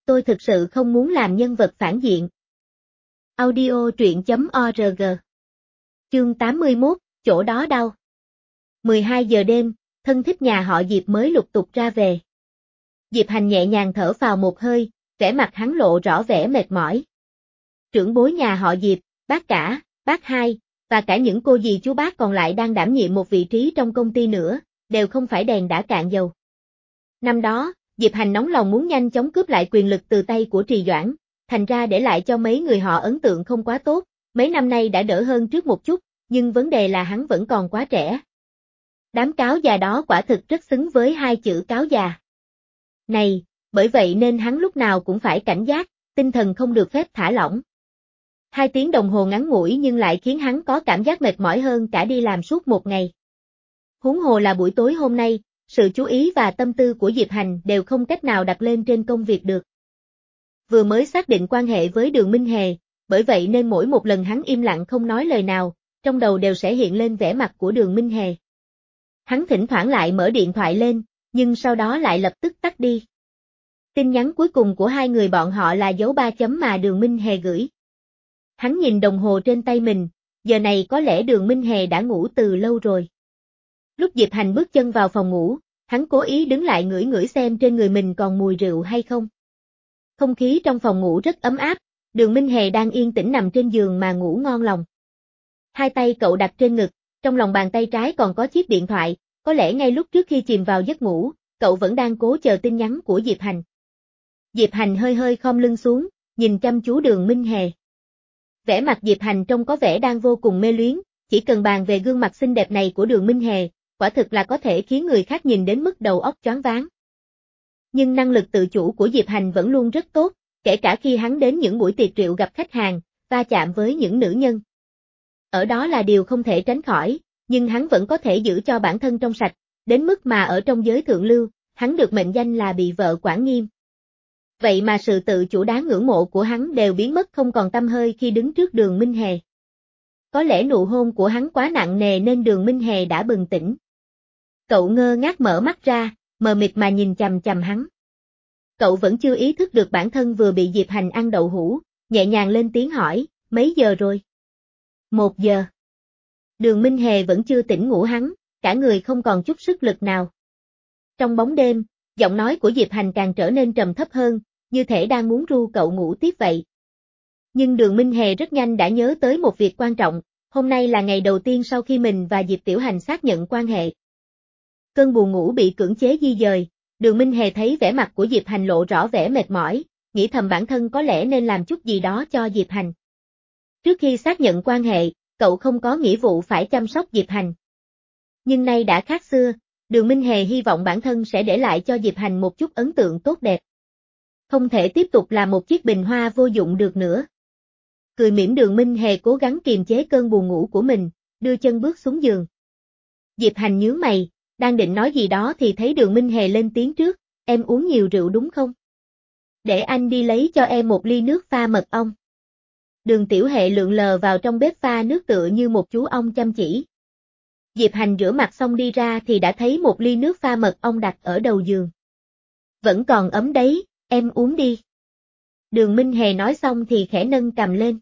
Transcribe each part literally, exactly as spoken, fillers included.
tôi thực sự không muốn làm nhân vật phản diện. Audio truyện chấm org. Chương tám mươi mốt, chỗ đó đau. mười hai giờ đêm, thân thích nhà họ Diệp mới lục tục ra về. Diệp Hành nhẹ nhàng thở phào một hơi, vẻ mặt hắn lộ rõ vẻ mệt mỏi. Trưởng bối nhà họ Diệp, bác cả, bác hai, và cả những cô dì chú bác còn lại đang đảm nhiệm một vị trí trong công ty nữa, đều không phải đèn đã cạn dầu. Năm đó, Diệp Hành nóng lòng muốn nhanh chóng cướp lại quyền lực từ tay của Trì Doãn, thành ra để lại cho mấy người họ ấn tượng không quá tốt, mấy năm nay đã đỡ hơn trước một chút, nhưng vấn đề là hắn vẫn còn quá trẻ. Đám cáo già đó quả thực rất xứng với hai chữ cáo già. Này, bởi vậy nên hắn lúc nào cũng phải cảnh giác, tinh thần không được phép thả lỏng. Hai tiếng đồng hồ ngắn ngủi nhưng lại khiến hắn có cảm giác mệt mỏi hơn cả đi làm suốt một ngày. Huống hồ là buổi tối hôm nay, sự chú ý và tâm tư của Diệp Hành đều không cách nào đặt lên trên công việc được. Vừa mới xác định quan hệ với Đường Minh Hề, bởi vậy nên mỗi một lần hắn im lặng không nói lời nào, trong đầu đều sẽ hiện lên vẻ mặt của Đường Minh Hề. Hắn thỉnh thoảng lại mở điện thoại lên, nhưng sau đó lại lập tức tắt đi. Tin nhắn cuối cùng của hai người bọn họ là dấu ba chấm mà Đường Minh Hề gửi. Hắn nhìn đồng hồ trên tay mình, giờ này có lẽ Đường Minh Hề đã ngủ từ lâu rồi. Lúc Diệp Hành bước chân vào phòng ngủ, hắn cố ý đứng lại ngửi ngửi xem trên người mình còn mùi rượu hay không. Không khí trong phòng ngủ rất ấm áp, Đường Minh Hề đang yên tĩnh nằm trên giường mà ngủ ngon lòng. Hai tay cậu đặt trên ngực, trong lòng bàn tay trái còn có chiếc điện thoại, có lẽ ngay lúc trước khi chìm vào giấc ngủ, cậu vẫn đang cố chờ tin nhắn của Diệp Hành. Diệp Hành hơi hơi khom lưng xuống, nhìn chăm chú Đường Minh Hề. Vẻ mặt Diệp Hành trông có vẻ đang vô cùng mê luyến, chỉ cần bàn về gương mặt xinh đẹp này của Đường Minh Hề, quả thực là có thể khiến người khác nhìn đến mức đầu óc choáng váng. Nhưng năng lực tự chủ của Diệp Hành vẫn luôn rất tốt, kể cả khi hắn đến những buổi tiệc rượu gặp khách hàng, va chạm với những nữ nhân. Ở đó là điều không thể tránh khỏi, nhưng hắn vẫn có thể giữ cho bản thân trong sạch, đến mức mà ở trong giới thượng lưu, hắn được mệnh danh là bị vợ quản nghiêm. Vậy mà sự tự chủ đáng ngưỡng mộ của hắn đều biến mất không còn tăm hơi khi đứng trước Đường Minh Hề. Có lẽ nụ hôn của hắn quá nặng nề nên Đường Minh Hề đã bừng tỉnh. Cậu ngơ ngác mở mắt ra, mờ mịt mà nhìn chằm chằm hắn. Cậu vẫn chưa ý thức được bản thân vừa bị Diệp Hành ăn đậu hũ, nhẹ nhàng lên tiếng hỏi, mấy giờ rồi? Một giờ. Đường Minh Hề vẫn chưa tỉnh ngủ hắn, cả người không còn chút sức lực nào. Trong bóng đêm, giọng nói của Diệp Hành càng trở nên trầm thấp hơn, như thể đang muốn ru cậu ngủ tiếp vậy. Nhưng Đường Minh Hề rất nhanh đã nhớ tới một việc quan trọng, hôm nay là ngày đầu tiên sau khi mình và Diệp Tiểu Hành xác nhận quan hệ. Cơn buồn ngủ bị cưỡng chế di dời, Đường Minh Hề thấy vẻ mặt của Diệp Hành lộ rõ vẻ mệt mỏi, nghĩ thầm bản thân có lẽ nên làm chút gì đó cho Diệp Hành. Trước khi xác nhận quan hệ, cậu không có nghĩa vụ phải chăm sóc Diệp Hành. Nhưng nay đã khác xưa, Đường Minh Hề hy vọng bản thân sẽ để lại cho Diệp Hành một chút ấn tượng tốt đẹp. Không thể tiếp tục là một chiếc bình hoa vô dụng được nữa. Cười mỉm Đường Minh Hề cố gắng kiềm chế cơn buồn ngủ của mình, đưa chân bước xuống giường. Diệp Hành nhướng mày, đang định nói gì đó thì thấy Đường Minh Hề lên tiếng trước, em uống nhiều rượu đúng không? Để anh đi lấy cho em một ly nước pha mật ong. Đường Tiểu Hệ lượn lờ vào trong bếp pha nước tựa như một chú ong chăm chỉ. Diệp Hành rửa mặt xong đi ra thì đã thấy một ly nước pha mật ong đặt ở đầu giường. Vẫn còn ấm đấy, em uống đi. Đường Minh Hề nói xong thì khẽ nâng cằm lên.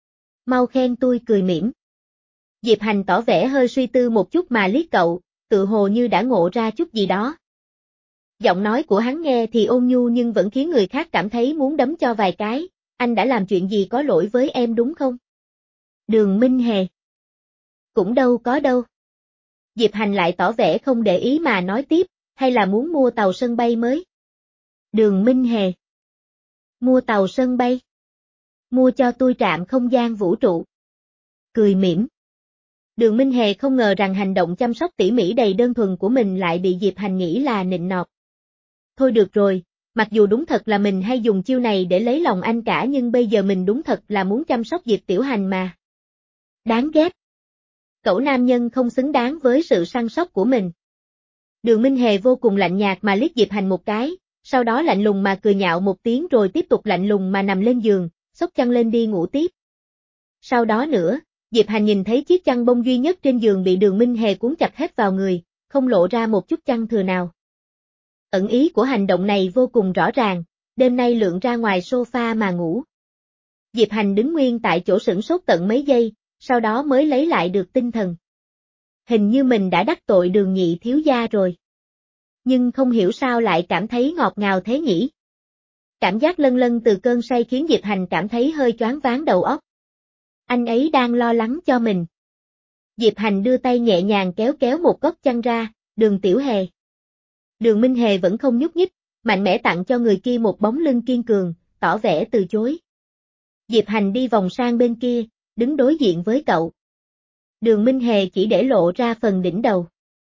Mau khen tôi cười mỉm. Diệp Hành tỏ vẻ hơi suy tư một chút mà liếc cậu, tự hồ như đã ngộ ra chút gì đó. Giọng nói của hắn nghe thì ôn nhu nhưng vẫn khiến người khác cảm thấy muốn đấm cho vài cái, anh đã làm chuyện gì có lỗi với em đúng không? Đường Minh Hề. Cũng đâu có đâu. Diệp Hành lại tỏ vẻ không để ý mà nói tiếp, hay là muốn mua tàu sân bay mới? Đường Minh Hề. Mua tàu sân bay? Mua cho tôi trạm không gian vũ trụ. Cười mỉm. Đường Minh Hề không ngờ rằng hành động chăm sóc tỉ mỉ đầy đơn thuần của mình lại bị Diệp Hành nghĩ là nịnh nọt. Thôi được rồi, mặc dù đúng thật là mình hay dùng chiêu này để lấy lòng anh cả nhưng bây giờ mình đúng thật là muốn chăm sóc Diệp Tiểu Hành mà. Đáng ghét. Cậu nam nhân không xứng đáng với sự săn sóc của mình. Đường Minh Hề vô cùng lạnh nhạt mà liếc Diệp Hành một cái, sau đó lạnh lùng mà cười nhạo một tiếng rồi tiếp tục lạnh lùng mà nằm lên giường, xốc chăn lên đi ngủ tiếp. Sau đó nữa, Diệp Hành nhìn thấy chiếc chăn bông duy nhất trên giường bị Đường Minh Hề cuốn chặt hết vào người, không lộ ra một chút chăn thừa nào. Ẩn ý của hành động này vô cùng rõ ràng, đêm nay lượn ra ngoài sofa mà ngủ. Diệp Hành đứng nguyên tại chỗ sửng sốt tận mấy giây, sau đó mới lấy lại được tinh thần. Hình như mình đã đắc tội Đường nhị thiếu gia rồi. Nhưng không hiểu sao lại cảm thấy ngọt ngào thế nhỉ. Cảm giác lân lân từ cơn say khiến Diệp Hành cảm thấy hơi choáng váng đầu óc. Anh ấy đang lo lắng cho mình. Diệp Hành đưa tay nhẹ nhàng kéo kéo một góc chăn ra, Đường Tiểu Hề. Đường Minh Hề vẫn không nhúc nhích, mạnh mẽ tặng cho người kia một bóng lưng kiên cường, tỏ vẻ từ chối. Diệp Hành đi vòng sang bên kia, đứng đối diện với cậu. Đường Minh Hề chỉ để lộ ra phần đỉnh đầu.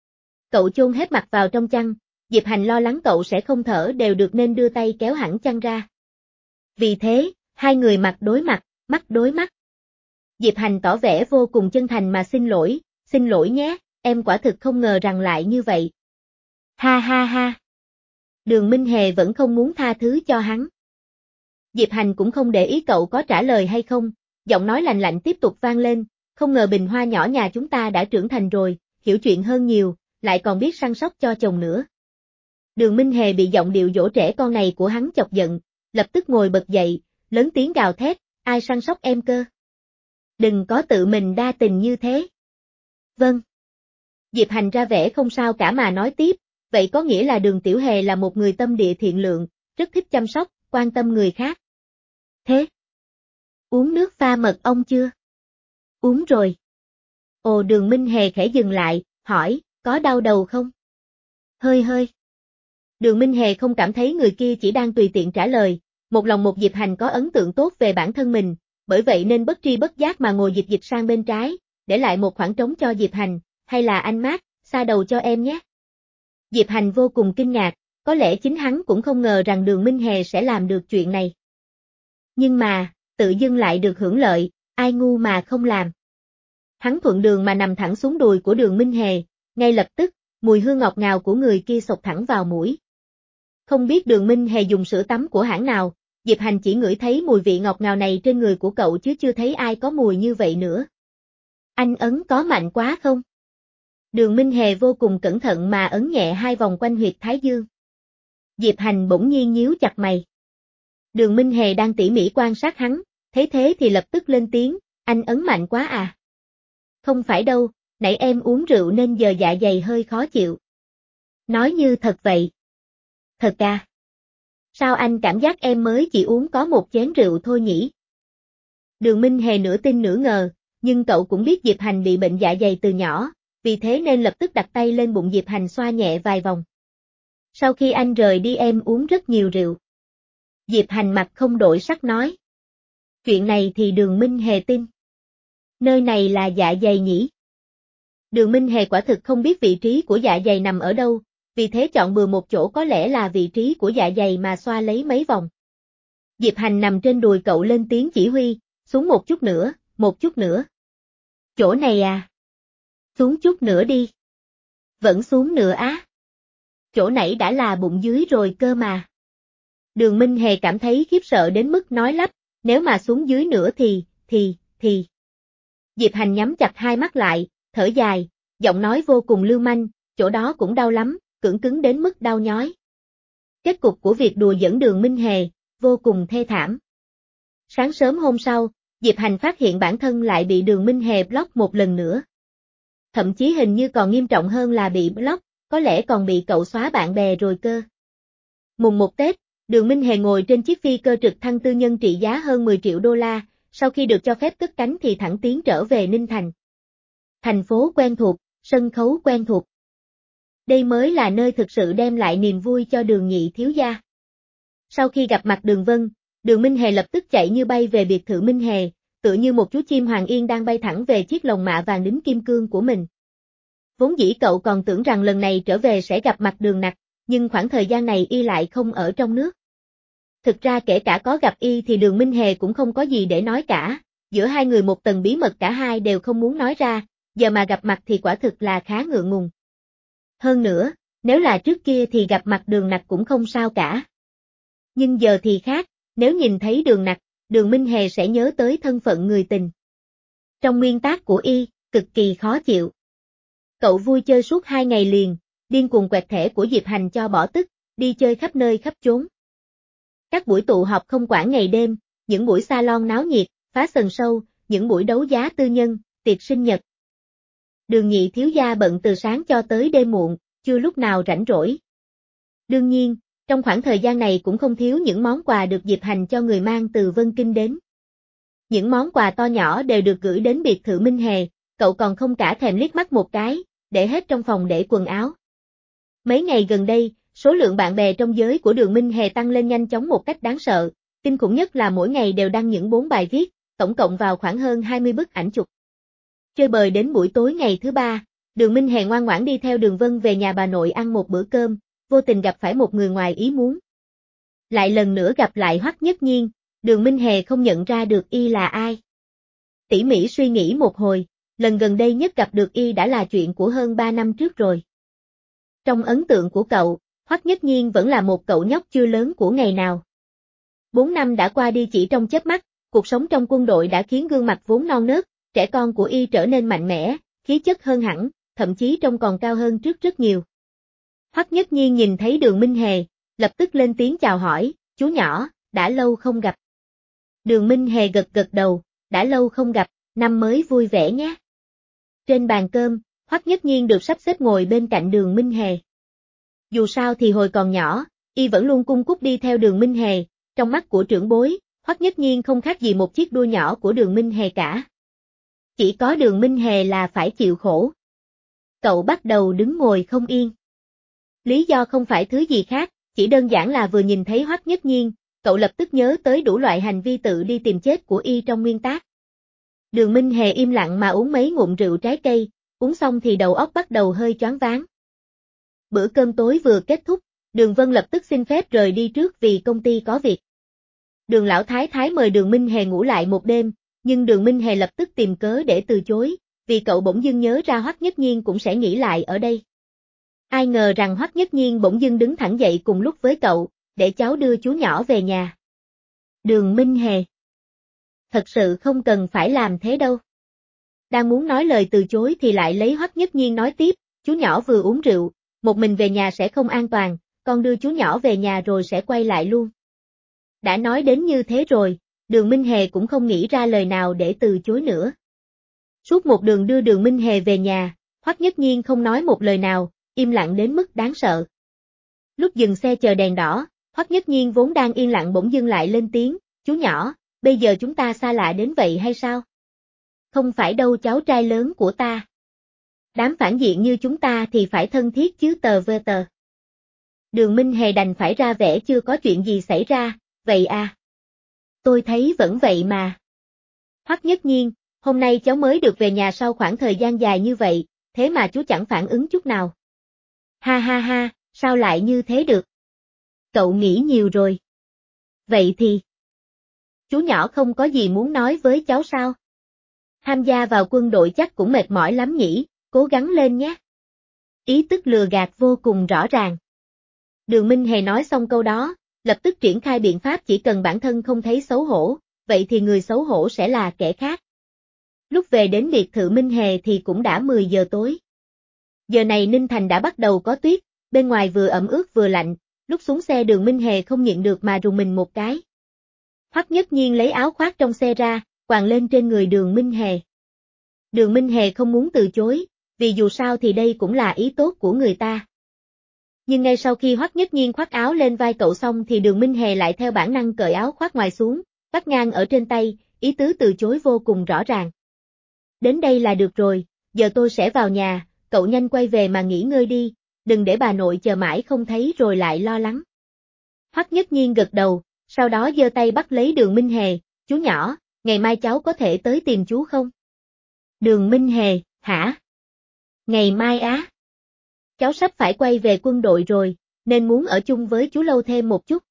Cậu chôn hết mặt vào trong chăn, Diệp Hành lo lắng cậu sẽ không thở đều được nên đưa tay kéo hẳn chăn ra. Vì thế, hai người mặt đối mặt, mắt đối mắt. Diệp Hành tỏ vẻ vô cùng chân thành mà xin lỗi, xin lỗi nhé, em quả thực không ngờ rằng lại như vậy. Ha ha ha. Đường Minh Hề vẫn không muốn tha thứ cho hắn. Diệp Hành cũng không để ý cậu có trả lời hay không, giọng nói lạnh lạnh tiếp tục vang lên, không ngờ bình hoa nhỏ nhà chúng ta đã trưởng thành rồi, hiểu chuyện hơn nhiều, lại còn biết săn sóc cho chồng nữa. Đường Minh Hề bị giọng điệu dỗ trẻ con này của hắn chọc giận, lập tức ngồi bật dậy, lớn tiếng gào thét, ai săn sóc em cơ? Đừng có tự mình đa tình như thế. Vâng. Diệp Hành ra vẻ không sao cả mà nói tiếp, vậy có nghĩa là Đường Tiểu Hề là một người tâm địa thiện lượng, rất thích chăm sóc, quan tâm người khác. Thế? Uống nước pha mật ong chưa? Uống rồi. Ồ, Đường Minh Hề khẽ dừng lại, hỏi, có đau đầu không? Hơi hơi. Đường Minh Hề không cảm thấy người kia chỉ đang tùy tiện trả lời, một lòng một Diệp Hành có ấn tượng tốt về bản thân mình, bởi vậy nên bất tri bất giác mà ngồi dịch dịch sang bên trái, để lại một khoảng trống cho Diệp Hành, hay là anh mát, xa đầu cho em nhé. Diệp Hành vô cùng kinh ngạc, có lẽ chính hắn cũng không ngờ rằng Đường Minh Hề sẽ làm được chuyện này. Nhưng mà, tự dưng lại được hưởng lợi, ai ngu mà không làm. Hắn thuận đường mà nằm thẳng xuống đùi của Đường Minh Hề, ngay lập tức, mùi hương ngọt ngào của người kia xộc thẳng vào mũi. Không biết Đường Minh Hề dùng sữa tắm của hãng nào, Diệp Hành chỉ ngửi thấy mùi vị ngọt ngào này trên người của cậu chứ chưa thấy ai có mùi như vậy nữa. Anh ấn có mạnh quá không? Đường Minh Hề vô cùng cẩn thận mà ấn nhẹ hai vòng quanh huyệt thái dương. Diệp Hành bỗng nhiên nhíu chặt mày. Đường Minh Hề đang tỉ mỉ quan sát hắn, thấy thế thì lập tức lên tiếng, anh ấn mạnh quá à? Không phải đâu, nãy em uống rượu nên giờ dạ dày hơi khó chịu. Nói như thật vậy. Thật à? Sao anh cảm giác em mới chỉ uống có một chén rượu thôi nhỉ? Đường Minh Hề nửa tin nửa ngờ, nhưng cậu cũng biết Diệp Hành bị bệnh dạ dày từ nhỏ, vì thế nên lập tức đặt tay lên bụng Diệp Hành xoa nhẹ vài vòng. Sau khi anh rời đi em uống rất nhiều rượu. Diệp Hành mặt không đổi sắc nói. Chuyện này thì Đường Minh Hề tin. Nơi này là dạ dày nhỉ? Đường Minh Hề quả thực không biết vị trí của dạ dày nằm ở đâu, vì thế chọn bừa một chỗ có lẽ là vị trí của dạ dày mà xoa lấy mấy vòng. Diệp Hành nằm trên đùi cậu lên tiếng chỉ huy, xuống một chút nữa, một chút nữa. Chỗ này à? Xuống chút nữa đi. Vẫn xuống nữa á. Chỗ nãy đã là bụng dưới rồi cơ mà. Đường Minh Hề cảm thấy khiếp sợ đến mức nói lắp, nếu mà xuống dưới nữa thì, thì, thì. Diệp Hành nhắm chặt hai mắt lại, thở dài, giọng nói vô cùng lưu manh, chỗ đó cũng đau lắm, cưỡng cứng đến mức đau nhói. Kết cục của việc đùa giỡn Đường Minh Hề, vô cùng thê thảm. Sáng sớm hôm sau, Diệp Hành phát hiện bản thân lại bị Đường Minh Hề block một lần nữa. Thậm chí hình như còn nghiêm trọng hơn là bị block, có lẽ còn bị cậu xóa bạn bè rồi cơ. Mùng một Tết, Đường Minh Hề ngồi trên chiếc phi cơ trực thăng tư nhân trị giá hơn mười triệu đô la, sau khi được cho phép cất cánh thì thẳng tiến trở về Ninh Thành. Thành phố quen thuộc, sân khấu quen thuộc. Đây mới là nơi thực sự đem lại niềm vui cho Đường nhị thiếu gia. Sau khi gặp mặt Đường Vân, Đường Minh Hề lập tức chạy như bay về biệt thự Minh Hề, tựa như một chú chim hoàng yên đang bay thẳng về chiếc lồng mạ vàng đính kim cương của mình. Vốn dĩ cậu còn tưởng rằng lần này trở về sẽ gặp mặt Đường Nặc, nhưng khoảng thời gian này y lại không ở trong nước. Thực ra kể cả có gặp y thì Đường Minh Hề cũng không có gì để nói cả, giữa hai người một tầng bí mật cả hai đều không muốn nói ra, giờ mà gặp mặt thì quả thực là khá ngượng ngùng. Hơn nữa, nếu là trước kia thì gặp mặt Đường Nặc cũng không sao cả. Nhưng giờ thì khác, nếu nhìn thấy Đường Nặc, Đường Minh Hề sẽ nhớ tới thân phận người tình. Trong nguyên tắc của y, cực kỳ khó chịu. Cậu vui chơi suốt hai ngày liền, điên cuồng quẹt thẻ của Diệp Hành cho bỏ tức, đi chơi khắp nơi khắp chốn. Các buổi tụ họp không quản ngày đêm, những buổi salon náo nhiệt, phá sân sâu, những buổi đấu giá tư nhân, tiệc sinh nhật. Đường Nhị thiếu gia bận từ sáng cho tới đêm muộn, chưa lúc nào rảnh rỗi. Đương nhiên, trong khoảng thời gian này cũng không thiếu những món quà được Diệp Hành cho người mang từ Vân Kinh đến. Những món quà to nhỏ đều được gửi đến biệt thự Minh Hề, cậu còn không cả thèm liếc mắt một cái, để hết trong phòng để quần áo. Mấy ngày gần đây, số lượng bạn bè trong giới của Đường Minh Hề tăng lên nhanh chóng một cách đáng sợ, kinh khủng nhất là mỗi ngày đều đăng những bốn bài viết, tổng cộng vào khoảng hơn hai mươi bức ảnh chụp. Chơi bời đến buổi tối ngày thứ ba, Đường Minh Hề ngoan ngoãn đi theo Đường Vân về nhà bà nội ăn một bữa cơm, vô tình gặp phải một người ngoài ý muốn. Lại lần nữa gặp lại Hoắc Nhất Nhiên, Đường Minh Hề không nhận ra được y là ai. Tỉ mỉ suy nghĩ một hồi, lần gần đây nhất gặp được y đã là chuyện của hơn ba năm trước rồi. Trong ấn tượng của cậu, Hoắc Nhất Nhiên vẫn là một cậu nhóc chưa lớn của ngày nào. Bốn năm đã qua đi chỉ trong chớp mắt, cuộc sống trong quân đội đã khiến gương mặt vốn non nớt, trẻ con của y trở nên mạnh mẽ, khí chất hơn hẳn, thậm chí trông còn cao hơn trước rất nhiều. Hoắc Nhất Nhiên nhìn thấy Đường Minh Hề, lập tức lên tiếng chào hỏi, chú nhỏ, đã lâu không gặp. Đường Minh Hề gật gật đầu, đã lâu không gặp, năm mới vui vẻ nhé. Trên bàn cơm, Hoắc Nhất Nhiên được sắp xếp ngồi bên cạnh Đường Minh Hề. Dù sao thì hồi còn nhỏ, y vẫn luôn cung cúc đi theo Đường Minh Hề, trong mắt của trưởng bối, Hoắc Nhất Nhiên không khác gì một chiếc đua nhỏ của Đường Minh Hề cả. Chỉ có Đường Minh Hề là phải chịu khổ. Cậu bắt đầu đứng ngồi không yên. Lý do không phải thứ gì khác, chỉ đơn giản là vừa nhìn thấy Hoắc Nhất Nhiên, cậu lập tức nhớ tới đủ loại hành vi tự đi tìm chết của y trong nguyên tác. Đường Minh Hề im lặng mà uống mấy ngụm rượu trái cây, uống xong thì đầu óc bắt đầu hơi choáng váng. Bữa cơm tối vừa kết thúc, Đường Vân lập tức xin phép rời đi trước vì công ty có việc. Đường Lão Thái Thái mời Đường Minh Hề ngủ lại một đêm, nhưng Đường Minh Hề lập tức tìm cớ để từ chối, vì cậu bỗng dưng nhớ ra Hoắc Nhất Nhiên cũng sẽ nghỉ lại ở đây. Ai ngờ rằng Hoắc Nhất Nhiên bỗng dưng đứng thẳng dậy cùng lúc với cậu, để cháu đưa chú nhỏ về nhà. Đường Minh Hề. Thật sự không cần phải làm thế đâu. Đang muốn nói lời từ chối thì lại lấy Hoắc Nhất Nhiên nói tiếp, chú nhỏ vừa uống rượu, một mình về nhà sẽ không an toàn, con đưa chú nhỏ về nhà rồi sẽ quay lại luôn. Đã nói đến như thế rồi, Đường Minh Hề cũng không nghĩ ra lời nào để từ chối nữa. Suốt một đường đưa Đường Minh Hề về nhà, Hoắc Nhất Nhiên không nói một lời nào, im lặng đến mức đáng sợ. Lúc dừng xe chờ đèn đỏ, Hoắc Nhất Nhiên vốn đang yên lặng bỗng dưng lại lên tiếng, chú nhỏ, bây giờ chúng ta xa lạ đến vậy hay sao? Không phải đâu cháu trai lớn của ta. Đám phản diện như chúng ta thì phải thân thiết chứ tờ vơ tờ. Đường Minh Hề đành phải ra vẻ chưa có chuyện gì xảy ra, vậy à? Tôi thấy vẫn vậy mà. Hoắc Nhất Nhiên, hôm nay cháu mới được về nhà sau khoảng thời gian dài như vậy, thế mà chú chẳng phản ứng chút nào. Ha ha ha, sao lại như thế được? Cậu nghĩ nhiều rồi. Vậy thì... Chú nhỏ không có gì muốn nói với cháu sao? Tham gia vào quân đội chắc cũng mệt mỏi lắm nhỉ, cố gắng lên nhé. Ý tức lừa gạt vô cùng rõ ràng. Đường Minh Hề nói xong câu đó, lập tức triển khai biện pháp chỉ cần bản thân không thấy xấu hổ, vậy thì người xấu hổ sẽ là kẻ khác. Lúc về đến biệt thự Minh Hề thì cũng đã mười giờ tối. Giờ này Ninh Thành đã bắt đầu có tuyết, bên ngoài vừa ẩm ướt vừa lạnh, lúc xuống xe Đường Minh Hề không nhịn được mà rùng mình một cái. Hoắc Nhất Nhiên lấy áo khoác trong xe ra, quàng lên trên người Đường Minh Hề. Đường Minh Hề không muốn từ chối, vì dù sao thì đây cũng là ý tốt của người ta. Nhưng ngay sau khi Hoắc Nhất Nhiên khoác áo lên vai cậu xong thì Đường Minh Hề lại theo bản năng cởi áo khoác ngoài xuống, vắt ngang ở trên tay, ý tứ từ chối vô cùng rõ ràng. Đến đây là được rồi, giờ tôi sẽ vào nhà, cậu nhanh quay về mà nghỉ ngơi đi, đừng để bà nội chờ mãi không thấy rồi lại lo lắng. Hoắc Nhất Nhiên gật đầu, sau đó giơ tay bắt lấy Đường Minh Hề, chú nhỏ, ngày mai cháu có thể tới tìm chú không? Đường Minh Hề, hả? Ngày mai á? Cháu sắp phải quay về quân đội rồi, nên muốn ở chung với chú lâu thêm một chút.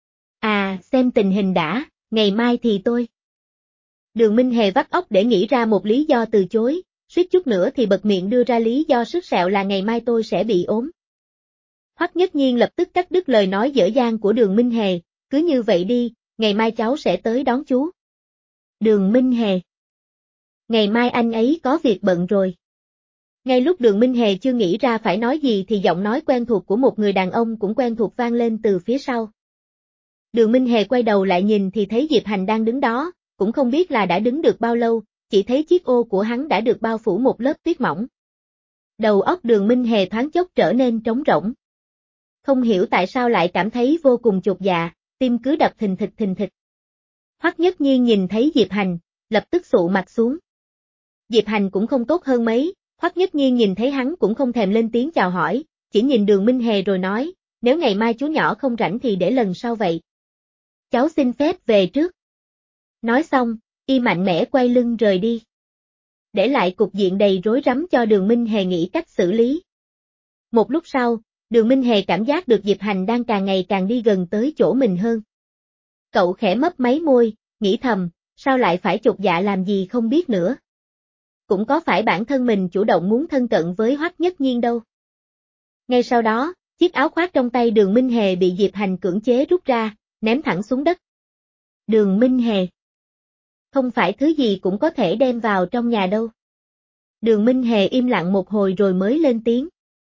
À, xem tình hình đã, ngày mai thì tôi. Đường Minh Hề vắt óc để nghĩ ra một lý do từ chối, suýt chút nữa thì bật miệng đưa ra lý do sứt sẹo là ngày mai tôi sẽ bị ốm. Hoắc Nhất Nhiên lập tức cắt đứt lời nói dở dang của Đường Minh Hề, cứ như vậy đi, ngày mai cháu sẽ tới đón chú. Đường Minh Hề. Ngày mai anh ấy có việc bận rồi. Ngay lúc Đường Minh Hề chưa nghĩ ra phải nói gì thì giọng nói quen thuộc của một người đàn ông cũng quen thuộc vang lên từ phía sau. Đường Minh Hề quay đầu lại nhìn thì thấy Diệp Hành đang đứng đó, cũng không biết là đã đứng được bao lâu, chỉ thấy chiếc ô của hắn đã được bao phủ một lớp tuyết mỏng. Đầu óc Đường Minh Hề thoáng chốc trở nên trống rỗng. Không hiểu tại sao lại cảm thấy vô cùng chột dạ, tim cứ đập thình thịch thình thịch. Hoắc Nhất Nhiên nhìn thấy Diệp Hành, lập tức sụ mặt xuống. Diệp Hành cũng không tốt hơn mấy, Hoắc Nhất Nhiên nhìn thấy hắn cũng không thèm lên tiếng chào hỏi, chỉ nhìn Đường Minh Hề rồi nói, nếu ngày mai chú nhỏ không rảnh thì để lần sau vậy. Cháu xin phép về trước. Nói xong, y mạnh mẽ quay lưng rời đi. Để lại cục diện đầy rối rắm cho Đường Minh Hề nghĩ cách xử lý. Một lúc sau, Đường Minh Hề cảm giác được Diệp Hành đang càng ngày càng đi gần tới chỗ mình hơn. Cậu khẽ mấp máy môi, nghĩ thầm, sao lại phải chột dạ làm gì không biết nữa. Cũng có phải bản thân mình chủ động muốn thân cận với Hoắc Nhất Nhiên đâu. Ngay sau đó, chiếc áo khoác trong tay Đường Minh Hề bị Diệp Hành cưỡng chế rút ra, ném thẳng xuống đất. Đường Minh Hề. Không phải thứ gì cũng có thể đem vào trong nhà đâu. Đường Minh Hề im lặng một hồi rồi mới lên tiếng.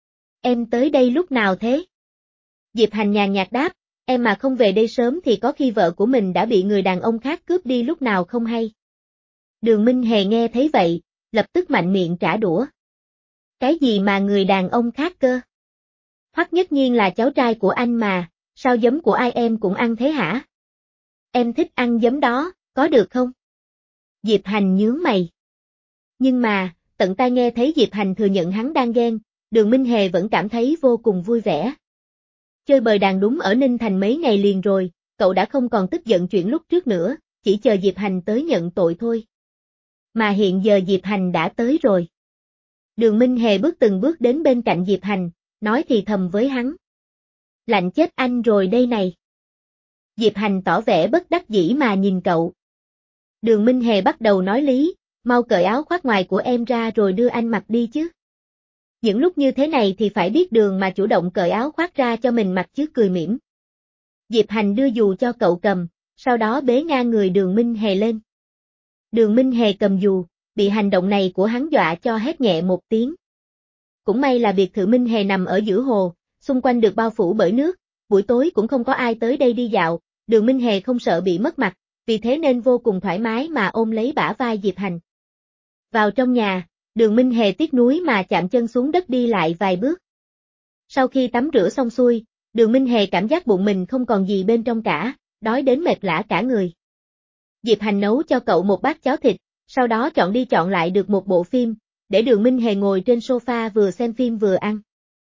Em tới đây lúc nào thế? Diệp Hành nhàn nhạt đáp, em mà không về đây sớm thì có khi vợ của mình đã bị người đàn ông khác cướp đi lúc nào không hay. Đường Minh Hề nghe thấy vậy, lập tức mạnh miệng trả đũa. Cái gì mà người đàn ông khác cơ? Hoắc Nhất Nhiên là cháu trai của anh mà, sao giấm của ai em cũng ăn thế hả? Em thích ăn giấm đó, có được không? Diệp Hành nhướng mày. Nhưng mà, tận tai nghe thấy Diệp Hành thừa nhận hắn đang ghen, Đường Minh Hề vẫn cảm thấy vô cùng vui vẻ. Chơi bời đàn đúng ở Ninh Thành mấy ngày liền rồi, cậu đã không còn tức giận chuyện lúc trước nữa, chỉ chờ Diệp Hành tới nhận tội thôi. Mà hiện giờ Diệp Hành đã tới rồi. Đường Minh Hề bước từng bước đến bên cạnh Diệp Hành, nói thì thầm với hắn. Lạnh chết anh rồi đây này. Diệp Hành tỏ vẻ bất đắc dĩ mà nhìn cậu. Đường Minh Hề bắt đầu nói lý, mau cởi áo khoác ngoài của em ra rồi đưa anh mặc đi chứ. Những lúc như thế này thì phải biết Đường mà chủ động cởi áo khoác ra cho mình mặc chứ, cười mỉm. Diệp Hành đưa dù cho cậu cầm, sau đó bế ngang người Đường Minh Hề lên. Đường Minh Hề cầm dù, bị hành động này của hắn dọa cho hét nhẹ một tiếng. Cũng may là biệt thự Minh Hề nằm ở giữa hồ, xung quanh được bao phủ bởi nước, buổi tối cũng không có ai tới đây đi dạo, Đường Minh Hề không sợ bị mất mặt, vì thế nên vô cùng thoải mái mà ôm lấy bả vai Diệp Hành. Vào trong nhà, Đường Minh Hề tiếc nuối mà chạm chân xuống đất đi lại vài bước. Sau khi tắm rửa xong xuôi, Đường Minh Hề cảm giác bụng mình không còn gì bên trong cả, đói đến mệt lả cả người. Diệp Hành nấu cho cậu một bát cháo thịt, sau đó chọn đi chọn lại được một bộ phim, để Đường Minh Hề ngồi trên sofa vừa xem phim vừa ăn.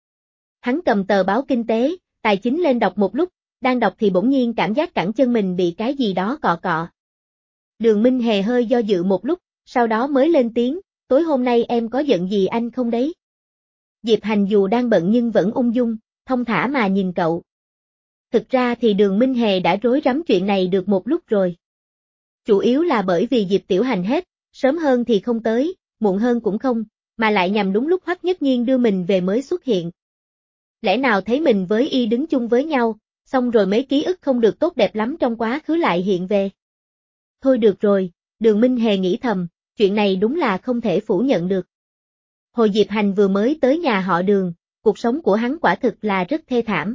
Hắn cầm tờ báo kinh tế, tài chính lên đọc một lúc, đang đọc thì bỗng nhiên cảm giác cẳng chân mình bị cái gì đó cọ cọ. Đường Minh Hề hơi do dự một lúc, sau đó mới lên tiếng, tối hôm nay em có giận gì anh không đấy? Diệp Hành dù đang bận nhưng vẫn ung dung, thông thả mà nhìn cậu. Thực ra thì Đường Minh Hề đã rối rắm chuyện này được một lúc rồi. Chủ yếu là bởi vì Diệp Tiểu Hành hết, sớm hơn thì không tới, muộn hơn cũng không, mà lại nhằm đúng lúc Hoắc Nhất Nhiên đưa mình về mới xuất hiện. Lẽ nào thấy mình với y đứng chung với nhau, xong rồi mấy ký ức không được tốt đẹp lắm trong quá khứ lại hiện về. Thôi được rồi, Đường Minh Hề nghĩ thầm, chuyện này đúng là không thể phủ nhận được. Hồi Diệp Hành vừa mới tới nhà họ Đường, cuộc sống của hắn quả thực là rất thê thảm.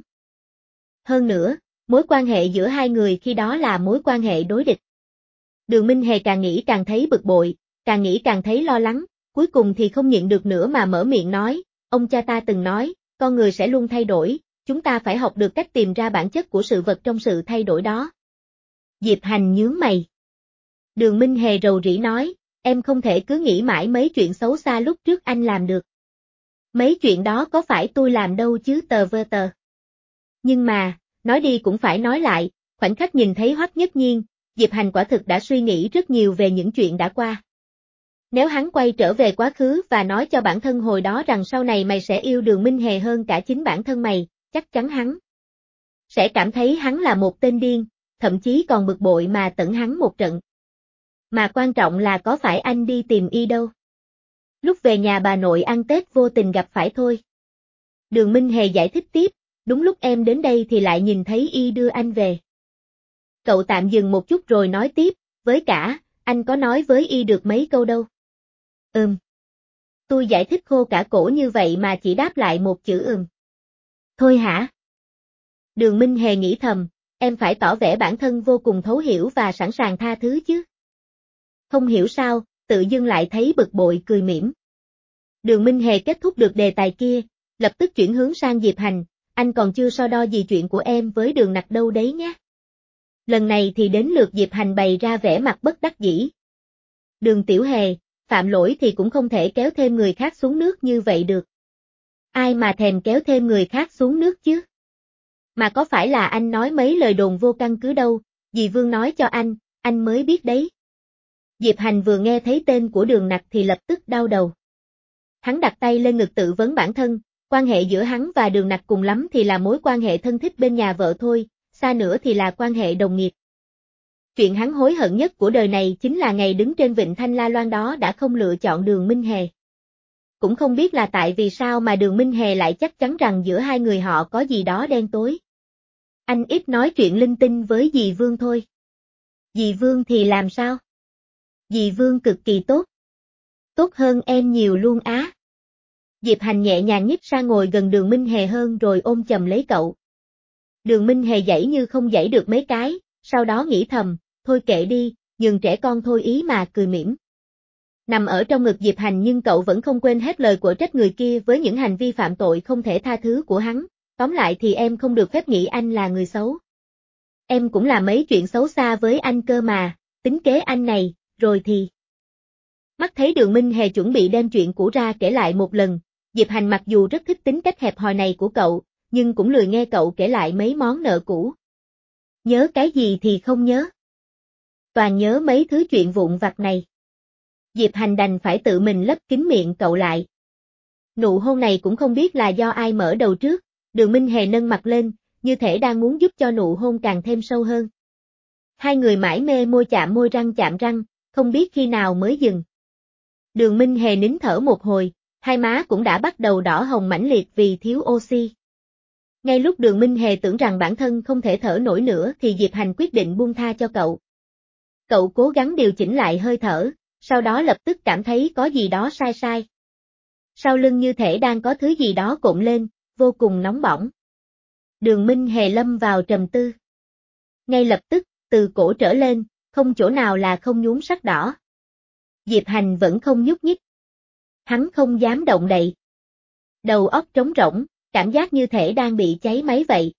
Hơn nữa, mối quan hệ giữa hai người khi đó là mối quan hệ đối địch. Đường Minh Hề càng nghĩ càng thấy bực bội, càng nghĩ càng thấy lo lắng, cuối cùng thì không nhịn được nữa mà mở miệng nói, ông cha ta từng nói, con người sẽ luôn thay đổi, chúng ta phải học được cách tìm ra bản chất của sự vật trong sự thay đổi đó. Diệp Hành nhướng mày. Đường Minh Hề rầu rĩ nói, em không thể cứ nghĩ mãi mấy chuyện xấu xa lúc trước anh làm được. Mấy chuyện đó có phải tôi làm đâu chứ tờ vơ tờ. Nhưng mà, nói đi cũng phải nói lại, khoảnh khắc nhìn thấy Hoắc Nhất Nhiên, Diệp Hành quả thực đã suy nghĩ rất nhiều về những chuyện đã qua. Nếu hắn quay trở về quá khứ và nói cho bản thân hồi đó rằng sau này mày sẽ yêu Đường Minh Hề hơn cả chính bản thân mày, chắc chắn hắn sẽ cảm thấy hắn là một tên điên, thậm chí còn bực bội mà tẩn hắn một trận. Mà quan trọng là có phải anh đi tìm y đâu. Lúc về nhà bà nội ăn Tết vô tình gặp phải thôi. Đường Minh Hề giải thích tiếp, đúng lúc em đến đây thì lại nhìn thấy y đưa anh về. Cậu tạm dừng một chút rồi nói tiếp, với cả, anh có nói với y được mấy câu đâu. Ừm. Tôi giải thích khô cả cổ như vậy mà chỉ đáp lại một chữ ừm. Thôi hả? Đường Minh Hề nghĩ thầm, em phải tỏ vẻ bản thân vô cùng thấu hiểu và sẵn sàng tha thứ chứ. Không hiểu sao, tự dưng lại thấy bực bội cười mỉm. Đường Minh Hề kết thúc được đề tài kia, lập tức chuyển hướng sang Diệp Hành, anh còn chưa so đo gì chuyện của em với Đường Nặc đâu đấy nhé. Lần này thì đến lượt Diệp Hành bày ra vẻ mặt bất đắc dĩ. Đường Tiểu Hề, phạm lỗi thì cũng không thể kéo thêm người khác xuống nước như vậy được. Ai mà thèm kéo thêm người khác xuống nước chứ? Mà có phải là anh nói mấy lời đồn vô căn cứ đâu, dì Vương nói cho anh, anh mới biết đấy. Diệp Hành vừa nghe thấy tên của Đường Nặc thì lập tức đau đầu. Hắn đặt tay lên ngực tự vấn bản thân, quan hệ giữa hắn và Đường Nặc cùng lắm thì là mối quan hệ thân thích bên nhà vợ thôi, xa nữa thì là quan hệ đồng nghiệp. Chuyện hắn hối hận nhất của đời này chính là ngày đứng trên vịnh Thanh La Loan đó đã không lựa chọn Đường Minh Hề. Cũng không biết là tại vì sao mà Đường Minh Hề lại chắc chắn rằng giữa hai người họ có gì đó đen tối. Anh ít nói chuyện linh tinh với dì Vương thôi. Dì Vương thì làm sao? Dì Vương cực kỳ tốt. Tốt hơn em nhiều luôn á. Diệp Hành nhẹ nhàng nhích sang ngồi gần Đường Minh Hề hơn rồi ôm chầm lấy cậu. Đường Minh Hề giãy như không giãy được mấy cái, sau đó nghĩ thầm, thôi kệ đi, nhường trẻ con thôi ý mà cười mỉm. Nằm ở trong ngực Diệp Hành nhưng cậu vẫn không quên hết lời của trách người kia với những hành vi phạm tội không thể tha thứ của hắn, tóm lại thì em không được phép nghĩ anh là người xấu. Em cũng làm mấy chuyện xấu xa với anh cơ mà, tính kế anh này, rồi thì... Mắt thấy Đường Minh Hề chuẩn bị đem chuyện cũ ra kể lại một lần, Diệp Hành mặc dù rất thích tính cách hẹp hòi này của cậu, nhưng cũng lười nghe cậu kể lại mấy món nợ cũ. Nhớ cái gì thì không nhớ. Toàn nhớ mấy thứ chuyện vụn vặt này. Diệp Hành đành phải tự mình lấp kín miệng cậu lại. Nụ hôn này cũng không biết là do ai mở đầu trước, Đường Minh Hề nâng mặt lên, như thể đang muốn giúp cho nụ hôn càng thêm sâu hơn. Hai người mải mê môi chạm môi răng chạm răng, không biết khi nào mới dừng. Đường Minh Hề nín thở một hồi, hai má cũng đã bắt đầu đỏ hồng mãnh liệt vì thiếu oxy. Ngay lúc Đường Minh Hề tưởng rằng bản thân không thể thở nổi nữa thì Diệp Hành quyết định buông tha cho cậu. Cậu cố gắng điều chỉnh lại hơi thở, sau đó lập tức cảm thấy có gì đó sai sai. Sau lưng như thể đang có thứ gì đó cộm lên, vô cùng nóng bỏng. Đường Minh Hề lâm vào trầm tư. Ngay lập tức, từ cổ trở lên, không chỗ nào là không nhuốm sắc đỏ. Diệp Hành vẫn không nhúc nhích. Hắn không dám động đậy. Đầu óc trống rỗng, cảm giác như thể đang bị cháy máy vậy.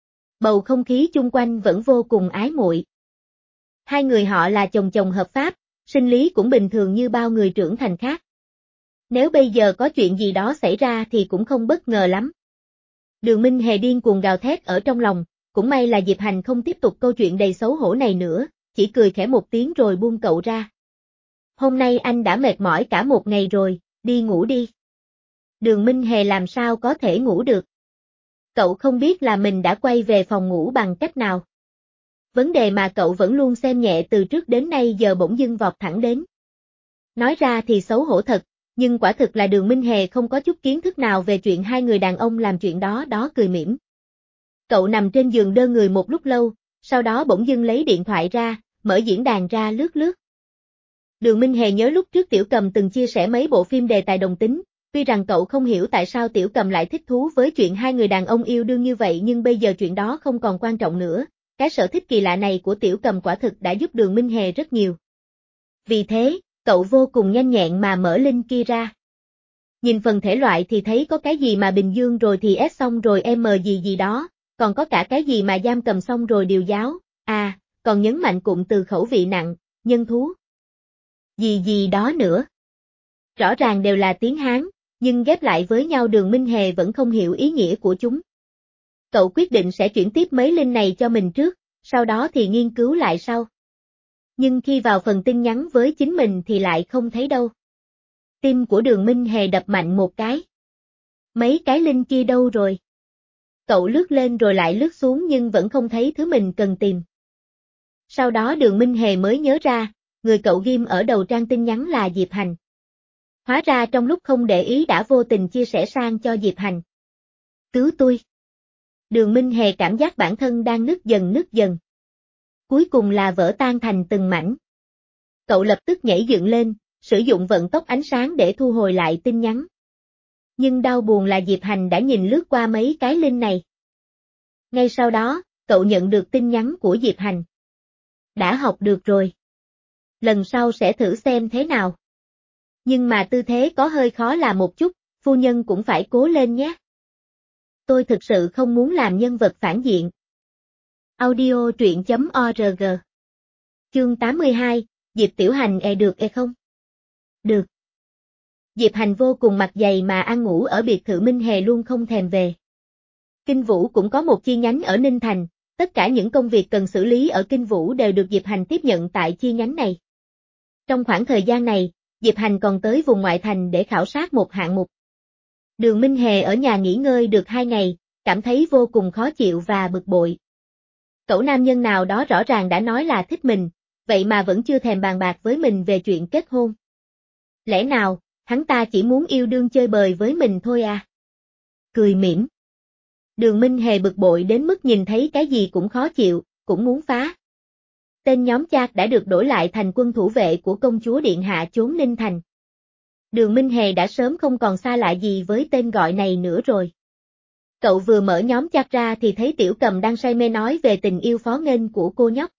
Bầu không khí chung quanh vẫn vô cùng ái muội. Hai người họ là chồng chồng hợp pháp, sinh lý cũng bình thường như bao người trưởng thành khác. Nếu bây giờ có chuyện gì đó xảy ra thì cũng không bất ngờ lắm. Đường Minh Hề điên cuồng gào thét ở trong lòng, cũng may là Diệp Hành không tiếp tục câu chuyện đầy xấu hổ này nữa, chỉ cười khẽ một tiếng rồi buông cậu ra. Hôm nay anh đã mệt mỏi cả một ngày rồi, đi ngủ đi. Đường Minh Hề làm sao có thể ngủ được. Cậu không biết là mình đã quay về phòng ngủ bằng cách nào. Vấn đề mà cậu vẫn luôn xem nhẹ từ trước đến nay giờ bỗng dưng vọt thẳng đến. Nói ra thì xấu hổ thật, nhưng quả thực là Đường Minh Hề không có chút kiến thức nào về chuyện hai người đàn ông làm chuyện đó đó cười mỉm. Cậu nằm trên giường đơ người một lúc lâu, sau đó bỗng dưng lấy điện thoại ra, mở diễn đàn ra lướt lướt. Đường Minh Hề nhớ lúc trước Tiểu Cầm từng chia sẻ mấy bộ phim đề tài đồng tính, tuy rằng cậu không hiểu tại sao Tiểu Cầm lại thích thú với chuyện hai người đàn ông yêu đương như vậy nhưng bây giờ chuyện đó không còn quan trọng nữa, cái sở thích kỳ lạ này của Tiểu Cầm quả thực đã giúp Đường Minh Hề rất nhiều. Vì thế, cậu vô cùng nhanh nhẹn mà mở link kia ra. Nhìn phần thể loại thì thấy có cái gì mà Bình Dương rồi thì S xong rồi M gì gì đó, còn có cả cái gì mà giam cầm xong rồi điều giáo, à, còn nhấn mạnh cụm từ khẩu vị nặng, nhân thú. Gì gì đó nữa. Rõ ràng đều là tiếng Hán, nhưng ghép lại với nhau Đường Minh Hề vẫn không hiểu ý nghĩa của chúng. Cậu quyết định sẽ chuyển tiếp mấy link này cho mình trước, sau đó thì nghiên cứu lại sau. Nhưng khi vào phần tin nhắn với chính mình thì lại không thấy đâu. Tim của Đường Minh Hề đập mạnh một cái. Mấy cái link kia đâu rồi? Cậu lướt lên rồi lại lướt xuống nhưng vẫn không thấy thứ mình cần tìm. Sau đó Đường Minh Hề mới nhớ ra, người cậu ghim ở đầu trang tin nhắn là Diệp Hành. Hóa ra trong lúc không để ý đã vô tình chia sẻ sang cho Diệp Hành. Cứu tôi. Đường Minh Hề cảm giác bản thân đang nứt dần nứt dần. Cuối cùng là vỡ tan thành từng mảnh. Cậu lập tức nhảy dựng lên, sử dụng vận tốc ánh sáng để thu hồi lại tin nhắn. Nhưng đau buồn là Diệp Hành đã nhìn lướt qua mấy cái link này. Ngay sau đó, cậu nhận được tin nhắn của Diệp Hành. Đã học được rồi. Lần sau sẽ thử xem thế nào. Nhưng mà tư thế có hơi khó làm một chút, phu nhân cũng phải cố lên nhé. Tôi thực sự không muốn làm nhân vật phản diện. Audio truyện chấm org. Chương tám mươi hai, Diệp Tiểu Hành e được e không? Được. Diệp Hành vô cùng mặt dày mà ăn ngủ ở biệt thự Minh Hề luôn không thèm về. Kinh Vũ cũng có một chi nhánh ở Ninh Thành, tất cả những công việc cần xử lý ở Kinh Vũ đều được Diệp Hành tiếp nhận tại chi nhánh này. Trong khoảng thời gian này, Diệp Hành còn tới vùng ngoại thành để khảo sát một hạng mục. Đường Minh Hề ở nhà nghỉ ngơi được hai ngày, cảm thấy vô cùng khó chịu và bực bội. Cậu nam nhân nào đó rõ ràng đã nói là thích mình, vậy mà vẫn chưa thèm bàn bạc với mình về chuyện kết hôn. Lẽ nào, hắn ta chỉ muốn yêu đương chơi bời với mình thôi à? Cười mỉm. Đường Minh Hề bực bội đến mức nhìn thấy cái gì cũng khó chịu, cũng muốn phá. Tên nhóm chat đã được đổi lại thành quân thủ vệ của công chúa Điện Hạ chốn Ninh Thành. Đường Minh Hề đã sớm không còn xa lạ gì với tên gọi này nữa rồi. Cậu vừa mở nhóm chat ra thì thấy Tiểu Cầm đang say mê nói về tình yêu phó nghênh của cô nhóc.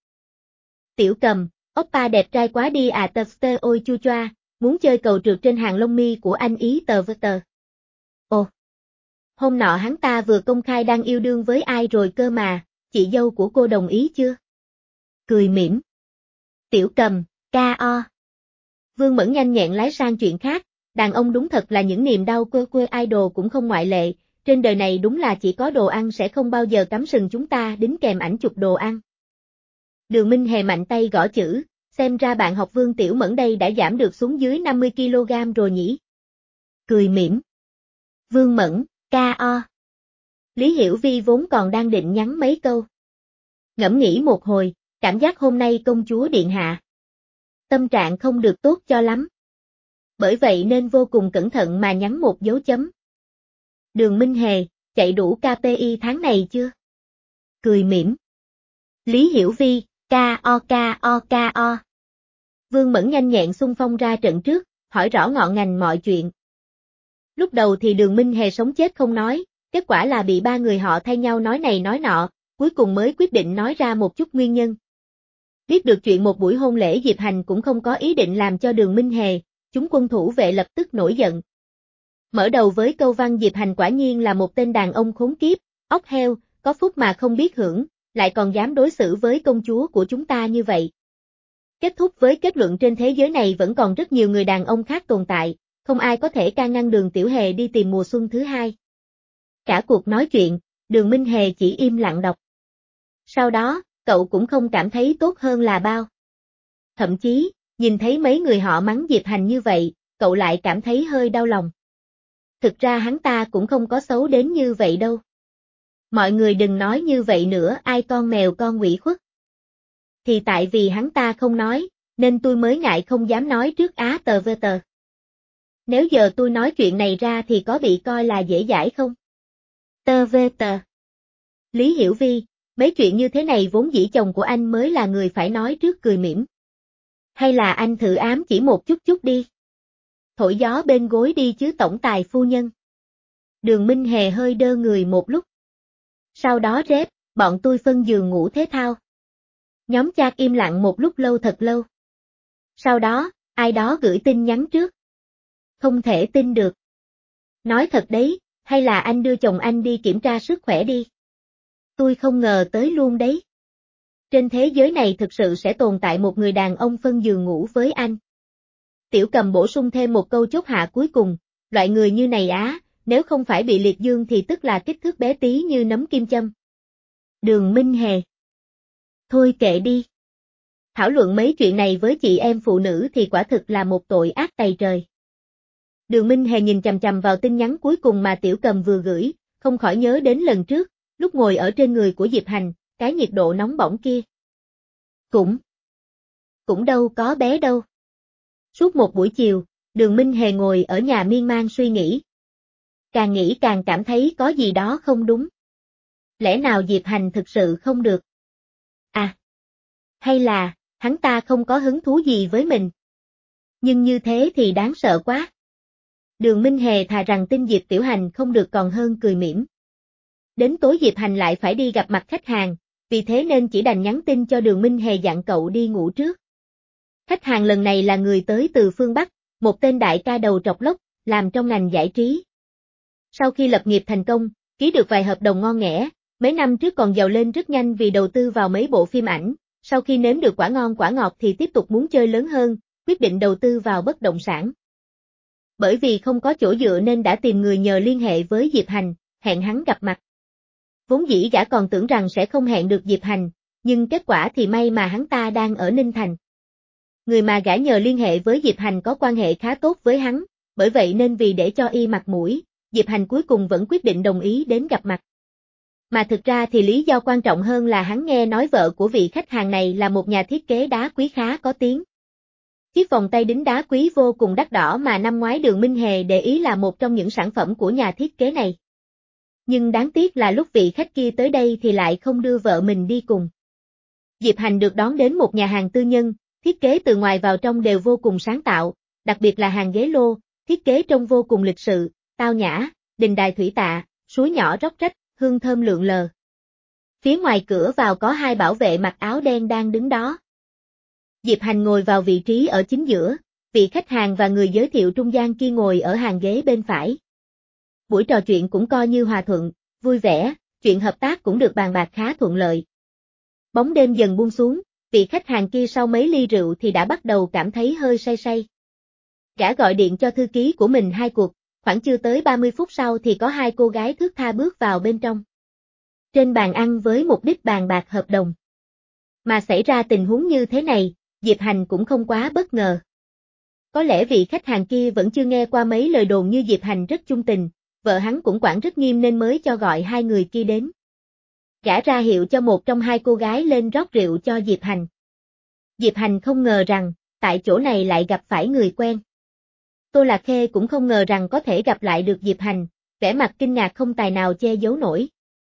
Tiểu Cầm, oppa đẹp trai quá đi à tờ tơ ôi chu choa, muốn chơi cầu trượt trên hàng lông mi của anh ý tờ vơ tờ. Ồ, hôm nọ hắn ta vừa công khai đang yêu đương với ai rồi cơ mà, chị dâu của cô đồng ý chưa? Cười mỉm. Tiểu Cầm, ca o. Vương Mẫn nhanh nhẹn lái sang chuyện khác, đàn ông đúng thật là những niềm đau quê quê idol cũng không ngoại lệ, trên đời này đúng là chỉ có đồ ăn sẽ không bao giờ cắm sừng chúng ta đính kèm ảnh chụp đồ ăn. Đường Minh Hề mạnh tay gõ chữ, xem ra bạn học Vương Tiểu Mẫn đây đã giảm được xuống dưới năm mươi ki lô gam rồi nhỉ? Cười mỉm. Vương Mẫn, ca o. Lý Hiểu Vi vốn còn đang định nhắn mấy câu. Ngẫm nghĩ một hồi, cảm giác hôm nay công chúa Điện Hạ. Tâm trạng không được tốt cho lắm. Bởi vậy nên vô cùng cẩn thận mà nhắn một dấu chấm. Đường Minh Hề, chạy đủ ca pê i tháng này chưa? Cười mỉm. Lý Hiểu Vi, ca o ca o ca o. Vương Mẫn nhanh nhẹn xung phong ra trận trước, hỏi rõ ngọn ngành mọi chuyện. Lúc đầu thì Đường Minh Hề sống chết không nói, kết quả là bị ba người họ thay nhau nói này nói nọ, cuối cùng mới quyết định nói ra một chút nguyên nhân. Biết được chuyện một buổi hôn lễ Diệp Hành cũng không có ý định làm cho Đường Minh Hề, chúng quân thủ vệ lập tức nổi giận. Mở đầu với câu văn Diệp Hành quả nhiên là một tên đàn ông khốn kiếp, ốc heo, có phúc mà không biết hưởng, lại còn dám đối xử với công chúa của chúng ta như vậy. Kết thúc với kết luận trên thế giới này vẫn còn rất nhiều người đàn ông khác tồn tại, không ai có thể can ngăn Đường Tiểu Hề đi tìm mùa xuân thứ hai. Cả cuộc nói chuyện, Đường Minh Hề chỉ im lặng đọc. Sau đó, cậu cũng không cảm thấy tốt hơn là bao. Thậm chí, nhìn thấy mấy người họ mắng Diệp Hành như vậy, cậu lại cảm thấy hơi đau lòng. Thực ra hắn ta cũng không có xấu đến như vậy đâu. Mọi người đừng nói như vậy nữa, ai con mèo con ủy khuất. Thì tại vì hắn ta không nói, nên tôi mới ngại không dám nói trước á tờ vơ tờ. Nếu giờ tôi nói chuyện này ra thì có bị coi là dễ dãi không? Tờ vơ tờ. Lý Hiểu Vi, mấy chuyện như thế này vốn dĩ chồng của anh mới là người phải nói trước, cười mỉm. Hay là anh thử ám chỉ một chút chút đi. Thổi gió bên gối đi chứ tổng tài phu nhân. Đường Minh Hề hơi đơ người một lúc. Sau đó rép, bọn tôi phân giường ngủ thế thao. Nhóm chat im lặng một lúc lâu thật lâu. Sau đó, ai đó gửi tin nhắn trước. Không thể tin được. Nói thật đấy, hay là anh đưa chồng anh đi kiểm tra sức khỏe đi. Tôi không ngờ tới luôn đấy. Trên thế giới này thực sự sẽ tồn tại một người đàn ông phân giường ngủ với anh. Tiểu Cầm bổ sung thêm một câu chốt hạ cuối cùng, loại người như này á, nếu không phải bị liệt dương thì tức là kích thước bé tí như nấm kim châm. Đường Minh Hề. Thôi kệ đi. Thảo luận mấy chuyện này với chị em phụ nữ thì quả thực là một tội ác tày trời. Đường Minh Hề nhìn chằm chằm vào tin nhắn cuối cùng mà Tiểu Cầm vừa gửi, không khỏi nhớ đến lần trước, lúc ngồi ở trên người của Diệp Hành, cái nhiệt độ nóng bỏng kia. Cũng, cũng đâu có bé đâu. Suốt một buổi chiều, Đường Minh Hề ngồi ở nhà miên man suy nghĩ. Càng nghĩ càng cảm thấy có gì đó không đúng. Lẽ nào Diệp Hành thực sự không được? À, hay là, hắn ta không có hứng thú gì với mình? Nhưng như thế thì đáng sợ quá. Đường Minh Hề thà rằng tin Diệp Tiểu Hành không được còn hơn cười mỉm. Đến tối Diệp Hành lại phải đi gặp mặt khách hàng, vì thế nên chỉ đành nhắn tin cho Đường Minh Hề dặn cậu đi ngủ trước. Khách hàng lần này là người tới từ phương Bắc, một tên đại ca đầu trọc lốc, làm trong ngành giải trí. Sau khi lập nghiệp thành công, ký được vài hợp đồng ngon nghẻ, mấy năm trước còn giàu lên rất nhanh vì đầu tư vào mấy bộ phim ảnh, sau khi nếm được quả ngon quả ngọt thì tiếp tục muốn chơi lớn hơn, quyết định đầu tư vào bất động sản. Bởi vì không có chỗ dựa nên đã tìm người nhờ liên hệ với Diệp Hành, hẹn hắn gặp mặt. Vốn dĩ gã còn tưởng rằng sẽ không hẹn được Diệp Hành, nhưng kết quả thì may mà hắn ta đang ở Ninh Thành. Người mà gã nhờ liên hệ với Diệp Hành có quan hệ khá tốt với hắn, bởi vậy nên vì để cho y mặt mũi, Diệp Hành cuối cùng vẫn quyết định đồng ý đến gặp mặt. Mà thực ra thì lý do quan trọng hơn là hắn nghe nói vợ của vị khách hàng này là một nhà thiết kế đá quý khá có tiếng. Chiếc vòng tay đính đá quý vô cùng đắt đỏ mà năm ngoái Đường Minh Hề để ý là một trong những sản phẩm của nhà thiết kế này. Nhưng đáng tiếc là lúc vị khách kia tới đây thì lại không đưa vợ mình đi cùng. Diệp Hành được đón đến một nhà hàng tư nhân, thiết kế từ ngoài vào trong đều vô cùng sáng tạo, đặc biệt là hàng ghế lô, thiết kế trông vô cùng lịch sự, tao nhã, đình đài thủy tạ, suối nhỏ róc rách, hương thơm lượn lờ. Phía ngoài cửa vào có hai bảo vệ mặc áo đen đang đứng đó. Diệp Hành ngồi vào vị trí ở chính giữa, vị khách hàng và người giới thiệu trung gian kia ngồi ở hàng ghế bên phải. Buổi trò chuyện cũng coi như hòa thuận, vui vẻ, chuyện hợp tác cũng được bàn bạc khá thuận lợi. Bóng đêm dần buông xuống, vị khách hàng kia sau mấy ly rượu thì đã bắt đầu cảm thấy hơi say say. Gã gọi điện cho thư ký của mình hai cuộc, khoảng chưa tới ba mươi phút sau thì có hai cô gái thướt tha bước vào bên trong. Trên bàn ăn với mục đích bàn bạc hợp đồng. Mà xảy ra tình huống như thế này, Diệp Hành cũng không quá bất ngờ. Có lẽ vị khách hàng kia vẫn chưa nghe qua mấy lời đồn như Diệp Hành rất chung tình, vợ hắn cũng quản rất nghiêm nên mới cho gọi hai người kia đến. Gã ra hiệu cho một trong hai cô gái lên rót rượu cho Diệp Hành. Diệp Hành không ngờ rằng, tại chỗ này lại gặp phải người quen. Tô Lạc Khê cũng không ngờ rằng có thể gặp lại được Diệp Hành, vẻ mặt kinh ngạc không tài nào che giấu nổi.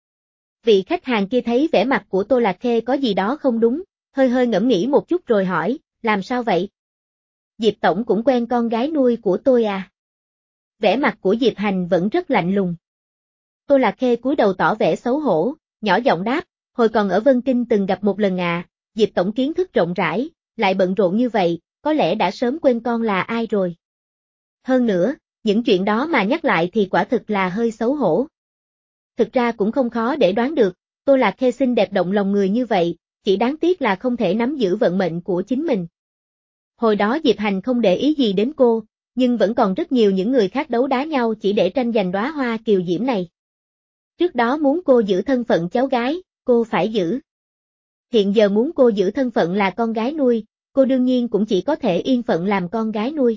Vị khách hàng kia thấy vẻ mặt của Tô Lạc Khê có gì đó không đúng, hơi hơi ngẫm nghĩ một chút rồi hỏi, làm sao vậy? Diệp Tổng cũng quen con gái nuôi của tôi à? Vẻ mặt của Diệp Hành vẫn rất lạnh lùng. Tô Lạc Khê cúi đầu tỏ vẻ xấu hổ, nhỏ giọng đáp, hồi còn ở Vân Kinh từng gặp một lần à, Diệp Tổng kiến thức rộng rãi, lại bận rộn như vậy, có lẽ đã sớm quên con là ai rồi. Hơn nữa, những chuyện đó mà nhắc lại thì quả thực là hơi xấu hổ. Thực ra cũng không khó để đoán được, Tô Lạc Khê xinh đẹp động lòng người như vậy, chỉ đáng tiếc là không thể nắm giữ vận mệnh của chính mình. Hồi đó Diệp Hành không để ý gì đến cô, nhưng vẫn còn rất nhiều những người khác đấu đá nhau chỉ để tranh giành đóa hoa kiều diễm này. Trước đó muốn cô giữ thân phận cháu gái, cô phải giữ. Hiện giờ muốn cô giữ thân phận là con gái nuôi, cô đương nhiên cũng chỉ có thể yên phận làm con gái nuôi.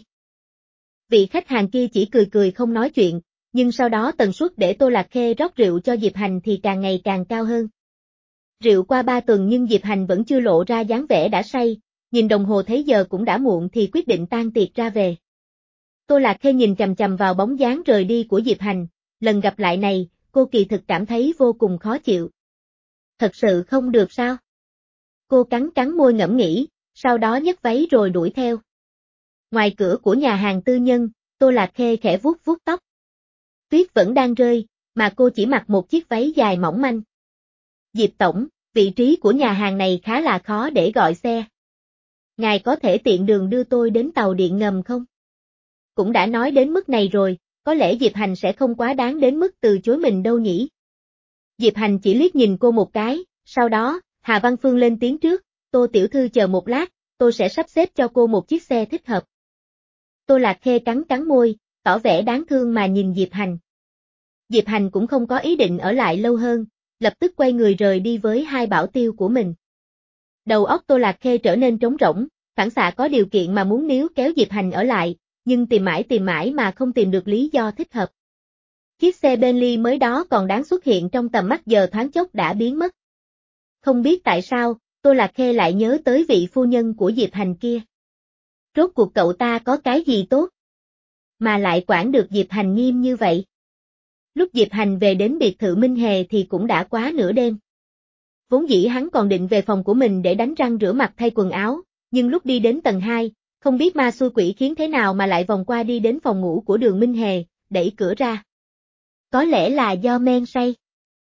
Vị khách hàng kia chỉ cười cười không nói chuyện, nhưng sau đó tần suất để Tô Lạc Khê rót rượu cho Diệp Hành thì càng ngày càng cao hơn. Rượu qua ba tuần nhưng Diệp Hành vẫn chưa lộ ra dáng vẻ đã say, nhìn đồng hồ thấy giờ cũng đã muộn thì quyết định tan tiệc ra về. Tô Lạc Khê nhìn chằm chằm vào bóng dáng rời đi của Diệp Hành, lần gặp lại này, cô kỳ thực cảm thấy vô cùng khó chịu. Thật sự không được sao? Cô cắn cắn môi ngẫm nghĩ, sau đó nhấc váy rồi đuổi theo. Ngoài cửa của nhà hàng tư nhân, Tô Lạc Khê khẽ vuốt vuốt tóc. Tuyết vẫn đang rơi, mà cô chỉ mặc một chiếc váy dài mỏng manh. Diệp Tổng, vị trí của nhà hàng này khá là khó để gọi xe. Ngài có thể tiện đường đưa tôi đến tàu điện ngầm không? Cũng đã nói đến mức này rồi, có lẽ Diệp Hành sẽ không quá đáng đến mức từ chối mình đâu nhỉ? Diệp Hành chỉ liếc nhìn cô một cái, sau đó, Hà Văn Phương lên tiếng trước, Tô tiểu thư chờ một lát, tôi sẽ sắp xếp cho cô một chiếc xe thích hợp. Tô Lạc Khê cắn cắn môi, tỏ vẻ đáng thương mà nhìn Diệp Hành. Diệp Hành cũng không có ý định ở lại lâu hơn, lập tức quay người rời đi với hai bảo tiêu của mình. Đầu óc Tô Lạc Khê trở nên trống rỗng, phản xạ có điều kiện mà muốn níu kéo Diệp Hành ở lại, nhưng tìm mãi tìm mãi mà không tìm được lý do thích hợp. Chiếc xe Bentley mới đó còn đáng xuất hiện trong tầm mắt giờ thoáng chốc đã biến mất. Không biết tại sao, Tô Lạc Khê lại nhớ tới vị phu nhân của Diệp Hành kia. Rốt cuộc cậu ta có cái gì tốt? Mà lại quản được Diệp Hành nghiêm như vậy. Lúc Diệp Hành về đến biệt thự Minh Hề thì cũng đã quá nửa đêm. Vốn dĩ hắn còn định về phòng của mình để đánh răng rửa mặt thay quần áo, nhưng lúc đi đến tầng hai, không biết ma xui quỷ khiến thế nào mà lại vòng qua đi đến phòng ngủ của Đường Minh Hề, đẩy cửa ra. Có lẽ là do men say.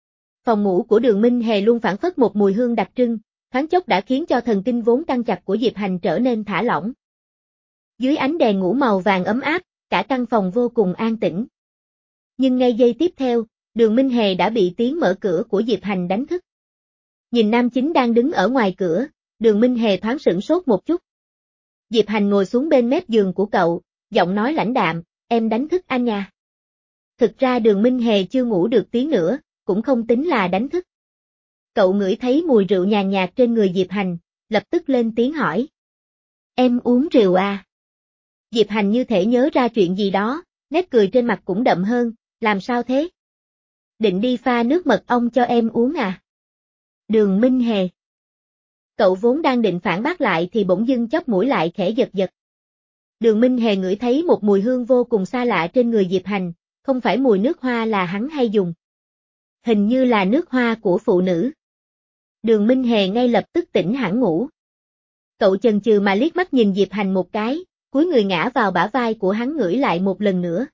Phòng ngủ của Đường Minh Hề luôn phảng phất một mùi hương đặc trưng, thoáng chốc đã khiến cho thần kinh vốn căng chặt của Diệp Hành trở nên thả lỏng. Dưới ánh đèn ngủ màu vàng ấm áp, cả căn phòng vô cùng an tĩnh. Nhưng ngay giây tiếp theo, Đường Minh Hề đã bị tiếng mở cửa của Diệp Hành đánh thức. Nhìn nam chính đang đứng ở ngoài cửa, Đường Minh Hề thoáng sửng sốt một chút. Diệp Hành ngồi xuống bên mép giường của cậu, giọng nói lãnh đạm, em đánh thức anh nha. Thực ra Đường Minh Hề chưa ngủ được tiếng nữa, cũng không tính là đánh thức. Cậu ngửi thấy mùi rượu nhàn nhạt trên người Diệp Hành, lập tức lên tiếng hỏi. Em uống rượu à? Diệp Hành như thể nhớ ra chuyện gì đó, nét cười trên mặt cũng đậm hơn, làm sao thế? Định đi pha nước mật ong cho em uống à? Đường Minh Hề. Cậu vốn đang định phản bác lại thì bỗng dưng chóp mũi lại khẽ giật giật. Đường Minh Hề ngửi thấy một mùi hương vô cùng xa lạ trên người Diệp Hành, không phải mùi nước hoa là hắn hay dùng. Hình như là nước hoa của phụ nữ. Đường Minh Hề ngay lập tức tỉnh hẳn ngủ. Cậu chần chừ mà liếc mắt nhìn Diệp Hành một cái, cúi người ngã vào bả vai của hắn ngửi lại một lần nữa.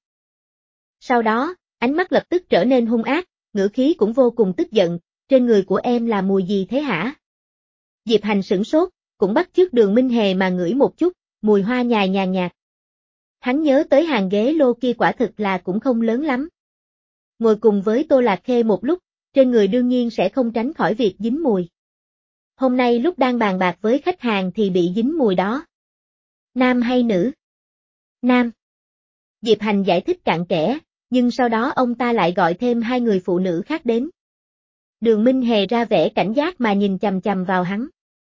Sau đó, ánh mắt lập tức trở nên hung ác, ngữ khí cũng vô cùng tức giận, trên người của em là mùi gì thế hả? Diệp Hành sửng sốt, cũng bắt chước Đường Minh Hề mà ngửi một chút, mùi hoa nhài nhàn nhạt. Hắn nhớ tới hàng ghế lô kia quả thực là cũng không lớn lắm. Ngồi cùng với Tô Lạc Khê một lúc, trên người đương nhiên sẽ không tránh khỏi việc dính mùi. Hôm nay lúc đang bàn bạc với khách hàng thì bị dính mùi đó. Nam hay nữ? Nam. Diệp Hành giải thích cặn kẽ, nhưng sau đó ông ta lại gọi thêm hai người phụ nữ khác đến. Đường Minh Hề ra vẻ cảnh giác mà nhìn chằm chằm vào hắn.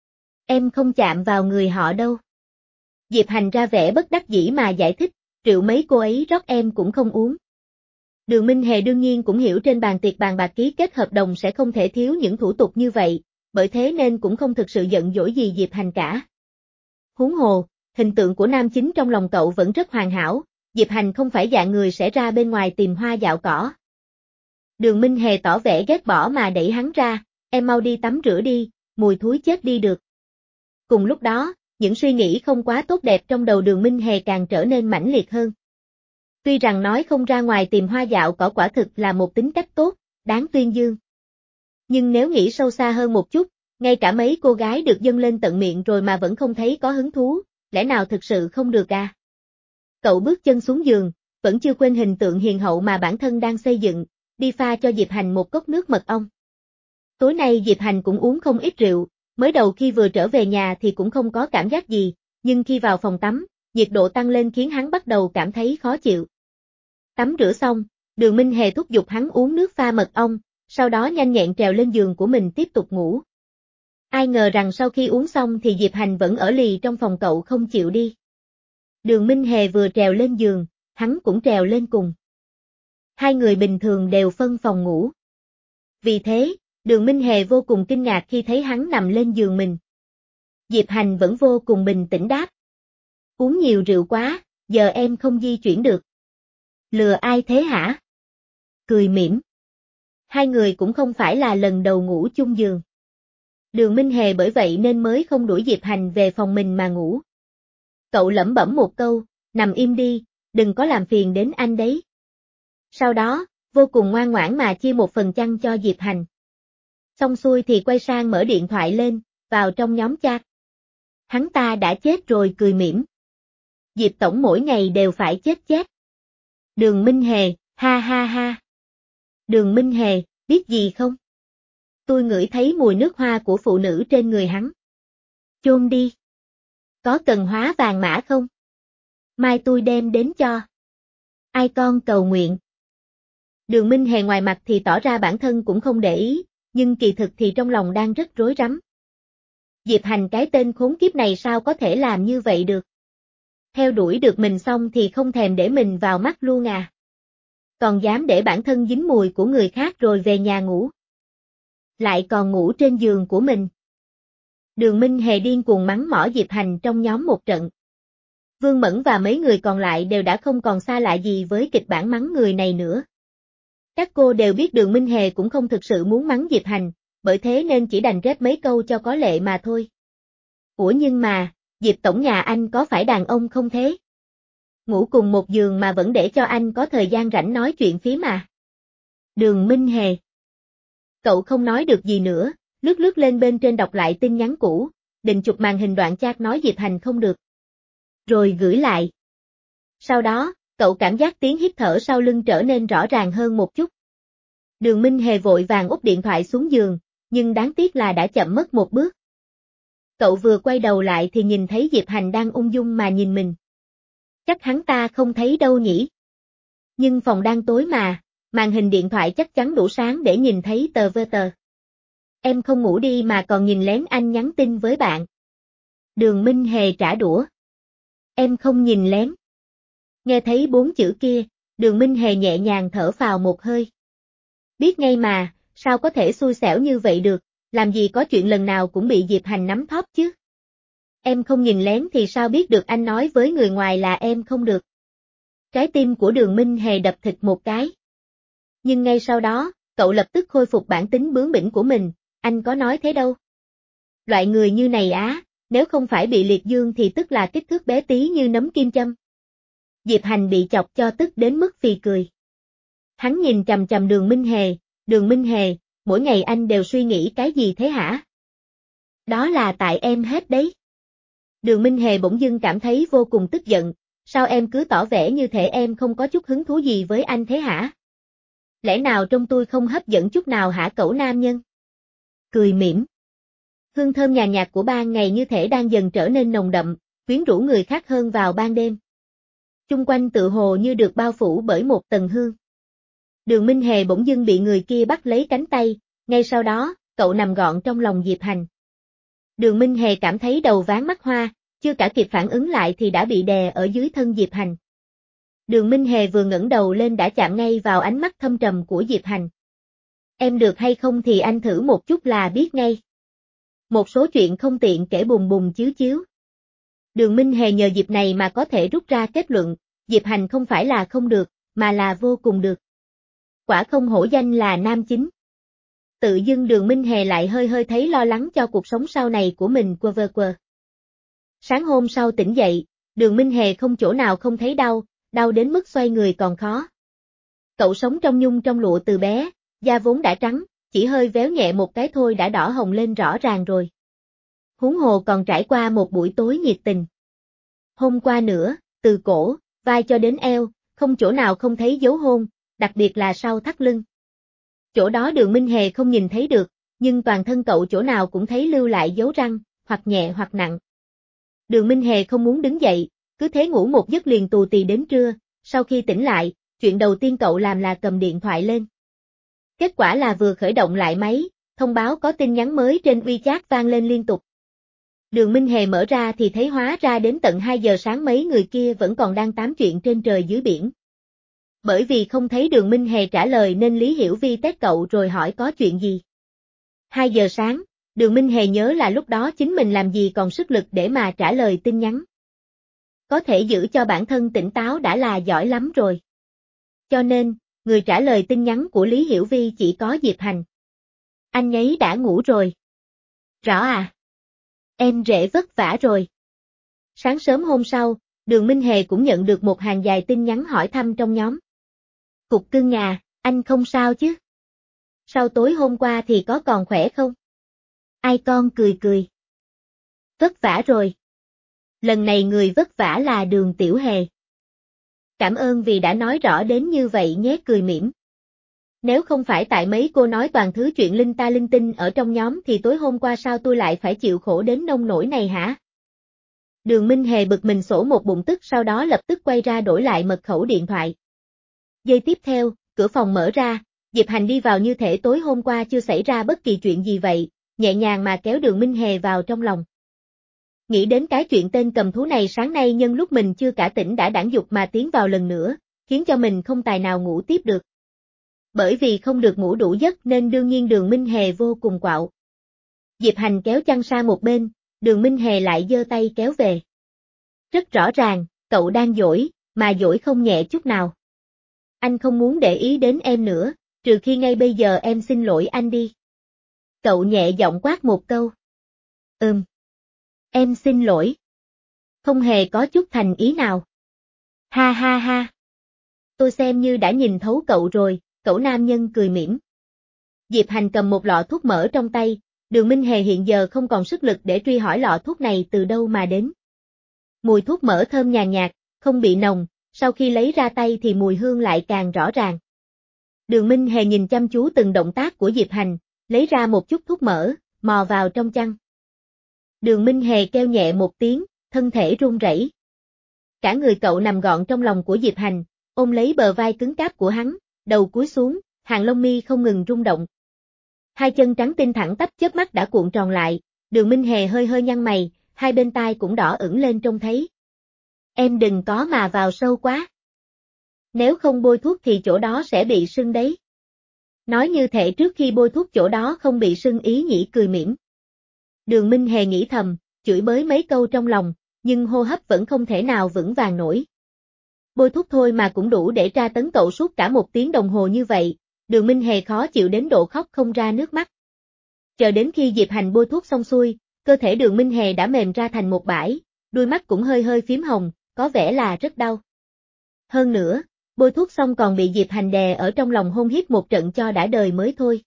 Em không chạm vào người họ đâu. Diệp Hành ra vẻ bất đắc dĩ mà giải thích, rượu mấy cô ấy rót em cũng không uống. Đường Minh Hề đương nhiên cũng hiểu trên bàn tiệc bàn bạc ký kết hợp đồng sẽ không thể thiếu những thủ tục như vậy, bởi thế nên cũng không thực sự giận dỗi gì Diệp Hành cả. Huống hồ, hình tượng của nam chính trong lòng cậu vẫn rất hoàn hảo, Diệp Hành không phải dạng người sẽ ra bên ngoài tìm hoa dạo cỏ. Đường Minh Hề tỏ vẻ ghét bỏ mà đẩy hắn ra, em mau đi tắm rửa đi, mùi thúi chết đi được. Cùng lúc đó, những suy nghĩ không quá tốt đẹp trong đầu Đường Minh Hề càng trở nên mãnh liệt hơn. Tuy rằng nói không ra ngoài tìm hoa dạo cỏ quả thực là một tính cách tốt, đáng tuyên dương. Nhưng nếu nghĩ sâu xa hơn một chút, ngay cả mấy cô gái được dâng lên tận miệng rồi mà vẫn không thấy có hứng thú, lẽ nào thực sự không được à? Cậu bước chân xuống giường, vẫn chưa quên hình tượng hiền hậu mà bản thân đang xây dựng, đi pha cho Diệp Hành một cốc nước mật ong. Tối nay Diệp Hành cũng uống không ít rượu, mới đầu khi vừa trở về nhà thì cũng không có cảm giác gì, nhưng khi vào phòng tắm, nhiệt độ tăng lên khiến hắn bắt đầu cảm thấy khó chịu. Tắm rửa xong, Đường Minh Hề thúc giục hắn uống nước pha mật ong, sau đó nhanh nhẹn trèo lên giường của mình tiếp tục ngủ. Ai ngờ rằng sau khi uống xong thì Diệp Hành vẫn ở lì trong phòng cậu không chịu đi. Đường Minh Hề vừa trèo lên giường, hắn cũng trèo lên cùng. Hai người bình thường đều phân phòng ngủ. Vì thế, Đường Minh Hề vô cùng kinh ngạc khi thấy hắn nằm lên giường mình. Diệp Hành vẫn vô cùng bình tĩnh đáp. Uống nhiều rượu quá, giờ em không di chuyển được. Lừa ai thế hả? Cười mỉm. Hai người cũng không phải là lần đầu ngủ chung giường. Đường Minh Hề bởi vậy nên mới không đuổi Diệp Hành về phòng mình mà ngủ. Cậu lẩm bẩm một câu, nằm im đi, đừng có làm phiền đến anh đấy. Sau đó, vô cùng ngoan ngoãn mà chia một phần chăn cho Diệp Hành. Xong xuôi thì quay sang mở điện thoại lên, vào trong nhóm chat. Hắn ta đã chết rồi cười mỉm. Diệp tổng mỗi ngày đều phải chết chết. Đường Minh Hề, ha ha ha. Đường Minh Hề, biết gì không? Tôi ngửi thấy mùi nước hoa của phụ nữ trên người hắn. Chôn đi. Có cần hóa vàng mã không? Mai tôi đem đến cho. Ai con cầu nguyện. Đường Minh Hề ngoài mặt thì tỏ ra bản thân cũng không để ý, nhưng kỳ thực thì trong lòng đang rất rối rắm. Diệp Hành cái tên khốn kiếp này sao có thể làm như vậy được? Theo đuổi được mình xong thì không thèm để mình vào mắt luôn à? Còn dám để bản thân dính mùi của người khác rồi về nhà ngủ. Lại còn ngủ trên giường của mình. Đường Minh Hề điên cuồng mắng mỏ Diệp Hành trong nhóm một trận. Vương Mẫn và mấy người còn lại đều đã không còn xa lạ gì với kịch bản mắng người này nữa. Các cô đều biết Đường Minh Hề cũng không thực sự muốn mắng Diệp Hành, bởi thế nên chỉ đành rép mấy câu cho có lệ mà thôi. Ủa nhưng mà, Diệp tổng nhà anh có phải đàn ông không thế? Ngủ cùng một giường mà vẫn để cho anh có thời gian rảnh nói chuyện phím mà. Đường Minh Hề. Cậu không nói được gì nữa, lướt lướt lên bên trên đọc lại tin nhắn cũ, định chụp màn hình đoạn chat nói Diệp Hành không được. Rồi gửi lại. Sau đó, cậu cảm giác tiếng hít thở sau lưng trở nên rõ ràng hơn một chút. Đường Minh Hề vội vàng úp điện thoại xuống giường, nhưng đáng tiếc là đã chậm mất một bước. Cậu vừa quay đầu lại thì nhìn thấy Diệp Hành đang ung dung mà nhìn mình. Chắc hắn ta không thấy đâu nhỉ? Nhưng phòng đang tối mà, màn hình điện thoại chắc chắn đủ sáng để nhìn thấy tờ vê tờ. Em không ngủ đi mà còn nhìn lén anh nhắn tin với bạn. Đường Minh Hề trả đũa. Em không nhìn lén. Nghe thấy bốn chữ kia, Đường Minh Hề nhẹ nhàng thở phào một hơi. Biết ngay mà, sao có thể xui xẻo như vậy được, làm gì có chuyện lần nào cũng bị Diệp Hành nắm thóp chứ. Em không nhìn lén thì sao biết được anh nói với người ngoài là em không được. Trái tim của Đường Minh Hề đập thịt một cái. Nhưng ngay sau đó, cậu lập tức khôi phục bản tính bướng bỉnh của mình, anh có nói thế đâu. Loại người như này á, nếu không phải bị liệt dương thì tức là kích thước bé tí như nấm kim châm. Diệp Hành bị chọc cho tức đến mức phì cười. Hắn nhìn chằm chằm Đường Minh Hề, Đường Minh Hề, mỗi ngày anh đều suy nghĩ cái gì thế hả? Đó là tại em hết đấy. Đường Minh Hề bỗng dưng cảm thấy vô cùng tức giận, sao em cứ tỏ vẻ như thể em không có chút hứng thú gì với anh thế hả? Lẽ nào trong tôi không hấp dẫn chút nào hả cẩu nam nhân? Cười mỉm. Hương thơm nhàn nhạt của ban ngày như thể đang dần trở nên nồng đậm, quyến rũ người khác hơn vào ban đêm. Chung quanh tự hồ như được bao phủ bởi một tầng hương. Đường Minh Hề bỗng dưng bị người kia bắt lấy cánh tay, ngay sau đó, cậu nằm gọn trong lòng Diệp Hành. Đường Minh Hề cảm thấy đầu váng mắt hoa, chưa cả kịp phản ứng lại thì đã bị đè ở dưới thân Diệp Hành. Đường Minh Hề vừa ngẩng đầu lên đã chạm ngay vào ánh mắt thâm trầm của Diệp Hành. Em được hay không thì anh thử một chút là biết ngay. Một số chuyện không tiện kể bùng bùng chiếu chiếu. Đường Minh Hề nhờ dịp này mà có thể rút ra kết luận, Diệp Hành không phải là không được, mà là vô cùng được. Quả không hổ danh là nam chính. Tự dưng Đường Minh Hề lại hơi hơi thấy lo lắng cho cuộc sống sau này của mình quơ vơ quơ. Sáng hôm sau tỉnh dậy, Đường Minh Hề không chỗ nào không thấy đau, đau đến mức xoay người còn khó. Cậu sống trong nhung trong lụa từ bé, da vốn đã trắng, chỉ hơi véo nhẹ một cái thôi đã đỏ hồng lên rõ ràng rồi. Huống hồ còn trải qua một buổi tối nhiệt tình. Hôm qua nữa, từ cổ, vai cho đến eo, không chỗ nào không thấy dấu hôn, đặc biệt là sau thắt lưng. Chỗ đó Đường Minh Hề không nhìn thấy được, nhưng toàn thân cậu chỗ nào cũng thấy lưu lại dấu răng, hoặc nhẹ hoặc nặng. Đường Minh Hề không muốn đứng dậy, cứ thế ngủ một giấc liền tù tì đến trưa, sau khi tỉnh lại, chuyện đầu tiên cậu làm là cầm điện thoại lên. Kết quả là vừa khởi động lại máy, thông báo có tin nhắn mới trên WeChat vang lên liên tục. Đường Minh Hề mở ra thì thấy hóa ra đến tận hai giờ sáng mấy người kia vẫn còn đang tám chuyện trên trời dưới biển. Bởi vì không thấy Đường Minh Hề trả lời nên Lý Hiểu Vi test cậu rồi hỏi có chuyện gì. hai giờ sáng, Đường Minh Hề nhớ là lúc đó chính mình làm gì còn sức lực để mà trả lời tin nhắn. Có thể giữ cho bản thân tỉnh táo đã là giỏi lắm rồi. Cho nên, người trả lời tin nhắn của Lý Hiểu Vi chỉ có Diệp Hành. Anh ấy đã ngủ rồi. Rõ à? Em rể vất vả rồi. Sáng sớm hôm sau, Đường Minh Hề cũng nhận được một hàng dài tin nhắn hỏi thăm trong nhóm. Cục cưng à, anh không sao chứ? Sau tối hôm qua thì có còn khỏe không? Ai con cười cười. Vất vả rồi. Lần này người vất vả là Đường Tiểu Hề. Cảm ơn vì đã nói rõ đến như vậy nhé, cười mỉm. Nếu không phải tại mấy cô nói toàn thứ chuyện linh ta linh tinh ở trong nhóm thì tối hôm qua sao tôi lại phải chịu khổ đến nông nỗi này hả? Đường Minh Hề bực mình sổ một bụng tức, sau đó lập tức quay ra đổi lại mật khẩu điện thoại. Giây tiếp theo, cửa phòng mở ra, Diệp Hành đi vào như thể tối hôm qua chưa xảy ra bất kỳ chuyện gì vậy, nhẹ nhàng mà kéo Đường Minh Hề vào trong lòng. Nghĩ đến cái chuyện tên cầm thú này sáng nay nhân lúc mình chưa cả tỉnh đã đãng dục mà tiến vào lần nữa, khiến cho mình không tài nào ngủ tiếp được. Bởi vì không được ngủ đủ giấc nên đương nhiên Đường Minh Hề vô cùng quạo. Diệp Hành kéo chăn sang một bên, Đường Minh Hề lại giơ tay kéo về. Rất rõ ràng, cậu đang dỗi, mà dỗi không nhẹ chút nào. Anh không muốn để ý đến em nữa, trừ khi ngay bây giờ em xin lỗi anh đi. Cậu nhẹ giọng quát một câu. Ừm. Em xin lỗi. Không hề có chút thành ý nào. Ha ha ha. Tôi xem như đã nhìn thấu cậu rồi, cậu nam nhân cười mỉm. Diệp Hành cầm một lọ thuốc mỡ trong tay, Đường Minh Hề hiện giờ không còn sức lực để truy hỏi lọ thuốc này từ đâu mà đến. Mùi thuốc mỡ thơm nhàn nhạt, không bị nồng, sau khi lấy ra tay thì mùi hương lại càng rõ ràng. Đường Minh Hề nhìn chăm chú từng động tác của Diệp Hành, lấy ra một chút thuốc mỡ, mò vào trong chăn. Đường Minh Hề kêu nhẹ một tiếng, thân thể run rẩy. Cả người cậu nằm gọn trong lòng của Diệp Hành, ôm lấy bờ vai cứng cáp của hắn, đầu cúi xuống, hàng lông mi không ngừng rung động. Hai chân trắng tinh thẳng tắp chớp mắt đã cuộn tròn lại, Đường Minh Hề hơi hơi nhăn mày, hai bên tai cũng đỏ ửng lên trông thấy. Em đừng có mà vào sâu quá. Nếu không bôi thuốc thì chỗ đó sẽ bị sưng đấy. Nói như thể trước khi bôi thuốc chỗ đó không bị sưng ý nhỉ, cười mỉm. Đường Minh Hề nghĩ thầm, chửi bới mấy câu trong lòng, nhưng hô hấp vẫn không thể nào vững vàng nổi. Bôi thuốc thôi mà cũng đủ để tra tấn cậu suốt cả một tiếng đồng hồ như vậy, Đường Minh Hề khó chịu đến độ khóc không ra nước mắt. Chờ đến khi Diệp Hành bôi thuốc xong xuôi, cơ thể Đường Minh Hề đã mềm ra thành một bãi, đôi mắt cũng hơi hơi phím hồng, có vẻ là rất đau. Hơn nữa, bôi thuốc xong còn bị Diệp Hành đè ở trong lòng hôn hiếp một trận cho đã đời mới thôi.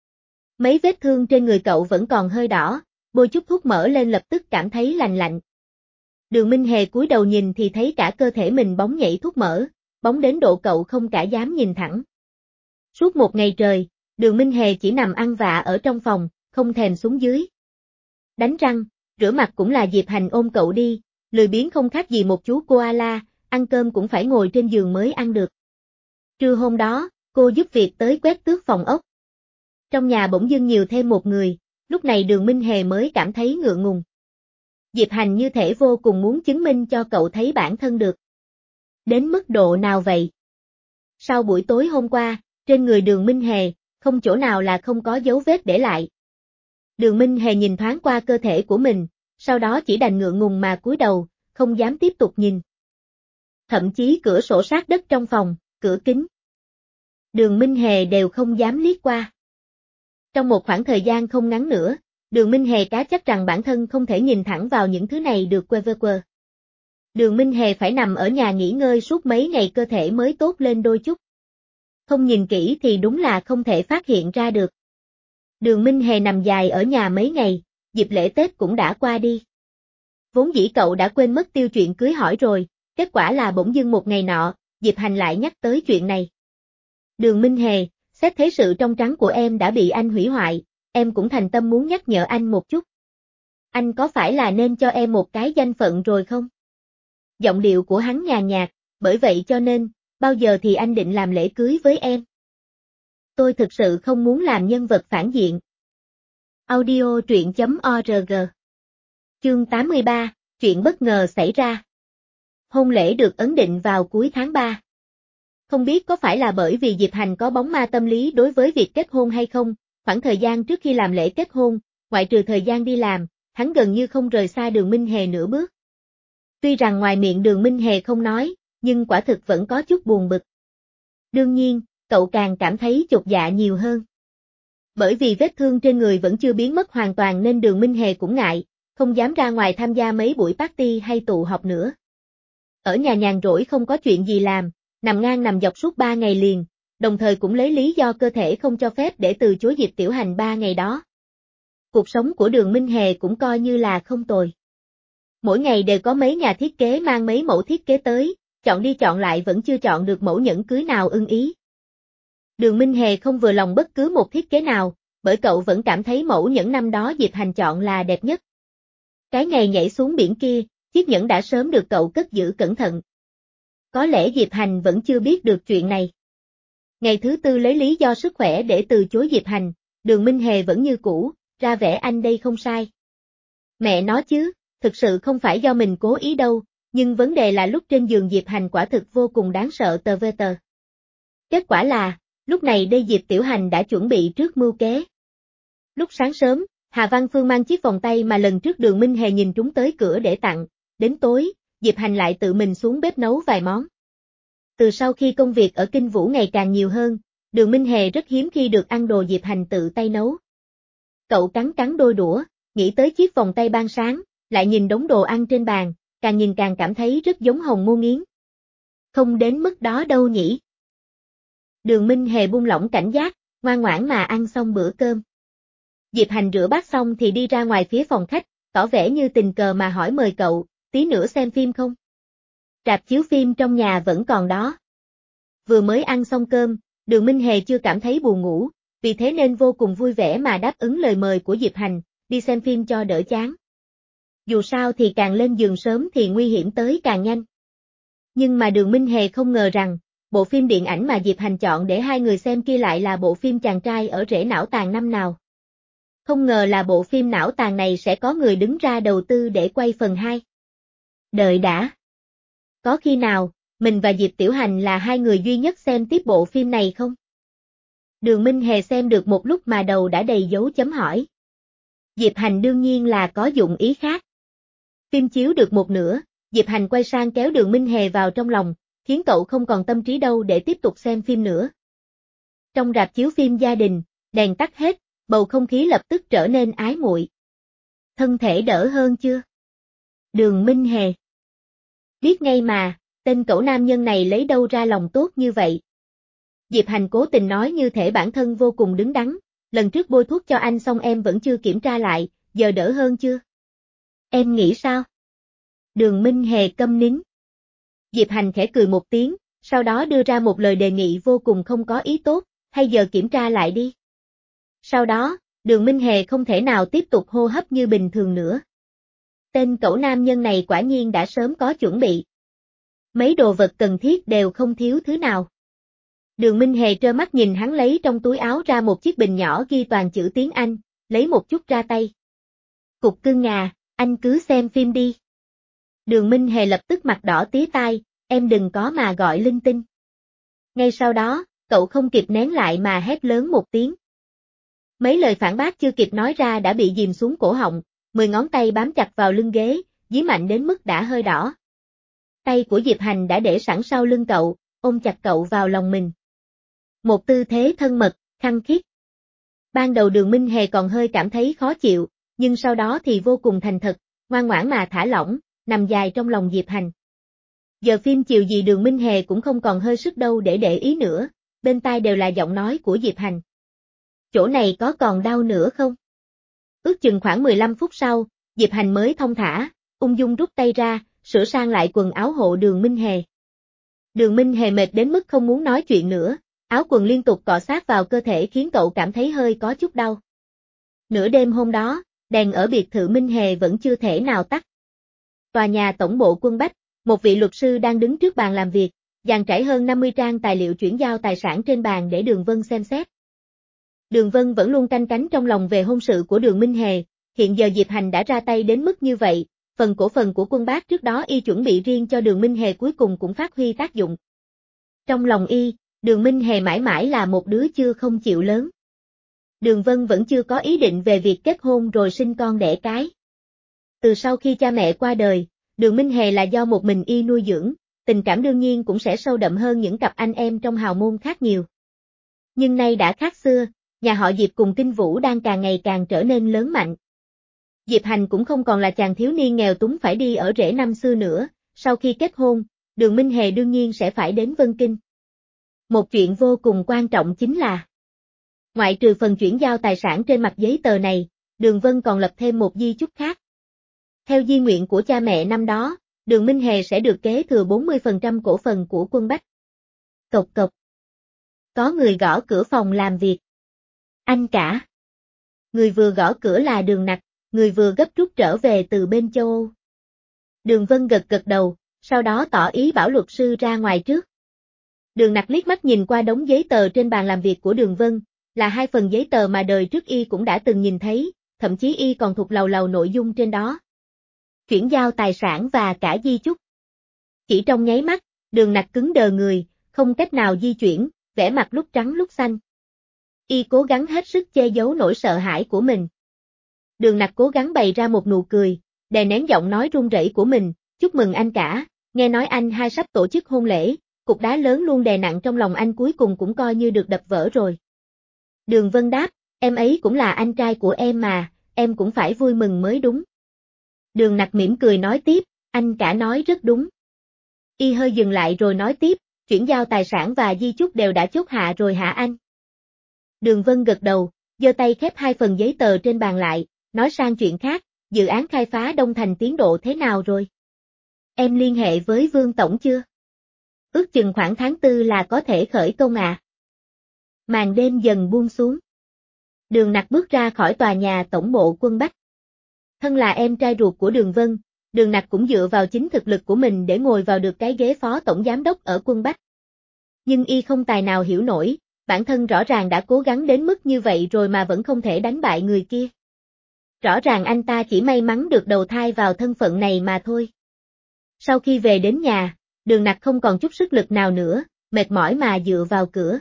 Mấy vết thương trên người cậu vẫn còn hơi đỏ, bôi chút thuốc mỡ lên lập tức cảm thấy lành lạnh. Đường Minh Hề cúi đầu nhìn thì thấy cả cơ thể mình bóng nhảy thuốc mỡ, bóng đến độ cậu không cả dám nhìn thẳng. Suốt một ngày trời, Đường Minh Hề chỉ nằm ăn vạ ở trong phòng, không thèm xuống dưới. Đánh răng, rửa mặt cũng là Diệp Hành ôm cậu đi, lười biếng không khác gì một chú koala, ăn cơm cũng phải ngồi trên giường mới ăn được. Trưa hôm đó, cô giúp việc tới quét tước phòng ốc. Trong nhà bỗng dưng nhiều thêm một người, lúc này Đường Minh Hề mới cảm thấy ngượng ngùng. Diệp Hành như thể vô cùng muốn chứng minh cho cậu thấy bản thân được. Đến mức độ nào vậy? Sau buổi tối hôm qua, trên người Đường Minh Hề, không chỗ nào là không có dấu vết để lại. Đường Minh Hề nhìn thoáng qua cơ thể của mình, sau đó chỉ đành ngượng ngùng mà cúi đầu, không dám tiếp tục nhìn. Thậm chí cửa sổ sát đất trong phòng, cửa kính. Đường Minh Hề đều không dám liếc qua. Trong một khoảng thời gian không ngắn nữa, Đường Minh Hề cá chắc rằng bản thân không thể nhìn thẳng vào những thứ này được quơ vơ quơ. Đường Minh Hề phải nằm ở nhà nghỉ ngơi suốt mấy ngày cơ thể mới tốt lên đôi chút. Không nhìn kỹ thì đúng là không thể phát hiện ra được. Đường Minh Hề nằm dài ở nhà mấy ngày, dịp lễ Tết cũng đã qua đi. Vốn dĩ cậu đã quên mất tiêu chuyện cưới hỏi rồi, kết quả là bỗng dưng một ngày nọ, Diệp Hành lại nhắc tới chuyện này. Đường Minh Hề, xét thấy sự trong trắng của em đã bị anh hủy hoại, em cũng thành tâm muốn nhắc nhở anh một chút. Anh có phải là nên cho em một cái danh phận rồi không? Giọng điệu của hắn nhàn nhạt, bởi vậy cho nên, bao giờ thì anh định làm lễ cưới với em? Tôi thực sự không muốn làm nhân vật phản diện. Audio truyện chấm org. Chương tám mươi ba, chuyện bất ngờ xảy ra. Hôn lễ được ấn định vào cuối tháng ba. Không biết có phải là bởi vì Diệp Hành có bóng ma tâm lý đối với việc kết hôn hay không, khoảng thời gian trước khi làm lễ kết hôn, ngoại trừ thời gian đi làm, hắn gần như không rời xa Đường Minh Hề nửa bước. Tuy rằng ngoài miệng Đường Minh Hề không nói, nhưng quả thực vẫn có chút buồn bực. Đương nhiên, cậu càng cảm thấy chột dạ nhiều hơn. Bởi vì vết thương trên người vẫn chưa biến mất hoàn toàn nên Đường Minh Hề cũng ngại, không dám ra ngoài tham gia mấy buổi party hay tụ họp nữa. Ở nhà nhàn rỗi không có chuyện gì làm, nằm ngang nằm dọc suốt ba ngày liền, đồng thời cũng lấy lý do cơ thể không cho phép để từ chối Diệp Tiểu Hành ba ngày đó. Cuộc sống của Đường Minh Hề cũng coi như là không tồi. Mỗi ngày đều có mấy nhà thiết kế mang mấy mẫu thiết kế tới, chọn đi chọn lại vẫn chưa chọn được mẫu nhẫn cưới nào ưng ý. Đường Minh Hề không vừa lòng bất cứ một thiết kế nào, bởi cậu vẫn cảm thấy mẫu nhẫn năm đó Diệp Hành chọn là đẹp nhất. Cái ngày nhảy xuống biển kia, chiếc nhẫn đã sớm được cậu cất giữ cẩn thận. Có lẽ Diệp Hành vẫn chưa biết được chuyện này. Ngày thứ tư lấy lý do sức khỏe để từ chối Diệp Hành, Đường Minh Hề vẫn như cũ, ra vẻ anh đây không sai. Mẹ nói chứ, thực sự không phải do mình cố ý đâu, nhưng vấn đề là lúc trên giường Diệp Hành quả thực vô cùng đáng sợ tờ vê tờ. Kết quả là, lúc này đây Diệp Tiểu Hành đã chuẩn bị trước mưu kế. Lúc sáng sớm, Hà Văn Phương mang chiếc vòng tay mà lần trước Đường Minh Hề nhìn trúng tới cửa để tặng, đến tối, Diệp Hành lại tự mình xuống bếp nấu vài món. Từ sau khi công việc ở Kinh Vũ ngày càng nhiều hơn, Đường Minh Hề rất hiếm khi được ăn đồ Diệp Hành tự tay nấu. Cậu cắn cắn đôi đũa, nghĩ tới chiếc vòng tay ban sáng, lại nhìn đống đồ ăn trên bàn, càng nhìn càng cảm thấy rất giống hồng mua nghiến. Không đến mức đó đâu nhỉ. Đường Minh Hề buông lỏng cảnh giác, ngoan ngoãn mà ăn xong bữa cơm. Diệp Hành rửa bát xong thì đi ra ngoài phía phòng khách, tỏ vẻ như tình cờ mà hỏi mời cậu, tí nữa xem phim không? Rạp chiếu phim trong nhà vẫn còn đó. Vừa mới ăn xong cơm, Đường Minh Hề chưa cảm thấy buồn ngủ, vì thế nên vô cùng vui vẻ mà đáp ứng lời mời của Diệp Hành, đi xem phim cho đỡ chán. Dù sao thì càng lên giường sớm thì nguy hiểm tới càng nhanh. Nhưng mà Đường Minh Hề không ngờ rằng, bộ phim điện ảnh mà Diệp Hành chọn để hai người xem kia lại là bộ phim Chàng trai ở rễ não tàn năm nào. Không ngờ là bộ phim não tàn này sẽ có người đứng ra đầu tư để quay phần hai. Đợi đã. Có khi nào, mình và Diệp Tiểu Hành là hai người duy nhất xem tiếp bộ phim này không? Đường Minh Hề xem được một lúc mà đầu đã đầy dấu chấm hỏi. Diệp Hành đương nhiên là có dụng ý khác. Phim chiếu được một nửa, Diệp Hành quay sang kéo Đường Minh Hề vào trong lòng, khiến cậu không còn tâm trí đâu để tiếp tục xem phim nữa. Trong rạp chiếu phim gia đình, đèn tắt hết, bầu không khí lập tức trở nên ái muội. Thân thể đỡ hơn chưa? Đường Minh Hề. Biết ngay mà, tên cẩu nam nhân này lấy đâu ra lòng tốt như vậy. Diệp Hành cố tình nói như thể bản thân vô cùng đứng đắn, lần trước bôi thuốc cho anh xong em vẫn chưa kiểm tra lại, giờ đỡ hơn chưa? Em nghĩ sao? Đường Minh Hề câm nín. Diệp Hành khẽ cười một tiếng, sau đó đưa ra một lời đề nghị vô cùng không có ý tốt, hay giờ kiểm tra lại đi. Sau đó, Đường Minh Hề không thể nào tiếp tục hô hấp như bình thường nữa. Tên cẩu nam nhân này quả nhiên đã sớm có chuẩn bị. Mấy đồ vật cần thiết đều không thiếu thứ nào. Đường Minh Hề trơ mắt nhìn hắn lấy trong túi áo ra một chiếc bình nhỏ ghi toàn chữ tiếng Anh, lấy một chút ra tay. Cục cưng à, anh cứ xem phim đi. Đường Minh Hề lập tức mặt đỏ tía tai, em đừng có mà gọi linh tinh. Ngay sau đó, cậu không kịp nén lại mà hét lớn một tiếng. Mấy lời phản bác chưa kịp nói ra đã bị dìm xuống cổ họng, mười ngón tay bám chặt vào lưng ghế, dí mạnh đến mức đã hơi đỏ. Tay của Diệp Hành đã để sẵn sau lưng cậu, ôm chặt cậu vào lòng mình. Một tư thế thân mật, khăng khít. Ban đầu Đường Minh Hề còn hơi cảm thấy khó chịu, nhưng sau đó thì vô cùng thành thật, ngoan ngoãn mà thả lỏng, nằm dài trong lòng Diệp Hành. Giờ phim chiều gì Đường Minh Hề cũng không còn hơi sức đâu để để ý nữa, bên tai đều là giọng nói của Diệp Hành. Chỗ này có còn đau nữa không? Ước chừng khoảng mười lăm phút sau, Diệp Hành mới thong thả, ung dung rút tay ra, sửa sang lại quần áo hộ Đường Minh Hề. Đường Minh Hề mệt đến mức không muốn nói chuyện nữa, áo quần liên tục cọ sát vào cơ thể khiến cậu cảm thấy hơi có chút đau. Nửa đêm hôm đó, đèn ở biệt thự Minh Hề vẫn chưa thể nào tắt. Tòa nhà tổng bộ Quân Bách, một vị luật sư đang đứng trước bàn làm việc, dàn trải hơn năm mươi trang tài liệu chuyển giao tài sản trên bàn để Đường Vân xem xét. Đường Vân vẫn luôn canh cánh trong lòng về hôn sự của Đường Minh Hề, hiện giờ Diệp Hành đã ra tay đến mức như vậy, phần cổ phần của Quân Bác trước đó y chuẩn bị riêng cho Đường Minh Hề cuối cùng cũng phát huy tác dụng. Trong lòng y, Đường Minh Hề mãi mãi là một đứa chưa không chịu lớn. Đường Vân vẫn chưa có ý định về việc kết hôn rồi sinh con đẻ cái. Từ sau khi cha mẹ qua đời, Đường Minh Hề là do một mình y nuôi dưỡng, tình cảm đương nhiên cũng sẽ sâu đậm hơn những cặp anh em trong hào môn khác nhiều. Nhưng nay đã khác xưa, nhà họ Diệp cùng Kinh Vũ đang càng ngày càng trở nên lớn mạnh. Diệp Hành cũng không còn là chàng thiếu niên nghèo túng phải đi ở rễ năm xưa nữa, sau khi kết hôn, Đường Minh Hề đương nhiên sẽ phải đến Vân Kinh. Một chuyện vô cùng quan trọng chính là, ngoại trừ phần chuyển giao tài sản trên mặt giấy tờ này, Đường Vân còn lập thêm một di chúc khác. Theo di nguyện của cha mẹ năm đó, Đường Minh Hề sẽ được kế thừa bốn mươi phần trăm cổ phần của Quân Bách. Cộc cộc. Có người gõ cửa phòng làm việc. Anh cả. Người vừa gõ cửa là Đường Nặc, người vừa gấp rút trở về từ bên châu Âu. Đường Vân gật gật đầu, sau đó tỏ ý bảo luật sư ra ngoài trước. Đường Nặc liếc mắt nhìn qua đống giấy tờ trên bàn làm việc của Đường Vân, là hai phần giấy tờ mà đời trước y cũng đã từng nhìn thấy, thậm chí y còn thuộc lầu lầu nội dung trên đó. Chuyển giao tài sản và cả di chúc. Chỉ trong nháy mắt, Đường Nặc cứng đờ người, không cách nào di chuyển, vẻ mặt lúc trắng lúc xanh. Y cố gắng hết sức che giấu nỗi sợ hãi của mình. Đường Nặc cố gắng bày ra một nụ cười, đè nén giọng nói run rẩy của mình, chúc mừng anh cả, nghe nói anh hai sắp tổ chức hôn lễ, cục đá lớn luôn đè nặng trong lòng anh cuối cùng cũng coi như được đập vỡ rồi. Đường Vân đáp, em ấy cũng là anh trai của em mà, em cũng phải vui mừng mới đúng. Đường Nặc mỉm cười nói tiếp, anh cả nói rất đúng. Y hơi dừng lại rồi nói tiếp, chuyển giao tài sản và di chúc đều đã chốt hạ rồi hả anh? Đường Vân gật đầu, giơ tay khép hai phần giấy tờ trên bàn lại, nói sang chuyện khác, dự án khai phá Đông Thành tiến độ thế nào rồi? Em liên hệ với Vương Tổng chưa? Ước chừng khoảng tháng tư là có thể khởi công à? Màn đêm dần buông xuống. Đường Nặc bước ra khỏi tòa nhà tổng bộ quân Bách. Thân là em trai ruột của Đường Vân, Đường Nặc cũng dựa vào chính thực lực của mình để ngồi vào được cái ghế phó tổng giám đốc ở quân Bách. Nhưng y không tài nào hiểu nổi, bản thân rõ ràng đã cố gắng đến mức như vậy rồi mà vẫn không thể đánh bại người kia. Rõ ràng anh ta chỉ may mắn được đầu thai vào thân phận này mà thôi. Sau khi về đến nhà, Đường Nặc không còn chút sức lực nào nữa, mệt mỏi mà dựa vào cửa.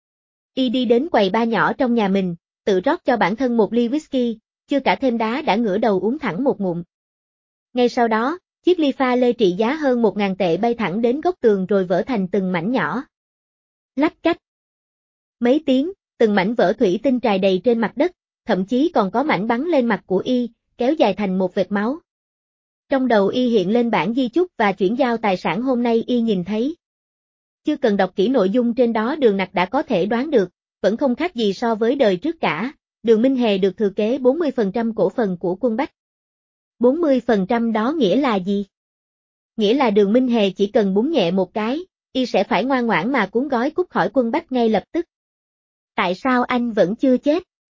Y đi đến quầy bar nhỏ trong nhà mình, tự rót cho bản thân một ly whisky, chưa cả thêm đá đã ngửa đầu uống thẳng một ngụm. Ngay sau đó, chiếc ly pha lê trị giá hơn một ngàn tệ bay thẳng đến góc tường rồi vỡ thành từng mảnh nhỏ. Lách cách. Mấy tiếng, từng mảnh vỡ thủy tinh trải đầy trên mặt đất, thậm chí còn có mảnh bắn lên mặt của y, kéo dài thành một vệt máu. Trong đầu y hiện lên bản di chúc và chuyển giao tài sản hôm nay y nhìn thấy. Chưa cần đọc kỹ nội dung trên đó Đường Nặc đã có thể đoán được, vẫn không khác gì so với đời trước cả, Đường Minh Hề được thừa kế bốn mươi phần trăm cổ phần của quân Bách. bốn mươi phần trăm đó nghĩa là gì? Nghĩa là Đường Minh Hề chỉ cần búng nhẹ một cái, y sẽ phải ngoan ngoãn mà cuốn gói cút khỏi quân Bách ngay lập tức. Tại sao anh vẫn chưa chết?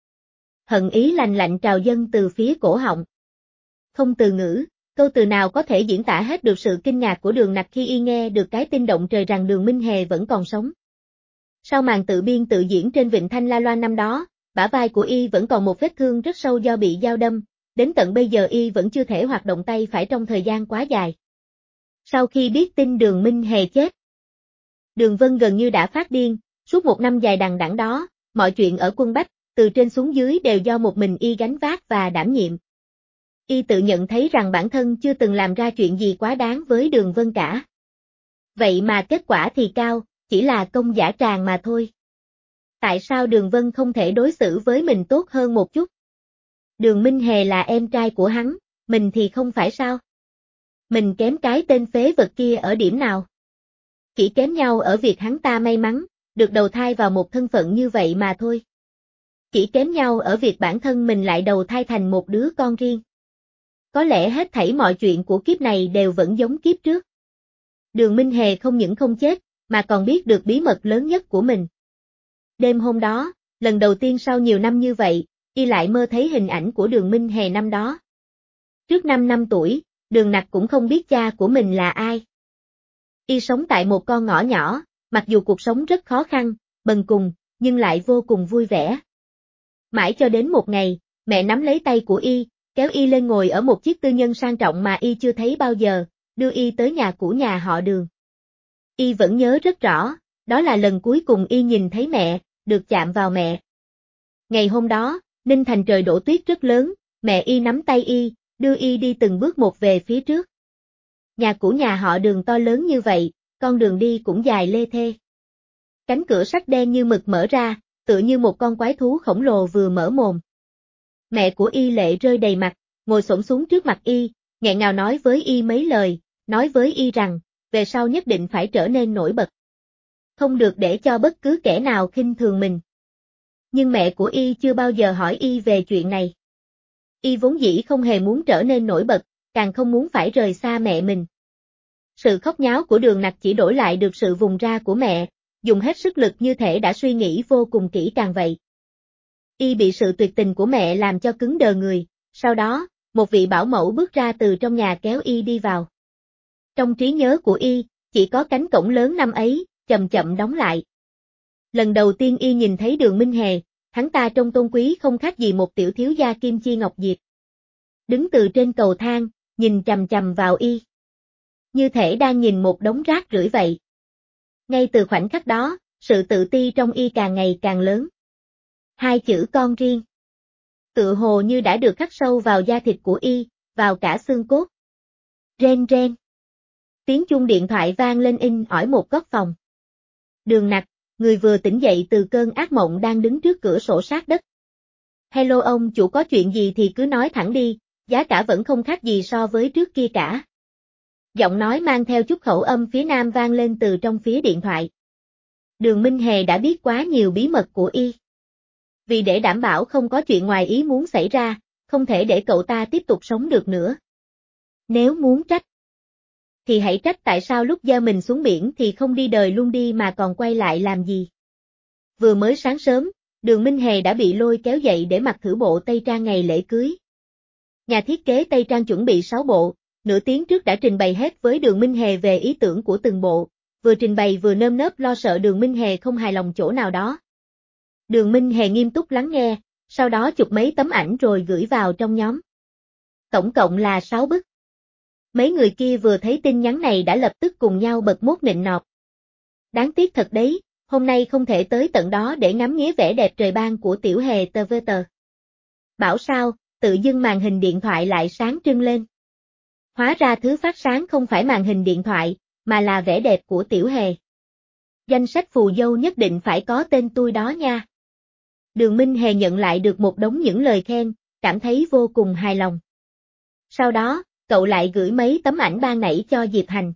Hận ý lành lạnh trào dâng từ phía cổ họng. Không từ ngữ, câu từ nào có thể diễn tả hết được sự kinh ngạc của Đường Nặc khi y nghe được cái tin động trời rằng Đường Minh Hề vẫn còn sống. Sau màn tự biên tự diễn trên vịnh Thanh La Loan năm đó, bả vai của y vẫn còn một vết thương rất sâu do bị dao đâm, đến tận bây giờ y vẫn chưa thể hoạt động tay phải trong thời gian quá dài. Sau khi biết tin Đường Minh Hề chết, Đường Vân gần như đã phát điên, suốt một năm dài đằng đẵng đó, mọi chuyện ở quân Bách, từ trên xuống dưới đều do một mình y gánh vác và đảm nhiệm. Y tự nhận thấy rằng bản thân chưa từng làm ra chuyện gì quá đáng với Đường Vân cả. Vậy mà kết quả thì cao, chỉ là công giả tràng mà thôi. Tại sao Đường Vân không thể đối xử với mình tốt hơn một chút? Đường Minh Hề là em trai của hắn, mình thì không phải sao? Mình kém cái tên phế vật kia ở điểm nào? Chỉ kém nhau ở việc hắn ta may mắn, được đầu thai vào một thân phận như vậy mà thôi. Chỉ kém nhau ở việc bản thân mình lại đầu thai thành một đứa con riêng. Có lẽ hết thảy mọi chuyện của kiếp này đều vẫn giống kiếp trước. Đường Minh Hề không những không chết, mà còn biết được bí mật lớn nhất của mình. Đêm hôm đó, lần đầu tiên sau nhiều năm như vậy, y lại mơ thấy hình ảnh của Đường Minh Hề năm đó. Trước năm năm tuổi, Đường Nặc cũng không biết cha của mình là ai. Y sống tại một con ngõ nhỏ, mặc dù cuộc sống rất khó khăn, bần cùng, nhưng lại vô cùng vui vẻ. Mãi cho đến một ngày, mẹ nắm lấy tay của y, kéo y lên ngồi ở một chiếc tư nhân sang trọng mà y chưa thấy bao giờ, đưa y tới nhà cũ nhà họ Đường. Y vẫn nhớ rất rõ, đó là lần cuối cùng y nhìn thấy mẹ, được chạm vào mẹ. Ngày hôm đó, Ninh Thành trời đổ tuyết rất lớn, mẹ y nắm tay y, đưa y đi từng bước một về phía trước. Nhà cũ nhà họ Đường to lớn như vậy, con đường đi cũng dài lê thê. Cánh cửa sắt đen như mực mở ra, tựa như một con quái thú khổng lồ vừa mở mồm. Mẹ của y lệ rơi đầy mặt, ngồi xổm xuống trước mặt y, nghẹn ngào nói với y mấy lời, nói với y rằng, về sau nhất định phải trở nên nổi bật. Không được để cho bất cứ kẻ nào khinh thường mình. Nhưng mẹ của y chưa bao giờ hỏi y về chuyện này. Y vốn dĩ không hề muốn trở nên nổi bật, càng không muốn phải rời xa mẹ mình. Sự khóc nháo của Đường Nặc chỉ đổi lại được sự vùng ra của mẹ, dùng hết sức lực như thể đã suy nghĩ vô cùng kỹ càng vậy. Y bị sự tuyệt tình của mẹ làm cho cứng đờ người, sau đó, một vị bảo mẫu bước ra từ trong nhà kéo y đi vào. Trong trí nhớ của y, chỉ có cánh cổng lớn năm ấy, chậm chậm đóng lại. Lần đầu tiên y nhìn thấy Đường Minh Hề, hắn ta trông tôn quý không khác gì một tiểu thiếu gia kim chi ngọc diệp. Đứng từ trên cầu thang, nhìn chằm chằm vào y. Như thể đang nhìn một đống rác rưởi vậy. Ngay từ khoảnh khắc đó, sự tự ti trong y càng ngày càng lớn. Hai chữ con riêng. Tựa hồ như đã được khắc sâu vào da thịt của y, vào cả xương cốt. Rên rên. Tiếng chuông điện thoại vang lên in ỏi một góc phòng. Đường Nặc, người vừa tỉnh dậy từ cơn ác mộng đang đứng trước cửa sổ sát đất. Hello ông chủ, có chuyện gì thì cứ nói thẳng đi, giá cả vẫn không khác gì so với trước kia cả. Giọng nói mang theo chút khẩu âm phía nam vang lên từ trong phía điện thoại. Đường Minh Hề đã biết quá nhiều bí mật của y. Vì để đảm bảo không có chuyện ngoài ý muốn xảy ra, không thể để cậu ta tiếp tục sống được nữa. Nếu muốn trách, thì hãy trách tại sao lúc gieo mình xuống biển thì không đi đời luôn đi mà còn quay lại làm gì. Vừa mới sáng sớm, Đường Minh Hề đã bị lôi kéo dậy để mặc thử bộ tây trang ngày lễ cưới. Nhà thiết kế tây trang chuẩn bị sáu bộ, nửa tiếng trước đã trình bày hết với Đường Minh Hề về ý tưởng của từng bộ, vừa trình bày vừa nơm nớp lo sợ Đường Minh Hề không hài lòng chỗ nào đó. Đường Minh Hề nghiêm túc lắng nghe, sau đó chụp mấy tấm ảnh rồi gửi vào trong nhóm. Tổng cộng là sáu bức. Mấy người kia vừa thấy tin nhắn này đã lập tức cùng nhau bật mốt nịnh nọt. Đáng tiếc thật đấy, hôm nay không thể tới tận đó để ngắm nghía vẻ đẹp trời ban của Tiểu Hề tờ vê tờ. Bảo sao, tự dưng màn hình điện thoại lại sáng trưng lên. Hóa ra thứ phát sáng không phải màn hình điện thoại, mà là vẻ đẹp của Tiểu Hề. Danh sách phù dâu nhất định phải có tên tôi đó nha. Đường Minh Hề nhận lại được một đống những lời khen, cảm thấy vô cùng hài lòng. Sau đó, cậu lại gửi mấy tấm ảnh ban nãy cho Diệp Hành.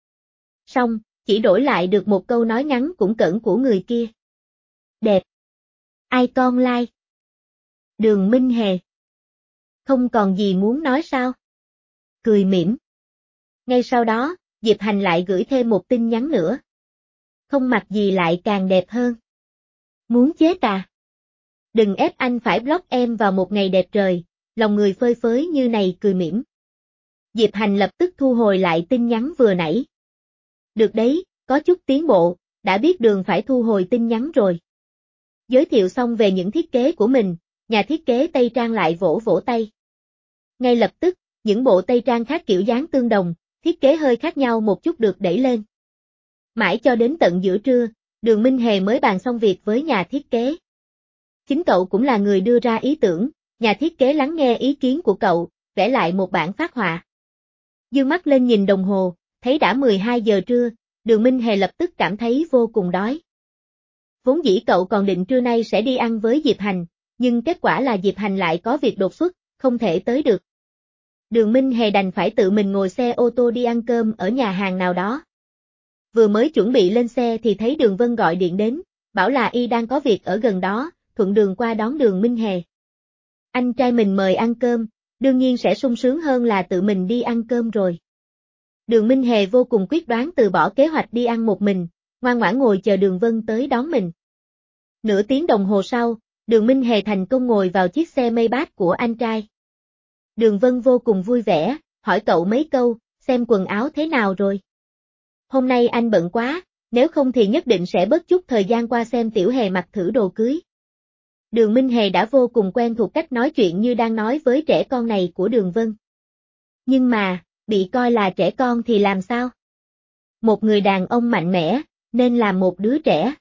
Xong, chỉ đổi lại được một câu nói ngắn cũng cẩn của người kia. Đẹp. Icon like. Đường Minh Hề. Không còn gì muốn nói sao? Cười mỉm. Ngay sau đó, Diệp Hành lại gửi thêm một tin nhắn nữa. Không mặc gì lại càng đẹp hơn. Muốn chết à? Đừng ép anh phải block em vào một ngày đẹp trời, lòng người phơi phới như này cười mỉm. Diệp Hành lập tức thu hồi lại tin nhắn vừa nãy. Được đấy, có chút tiến bộ, đã biết đường phải thu hồi tin nhắn rồi. Giới thiệu xong về những thiết kế của mình, nhà thiết kế tây trang lại vỗ vỗ tay. Ngay lập tức, những bộ tây trang khác kiểu dáng tương đồng, thiết kế hơi khác nhau một chút được đẩy lên. Mãi cho đến tận giữa trưa, Đường Minh Hề mới bàn xong việc với nhà thiết kế. Chính cậu cũng là người đưa ra ý tưởng, nhà thiết kế lắng nghe ý kiến của cậu, vẽ lại một bản phác họa. Dương mắt lên nhìn đồng hồ, thấy đã mười hai giờ trưa, Đường Minh Hề lập tức cảm thấy vô cùng đói. Vốn dĩ cậu còn định trưa nay sẽ đi ăn với Diệp Hành, nhưng kết quả là Diệp Hành lại có việc đột xuất, không thể tới được. Đường Minh Hề đành phải tự mình ngồi xe ô tô đi ăn cơm ở nhà hàng nào đó. Vừa mới chuẩn bị lên xe thì thấy Đường Vân gọi điện đến, bảo là y đang có việc ở gần đó, thuận đường qua đón Đường Minh Hề. Anh trai mình mời ăn cơm, đương nhiên sẽ sung sướng hơn là tự mình đi ăn cơm rồi. Đường Minh Hề vô cùng quyết đoán từ bỏ kế hoạch đi ăn một mình, ngoan ngoãn ngồi chờ Đường Vân tới đón mình. Nửa tiếng đồng hồ sau, Đường Minh Hề thành công ngồi vào chiếc xe Maybach của anh trai. Đường Vân vô cùng vui vẻ, hỏi cậu mấy câu, xem quần áo thế nào rồi. Hôm nay anh bận quá, nếu không thì nhất định sẽ bớt chút thời gian qua xem Tiểu Hề mặc thử đồ cưới. Đường Minh Hề đã vô cùng quen thuộc cách nói chuyện như đang nói với trẻ con này của Đường Vân. Nhưng mà, bị coi là trẻ con thì làm sao? Một người đàn ông mạnh mẽ, nên làm một đứa trẻ.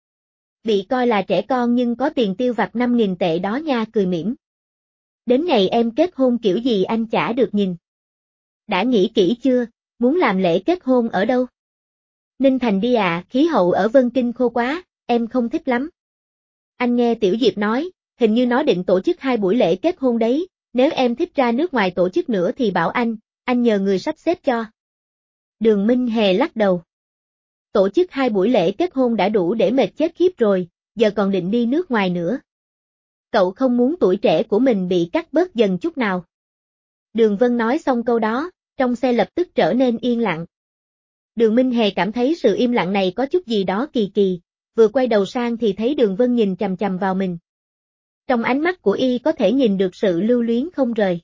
Bị coi là trẻ con nhưng có tiền tiêu vặt năm nghìn tệ đó nha, cười mỉm. Đến ngày em kết hôn kiểu gì anh chả được nhìn. Đã nghĩ kỹ chưa, muốn làm lễ kết hôn ở đâu? Ninh Thành đi à, khí hậu ở Vân Kinh khô quá, em không thích lắm. Anh nghe Tiểu Diệp nói, hình như nó định tổ chức hai buổi lễ kết hôn đấy, nếu em thích ra nước ngoài tổ chức nữa thì bảo anh, anh nhờ người sắp xếp cho. Đường Minh Hề lắc đầu. Tổ chức hai buổi lễ kết hôn đã đủ để mệt chết khiếp rồi, giờ còn định đi nước ngoài nữa. Cậu không muốn tuổi trẻ của mình bị cắt bớt dần chút nào. Đường Vân nói xong câu đó, trong xe lập tức trở nên yên lặng. Đường Minh Hề cảm thấy sự im lặng này có chút gì đó kỳ kỳ, vừa quay đầu sang thì thấy Đường Vân nhìn chằm chằm vào mình. Trong ánh mắt của y có thể nhìn được sự lưu luyến không rời.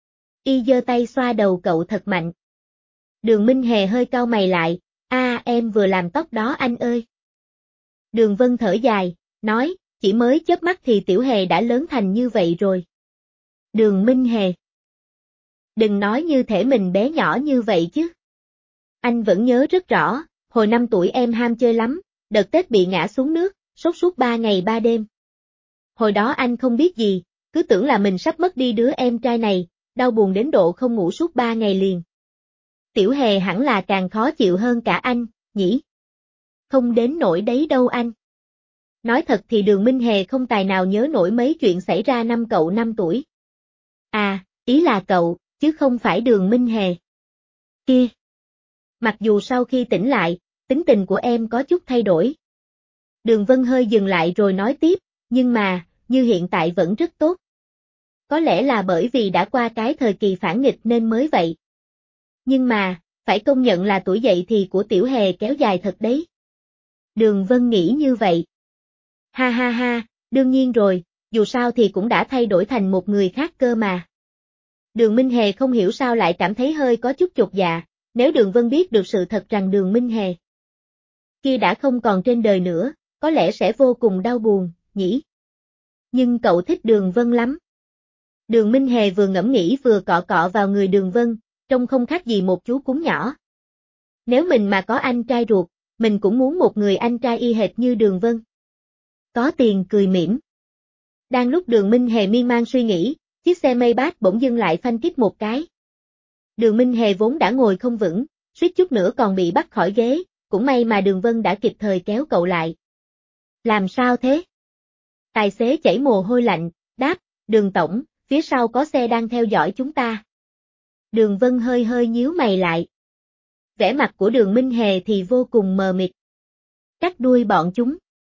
Y giơ tay xoa đầu cậu thật mạnh. Đường Minh Hề hơi cau mày lại, a em vừa làm tóc đó anh ơi. Đường Vân thở dài, nói, chỉ mới chớp mắt thì Tiểu Hề đã lớn thành như vậy rồi. Đường Minh Hề. Đừng nói như thể mình bé nhỏ như vậy chứ. Anh vẫn nhớ rất rõ, hồi năm tuổi em ham chơi lắm, đợt Tết bị ngã xuống nước, sốt suốt ba ngày ba đêm. Hồi đó anh không biết gì, cứ tưởng là mình sắp mất đi đứa em trai này, đau buồn đến độ không ngủ suốt ba ngày liền. Tiểu Hề hẳn là càng khó chịu hơn cả anh, nhỉ? Không đến nỗi đấy đâu anh. Nói thật thì Đường Minh Hề không tài nào nhớ nổi mấy chuyện xảy ra năm cậu năm tuổi. À, ý là cậu, chứ không phải Đường Minh Hề. Kia. Mặc dù sau khi tỉnh lại, tính tình của em có chút thay đổi. Đường Vân hơi dừng lại rồi nói tiếp, nhưng mà, như hiện tại vẫn rất tốt. Có lẽ là bởi vì đã qua cái thời kỳ phản nghịch nên mới vậy. Nhưng mà, phải công nhận là tuổi dậy thì của Tiểu Hề kéo dài thật đấy. Đường Vân nghĩ như vậy. Ha ha ha, đương nhiên rồi, dù sao thì cũng đã thay đổi thành một người khác cơ mà. Đường Minh Hề không hiểu sao lại cảm thấy hơi có chút chột dạ, nếu Đường Vân biết được sự thật rằng Đường Minh Hề kia đã không còn trên đời nữa, có lẽ sẽ vô cùng đau buồn, nhỉ? Nhưng cậu thích Đường Vân lắm. Đường Minh Hề vừa ngẫm nghĩ vừa cọ cọ vào người Đường Vân, trông không khác gì một chú cún nhỏ. Nếu mình mà có anh trai ruột, mình cũng muốn một người anh trai y hệt như Đường Vân. Có tiền cười mỉm. Đang lúc Đường Minh Hề miên man suy nghĩ, chiếc xe Maybach bỗng dưng lại phanh kít một cái. Đường Minh Hề vốn đã ngồi không vững, suýt chút nữa còn bị bắt khỏi ghế, cũng may mà Đường Vân đã kịp thời kéo cậu lại. Làm sao thế? Tài xế chảy mồ hôi lạnh, đáp, Đường tổng, phía sau có xe đang theo dõi chúng ta. Đường Vân hơi hơi nhíu mày lại. Vẻ mặt của Đường Minh Hề thì vô cùng mờ mịt. Cắt đuôi bọn chúng.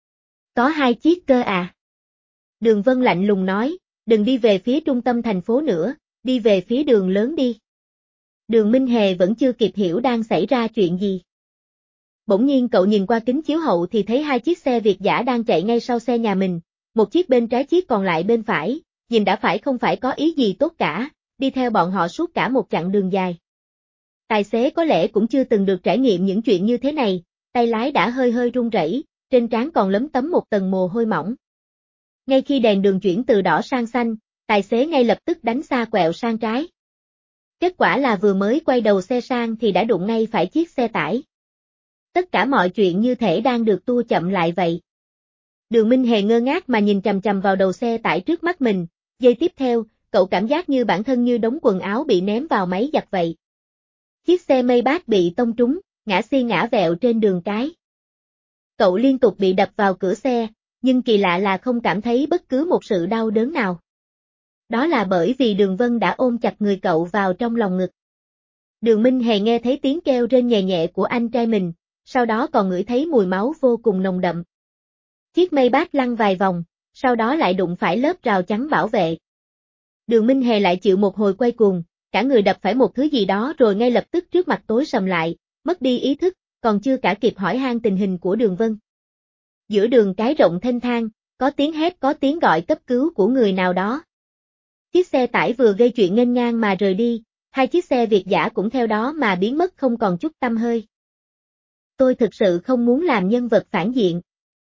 Có hai chiếc cơ à? Đường Vân lạnh lùng nói, đừng đi về phía trung tâm thành phố nữa, đi về phía đường lớn đi. Đường Minh Hề vẫn chưa kịp hiểu đang xảy ra chuyện gì. Bỗng nhiên cậu nhìn qua kính chiếu hậu thì thấy hai chiếc xe Việt dã đang chạy ngay sau xe nhà mình, một chiếc bên trái chiếc còn lại bên phải, nhìn đã phải không phải có ý gì tốt cả, đi theo bọn họ suốt cả một chặng đường dài. Tài xế có lẽ cũng chưa từng được trải nghiệm những chuyện như thế này, tay lái đã hơi hơi run rẩy, trên trán còn lấm tấm một tầng mồ hôi mỏng. Ngay khi đèn đường chuyển từ đỏ sang xanh, tài xế ngay lập tức đánh xa quẹo sang trái. Kết quả là vừa mới quay đầu xe sang thì đã đụng ngay phải chiếc xe tải. Tất cả mọi chuyện như thể đang được tua chậm lại vậy. Đường Minh Hề ngơ ngác mà nhìn chằm chằm vào đầu xe tải trước mắt mình, giây tiếp theo, cậu cảm giác như bản thân như đống quần áo bị ném vào máy giặt vậy. Chiếc xe Maybach bị tông trúng, ngã xi ngã vẹo trên đường cái. Cậu liên tục bị đập vào cửa xe, nhưng kỳ lạ là không cảm thấy bất cứ một sự đau đớn nào. Đó là bởi vì Đường Vân đã ôm chặt người cậu vào trong lòng ngực. Đường Minh Hề nghe thấy tiếng kêu rên nhẹ nhẹ của anh trai mình, sau đó còn ngửi thấy mùi máu vô cùng nồng đậm. Chiếc Maybach lăn vài vòng, sau đó lại đụng phải lớp rào chắn bảo vệ. Đường Minh Hề lại chịu một hồi quay cuồng, cả người đập phải một thứ gì đó rồi ngay lập tức trước mặt tối sầm lại, mất đi ý thức, còn chưa cả kịp hỏi han tình hình của Đường Vân. Giữa đường cái rộng thênh thang, có tiếng hét có tiếng gọi cấp cứu của người nào đó. Chiếc xe tải vừa gây chuyện nghênh ngang mà rời đi, hai chiếc xe Việt dã cũng theo đó mà biến mất không còn chút tăm hơi. Tôi thực sự không muốn làm nhân vật phản diện.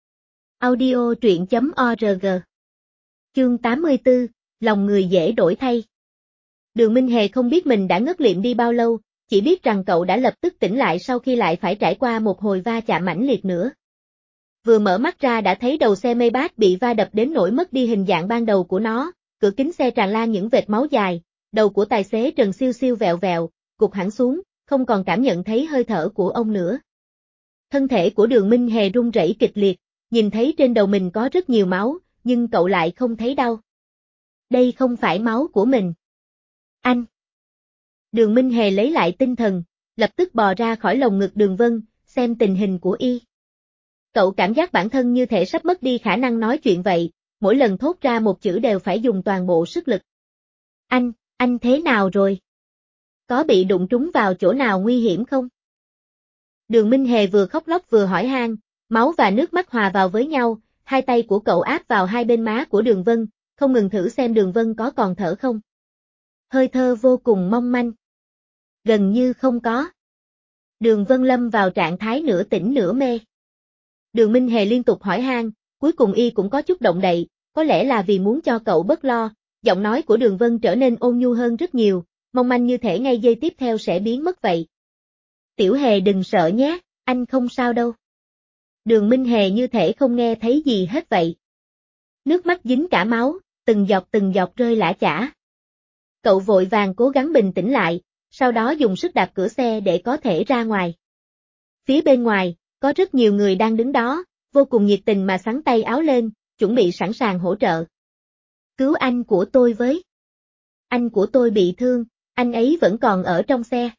Audio truyện chấm org. Chương tám mươi tư, lòng người dễ đổi thay. Đường Minh Hề không biết mình đã ngất liệm đi bao lâu, chỉ biết rằng cậu đã lập tức tỉnh lại sau khi lại phải trải qua một hồi va chạm mãnh liệt nữa. Vừa mở mắt ra đã thấy đầu xe Maybach bị va đập đến nỗi mất đi hình dạng ban đầu của nó, cửa kính xe tràn lan những vệt máu dài, đầu của tài xế Trần siêu siêu vẹo vẹo, gục hẳn xuống, không còn cảm nhận thấy hơi thở của ông nữa. Thân thể của Đường Minh Hề run rẩy kịch liệt, nhìn thấy trên đầu mình có rất nhiều máu, nhưng cậu lại không thấy đau. Đây không phải máu của mình. Anh! Đường Minh Hề lấy lại tinh thần, lập tức bò ra khỏi lồng ngực Đường Vân, xem tình hình của y. Cậu cảm giác bản thân như thể sắp mất đi khả năng nói chuyện vậy, mỗi lần thốt ra một chữ đều phải dùng toàn bộ sức lực. Anh, anh thế nào rồi? Có bị đụng trúng vào chỗ nào nguy hiểm không? Đường Minh Hề vừa khóc lóc vừa hỏi han, máu và nước mắt hòa vào với nhau, hai tay của cậu áp vào hai bên má của Đường Vân, không ngừng thử xem Đường Vân có còn thở không. Hơi thở vô cùng mong manh. Gần như không có. Đường Vân lâm vào trạng thái nửa tỉnh nửa mê. Đường Minh Hề liên tục hỏi han, cuối cùng y cũng có chút động đậy, có lẽ là vì muốn cho cậu bớt lo, giọng nói của Đường Vân trở nên ôn nhu hơn rất nhiều, mong manh như thể ngay giây tiếp theo sẽ biến mất vậy. Tiểu Hề đừng sợ nhé, anh không sao đâu. Đường Minh Hề như thể không nghe thấy gì hết vậy. Nước mắt dính cả máu, từng giọt từng giọt rơi lã chã. Cậu vội vàng cố gắng bình tĩnh lại, sau đó dùng sức đạp cửa xe để có thể ra ngoài. Phía bên ngoài, có rất nhiều người đang đứng đó, vô cùng nhiệt tình mà xắn tay áo lên, chuẩn bị sẵn sàng hỗ trợ. Cứu anh của tôi với. Anh của tôi bị thương, anh ấy vẫn còn ở trong xe.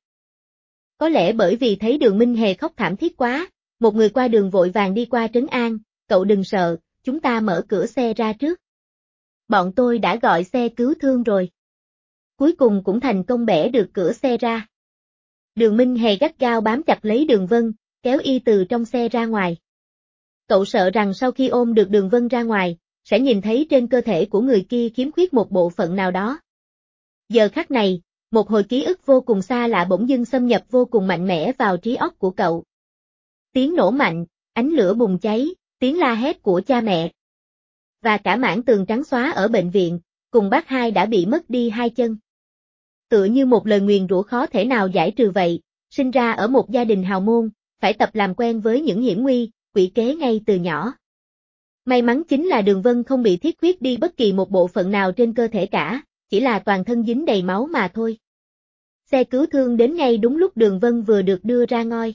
Có lẽ bởi vì thấy Đường Minh Hề khóc thảm thiết quá, một người qua đường vội vàng đi qua trấn an, cậu đừng sợ, chúng ta mở cửa xe ra trước. Bọn tôi đã gọi xe cứu thương rồi. Cuối cùng cũng thành công bẻ được cửa xe ra. Đường Minh Hề gắt gao bám chặt lấy Đường Vân, kéo y từ trong xe ra ngoài. Cậu sợ rằng sau khi ôm được Đường Vân ra ngoài, sẽ nhìn thấy trên cơ thể của người kia khiếm khuyết một bộ phận nào đó. Giờ khắc này, một hồi ký ức vô cùng xa lạ bỗng dưng xâm nhập vô cùng mạnh mẽ vào trí óc của cậu. Tiếng nổ mạnh, ánh lửa bùng cháy, tiếng la hét của cha mẹ. Và cả mảng tường trắng xóa ở bệnh viện, cùng bác hai đã bị mất đi hai chân. Tựa như một lời nguyền rủa khó thể nào giải trừ vậy, sinh ra ở một gia đình hào môn, phải tập làm quen với những hiểm nguy, quỷ kế ngay từ nhỏ. May mắn chính là Đường Vân không bị thiết khuyết đi bất kỳ một bộ phận nào trên cơ thể cả, chỉ là toàn thân dính đầy máu mà thôi. Xe cứu thương đến ngay đúng lúc Đường Vân vừa được đưa ra ngoi.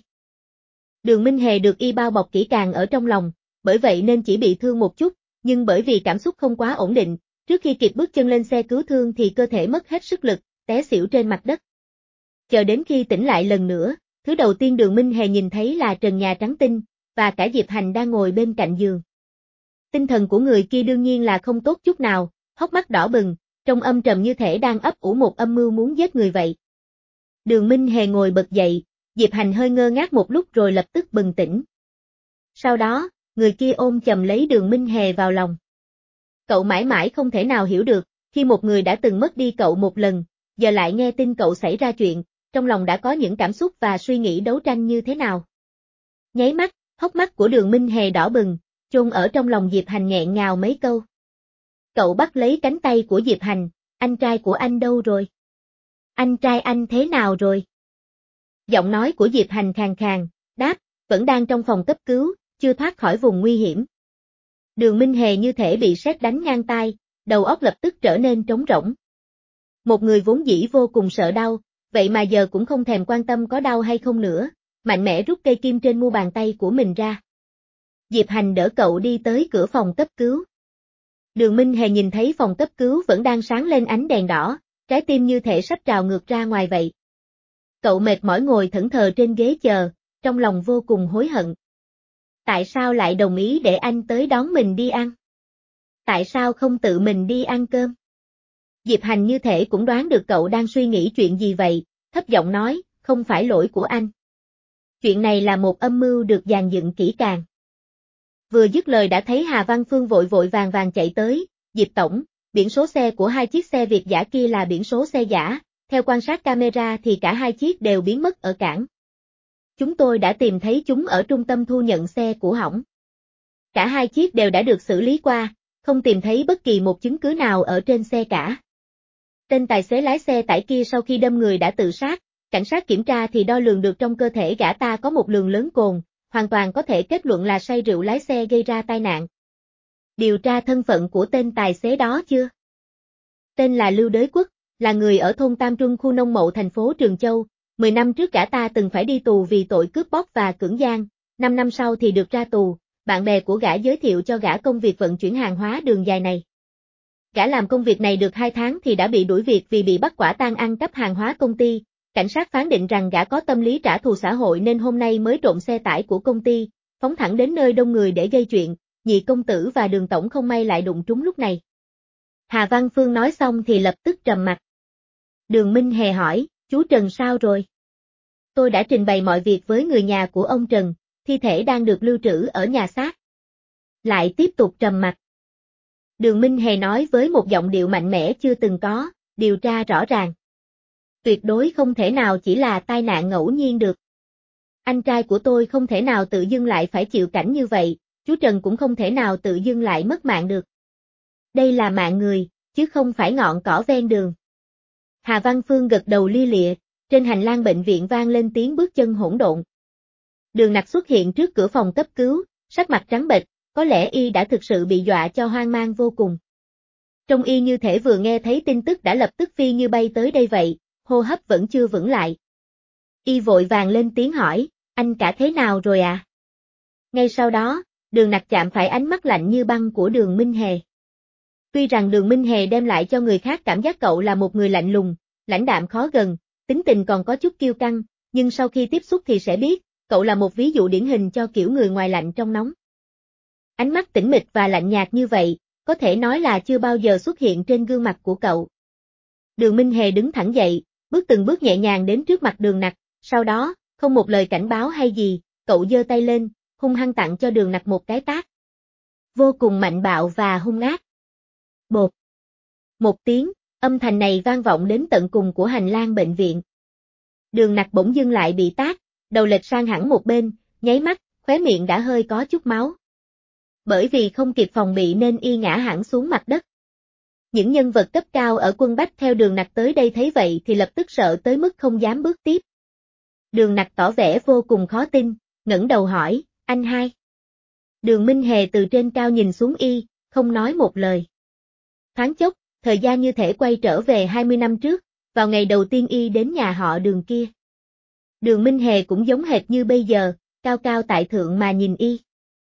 Đường Minh Hề được y bao bọc kỹ càng ở trong lòng, bởi vậy nên chỉ bị thương một chút, nhưng bởi vì cảm xúc không quá ổn định, trước khi kịp bước chân lên xe cứu thương thì cơ thể mất hết sức lực, té xỉu trên mặt đất. Chờ đến khi tỉnh lại lần nữa, thứ đầu tiên Đường Minh Hề nhìn thấy là trần nhà trắng tinh, và cả Diệp Hành đang ngồi bên cạnh giường. Tinh thần của người kia đương nhiên là không tốt chút nào, hốc mắt đỏ bừng, trông âm trầm như thể đang ấp ủ một âm mưu muốn giết người vậy. Đường Minh Hề ngồi bật dậy, Diệp Hành hơi ngơ ngác một lúc rồi lập tức bừng tỉnh. Sau đó, người kia ôm chầm lấy Đường Minh Hề vào lòng. Cậu mãi mãi không thể nào hiểu được, khi một người đã từng mất đi cậu một lần, giờ lại nghe tin cậu xảy ra chuyện, trong lòng đã có những cảm xúc và suy nghĩ đấu tranh như thế nào. Nháy mắt, hốc mắt của Đường Minh Hề đỏ bừng, chôn ở trong lòng Diệp Hành nghẹn ngào mấy câu. Cậu bắt lấy cánh tay của Diệp Hành, anh trai của anh đâu rồi? Anh trai anh thế nào rồi? Giọng nói của Diệp Hành khàn khàn, đáp, vẫn đang trong phòng cấp cứu, chưa thoát khỏi vùng nguy hiểm. Đường Minh Hề như thể bị sét đánh ngang tai, đầu óc lập tức trở nên trống rỗng. Một người vốn dĩ vô cùng sợ đau, vậy mà giờ cũng không thèm quan tâm có đau hay không nữa, mạnh mẽ rút cây kim trên mu bàn tay của mình ra. Diệp Hành đỡ cậu đi tới cửa phòng cấp cứu. Đường Minh Hề nhìn thấy phòng cấp cứu vẫn đang sáng lên ánh đèn đỏ, trái tim như thể sắp trào ngược ra ngoài vậy. Cậu mệt mỏi ngồi thẫn thờ trên ghế chờ, trong lòng vô cùng hối hận. Tại sao lại đồng ý để anh tới đón mình đi ăn? Tại sao không tự mình đi ăn cơm? Diệp Hành như thể cũng đoán được cậu đang suy nghĩ chuyện gì vậy, thấp giọng nói, không phải lỗi của anh. Chuyện này là một âm mưu được dàn dựng kỹ càng. Vừa dứt lời đã thấy Hà Văn Phương vội vội vàng vàng chạy tới, Diệp tổng, biển số xe của hai chiếc xe Việt giả kia là biển số xe giả, theo quan sát camera thì cả hai chiếc đều biến mất ở cảng. Chúng tôi đã tìm thấy chúng ở trung tâm thu nhận xe của hỏng. Cả hai chiếc đều đã được xử lý qua, không tìm thấy bất kỳ một chứng cứ nào ở trên xe cả. Tên tài xế lái xe tải kia sau khi đâm người đã tự sát, cảnh sát kiểm tra thì đo lường được trong cơ thể gã ta có một lượng lớn cồn, hoàn toàn có thể kết luận là say rượu lái xe gây ra tai nạn. Điều tra thân phận của tên tài xế đó chưa? Tên là Lưu Đới Quốc, là người ở thôn Tam Trung khu Nông Mậu thành phố Trường Châu, mười năm trước gã ta từng phải đi tù vì tội cướp bóc và cưỡng gian, năm năm sau thì được ra tù, bạn bè của gã giới thiệu cho gã công việc vận chuyển hàng hóa đường dài này. Gã làm công việc này được hai tháng thì đã bị đuổi việc vì bị bắt quả tang ăn cắp hàng hóa công ty, cảnh sát phán định rằng gã có tâm lý trả thù xã hội nên hôm nay mới trộm xe tải của công ty, phóng thẳng đến nơi đông người để gây chuyện, Nhị công tử và Đường tổng không may lại đụng trúng lúc này. Hà Văn Phương nói xong thì lập tức trầm mặt. Đường Minh Hề hỏi, chú Trần sao rồi? Tôi đã trình bày mọi việc với người nhà của ông Trần, thi thể đang được lưu trữ ở nhà xác. Lại tiếp tục trầm mặt. Đường Minh Hề nói với một giọng điệu mạnh mẽ chưa từng có, điều tra rõ ràng. Tuyệt đối không thể nào chỉ là tai nạn ngẫu nhiên được. Anh trai của tôi không thể nào tự dưng lại phải chịu cảnh như vậy, chú Trần cũng không thể nào tự dưng lại mất mạng được. Đây là mạng người, chứ không phải ngọn cỏ ven đường. Hà Văn Phương gật đầu lia lịa, trên hành lang bệnh viện vang lên tiếng bước chân hỗn độn. Đường Nặc xuất hiện trước cửa phòng cấp cứu, sắc mặt trắng bệch, có lẽ y đã thực sự bị dọa cho hoang mang vô cùng. Trông y như thể vừa nghe thấy tin tức đã lập tức phi như bay tới đây vậy, hô hấp vẫn chưa vững lại. Y vội vàng lên tiếng hỏi, anh cả thế nào rồi à? Ngay sau đó, Đường Nặc chạm phải ánh mắt lạnh như băng của Đường Minh Hề. Tuy rằng Đường Minh Hề đem lại cho người khác cảm giác cậu là một người lạnh lùng, lãnh đạm khó gần, tính tình còn có chút kiêu căng, nhưng sau khi tiếp xúc thì sẽ biết, cậu là một ví dụ điển hình cho kiểu người ngoài lạnh trong nóng. Ánh mắt tĩnh mịch và lạnh nhạt như vậy, có thể nói là chưa bao giờ xuất hiện trên gương mặt của cậu. Đường Minh Hề đứng thẳng dậy, bước từng bước nhẹ nhàng đến trước mặt Đường Nặc, sau đó, không một lời cảnh báo hay gì, cậu giơ tay lên, hung hăng tặng cho Đường Nặc một cái tát. Vô cùng mạnh bạo và hung ác. Bột. Một tiếng, âm thanh này vang vọng đến tận cùng của hành lang bệnh viện. Đường Nặc bỗng dưng lại bị tát, đầu lệch sang hẳn một bên, nháy mắt, khóe miệng đã hơi có chút máu. Bởi vì không kịp phòng bị nên y ngã hẳn xuống mặt đất. Những nhân vật cấp cao ở quân Bách theo Đường Nặc tới đây thấy vậy thì lập tức sợ tới mức không dám bước tiếp. Đường Nặc tỏ vẻ vô cùng khó tin, ngẩng đầu hỏi, anh hai. Đường Minh Hề từ trên cao nhìn xuống y, không nói một lời. Thoáng chốc, thời gian như thể quay trở về hai mươi năm trước, vào ngày đầu tiên y đến nhà họ Đường kia. Đường Minh Hề cũng giống hệt như bây giờ, cao cao tại thượng mà nhìn y.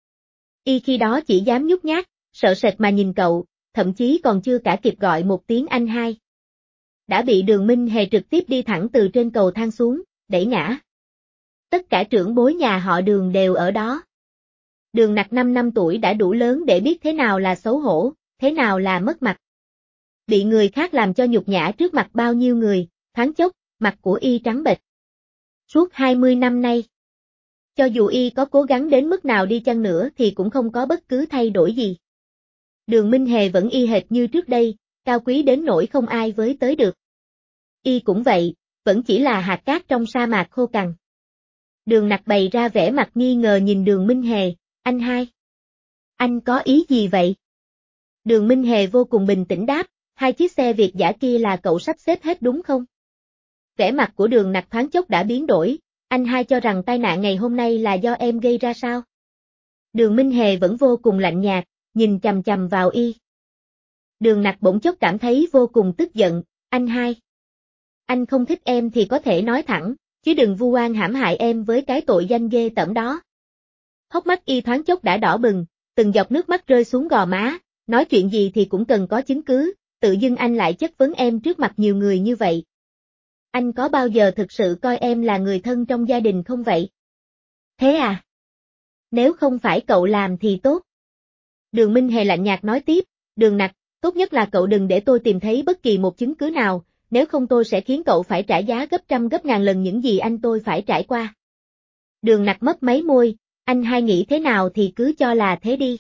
Y khi đó chỉ dám nhút nhát, sợ sệt mà nhìn cậu, thậm chí còn chưa cả kịp gọi một tiếng anh hai. Đã bị Đường Minh Hề trực tiếp đi thẳng từ trên cầu thang xuống, đẩy ngã. Tất cả trưởng bối nhà họ Đường đều ở đó. Đường Nặc năm năm tuổi đã đủ lớn để biết thế nào là xấu hổ, thế nào là mất mặt. Bị người khác làm cho nhục nhã trước mặt bao nhiêu người, thoáng chốc, mặt của y trắng bệch. Suốt hai mươi năm nay, cho dù y có cố gắng đến mức nào đi chăng nữa thì cũng không có bất cứ thay đổi gì. Đường Minh Hề vẫn y hệt như trước đây, cao quý đến nỗi không ai với tới được. Y cũng vậy, vẫn chỉ là hạt cát trong sa mạc khô cằn. Đường Nặc bày ra vẻ mặt nghi ngờ nhìn Đường Minh Hề, anh hai. Anh có ý gì vậy? Đường Minh Hề vô cùng bình tĩnh đáp, hai chiếc xe Việt dã kia là cậu sắp xếp hết đúng không? Vẻ mặt của Đường Nặc thoáng chốc đã biến đổi, anh hai cho rằng tai nạn ngày hôm nay là do em gây ra sao? Đường Minh Hề vẫn vô cùng lạnh nhạt, nhìn chằm chằm vào y. Đường Nặc bỗng chốc cảm thấy vô cùng tức giận, anh hai. Anh không thích em thì có thể nói thẳng, chứ đừng vu oan hãm hại em với cái tội danh ghê tởm đó. Hốc mắt y thoáng chốc đã đỏ bừng, từng giọt nước mắt rơi xuống gò má, nói chuyện gì thì cũng cần có chứng cứ, tự dưng anh lại chất vấn em trước mặt nhiều người như vậy. Anh có bao giờ thực sự coi em là người thân trong gia đình không vậy? Thế à? Nếu không phải cậu làm thì tốt. Đường Minh Hề lạnh nhạt nói tiếp, Đường Nặc, tốt nhất là cậu đừng để tôi tìm thấy bất kỳ một chứng cứ nào, nếu không tôi sẽ khiến cậu phải trả giá gấp trăm gấp ngàn lần những gì anh tôi phải trải qua. Đường Nặc mấp máy môi, anh hai nghĩ thế nào thì cứ cho là thế đi.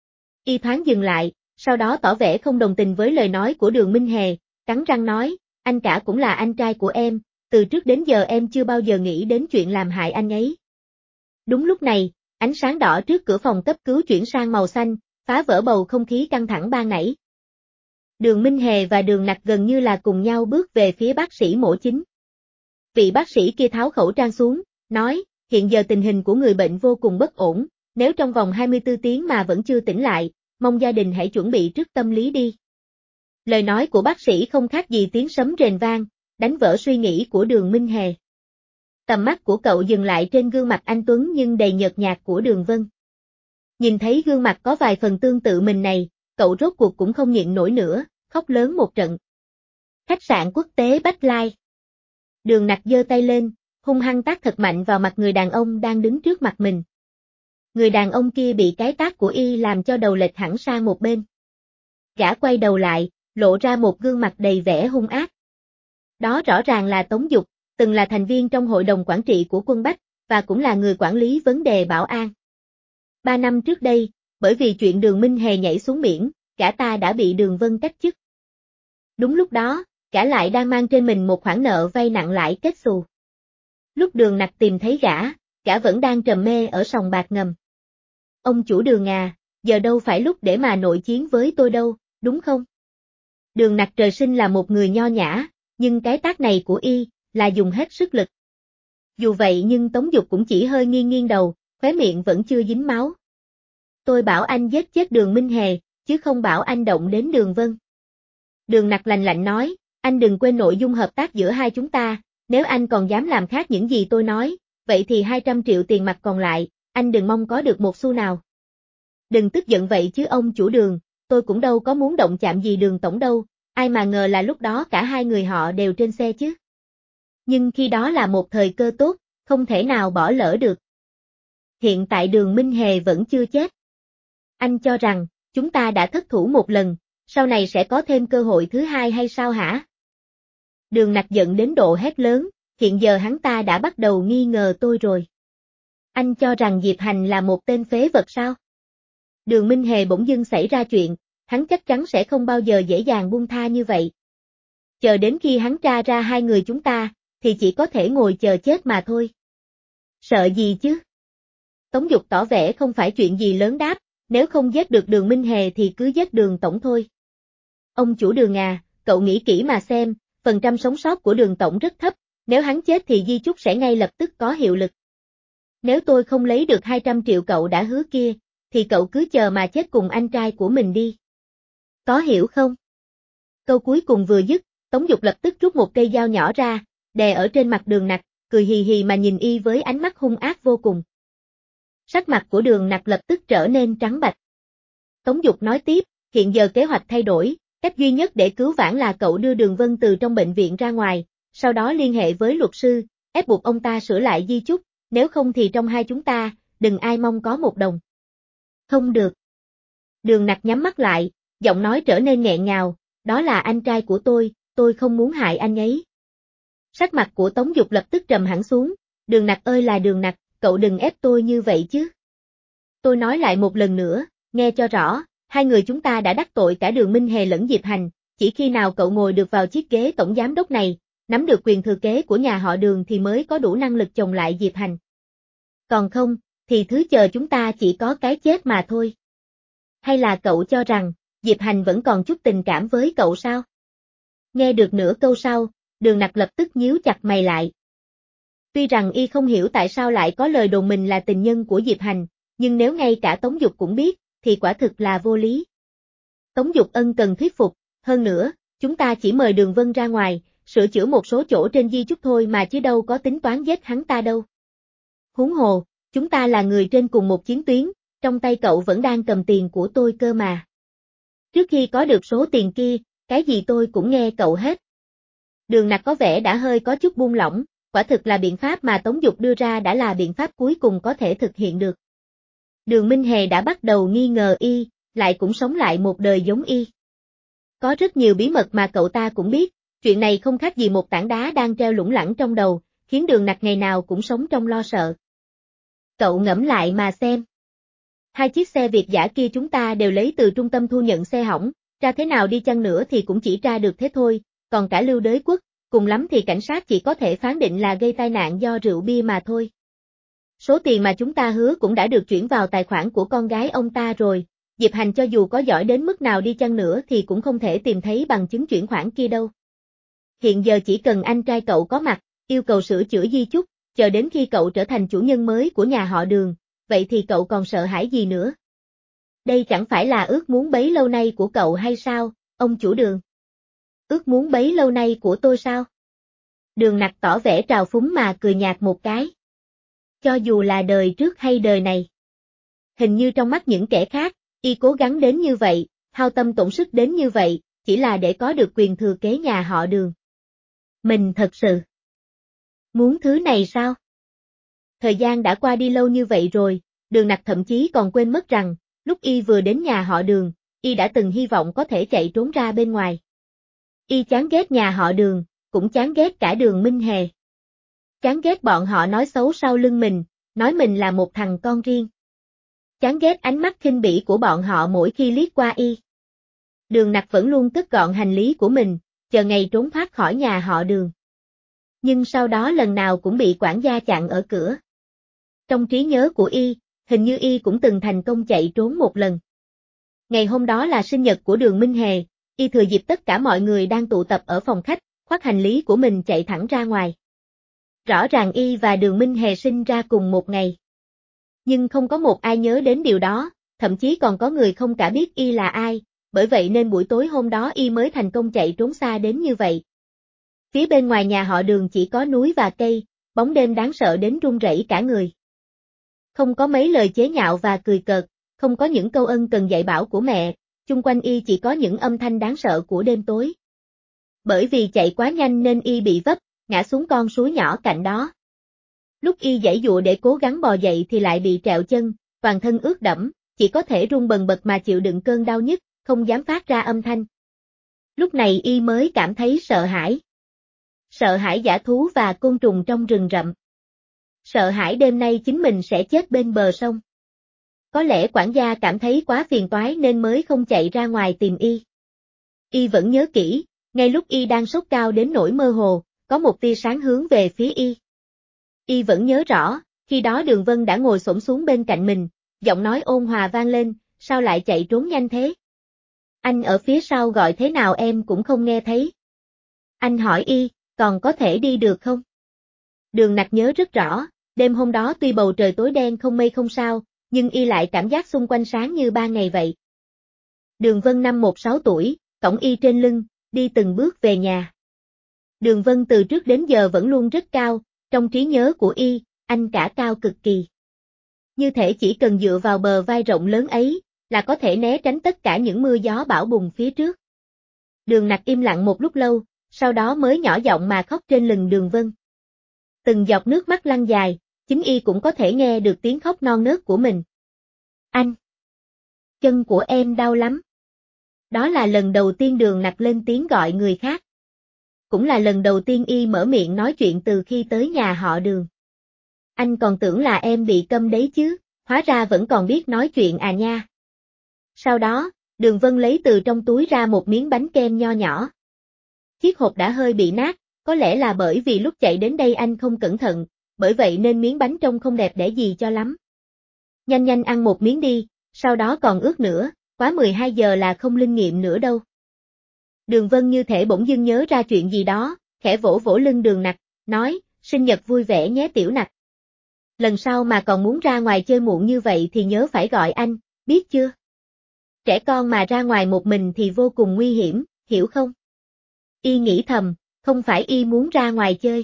Y thoáng dừng lại, sau đó tỏ vẻ không đồng tình với lời nói của Đường Minh Hề, cắn răng nói, anh cả cũng là anh trai của em, từ trước đến giờ em chưa bao giờ nghĩ đến chuyện làm hại anh ấy. Đúng lúc này, ánh sáng đỏ trước cửa phòng cấp cứu chuyển sang màu xanh, phá vỡ bầu không khí căng thẳng ban nãy. Đường Minh Hề và Đường Nặc gần như là cùng nhau bước về phía bác sĩ mổ chính. Vị bác sĩ kia tháo khẩu trang xuống, nói, hiện giờ tình hình của người bệnh vô cùng bất ổn, nếu trong vòng hai mươi tư tiếng mà vẫn chưa tỉnh lại, mong gia đình hãy chuẩn bị trước tâm lý đi. Lời nói của bác sĩ không khác gì tiếng sấm rền vang, đánh vỡ suy nghĩ của Đường Minh Hề. Tầm mắt của cậu dừng lại trên gương mặt anh tuấn nhưng đầy nhợt nhạt của Đường Vân. Nhìn thấy gương mặt có vài phần tương tự mình này, cậu rốt cuộc cũng không nhịn nổi nữa, khóc lớn một trận. Khách sạn quốc tế Bách Lai. Đường Nặc giơ tay lên, hung hăng tát thật mạnh vào mặt người đàn ông đang đứng trước mặt mình. Người đàn ông kia bị cái tát của y làm cho đầu lệch hẳn sang một bên. Gã quay đầu lại, lộ ra một gương mặt đầy vẻ hung ác. Đó rõ ràng là Tống Dục, từng là thành viên trong hội đồng quản trị của quân Bách, và cũng là người quản lý vấn đề bảo an. Ba năm trước đây, bởi vì chuyện Đường Minh Hề nhảy xuống biển, gã ta đã bị Đường Vân cách chức. Đúng lúc đó, gã lại đang mang trên mình một khoản nợ vay nặng lãi kết xù. Lúc Đường Nặc tìm thấy gã, gã vẫn đang trầm mê ở sòng bạc ngầm. Ông chủ Đường à, giờ đâu phải lúc để mà nội chiến với tôi đâu, đúng không? Đường Nặc trời sinh là một người nho nhã, nhưng cái tát này của y, là dùng hết sức lực. Dù vậy nhưng Tống Dục cũng chỉ hơi nghiêng nghiêng đầu, khóe miệng vẫn chưa dính máu. Tôi bảo anh giết chết Đường Minh Hề, chứ không bảo anh động đến Đường Vân. Đường Nặc lạnh lạnh nói, anh đừng quên nội dung hợp tác giữa hai chúng ta, nếu anh còn dám làm khác những gì tôi nói, vậy thì hai trăm triệu tiền mặt còn lại, anh đừng mong có được một xu nào. Đừng tức giận vậy chứ ông chủ Đường, tôi cũng đâu có muốn động chạm gì Đường tổng đâu, ai mà ngờ là lúc đó cả hai người họ đều trên xe chứ. Nhưng khi đó là một thời cơ tốt, không thể nào bỏ lỡ được. Hiện tại Đường Minh Hề vẫn chưa chết. Anh cho rằng, chúng ta đã thất thủ một lần, sau này sẽ có thêm cơ hội thứ hai hay sao hả? Đường Nặc giận đến độ hét lớn, hiện giờ hắn ta đã bắt đầu nghi ngờ tôi rồi. Anh cho rằng Diệp Hành là một tên phế vật sao? Đường Minh Hề bỗng dưng xảy ra chuyện, hắn chắc chắn sẽ không bao giờ dễ dàng buông tha như vậy. Chờ đến khi hắn tra ra hai người chúng ta, thì chỉ có thể ngồi chờ chết mà thôi. Sợ gì chứ? Tống Dục tỏ vẻ không phải chuyện gì lớn đáp, nếu không giết được Đường Minh Hề thì cứ giết Đường tổng thôi. Ông chủ Đường à, cậu nghĩ kỹ mà xem, phần trăm sống sót của Đường tổng rất thấp, nếu hắn chết thì di chúc sẽ ngay lập tức có hiệu lực. Nếu tôi không lấy được hai trăm triệu cậu đã hứa kia, thì cậu cứ chờ mà chết cùng anh trai của mình đi. Có hiểu không? Câu cuối cùng vừa dứt, Tống Dục lập tức rút một cây dao nhỏ ra, đè ở trên mặt Đường Nặc, cười hì hì mà nhìn y với ánh mắt hung ác vô cùng. Sắc mặt của Đường Nặc lập tức trở nên trắng bạch. Tống Dục nói tiếp, hiện giờ kế hoạch thay đổi, cách duy nhất để cứu vãn là cậu đưa Đường Vân từ trong bệnh viện ra ngoài, sau đó liên hệ với luật sư, ép buộc ông ta sửa lại di chúc, nếu không thì trong hai chúng ta, đừng ai mong có một đồng. Không được. Đường Nặc nhắm mắt lại, giọng nói trở nên nghẹn ngào, đó là anh trai của tôi, tôi không muốn hại anh ấy. Sắc mặt của Tống Dục lập tức trầm hẳn xuống, Đường Nặc ơi là Đường Nặc, cậu đừng ép tôi như vậy chứ. Tôi nói lại một lần nữa, nghe cho rõ, hai người chúng ta đã đắc tội cả Đường Minh Hề lẫn Diệp Hành, chỉ khi nào cậu ngồi được vào chiếc ghế tổng giám đốc này, nắm được quyền thừa kế của nhà họ Đường thì mới có đủ năng lực chồng lại Diệp Hành. Còn không, thì thứ chờ chúng ta chỉ có cái chết mà thôi. Hay là cậu cho rằng, Diệp Hành vẫn còn chút tình cảm với cậu sao? Nghe được nửa câu sau, Đường Nặc lập tức nhíu chặt mày lại. Tuy rằng y không hiểu tại sao lại có lời đồn mình là tình nhân của Diệp Hành, nhưng nếu ngay cả Tống Dục cũng biết, thì quả thực là vô lý. Tống Dục ân cần thuyết phục, hơn nữa, chúng ta chỉ mời Đường Vân ra ngoài, sửa chữa một số chỗ trên di chúc thôi mà chứ đâu có tính toán giết hắn ta đâu. Huống hồ, chúng ta là người trên cùng một chiến tuyến, trong tay cậu vẫn đang cầm tiền của tôi cơ mà. Trước khi có được số tiền kia, cái gì tôi cũng nghe cậu hết. Đường Nặc có vẻ đã hơi có chút buông lỏng, quả thực là biện pháp mà Tống Dục đưa ra đã là biện pháp cuối cùng có thể thực hiện được. Đường Minh Hề đã bắt đầu nghi ngờ y, lại cũng sống lại một đời giống y. Có rất nhiều bí mật mà cậu ta cũng biết, chuyện này không khác gì một tảng đá đang treo lủng lẳng trong đầu, khiến Đường Nặc ngày nào cũng sống trong lo sợ. Cậu ngẫm lại mà xem. Hai chiếc xe Việt giả kia chúng ta đều lấy từ trung tâm thu nhận xe hỏng, tra thế nào đi chăng nữa thì cũng chỉ tra được thế thôi, còn cả Lưu Đới Quốc, cùng lắm thì cảnh sát chỉ có thể phán định là gây tai nạn do rượu bia mà thôi. Số tiền mà chúng ta hứa cũng đã được chuyển vào tài khoản của con gái ông ta rồi, Diệp Hành cho dù có giỏi đến mức nào đi chăng nữa thì cũng không thể tìm thấy bằng chứng chuyển khoản kia đâu. Hiện giờ chỉ cần anh trai cậu có mặt, yêu cầu sửa chữa di chúc, chờ đến khi cậu trở thành chủ nhân mới của nhà họ Đường, vậy thì cậu còn sợ hãi gì nữa? Đây chẳng phải là ước muốn bấy lâu nay của cậu hay sao, ông chủ Đường? Ước muốn bấy lâu nay của tôi sao? Đường Nặc tỏ vẻ trào phúng mà cười nhạt một cái. Cho dù là đời trước hay đời này. Hình như trong mắt những kẻ khác, y cố gắng đến như vậy, hao tâm tổn sức đến như vậy, chỉ là để có được quyền thừa kế nhà họ Đường. Mình thật sự muốn thứ này sao? Thời gian đã qua đi lâu như vậy rồi, Đường Nặc thậm chí còn quên mất rằng, lúc y vừa đến nhà họ Đường, y đã từng hy vọng có thể chạy trốn ra bên ngoài. Y chán ghét nhà họ Đường, cũng chán ghét cả Đường Minh Hề. Chán ghét bọn họ nói xấu sau lưng mình, nói mình là một thằng con riêng. Chán ghét ánh mắt khinh bỉ của bọn họ mỗi khi liếc qua y. Đường Nặc vẫn luôn cất gọn hành lý của mình, chờ ngày trốn thoát khỏi nhà họ Đường. Nhưng sau đó lần nào cũng bị quản gia chặn ở cửa. Trong trí nhớ của y, hình như y cũng từng thành công chạy trốn một lần. Ngày hôm đó là sinh nhật của Đường Minh Hề, y thừa dịp tất cả mọi người đang tụ tập ở phòng khách, khoác hành lý của mình chạy thẳng ra ngoài. Rõ ràng y và Đường Minh Hề sinh ra cùng một ngày. Nhưng không có một ai nhớ đến điều đó, thậm chí còn có người không cả biết y là ai, bởi vậy nên buổi tối hôm đó y mới thành công chạy trốn xa đến như vậy. Phía bên ngoài nhà họ Đường chỉ có núi và cây, bóng đêm đáng sợ đến run rẩy cả người. Không có mấy lời chế nhạo và cười cợt, không có những câu ân cần dạy bảo của mẹ, chung quanh y chỉ có những âm thanh đáng sợ của đêm tối. Bởi vì chạy quá nhanh nên y bị vấp, ngã xuống con suối nhỏ cạnh đó. Lúc y giãy giụa để cố gắng bò dậy thì lại bị trẹo chân, toàn thân ướt đẫm, chỉ có thể run bần bật mà chịu đựng cơn đau nhức, không dám phát ra âm thanh. Lúc này y mới cảm thấy sợ hãi. Sợ hãi dã thú và côn trùng trong rừng rậm. Sợ hãi đêm nay chính mình sẽ chết bên bờ sông. Có lẽ quản gia cảm thấy quá phiền toái nên mới không chạy ra ngoài tìm y. Y vẫn nhớ kỹ, ngay lúc y đang sốt cao đến nỗi mơ hồ, có một tia sáng hướng về phía y. Y vẫn nhớ rõ, khi đó Đường Vân đã ngồi xổm xuống bên cạnh mình, giọng nói ôn hòa vang lên, sao lại chạy trốn nhanh thế? Anh ở phía sau gọi thế nào em cũng không nghe thấy. Anh hỏi y, còn có thể đi được không? Đường Nặc nhớ rất rõ, đêm hôm đó tuy bầu trời tối đen không mây không sao, nhưng y lại cảm giác xung quanh sáng như ba ngày vậy. Đường Vân năm một sáu tuổi, cõng y trên lưng, đi từng bước về nhà. Đường Vân từ trước đến giờ vẫn luôn rất cao, trong trí nhớ của y, anh cả cao cực kỳ. Như thể chỉ cần dựa vào bờ vai rộng lớn ấy, là có thể né tránh tất cả những mưa gió bão bùng phía trước. Đường Nặc im lặng một lúc lâu, sau đó mới nhỏ giọng mà khóc trên lưng Đường Vân. Từng giọt nước mắt lăn dài, chính y cũng có thể nghe được tiếng khóc non nớt của mình. Anh! Chân của em đau lắm. Đó là lần đầu tiên Đường Nặc lên tiếng gọi người khác. Cũng là lần đầu tiên y mở miệng nói chuyện từ khi tới nhà họ Đường. Anh còn tưởng là em bị câm đấy chứ, hóa ra vẫn còn biết nói chuyện à nha. Sau đó, Đường Vân lấy từ trong túi ra một miếng bánh kem nho nhỏ. Chiếc hộp đã hơi bị nát, có lẽ là bởi vì lúc chạy đến đây anh không cẩn thận, bởi vậy nên miếng bánh trông không đẹp đẽ gì cho lắm. Nhanh nhanh ăn một miếng đi, sau đó còn ướt nữa, quá mười hai giờ là không linh nghiệm nữa đâu. Đường Vân như thể bỗng dưng nhớ ra chuyện gì đó, khẽ vỗ vỗ lưng Đường Nặc, nói, sinh nhật vui vẻ nhé Tiểu Nặc. Lần sau mà còn muốn ra ngoài chơi muộn như vậy thì nhớ phải gọi anh, biết chưa? Trẻ con mà ra ngoài một mình thì vô cùng nguy hiểm, hiểu không? Y nghĩ thầm, không phải y muốn ra ngoài chơi.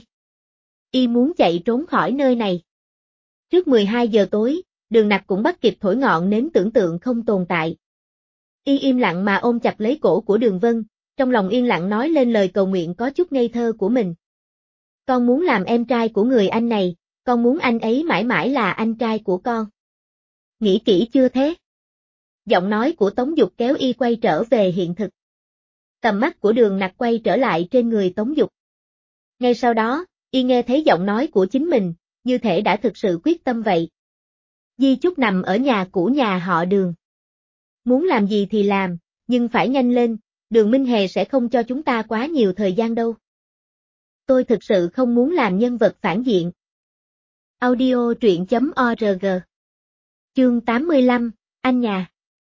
Y muốn chạy trốn khỏi nơi này. Trước mười hai giờ tối, Đường Nặc cũng bắt kịp thổi ngọn nến tưởng tượng không tồn tại. Y im lặng mà ôm chặt lấy cổ của Đường Vân, trong lòng yên lặng nói lên lời cầu nguyện có chút ngây thơ của mình. Con muốn làm em trai của người anh này, con muốn anh ấy mãi mãi là anh trai của con. Nghĩ kỹ chưa thế? Giọng nói của Tống Dục kéo y quay trở về hiện thực. Tầm mắt của Đường Nặc quay trở lại trên người Tống Dục. Ngay sau đó, y nghe thấy giọng nói của chính mình, như thể đã thực sự quyết tâm vậy. Di chúc nằm ở nhà cũ nhà họ Đường. Muốn làm gì thì làm, nhưng phải nhanh lên, Đường Minh Hề sẽ không cho chúng ta quá nhiều thời gian đâu. Tôi thực sự không muốn làm nhân vật phản diện. Audio truyện chấm org. Chương tám mươi lăm, anh nhà.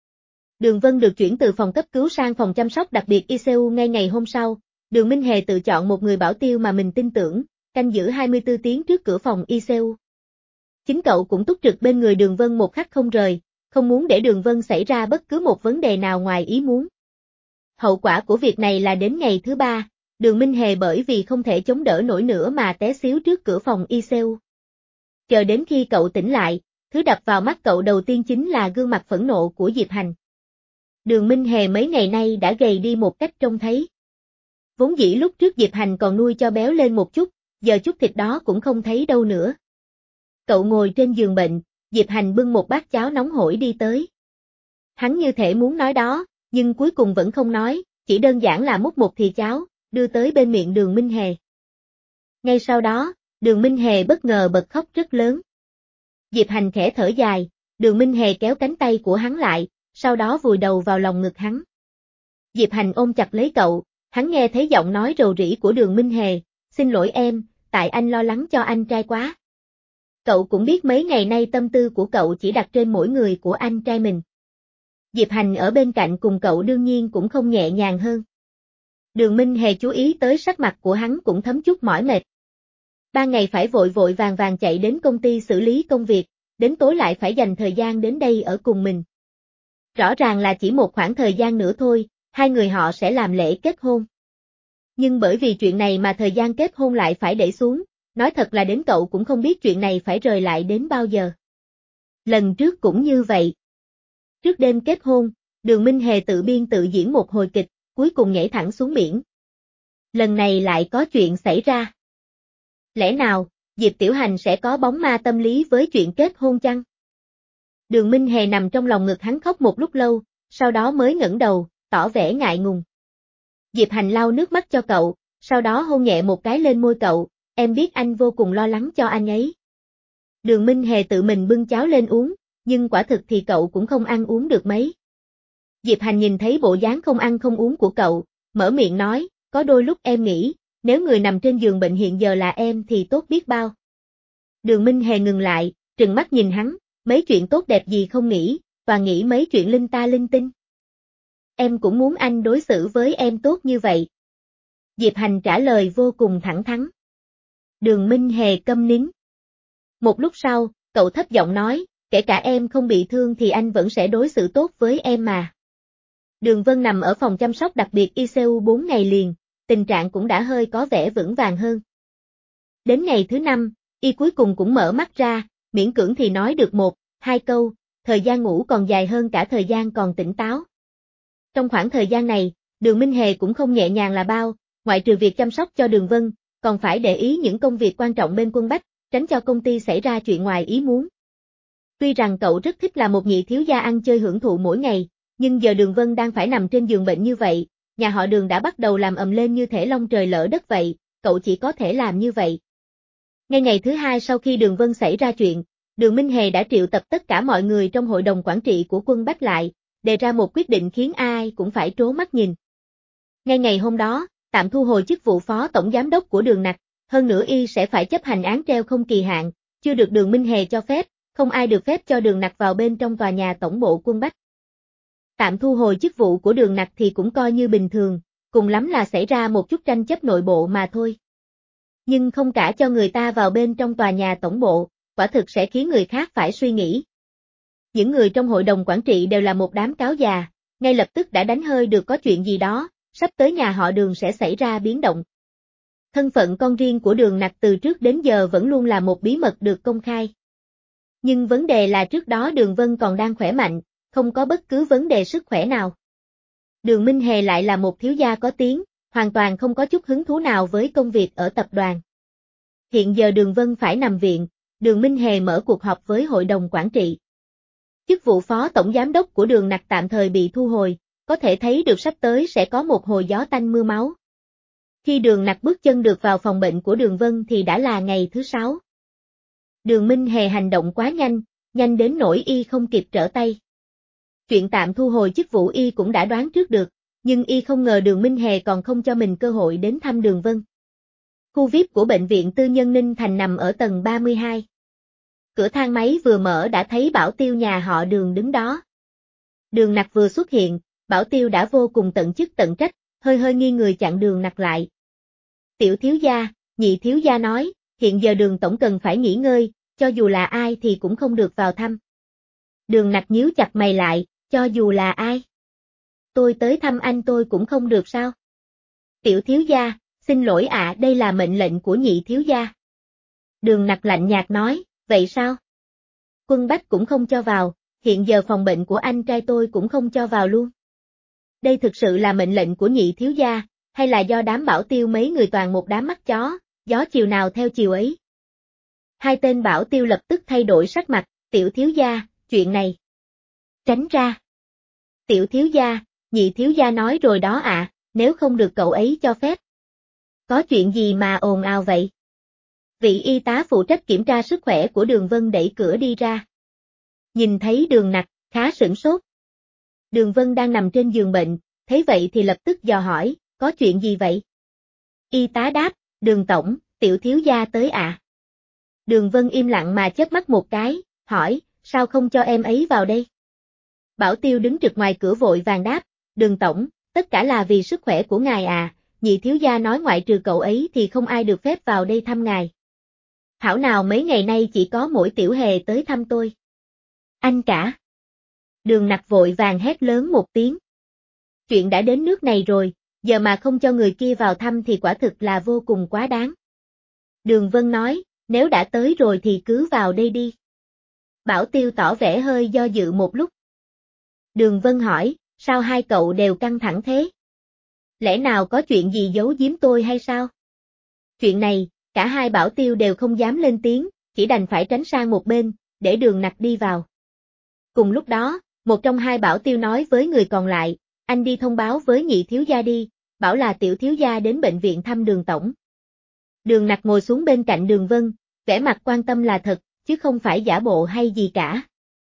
Đường Vân được chuyển từ phòng cấp cứu sang phòng chăm sóc đặc biệt i xê u ngay ngày hôm sau. Đường Minh Hề tự chọn một người bảo tiêu mà mình tin tưởng, canh giữ hai mươi tư tiếng trước cửa phòng i xê u. Chính cậu cũng túc trực bên người Đường Vân một khắc không rời, không muốn để Đường Vân xảy ra bất cứ một vấn đề nào ngoài ý muốn. Hậu quả của việc này là đến ngày thứ ba, Đường Minh Hề bởi vì không thể chống đỡ nổi nữa mà té xíu trước cửa phòng i xê u. Chờ đến khi cậu tỉnh lại, thứ đập vào mắt cậu đầu tiên chính là gương mặt phẫn nộ của Diệp Hành. Đường Minh Hề mấy ngày nay đã gầy đi một cách trông thấy. Vốn dĩ lúc trước Diệp Hành còn nuôi cho béo lên một chút, giờ chút thịt đó cũng không thấy đâu nữa. Cậu ngồi trên giường bệnh, Diệp Hành bưng một bát cháo nóng hổi đi tới. Hắn như thể muốn nói đó, nhưng cuối cùng vẫn không nói, chỉ đơn giản là múc một thìa cháo, đưa tới bên miệng Đường Minh Hề. Ngay sau đó, Đường Minh Hề bất ngờ bật khóc rất lớn. Diệp Hành khẽ thở dài, Đường Minh Hề kéo cánh tay của hắn lại, sau đó vùi đầu vào lòng ngực hắn. Diệp Hành ôm chặt lấy cậu, hắn nghe thấy giọng nói rầu rĩ của Đường Minh Hề, xin lỗi em, tại anh lo lắng cho anh trai quá. Cậu cũng biết mấy ngày nay tâm tư của cậu chỉ đặt trên mỗi người của anh trai mình. Diệp Hành ở bên cạnh cùng cậu đương nhiên cũng không nhẹ nhàng hơn. Đường Minh Hề chú ý tới sắc mặt của hắn cũng thấm chút mỏi mệt. Ban ngày phải vội vội vàng vàng chạy đến công ty xử lý công việc, đến tối lại phải dành thời gian đến đây ở cùng mình. Rõ ràng là chỉ một khoảng thời gian nữa thôi, hai người họ sẽ làm lễ kết hôn. Nhưng bởi vì chuyện này mà thời gian kết hôn lại phải để xuống, nói thật là đến cậu cũng không biết chuyện này phải rời lại đến bao giờ. Lần trước cũng như vậy. Trước đêm kết hôn, Đường Minh Hề tự biên tự diễn một hồi kịch, cuối cùng nhảy thẳng xuống biển. Lần này lại có chuyện xảy ra. Lẽ nào, Diệp Tiểu Hành sẽ có bóng ma tâm lý với chuyện kết hôn chăng? Đường Minh Hề nằm trong lòng ngực hắn khóc một lúc lâu, sau đó mới ngẩng đầu, tỏ vẻ ngại ngùng. Diệp Hành lau nước mắt cho cậu, sau đó hôn nhẹ một cái lên môi cậu, em biết anh vô cùng lo lắng cho anh ấy. Đường Minh Hề tự mình bưng cháo lên uống, nhưng quả thực thì cậu cũng không ăn uống được mấy. Diệp Hành nhìn thấy bộ dáng không ăn không uống của cậu, mở miệng nói, có đôi lúc em nghĩ, nếu người nằm trên giường bệnh hiện giờ là em thì tốt biết bao. Đường Minh Hề ngừng lại, trừng mắt nhìn hắn, mấy chuyện tốt đẹp gì không nghĩ, và nghĩ mấy chuyện linh ta linh tinh. Em cũng muốn anh đối xử với em tốt như vậy. Diệp Hành trả lời vô cùng thẳng thắn. Đường Minh Hề câm nín. Một lúc sau, cậu thấp giọng nói, kể cả em không bị thương thì anh vẫn sẽ đối xử tốt với em mà. Đường Vân nằm ở phòng chăm sóc đặc biệt i xê u bốn ngày liền, tình trạng cũng đã hơi có vẻ vững vàng hơn. Đến ngày thứ năm, y cuối cùng cũng mở mắt ra, miễn cưỡng thì nói được một, hai câu, thời gian ngủ còn dài hơn cả thời gian còn tỉnh táo. Trong khoảng thời gian này, Đường Minh Hề cũng không nhẹ nhàng là bao, ngoại trừ việc chăm sóc cho Đường Vân, còn phải để ý những công việc quan trọng bên Quân Bách, tránh cho công ty xảy ra chuyện ngoài ý muốn. Tuy rằng cậu rất thích là một nhị thiếu gia ăn chơi hưởng thụ mỗi ngày, nhưng giờ Đường Vân đang phải nằm trên giường bệnh như vậy, nhà họ Đường đã bắt đầu làm ầm lên như thể long trời lỡ đất vậy, cậu chỉ có thể làm như vậy. Ngay ngày thứ hai sau khi Đường Vân xảy ra chuyện, Đường Minh Hề đã triệu tập tất cả mọi người trong hội đồng quản trị của Quân Bách lại, đề ra một quyết định khiến ai cũng phải trố mắt nhìn. Ngay ngày hôm đó, tạm thu hồi chức vụ phó tổng giám đốc của Đường Nặc, hơn nữa y sẽ phải chấp hành án treo không kỳ hạn, chưa được Đường Minh Hề cho phép, không ai được phép cho Đường Nặc vào bên trong tòa nhà tổng bộ Quân Bách. Tạm thu hồi chức vụ của Đường Nặc thì cũng coi như bình thường, cùng lắm là xảy ra một chút tranh chấp nội bộ mà thôi. Nhưng không cả cho người ta vào bên trong tòa nhà tổng bộ, quả thực sẽ khiến người khác phải suy nghĩ. Những người trong hội đồng quản trị đều là một đám cáo già, ngay lập tức đã đánh hơi được có chuyện gì đó, sắp tới nhà họ Đường sẽ xảy ra biến động. Thân phận con riêng của Đường Nặc từ trước đến giờ vẫn luôn là một bí mật được công khai. Nhưng vấn đề là trước đó Đường Vân còn đang khỏe mạnh, không có bất cứ vấn đề sức khỏe nào. Đường Minh Hề lại là một thiếu gia có tiếng, hoàn toàn không có chút hứng thú nào với công việc ở tập đoàn. Hiện giờ Đường Vân phải nằm viện, Đường Minh Hề mở cuộc họp với hội đồng quản trị. Chức vụ phó tổng giám đốc của Đường Nặc tạm thời bị thu hồi, có thể thấy được sắp tới sẽ có một hồi gió tanh mưa máu. Khi Đường Nặc bước chân được vào phòng bệnh của Đường Vân thì đã là ngày thứ sáu. Đường Minh Hề hành động quá nhanh, nhanh đến nỗi y không kịp trở tay. Chuyện tạm thu hồi chức vụ y cũng đã đoán trước được, nhưng y không ngờ Đường Minh Hề còn không cho mình cơ hội đến thăm Đường Vân. Khu vi ai pi của bệnh viện tư nhân Ninh Thành nằm ở tầng ba mươi hai. Cửa thang máy vừa mở đã thấy Bảo Tiêu nhà họ Đường đứng đó. Đường Nặc vừa xuất hiện, Bảo Tiêu đã vô cùng tận chức tận trách, hơi hơi nghiêng người chặn Đường Nặc lại. Tiểu thiếu gia, nhị thiếu gia nói, hiện giờ Đường tổng cần phải nghỉ ngơi, cho dù là ai thì cũng không được vào thăm. Đường Nặc nhíu chặt mày lại, cho dù là ai. Tôi tới thăm anh tôi cũng không được sao? Tiểu thiếu gia, xin lỗi ạ, đây là mệnh lệnh của nhị thiếu gia. Đường Nặc lạnh nhạt nói, vậy sao? Quân Bách cũng không cho vào, hiện giờ phòng bệnh của anh trai tôi cũng không cho vào luôn. Đây thực sự là mệnh lệnh của nhị thiếu gia, hay là do đám Bảo Tiêu mấy người toàn một đám mắt chó, gió chiều nào theo chiều ấy? Hai tên Bảo Tiêu lập tức thay đổi sắc mặt, tiểu thiếu gia, chuyện này. Tránh ra. Tiểu thiếu gia, nhị thiếu gia nói rồi đó ạ, à, nếu không được cậu ấy cho phép. Có chuyện gì mà ồn ào vậy? Vị y tá phụ trách kiểm tra sức khỏe của Đường Vân đẩy cửa đi ra. Nhìn thấy Đường Nặc, khá sửng sốt. Đường Vân đang nằm trên giường bệnh, thấy vậy thì lập tức dò hỏi, có chuyện gì vậy? Y tá đáp, Đường tổng, tiểu thiếu gia tới ạ. À? Đường Vân im lặng mà chớp mắt một cái, hỏi, sao không cho em ấy vào đây? Bảo Tiêu đứng trực ngoài cửa vội vàng đáp, Đường tổng, tất cả là vì sức khỏe của ngài à, nhị thiếu gia nói ngoại trừ cậu ấy thì không ai được phép vào đây thăm ngài. Thảo nào mấy ngày nay chỉ có mỗi Tiểu Hề tới thăm tôi. Anh cả. Đường Nặc vội vàng hét lớn một tiếng. Chuyện đã đến nước này rồi, giờ mà không cho người kia vào thăm thì quả thực là vô cùng quá đáng. Đường Vân nói, nếu đã tới rồi thì cứ vào đây đi. Bảo Tiêu tỏ vẻ hơi do dự một lúc. Đường Vân hỏi, sao hai cậu đều căng thẳng thế? Lẽ nào có chuyện gì giấu giếm tôi hay sao? Chuyện này, cả hai Bảo Tiêu đều không dám lên tiếng, chỉ đành phải tránh sang một bên, để Đường Nặc đi vào. Cùng lúc đó, một trong hai bảo tiêu nói với người còn lại, anh đi thông báo với nhị thiếu gia đi, bảo là tiểu thiếu gia đến bệnh viện thăm Đường tổng. Đường Nặc ngồi xuống bên cạnh Đường Vân, vẻ mặt quan tâm là thật, chứ không phải giả bộ hay gì cả.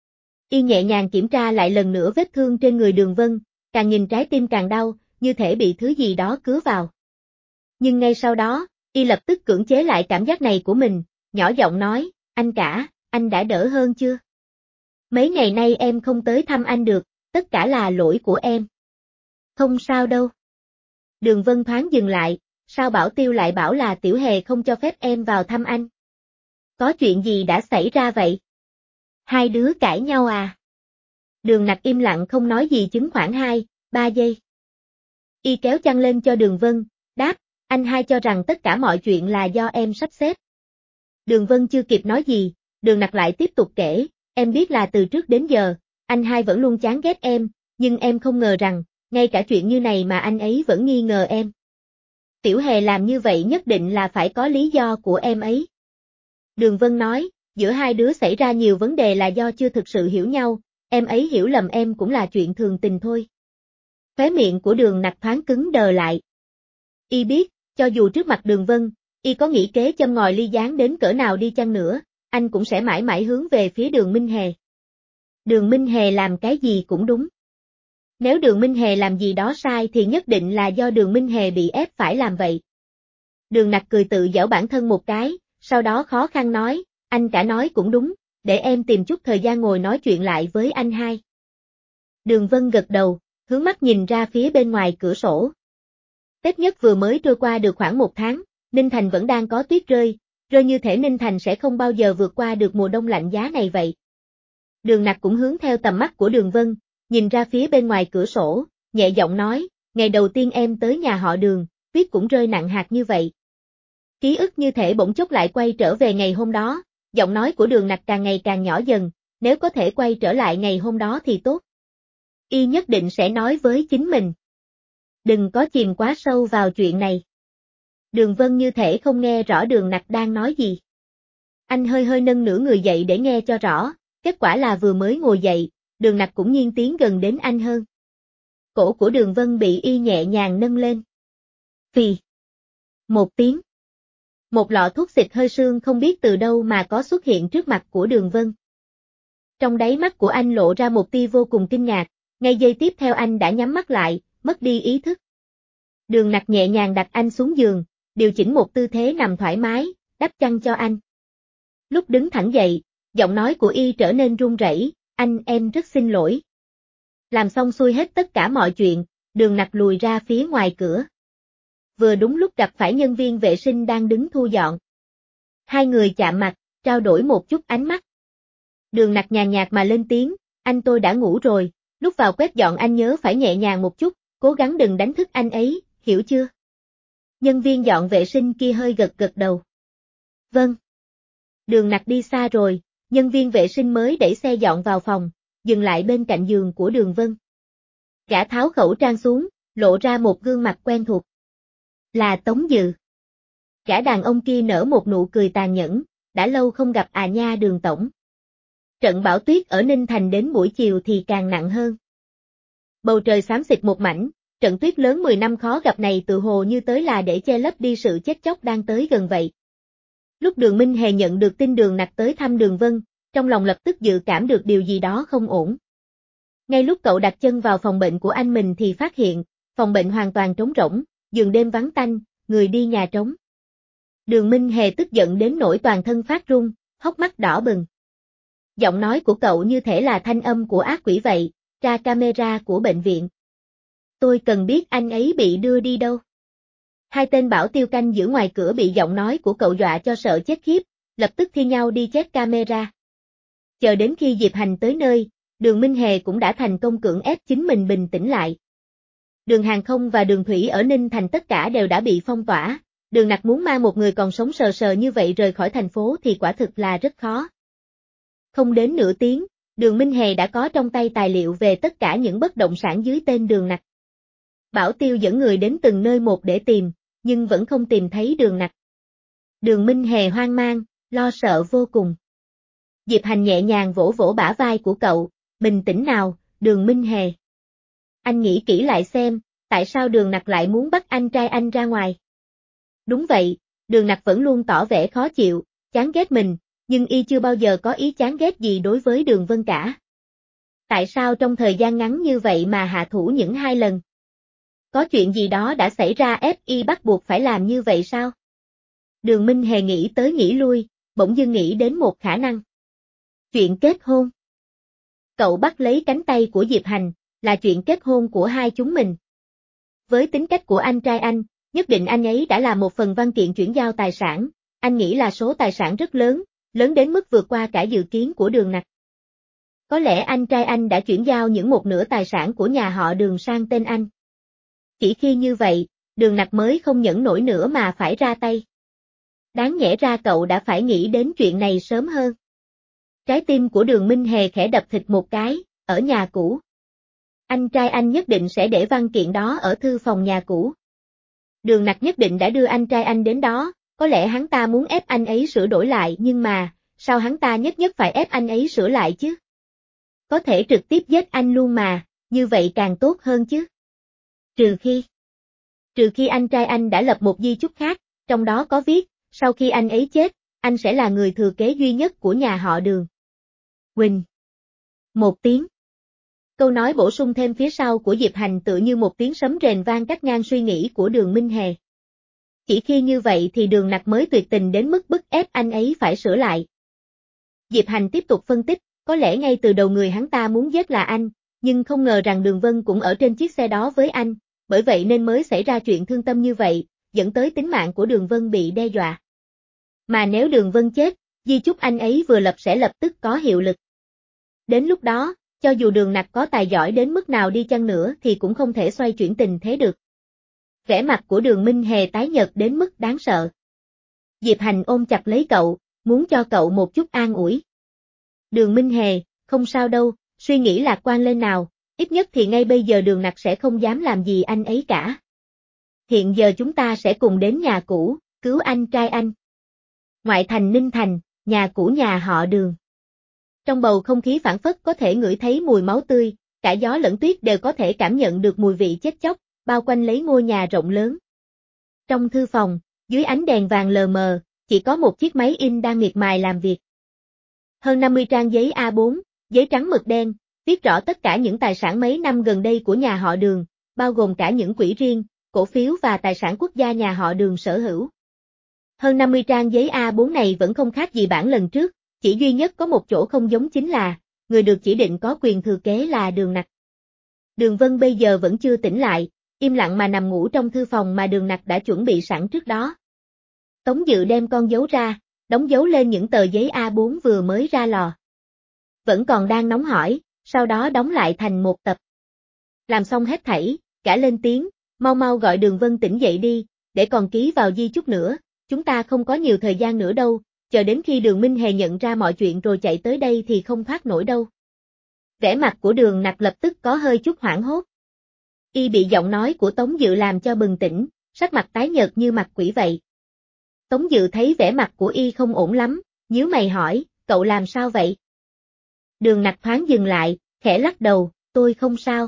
Y nhẹ nhàng kiểm tra lại lần nữa vết thương trên người Đường Vân, càng nhìn trái tim càng đau, như thể bị thứ gì đó cứa vào. Nhưng ngay sau đó, Y lập tức cưỡng chế lại cảm giác này của mình, nhỏ giọng nói, anh cả, anh đã đỡ hơn chưa? Mấy ngày nay em không tới thăm anh được, tất cả là lỗi của em. Không sao đâu. Đường Vân thoáng dừng lại, sao bảo tiêu lại bảo là Tiểu Hề không cho phép em vào thăm anh? Có chuyện gì đã xảy ra vậy? Hai đứa cãi nhau à? Đường Nặc im lặng không nói gì chứng khoảng hai, ba giây. Y kéo chăn lên cho Đường Vân, đáp, anh hai cho rằng tất cả mọi chuyện là do em sắp xếp. Đường Vân chưa kịp nói gì, Đường Nặc lại tiếp tục kể, em biết là từ trước đến giờ, anh hai vẫn luôn chán ghét em, nhưng em không ngờ rằng, ngay cả chuyện như này mà anh ấy vẫn nghi ngờ em. Tiểu Hề làm như vậy nhất định là phải có lý do của em ấy. Đường Vân nói, giữa hai đứa xảy ra nhiều vấn đề là do chưa thực sự hiểu nhau, em ấy hiểu lầm em cũng là chuyện thường tình thôi. Khóe miệng của Đường Nặc thoáng cứng đờ lại. Y biết, cho dù trước mặt Đường Vân, Y có nghĩ kế châm ngòi ly gián đến cỡ nào đi chăng nữa, anh cũng sẽ mãi mãi hướng về phía Đường Minh Hề. Đường Minh Hề làm cái gì cũng đúng. Nếu Đường Minh Hề làm gì đó sai thì nhất định là do Đường Minh Hề bị ép phải làm vậy. Đường Nặc cười tự giễu bản thân một cái, sau đó khó khăn nói, anh cả nói cũng đúng, để em tìm chút thời gian ngồi nói chuyện lại với anh hai. Đường Vân gật đầu, hướng mắt nhìn ra phía bên ngoài cửa sổ. Tết Nhất vừa mới trôi qua được khoảng một tháng, Ninh Thành vẫn đang có tuyết rơi, rơi như thể Ninh Thành sẽ không bao giờ vượt qua được mùa đông lạnh giá này vậy. Đường Nặc cũng hướng theo tầm mắt của Đường Vân, nhìn ra phía bên ngoài cửa sổ, nhẹ giọng nói, ngày đầu tiên em tới nhà họ Đường, tuyết cũng rơi nặng hạt như vậy. Ký ức như thể bỗng chốc lại quay trở về ngày hôm đó, giọng nói của Đường Nặc càng ngày càng nhỏ dần, nếu có thể quay trở lại ngày hôm đó thì tốt. Y nhất định sẽ nói với chính mình. Đừng có chìm quá sâu vào chuyện này. Đường Vân như thể không nghe rõ Đường Nặc đang nói gì. Anh hơi hơi nâng nửa người dậy để nghe cho rõ, kết quả là vừa mới ngồi dậy, Đường Nặc cũng nghiêng tiến gần đến anh hơn. Cổ của Đường Vân bị Y nhẹ nhàng nâng lên. Phì. Một tiếng. Một lọ thuốc xịt hơi sương không biết từ đâu mà có xuất hiện trước mặt của Đường Vân. Trong đáy mắt của anh lộ ra một tia vô cùng kinh ngạc, ngay giây tiếp theo anh đã nhắm mắt lại, mất đi ý thức. Đường Nặc nhẹ nhàng đặt anh xuống giường, điều chỉnh một tư thế nằm thoải mái, đắp chăn cho anh. Lúc đứng thẳng dậy, giọng nói của Y trở nên run rẩy, anh em rất xin lỗi. Làm xong xuôi hết tất cả mọi chuyện, Đường Nặc lùi ra phía ngoài cửa. Vừa đúng lúc gặp phải nhân viên vệ sinh đang đứng thu dọn. Hai người chạm mặt, trao đổi một chút ánh mắt. Đường Nặc nhàn nhạt mà lên tiếng, anh tôi đã ngủ rồi, lúc vào quét dọn anh nhớ phải nhẹ nhàng một chút, cố gắng đừng đánh thức anh ấy, hiểu chưa? Nhân viên dọn vệ sinh kia hơi gật gật đầu. Vâng. Đường Nặc đi xa rồi, nhân viên vệ sinh mới đẩy xe dọn vào phòng, dừng lại bên cạnh giường của Đường Vân. Gã tháo khẩu trang xuống, lộ ra một gương mặt quen thuộc. Là Tống Dự. Gã đàn ông kia nở một nụ cười tàn nhẫn, đã lâu không gặp à nha Đường tổng. Trận bão tuyết ở Ninh Thành đến buổi chiều thì càng nặng hơn. Bầu trời xám xịt một mảnh, trận tuyết lớn mười năm khó gặp này tự hồ như tới là để che lấp đi sự chết chóc đang tới gần vậy. Lúc Đường Minh Hề nhận được tin Đường Nặc tới thăm Đường Vân, trong lòng lập tức dự cảm được điều gì đó không ổn. Ngay lúc cậu đặt chân vào phòng bệnh của anh mình thì phát hiện, phòng bệnh hoàn toàn trống rỗng, giường đêm vắng tanh, người đi nhà trống. Đường Minh Hề tức giận đến nỗi toàn thân phát run, hốc mắt đỏ bừng. Giọng nói của cậu như thể là thanh âm của ác quỷ vậy, tra camera của bệnh viện. Tôi cần biết anh ấy bị đưa đi đâu. Hai tên bảo tiêu canh giữ ngoài cửa bị giọng nói của cậu dọa cho sợ chết khiếp, lập tức thi nhau đi check camera. Chờ đến khi Diệp Hành tới nơi, Đường Minh Hề cũng đã thành công cưỡng ép chính mình bình tĩnh lại. Đường hàng không và đường thủy ở Ninh Thành tất cả đều đã bị phong tỏa, Đường Nặc muốn mang một người còn sống sờ sờ như vậy rời khỏi thành phố thì quả thực là rất khó. Không đến nửa tiếng, Đường Minh Hề đã có trong tay tài liệu về tất cả những bất động sản dưới tên Đường Nặc. Bảo tiêu dẫn người đến từng nơi một để tìm, nhưng vẫn không tìm thấy Đường Nặc. Đường Minh Hề hoang mang, lo sợ vô cùng. Diệp Hành nhẹ nhàng vỗ vỗ bả vai của cậu, bình tĩnh nào, Đường Minh Hề. Anh nghĩ kỹ lại xem, tại sao Đường Nặc lại muốn bắt anh trai anh ra ngoài? Đúng vậy, Đường Nặc vẫn luôn tỏ vẻ khó chịu, chán ghét mình, nhưng y chưa bao giờ có ý chán ghét gì đối với Đường Vân cả. Tại sao trong thời gian ngắn như vậy mà hạ thủ những hai lần? Có chuyện gì đó đã xảy ra ép y bắt buộc phải làm như vậy sao? Đường Minh Hề nghĩ tới nghĩ lui, bỗng dưng nghĩ đến một khả năng. Chuyện kết hôn. Cậu bắt lấy cánh tay của Diệp Hành, là chuyện kết hôn của hai chúng mình. Với tính cách của anh trai anh, nhất định anh ấy đã làm một phần văn kiện chuyển giao tài sản, anh nghĩ là số tài sản rất lớn, lớn đến mức vượt qua cả dự kiến của Đường Nặc. Có lẽ anh trai anh đã chuyển giao những một nửa tài sản của nhà họ Đường sang tên anh. Chỉ khi như vậy, Đường Nặc mới không nhẫn nổi nữa mà phải ra tay. Đáng nhẽ ra cậu đã phải nghĩ đến chuyện này sớm hơn. Trái tim của Đường Minh Hề khẽ đập thịt một cái, ở nhà cũ. Anh trai anh nhất định sẽ để văn kiện đó ở thư phòng nhà cũ. Đường Nặc nhất định đã đưa anh trai anh đến đó, có lẽ hắn ta muốn ép anh ấy sửa đổi lại nhưng mà, sao hắn ta nhất nhất phải ép anh ấy sửa lại chứ? Có thể trực tiếp giết anh luôn mà, như vậy càng tốt hơn chứ. Trừ khi, trừ khi anh trai anh đã lập một di chúc khác, trong đó có viết, sau khi anh ấy chết, anh sẽ là người thừa kế duy nhất của nhà họ Đường. Quỳnh. Một tiếng. Câu nói bổ sung thêm phía sau của Diệp Hành tựa như một tiếng sấm rền vang cắt ngang suy nghĩ của Đường Minh Hề. Chỉ khi như vậy thì Đường Nặc mới tuyệt tình đến mức bức ép anh ấy phải sửa lại. Diệp Hành tiếp tục phân tích, có lẽ ngay từ đầu người hắn ta muốn giết là anh, nhưng không ngờ rằng Đường Vân cũng ở trên chiếc xe đó với anh, bởi vậy nên mới xảy ra chuyện thương tâm như vậy, dẫn tới tính mạng của Đường Vân bị đe dọa. Mà nếu Đường Vân chết, di chúc anh ấy vừa lập sẽ lập tức có hiệu lực. Đến lúc đó, cho dù Đường Nặc có tài giỏi đến mức nào đi chăng nữa thì cũng không thể xoay chuyển tình thế được. Vẻ mặt của Đường Minh Hề tái nhợt đến mức đáng sợ. Diệp Hành ôm chặt lấy cậu, muốn cho cậu một chút an ủi. Đường Minh Hề, không sao đâu, suy nghĩ lạc quan lên nào, ít nhất thì ngay bây giờ Đường Nặc sẽ không dám làm gì anh ấy cả. Hiện giờ chúng ta sẽ cùng đến nhà cũ, cứu anh trai anh. Ngoại thành Ninh Thành, nhà cũ nhà họ Đường. Trong bầu không khí phảng phất có thể ngửi thấy mùi máu tươi, cả gió lẫn tuyết đều có thể cảm nhận được mùi vị chết chóc, bao quanh lấy ngôi nhà rộng lớn. Trong thư phòng, dưới ánh đèn vàng lờ mờ, chỉ có một chiếc máy in đang miệt mài làm việc. Hơn năm mươi trang giấy A bốn, giấy trắng mực đen, viết rõ tất cả những tài sản mấy năm gần đây của nhà họ Đường, bao gồm cả những quỹ riêng, cổ phiếu và tài sản quốc gia nhà họ Đường sở hữu. Hơn năm mươi trang giấy A bốn này vẫn không khác gì bản lần trước, chỉ duy nhất có một chỗ không giống chính là, người được chỉ định có quyền thừa kế là Đường Nặc. Đường Vân bây giờ vẫn chưa tỉnh lại, im lặng mà nằm ngủ trong thư phòng mà Đường Nặc đã chuẩn bị sẵn trước đó. Tống Dự đem con dấu ra, đóng dấu lên những tờ giấy A bốn vừa mới ra lò. Vẫn còn đang nóng hổi, sau đó đóng lại thành một tập. Làm xong hết thảy, cả lên tiếng, mau mau gọi Đường Vân tỉnh dậy đi, để còn ký vào di chúc nữa, chúng ta không có nhiều thời gian nữa đâu, chờ đến khi Đường Minh Hề nhận ra mọi chuyện rồi chạy tới đây thì không thoát nổi đâu. Vẻ mặt của Đường Nặc lập tức có hơi chút hoảng hốt. Y bị giọng nói của Tống Dự làm cho bừng tỉnh, sắc mặt tái nhợt như mặt quỷ vậy. Tống Dự thấy vẻ mặt của Y không ổn lắm, nhíu mày hỏi, cậu làm sao vậy? Đường Nặc thoáng dừng lại, khẽ lắc đầu, tôi không sao.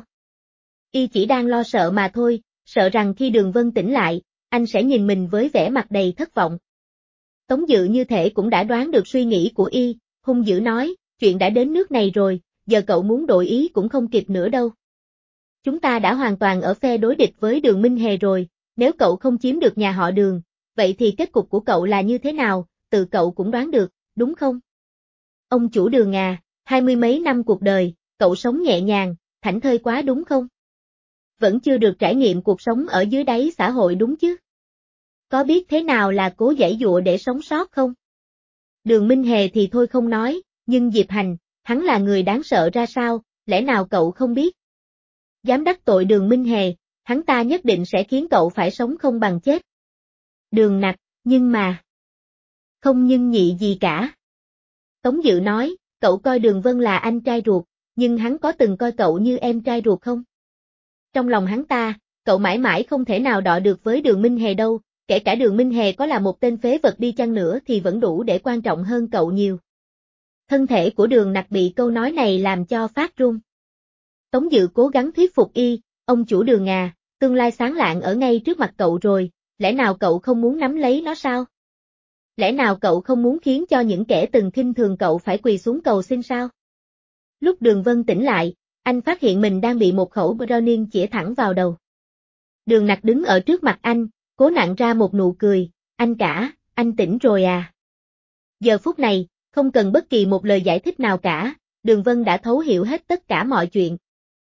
Y chỉ đang lo sợ mà thôi, sợ rằng khi Đường Vân tỉnh lại, anh sẽ nhìn mình với vẻ mặt đầy thất vọng. Tống Dự như thể cũng đã đoán được suy nghĩ của Y, hung dữ nói, chuyện đã đến nước này rồi, giờ cậu muốn đổi ý cũng không kịp nữa đâu. Chúng ta đã hoàn toàn ở phe đối địch với Đường Minh Hề rồi, nếu cậu không chiếm được nhà họ Đường, vậy thì kết cục của cậu là như thế nào, tự cậu cũng đoán được, đúng không? Ông chủ Đường à, hai mươi mấy năm cuộc đời, cậu sống nhẹ nhàng, thảnh thơi quá đúng không? Vẫn chưa được trải nghiệm cuộc sống ở dưới đáy xã hội đúng chứ? Có biết thế nào là cố giãy giụa để sống sót không? Đường Minh Hề thì thôi không nói, nhưng Diệp Hành, hắn là người đáng sợ ra sao, lẽ nào cậu không biết? Dám đắc tội Đường Minh Hề, hắn ta nhất định sẽ khiến cậu phải sống không bằng chết. Đường Nặc, nhưng mà... Không nhưng nhị gì cả. Tống Dự nói, cậu coi Đường Vân là anh trai ruột, nhưng hắn có từng coi cậu như em trai ruột không? Trong lòng hắn ta, cậu mãi mãi không thể nào đọ được với Đường Minh Hề đâu, kể cả Đường Minh Hề có là một tên phế vật đi chăng nữa thì vẫn đủ để quan trọng hơn cậu nhiều. Thân thể của Đường Nặc bị câu nói này làm cho phát run. Tống Dự cố gắng thuyết phục y, ông chủ Đường à, tương lai sáng lạng ở ngay trước mặt cậu rồi, lẽ nào cậu không muốn nắm lấy nó sao? Lẽ nào cậu không muốn khiến cho những kẻ từng khinh thường cậu phải quỳ xuống cầu xin sao? Lúc Đường Vân tỉnh lại, anh phát hiện mình đang bị một khẩu Browning chĩa thẳng vào đầu. Đường Nặc đứng ở trước mặt anh, cố nặn ra một nụ cười, anh cả, anh tỉnh rồi à? Giờ phút này, không cần bất kỳ một lời giải thích nào cả, Đường Vân đã thấu hiểu hết tất cả mọi chuyện.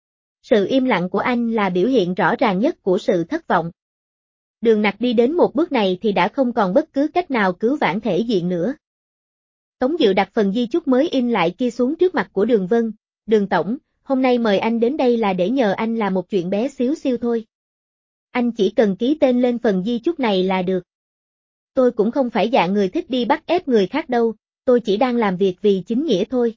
Sự im lặng của anh là biểu hiện rõ ràng nhất của sự thất vọng. Đường Nặc đi đến một bước này thì đã không còn bất cứ cách nào cứu vãn thể diện nữa. Tống Dự đặt phần di chúc mới in lại kia xuống trước mặt của Đường Vân, Đường Tổng, hôm nay mời anh đến đây là để nhờ anh làm một chuyện bé xíu xiu thôi. Anh chỉ cần ký tên lên phần di chúc này là được. Tôi cũng không phải dạng người thích đi bắt ép người khác đâu, tôi chỉ đang làm việc vì chính nghĩa thôi.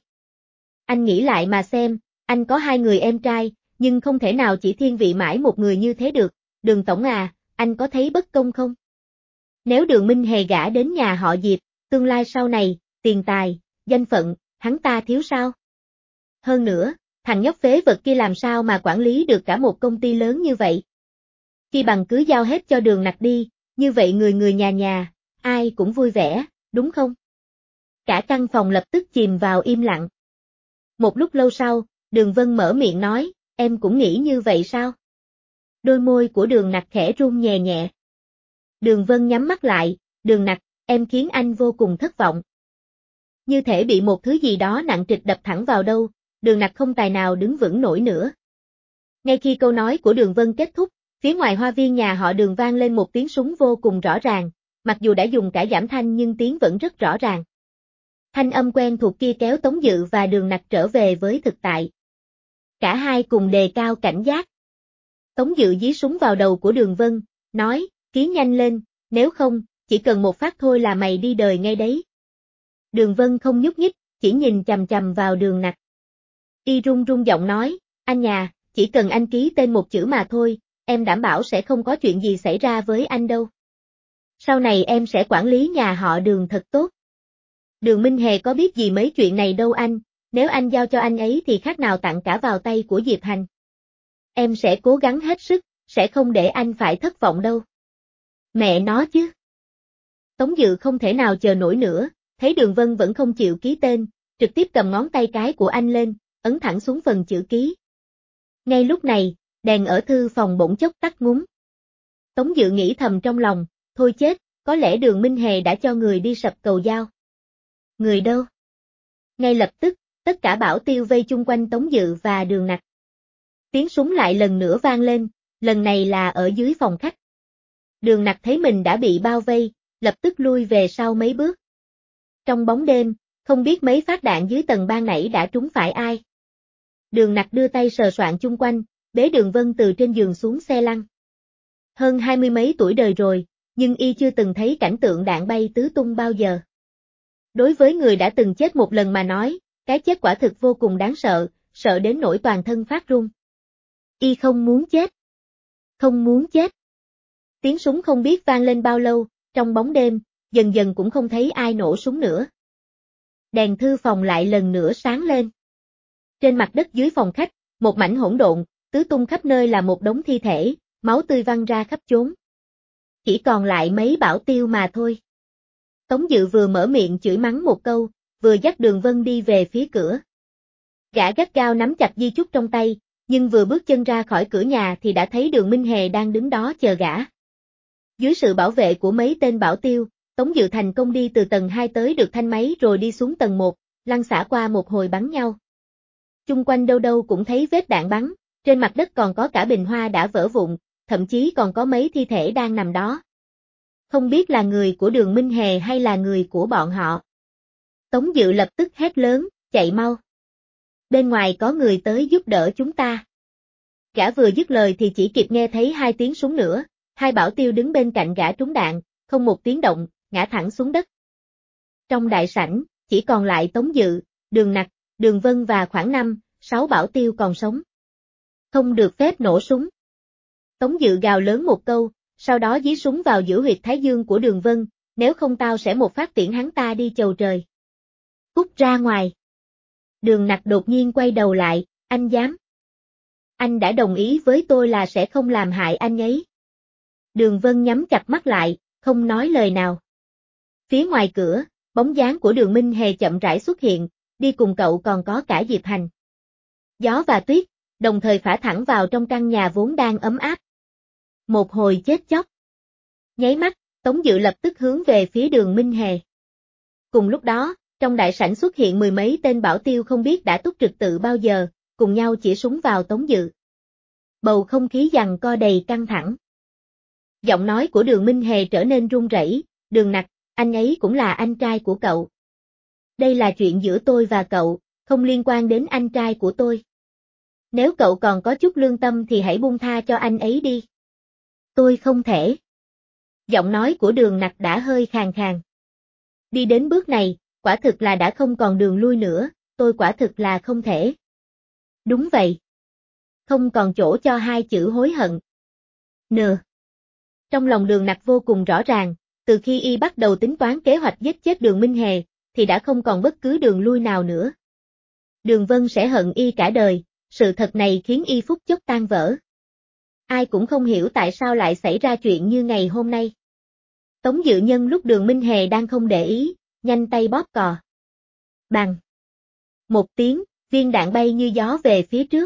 Anh nghĩ lại mà xem, anh có hai người em trai, nhưng không thể nào chỉ thiên vị mãi một người như thế được, Đường Tổng à, anh có thấy bất công không? Nếu Đường Minh Hề gả đến nhà họ Diệp, tương lai sau này, tiền tài, danh phận, hắn ta thiếu sao? Hơn nữa, thằng nhóc phế vật kia làm sao mà quản lý được cả một công ty lớn như vậy? Khi bằng cứ giao hết cho Đường Nặc đi, như vậy người người nhà nhà, ai cũng vui vẻ, đúng không? Cả căn phòng lập tức chìm vào im lặng. Một lúc lâu sau, Đường Vân mở miệng nói, em cũng nghĩ như vậy sao? Đôi môi của Đường Nặc khẽ run nhẹ nhẹ. Đường Vân nhắm mắt lại, Đường Nặc, em khiến anh vô cùng thất vọng. Như thể bị một thứ gì đó nặng trịch đập thẳng vào đâu, Đường Nặc không tài nào đứng vững nổi nữa. Ngay khi câu nói của Đường Vân kết thúc, phía ngoài hoa viên nhà họ Đường vang lên một tiếng súng vô cùng rõ ràng, mặc dù đã dùng cả giảm thanh nhưng tiếng vẫn rất rõ ràng. Thanh âm quen thuộc kia kéo Tống Dự và Đường Nặc trở về với thực tại. Cả hai cùng đề cao cảnh giác. Tống Dự dí súng vào đầu của Đường Vân, nói, ký nhanh lên, nếu không, chỉ cần một phát thôi là mày đi đời ngay đấy. Đường Vân không nhúc nhích, chỉ nhìn chằm chằm vào Đường Nặc. Y run run giọng nói, anh nhà, chỉ cần anh ký tên một chữ mà thôi, em đảm bảo sẽ không có chuyện gì xảy ra với anh đâu. Sau này em sẽ quản lý nhà họ Đường thật tốt. Đường Minh Hề có biết gì mấy chuyện này đâu anh, nếu anh giao cho anh ấy thì khác nào tặng cả vào tay của Diệp Hành. Em sẽ cố gắng hết sức, sẽ không để anh phải thất vọng đâu. Mẹ nó chứ. Tống Dự không thể nào chờ nổi nữa, thấy Đường Vân vẫn không chịu ký tên, trực tiếp cầm ngón tay cái của anh lên, ấn thẳng xuống phần chữ ký. Ngay lúc này, đèn ở thư phòng bỗng chốc tắt ngúm. Tống Dự nghĩ thầm trong lòng, thôi chết, có lẽ Đường Minh Hề đã cho người đi sập cầu dao. Người đâu? Ngay lập tức, tất cả bảo tiêu vây chung quanh Tống Dự và Đường Nặc. Tiếng súng lại lần nữa vang lên, lần này là ở dưới phòng khách. Đường Nặc thấy mình đã bị bao vây, lập tức lui về sau mấy bước. Trong bóng đêm, không biết mấy phát đạn dưới tầng ban nãy đã trúng phải ai. Đường Nặc đưa tay sờ soạn chung quanh, bế Đường Vân từ trên giường xuống xe lăn. Hơn hai mươi mấy tuổi đời rồi, nhưng y chưa từng thấy cảnh tượng đạn bay tứ tung bao giờ. Đối với người đã từng chết một lần mà nói, cái chết quả thực vô cùng đáng sợ, sợ đến nỗi toàn thân phát run. Y không muốn chết. Không muốn chết. Tiếng súng không biết vang lên bao lâu, trong bóng đêm, dần dần cũng không thấy ai nổ súng nữa. Đèn thư phòng lại lần nữa sáng lên. Trên mặt đất dưới phòng khách, một mảnh hỗn độn, tứ tung khắp nơi là một đống thi thể, máu tươi văng ra khắp chốn. Chỉ còn lại mấy bảo tiêu mà thôi. Tống Dự vừa mở miệng chửi mắng một câu, vừa dắt Đường Vân đi về phía cửa. Gã gắt gao nắm chặt di chúc trong tay, nhưng vừa bước chân ra khỏi cửa nhà thì đã thấy Đường Minh Hề đang đứng đó chờ gã. Dưới sự bảo vệ của mấy tên bảo tiêu, Tống Dự thành công đi từ tầng hai tới được thanh máy rồi đi xuống tầng một, lăn xả qua một hồi bắn nhau. Chung quanh đâu đâu cũng thấy vết đạn bắn, trên mặt đất còn có cả bình hoa đã vỡ vụn, thậm chí còn có mấy thi thể đang nằm đó. Không biết là người của Đường Minh Hề hay là người của bọn họ. Tống Dự lập tức hét lớn, chạy mau. Bên ngoài có người tới giúp đỡ chúng ta. Gã vừa dứt lời thì chỉ kịp nghe thấy hai tiếng súng nữa, hai bảo tiêu đứng bên cạnh gã trúng đạn, không một tiếng động, ngã thẳng xuống đất. Trong đại sảnh, chỉ còn lại Tống Dự, Đường Nặc, Đường Vân và khoảng năm, sáu bảo tiêu còn sống. Không được phép nổ súng. Tống Dự gào lớn một câu, sau đó dí súng vào giữa huyệt thái dương của Đường Vân, nếu không tao sẽ một phát tiễn hắn ta đi chầu trời. Cút ra ngoài. Đường Nặc đột nhiên quay đầu lại, anh dám. Anh đã đồng ý với tôi là sẽ không làm hại anh ấy. Đường Vân nhắm chặt mắt lại, không nói lời nào. Phía ngoài cửa, bóng dáng của Đường Minh Hề chậm rãi xuất hiện, đi cùng cậu còn có cả Diệp Hành. Gió và tuyết, đồng thời phả thẳng vào trong căn nhà vốn đang ấm áp. Một hồi chết chóc. Nháy mắt, Tống Dự lập tức hướng về phía Đường Minh Hề. Cùng lúc đó, trong đại sảnh xuất hiện mười mấy tên bảo tiêu không biết đã túc trực tự bao giờ, cùng nhau chỉ súng vào Tống Dự. Bầu không khí giằng co đầy căng thẳng. Giọng nói của Đường Minh Hề trở nên run rẩy, Đường Nặc, anh ấy cũng là anh trai của cậu. Đây là chuyện giữa tôi và cậu, không liên quan đến anh trai của tôi. Nếu cậu còn có chút lương tâm thì hãy buông tha cho anh ấy đi. Tôi không thể. Giọng nói của Đường Nặc đã hơi khàn khàn. Đi đến bước này, quả thực là đã không còn đường lui nữa, tôi quả thực là không thể. Đúng vậy. Không còn chỗ cho hai chữ hối hận. Nờ. Trong lòng Đường Nặc vô cùng rõ ràng, từ khi y bắt đầu tính toán kế hoạch giết chết Đường Minh Hề, thì đã không còn bất cứ đường lui nào nữa. Đường Vân sẽ hận y cả đời, sự thật này khiến y phút chốc tan vỡ. Ai cũng không hiểu tại sao lại xảy ra chuyện như ngày hôm nay. Tống Dự nhân lúc Đường Minh Hề đang không để ý, nhanh tay bóp cò. Bang! Một tiếng, viên đạn bay như gió về phía trước.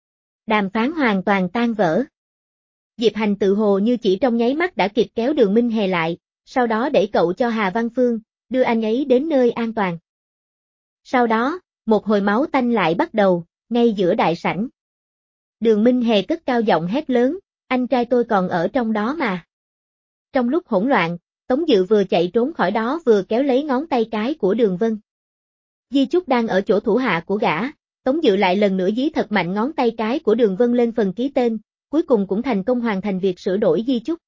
Đàm phán hoàn toàn tan vỡ. Diệp Hành tự hồ như chỉ trong nháy mắt đã kịp kéo Đường Minh Hề lại, sau đó đẩy cậu cho Hà Văn Phương, đưa anh ấy đến nơi an toàn. Sau đó, một hồi máu tanh lại bắt đầu, ngay giữa đại sảnh. Đường Minh Hề cất cao giọng hét lớn, anh trai tôi còn ở trong đó mà. Trong lúc hỗn loạn, Tống Dự vừa chạy trốn khỏi đó vừa kéo lấy ngón tay cái của Đường Vân. Di Chúc đang ở chỗ thủ hạ của gã, Tống Dự lại lần nữa dí thật mạnh ngón tay cái của Đường Vân lên phần ký tên, cuối cùng cũng thành công hoàn thành việc sửa đổi di chúc.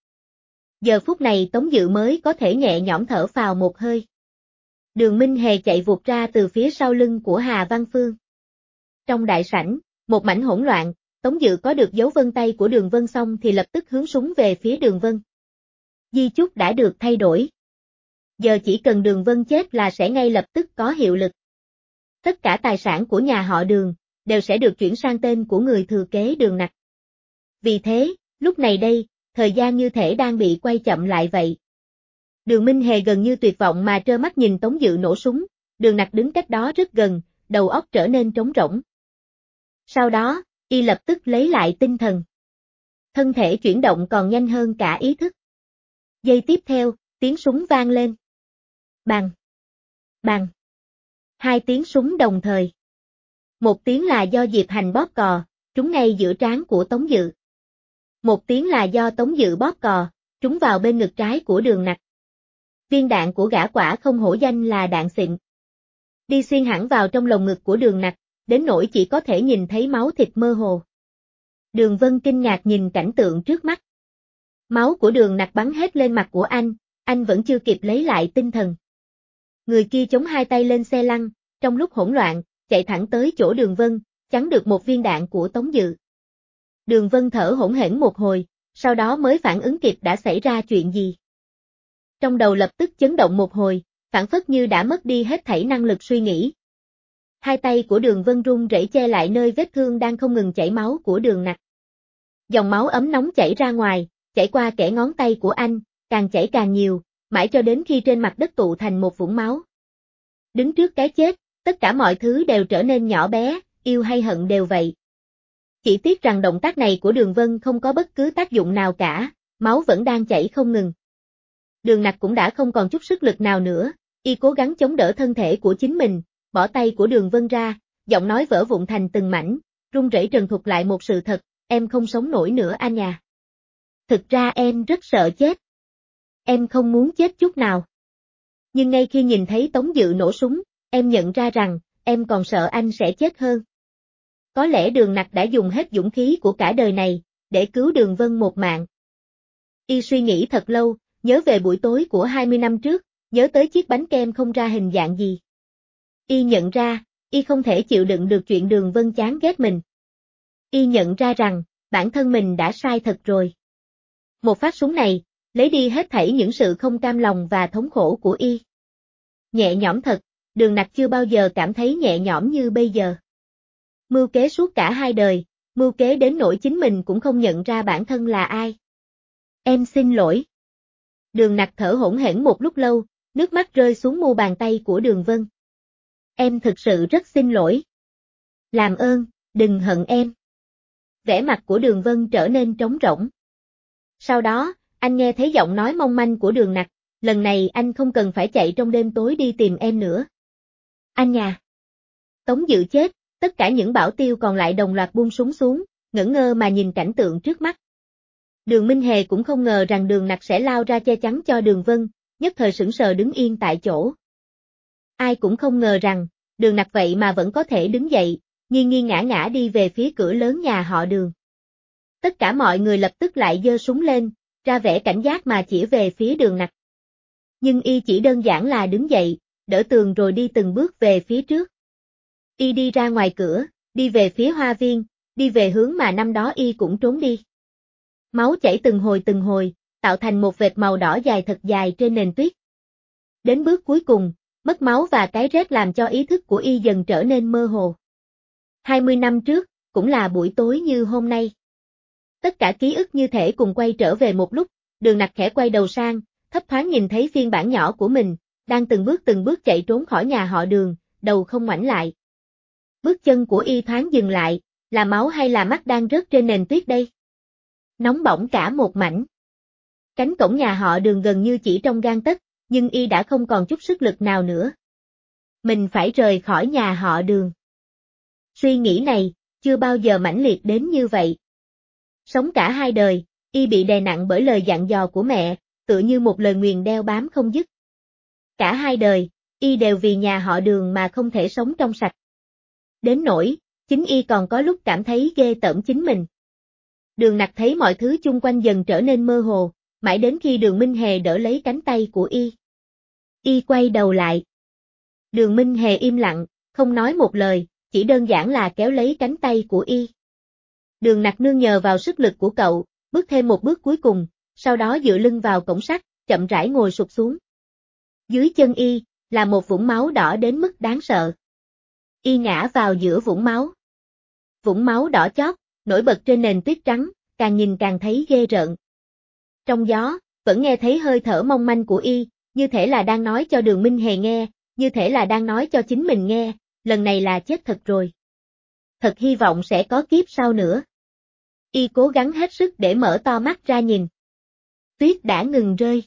Giờ phút này Tống Dự mới có thể nhẹ nhõm thở phào một hơi. Đường Minh Hề chạy vụt ra từ phía sau lưng của Hà Văn Phương. Trong đại sảnh, một mảnh hỗn loạn, Tống Dự có được dấu vân tay của Đường Vân xong thì lập tức hướng súng về phía Đường Vân. Di chúc đã được thay đổi. Giờ chỉ cần Đường Vân chết là sẽ ngay lập tức có hiệu lực. Tất cả tài sản của nhà họ Đường đều sẽ được chuyển sang tên của người thừa kế Đường Nặc. Vì thế, lúc này đây, thời gian như thể đang bị quay chậm lại vậy. Đường Minh Hề gần như tuyệt vọng mà trơ mắt nhìn Tống Dự nổ súng, Đường Nặc đứng cách đó rất gần, đầu óc trở nên trống rỗng. Sau đó, y lập tức lấy lại tinh thần. Thân thể chuyển động còn nhanh hơn cả ý thức. Giây tiếp theo, tiếng súng vang lên. Bang! Bang! Hai tiếng súng đồng thời. Một tiếng là do Diệp Hành bóp cò, trúng ngay giữa trán của Tống Dự. Một tiếng là do Tống Dự bóp cò, trúng vào bên ngực trái của Đường Nặc. Viên đạn của gã quả không hổ danh là đạn xịn. Đi xuyên hẳn vào trong lồng ngực của Đường Nặc, đến nỗi chỉ có thể nhìn thấy máu thịt mơ hồ. Đường Vân kinh ngạc nhìn cảnh tượng trước mắt. Máu của Đường Nặc bắn hết lên mặt của anh, anh vẫn chưa kịp lấy lại tinh thần. Người kia chống hai tay lên xe lăn, trong lúc hỗn loạn, chạy thẳng tới chỗ Đường Vân, chắn được một viên đạn của Tống Dự. Đường Vân thở hổn hển một hồi, sau đó mới phản ứng kịp đã xảy ra chuyện gì. Trong đầu lập tức chấn động một hồi, phản phất như đã mất đi hết thảy năng lực suy nghĩ. Hai tay của Đường Vân run rẩy che lại nơi vết thương đang không ngừng chảy máu của Đường Nặc. Dòng máu ấm nóng chảy ra ngoài, chảy qua kẽ ngón tay của anh, càng chảy càng nhiều, mãi cho đến khi trên mặt đất tụ thành một vũng máu. Đứng trước cái chết, tất cả mọi thứ đều trở nên nhỏ bé, yêu hay hận đều vậy. Chỉ tiếc rằng động tác này của Đường Vân không có bất cứ tác dụng nào cả, máu vẫn đang chảy không ngừng. Đường Nặc cũng đã không còn chút sức lực nào nữa, y cố gắng chống đỡ thân thể của chính mình, bỏ tay của Đường Vân ra, giọng nói vỡ vụn thành từng mảnh, run rẩy trần thuật lại một sự thật, em không sống nổi nữa anh à. Thực ra em rất sợ chết. Em không muốn chết chút nào. Nhưng ngay khi nhìn thấy Tống Dự nổ súng, em nhận ra rằng, em còn sợ anh sẽ chết hơn. Có lẽ Đường Nặc đã dùng hết dũng khí của cả đời này, để cứu Đường Vân một mạng. Y suy nghĩ thật lâu, nhớ về buổi tối của hai mươi năm trước, nhớ tới chiếc bánh kem không ra hình dạng gì. Y nhận ra, y không thể chịu đựng được chuyện Đường Vân chán ghét mình. Y nhận ra rằng, bản thân mình đã sai thật rồi. Một phát súng này, lấy đi hết thảy những sự không cam lòng và thống khổ của y. Nhẹ nhõm thật, Đường Nặc chưa bao giờ cảm thấy nhẹ nhõm như bây giờ. Mưu kế suốt cả hai đời, mưu kế đến nỗi chính mình cũng không nhận ra bản thân là ai. Em xin lỗi. Đường Nặc thở hổn hển một lúc lâu, nước mắt rơi xuống mu bàn tay của Đường Vân. Em thực sự rất xin lỗi. Làm ơn, đừng hận em. Vẻ mặt của Đường Vân trở nên trống rỗng. Sau đó, anh nghe thấy giọng nói mong manh của Đường Nặc, lần này anh không cần phải chạy trong đêm tối đi tìm em nữa. Anh nhà. Tống Dự chết, tất cả những bảo tiêu còn lại đồng loạt buông súng xuống, ngẩn ngơ mà nhìn cảnh tượng trước mắt. Đường Minh Hề cũng không ngờ rằng Đường Nặc sẽ lao ra che chắn cho Đường Vân, nhất thời sững sờ đứng yên tại chỗ. Ai cũng không ngờ rằng, Đường Nặc vậy mà vẫn có thể đứng dậy, nghiêng nghiêng ngã ngã đi về phía cửa lớn nhà họ Đường. Tất cả mọi người lập tức lại giơ súng lên, ra vẻ cảnh giác mà chỉ về phía Đường Nặc. Nhưng y chỉ đơn giản là đứng dậy, đỡ tường rồi đi từng bước về phía trước. Y đi ra ngoài cửa, đi về phía hoa viên, đi về hướng mà năm đó y cũng trốn đi. Máu chảy từng hồi từng hồi, tạo thành một vệt màu đỏ dài thật dài trên nền tuyết. Đến bước cuối cùng, mất máu và cái rét làm cho ý thức của y dần trở nên mơ hồ. hai mươi năm trước, cũng là buổi tối như hôm nay. Tất cả ký ức như thể cùng quay trở về một lúc, Đường Nặc khẽ quay đầu sang, thấp thoáng nhìn thấy phiên bản nhỏ của mình, đang từng bước từng bước chạy trốn khỏi nhà họ Đường, đầu không ngoảnh lại. Bước chân của y thoáng dừng lại, là máu hay là mắt đang rớt trên nền tuyết đây? Nóng bỏng cả một mảnh. Cánh cổng nhà họ Đường gần như chỉ trong gang tấc, nhưng y đã không còn chút sức lực nào nữa. Mình phải rời khỏi nhà họ Đường. Suy nghĩ này, chưa bao giờ mãnh liệt đến như vậy. Sống cả hai đời, y bị đè nặng bởi lời dặn dò của mẹ, tựa như một lời nguyền đeo bám không dứt. Cả hai đời, y đều vì nhà họ Đường mà không thể sống trong sạch. Đến nỗi, chính y còn có lúc cảm thấy ghê tởm chính mình. Đường Nặc thấy mọi thứ chung quanh dần trở nên mơ hồ, mãi đến khi Đường Minh Hề đỡ lấy cánh tay của y. Y quay đầu lại. Đường Minh Hề im lặng, không nói một lời, chỉ đơn giản là kéo lấy cánh tay của y. Đường Nặc nương nhờ vào sức lực của cậu, bước thêm một bước cuối cùng, sau đó dựa lưng vào cổng sắt, chậm rãi ngồi sụp xuống. Dưới chân y, là một vũng máu đỏ đến mức đáng sợ. Y ngã vào giữa vũng máu. Vũng máu đỏ chót, nổi bật trên nền tuyết trắng, càng nhìn càng thấy ghê rợn. Trong gió, vẫn nghe thấy hơi thở mong manh của y, như thể là đang nói cho Đường Minh Hề nghe, như thể là đang nói cho chính mình nghe, lần này là chết thật rồi. Thật hy vọng sẽ có kiếp sau nữa. Y cố gắng hết sức để mở to mắt ra nhìn. Tuyết đã ngừng rơi.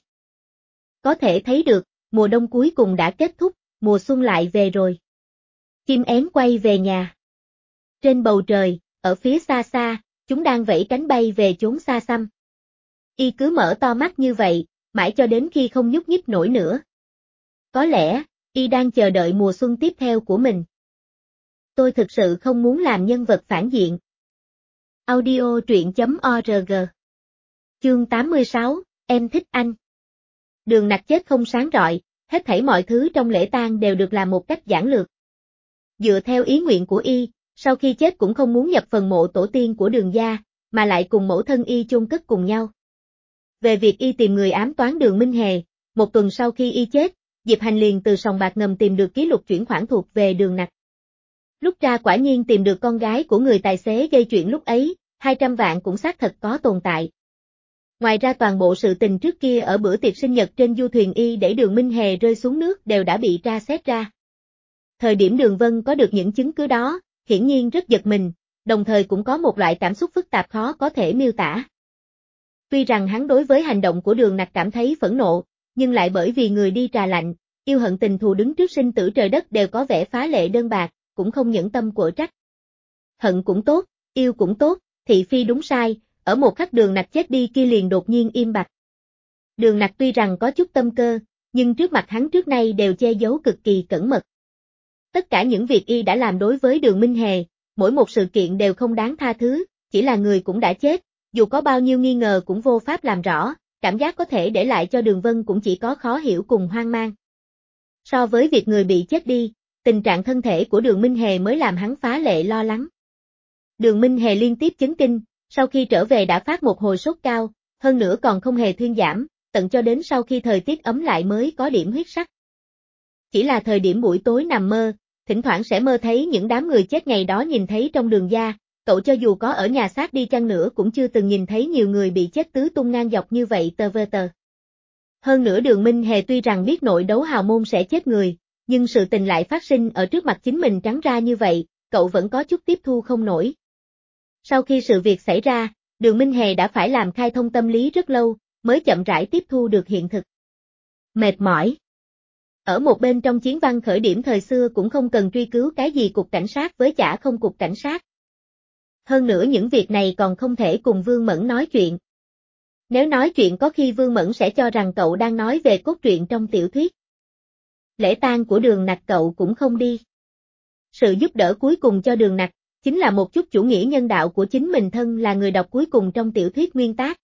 Có thể thấy được, mùa đông cuối cùng đã kết thúc, mùa xuân lại về rồi. Chim én quay về nhà. Trên bầu trời, ở phía xa xa, chúng đang vẫy cánh bay về chốn xa xăm. Y cứ mở to mắt như vậy, mãi cho đến khi không nhúc nhích nổi nữa. Có lẽ, y đang chờ đợi mùa xuân tiếp theo của mình. Tôi thực sự không muốn làm nhân vật phản diện. Audio truyện chấm org. Chương tám mươi sáu, em thích anh. Đường Nặc chết không sáng rọi, hết thảy mọi thứ trong lễ tang đều được làm một cách giản lược. Dựa theo ý nguyện của y, sau khi chết cũng không muốn nhập phần mộ tổ tiên của Đường gia, mà lại cùng mẫu thân y chôn cất cùng nhau. Về việc y tìm người ám toán Đường Minh Hề, một tuần sau khi y chết, Diệp Hành liền từ sòng bạc ngầm tìm được ký lục chuyển khoản thuộc về Đường Nặc. Lúc ra quả nhiên tìm được con gái của người tài xế gây chuyện lúc ấy, hai trăm vạn cũng xác thật có tồn tại. Ngoài ra toàn bộ sự tình trước kia ở bữa tiệc sinh nhật trên du thuyền y để Đường Minh Hề rơi xuống nước đều đã bị tra xét ra. Thời điểm Đường Vân có được những chứng cứ đó, hiển nhiên rất giật mình, đồng thời cũng có một loại cảm xúc phức tạp khó có thể miêu tả. Tuy rằng hắn đối với hành động của Đường Nặc cảm thấy phẫn nộ, nhưng lại bởi vì người đi trà lạnh, yêu hận tình thù đứng trước sinh tử trời đất đều có vẻ phá lệ đơn bạc, cũng không nhẫn tâm quở trách. Hận cũng tốt, yêu cũng tốt, thị phi đúng sai, ở một khắc Đường Nặc chết đi kia liền đột nhiên im bặt. Đường Nặc tuy rằng có chút tâm cơ, nhưng trước mặt hắn trước nay đều che giấu cực kỳ cẩn mật. Tất cả những việc y đã làm đối với Đường Minh Hề, mỗi một sự kiện đều không đáng tha thứ, chỉ là người cũng đã chết, dù có bao nhiêu nghi ngờ cũng vô pháp làm rõ, cảm giác có thể để lại cho Đường Vân cũng chỉ có khó hiểu cùng hoang mang. So với việc người bị chết đi, tình trạng thân thể của Đường Minh Hề mới làm hắn phá lệ lo lắng. Đường Minh Hề liên tiếp chấn kinh, sau khi trở về đã phát một hồi sốt cao, hơn nữa còn không hề thuyên giảm, tận cho đến sau khi thời tiết ấm lại mới có điểm huyết sắc. chỉ là thời điểm buổi tối nằm mơ, thỉnh thoảng sẽ mơ thấy những đám người chết ngày đó nhìn thấy trong đường gia, cậu cho dù có ở nhà xác đi chăng nữa cũng chưa từng nhìn thấy nhiều người bị chết tứ tung ngang dọc như vậy tờ vơ tờ. Hơn nữa Đường Minh Hề tuy rằng biết nội đấu hào môn sẽ chết người, nhưng sự tình lại phát sinh ở trước mặt chính mình trắng ra như vậy, cậu vẫn có chút tiếp thu không nổi. Sau khi sự việc xảy ra, Đường Minh Hề đã phải làm khai thông tâm lý rất lâu, mới chậm rãi tiếp thu được hiện thực. Mệt mỏi. Ở một bên trong chiến văn khởi điểm thời xưa cũng không cần truy cứu cái gì cục cảnh sát với chả không cục cảnh sát. Hơn nữa những việc này còn không thể cùng Vương Mẫn nói chuyện. Nếu nói chuyện có khi Vương Mẫn sẽ cho rằng cậu đang nói về cốt truyện trong tiểu thuyết. Lễ tang của Đường Nặc cậu cũng không đi. Sự giúp đỡ cuối cùng cho Đường Nặc, chính là một chút chủ nghĩa nhân đạo của chính mình thân là người đọc cuối cùng trong tiểu thuyết nguyên tác.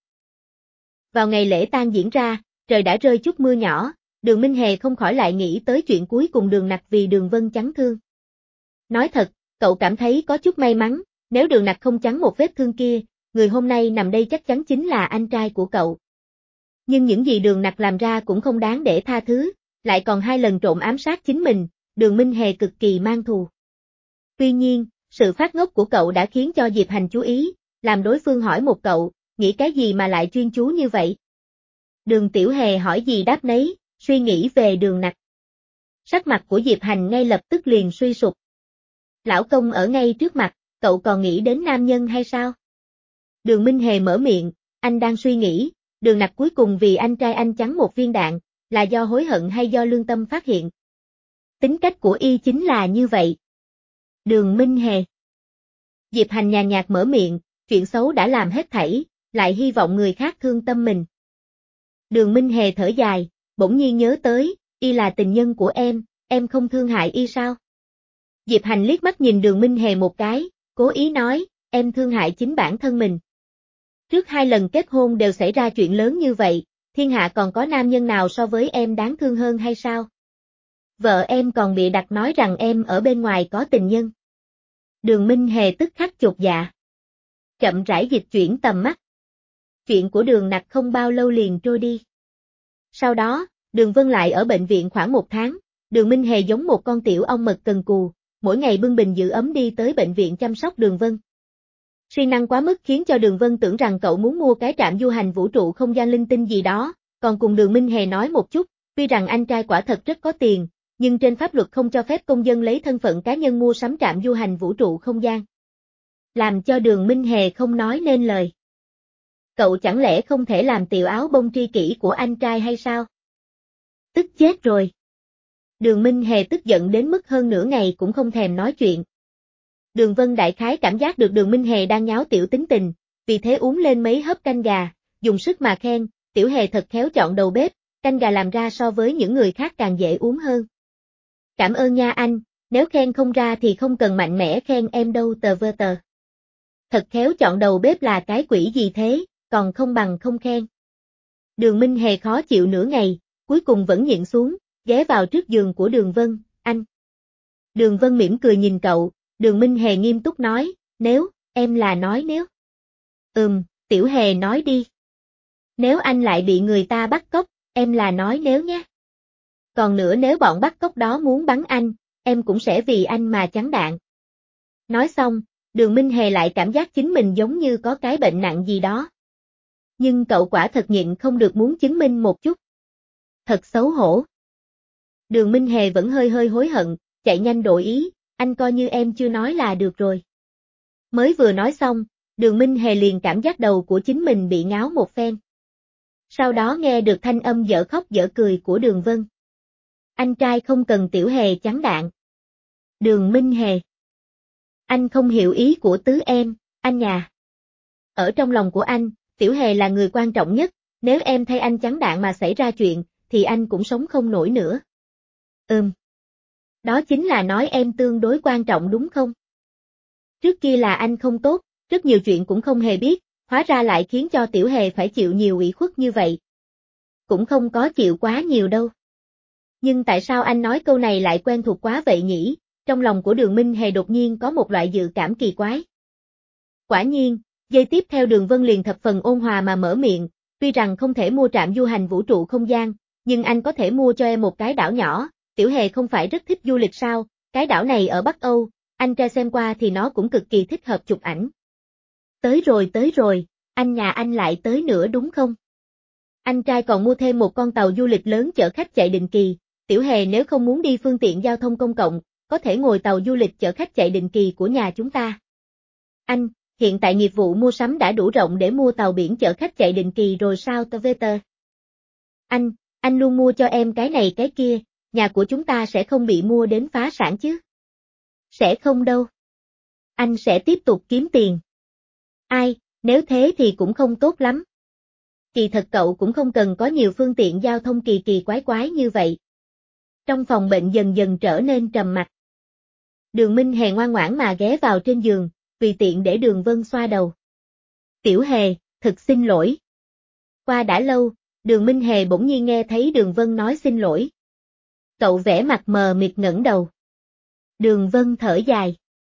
Vào ngày lễ tang diễn ra, trời đã rơi chút mưa nhỏ, Đường Minh Hề không khỏi lại nghĩ tới chuyện cuối cùng Đường Nặc vì Đường Vân chắn thương. Nói thật, cậu cảm thấy có chút may mắn, nếu Đường Nặc không chắn một vết thương kia, người hôm nay nằm đây chắc chắn chính là anh trai của cậu. Nhưng những gì Đường Nặc làm ra cũng không đáng để tha thứ, lại còn hai lần trộm ám sát chính mình, Đường Minh Hề cực kỳ mang thù. Tuy nhiên, sự phát ngốc của cậu đã khiến cho Diệp Hành chú ý, làm đối phương hỏi một cậu, nghĩ cái gì mà lại chuyên chú như vậy? Đường Tiểu Hề hỏi gì đáp nấy, suy nghĩ về Đường Nặc. Sắc mặt của Diệp Hành ngay lập tức liền suy sụp. Lão công ở ngay trước mặt, cậu còn nghĩ đến nam nhân hay sao? Đường Minh Hề mở miệng, anh đang suy nghĩ, Đường Nặc cuối cùng vì anh trai anh chắn một viên đạn, là do hối hận hay do lương tâm phát hiện? Tính cách của y chính là như vậy. Đường Minh Hề. Diệp Hành nhàn nhạt mở miệng, chuyện xấu đã làm hết thảy, lại hy vọng người khác thương tâm mình. Đường Minh Hề thở dài, bỗng nhiên nhớ tới, y là tình nhân của em, em không thương hại y sao? Diệp Hành liếc mắt nhìn Đường Minh Hề một cái, cố ý nói, em thương hại chính bản thân mình. Trước hai lần kết hôn đều xảy ra chuyện lớn như vậy, thiên hạ còn có nam nhân nào so với em đáng thương hơn hay sao? Vợ em còn bịa đặt nói rằng em ở bên ngoài có tình nhân. Đường Minh Hề tức khắc chột dạ. Chậm rãi dịch chuyển tầm mắt. Chuyện của Đường Nặc không bao lâu liền trôi đi. Sau đó, Đường Vân lại ở bệnh viện khoảng một tháng, Đường Minh Hề giống một con tiểu ong mật cần cù, mỗi ngày bưng bình giữ ấm đi tới bệnh viện chăm sóc Đường Vân. Siêng năng quá mức khiến cho Đường Vân tưởng rằng cậu muốn mua cái trạm du hành vũ trụ không gian linh tinh gì đó, còn cùng Đường Minh Hề nói một chút, tuy rằng anh trai quả thật rất có tiền, nhưng trên pháp luật không cho phép công dân lấy thân phận cá nhân mua sắm trạm du hành vũ trụ không gian. Làm cho Đường Minh Hề không nói nên lời. Cậu chẳng lẽ không thể làm tiểu áo bông tri kỷ của anh trai hay sao? Tức chết rồi. Đường Minh Hề tức giận đến mức hơn nửa ngày cũng không thèm nói chuyện. Đường Vân đại khái cảm giác được Đường Minh Hề đang nháo tiểu tính tình, vì thế uống lên mấy hớp canh gà, dùng sức mà khen, Tiểu Hề thật khéo chọn đầu bếp, canh gà làm ra so với những người khác càng dễ uống hơn. Cảm ơn nha anh, nếu khen không ra thì không cần mạnh mẽ khen em đâu tờ vơ tờ. Thật khéo chọn đầu bếp là cái quỷ gì thế, còn không bằng không khen. Đường Minh Hề khó chịu nửa ngày, cuối cùng vẫn nhịn xuống, ghé vào trước giường của Đường Vân, anh. Đường Vân mỉm cười nhìn cậu, Đường Minh Hề nghiêm túc nói, nếu, em là nói nếu. Ừm, Tiểu Hề nói đi. Nếu anh lại bị người ta bắt cóc, em là nói nếu nhé. Còn nữa nếu bọn bắt cóc đó muốn bắn anh, em cũng sẽ vì anh mà chắn đạn. Nói xong, Đường Minh Hề lại cảm giác chính mình giống như có cái bệnh nặng gì đó. Nhưng cậu quả thật nhịn không được muốn chứng minh một chút. Thật xấu hổ. Đường Minh Hề vẫn hơi hơi hối hận, chạy nhanh đổi ý, anh coi như em chưa nói là được rồi. Mới vừa nói xong, Đường Minh Hề liền cảm giác đầu của chính mình bị ngáo một phen. Sau đó nghe được thanh âm dở khóc dở cười của Đường Vân. Anh trai không cần Tiểu Hề chắn đạn. Đường Minh Hề. Anh không hiểu ý của tứ em, anh nhà. Ở trong lòng của anh, Tiểu Hề là người quan trọng nhất, nếu em thay anh chắn đạn mà xảy ra chuyện, thì anh cũng sống không nổi nữa. Ừm. Đó chính là nói em tương đối quan trọng đúng không? Trước kia là anh không tốt, rất nhiều chuyện cũng không hề biết, hóa ra lại khiến cho Tiểu Hề phải chịu nhiều ủy khuất như vậy. Cũng không có chịu quá nhiều đâu. Nhưng tại sao anh nói câu này lại quen thuộc quá vậy nhỉ? Trong lòng của Đường Minh Hề đột nhiên có một loại dự cảm kỳ quái. Quả nhiên, giây tiếp theo Đường Vân liền thập phần ôn hòa mà mở miệng, tuy rằng không thể mua trạm du hành vũ trụ không gian, nhưng anh có thể mua cho em một cái đảo nhỏ, Tiểu Hề không phải rất thích du lịch sao, cái đảo này ở Bắc Âu, anh trai xem qua thì nó cũng cực kỳ thích hợp chụp ảnh. Tới rồi tới rồi, anh nhà anh lại tới nữa đúng không? Anh trai còn mua thêm một con tàu du lịch lớn chở khách chạy định kỳ, Tiểu Hề nếu không muốn đi phương tiện giao thông công cộng, có thể ngồi tàu du lịch chở khách chạy định kỳ của nhà chúng ta. Anh, hiện tại nghiệp vụ mua sắm đã đủ rộng để mua tàu biển chở khách chạy định kỳ rồi sao tơ vê tơ? Anh, anh luôn mua cho em cái này cái kia, nhà của chúng ta sẽ không bị mua đến phá sản chứ? Sẽ không đâu. Anh sẽ tiếp tục kiếm tiền. Ai, nếu thế thì cũng không tốt lắm. Kỳ thật cậu cũng không cần có nhiều phương tiện giao thông kỳ kỳ quái quái như vậy. Trong phòng bệnh dần dần trở nên trầm mặc. Đường Minh Hề ngoan ngoãn mà ghé vào trên giường, tùy tiện để Đường Vân xoa đầu. Tiểu Hề, thật xin lỗi. Qua đã lâu, Đường Minh Hề bỗng nhiên nghe thấy Đường Vân nói xin lỗi. Cậu vẻ mặt mờ mịt ngẩng đầu. Đường Vân thở dài.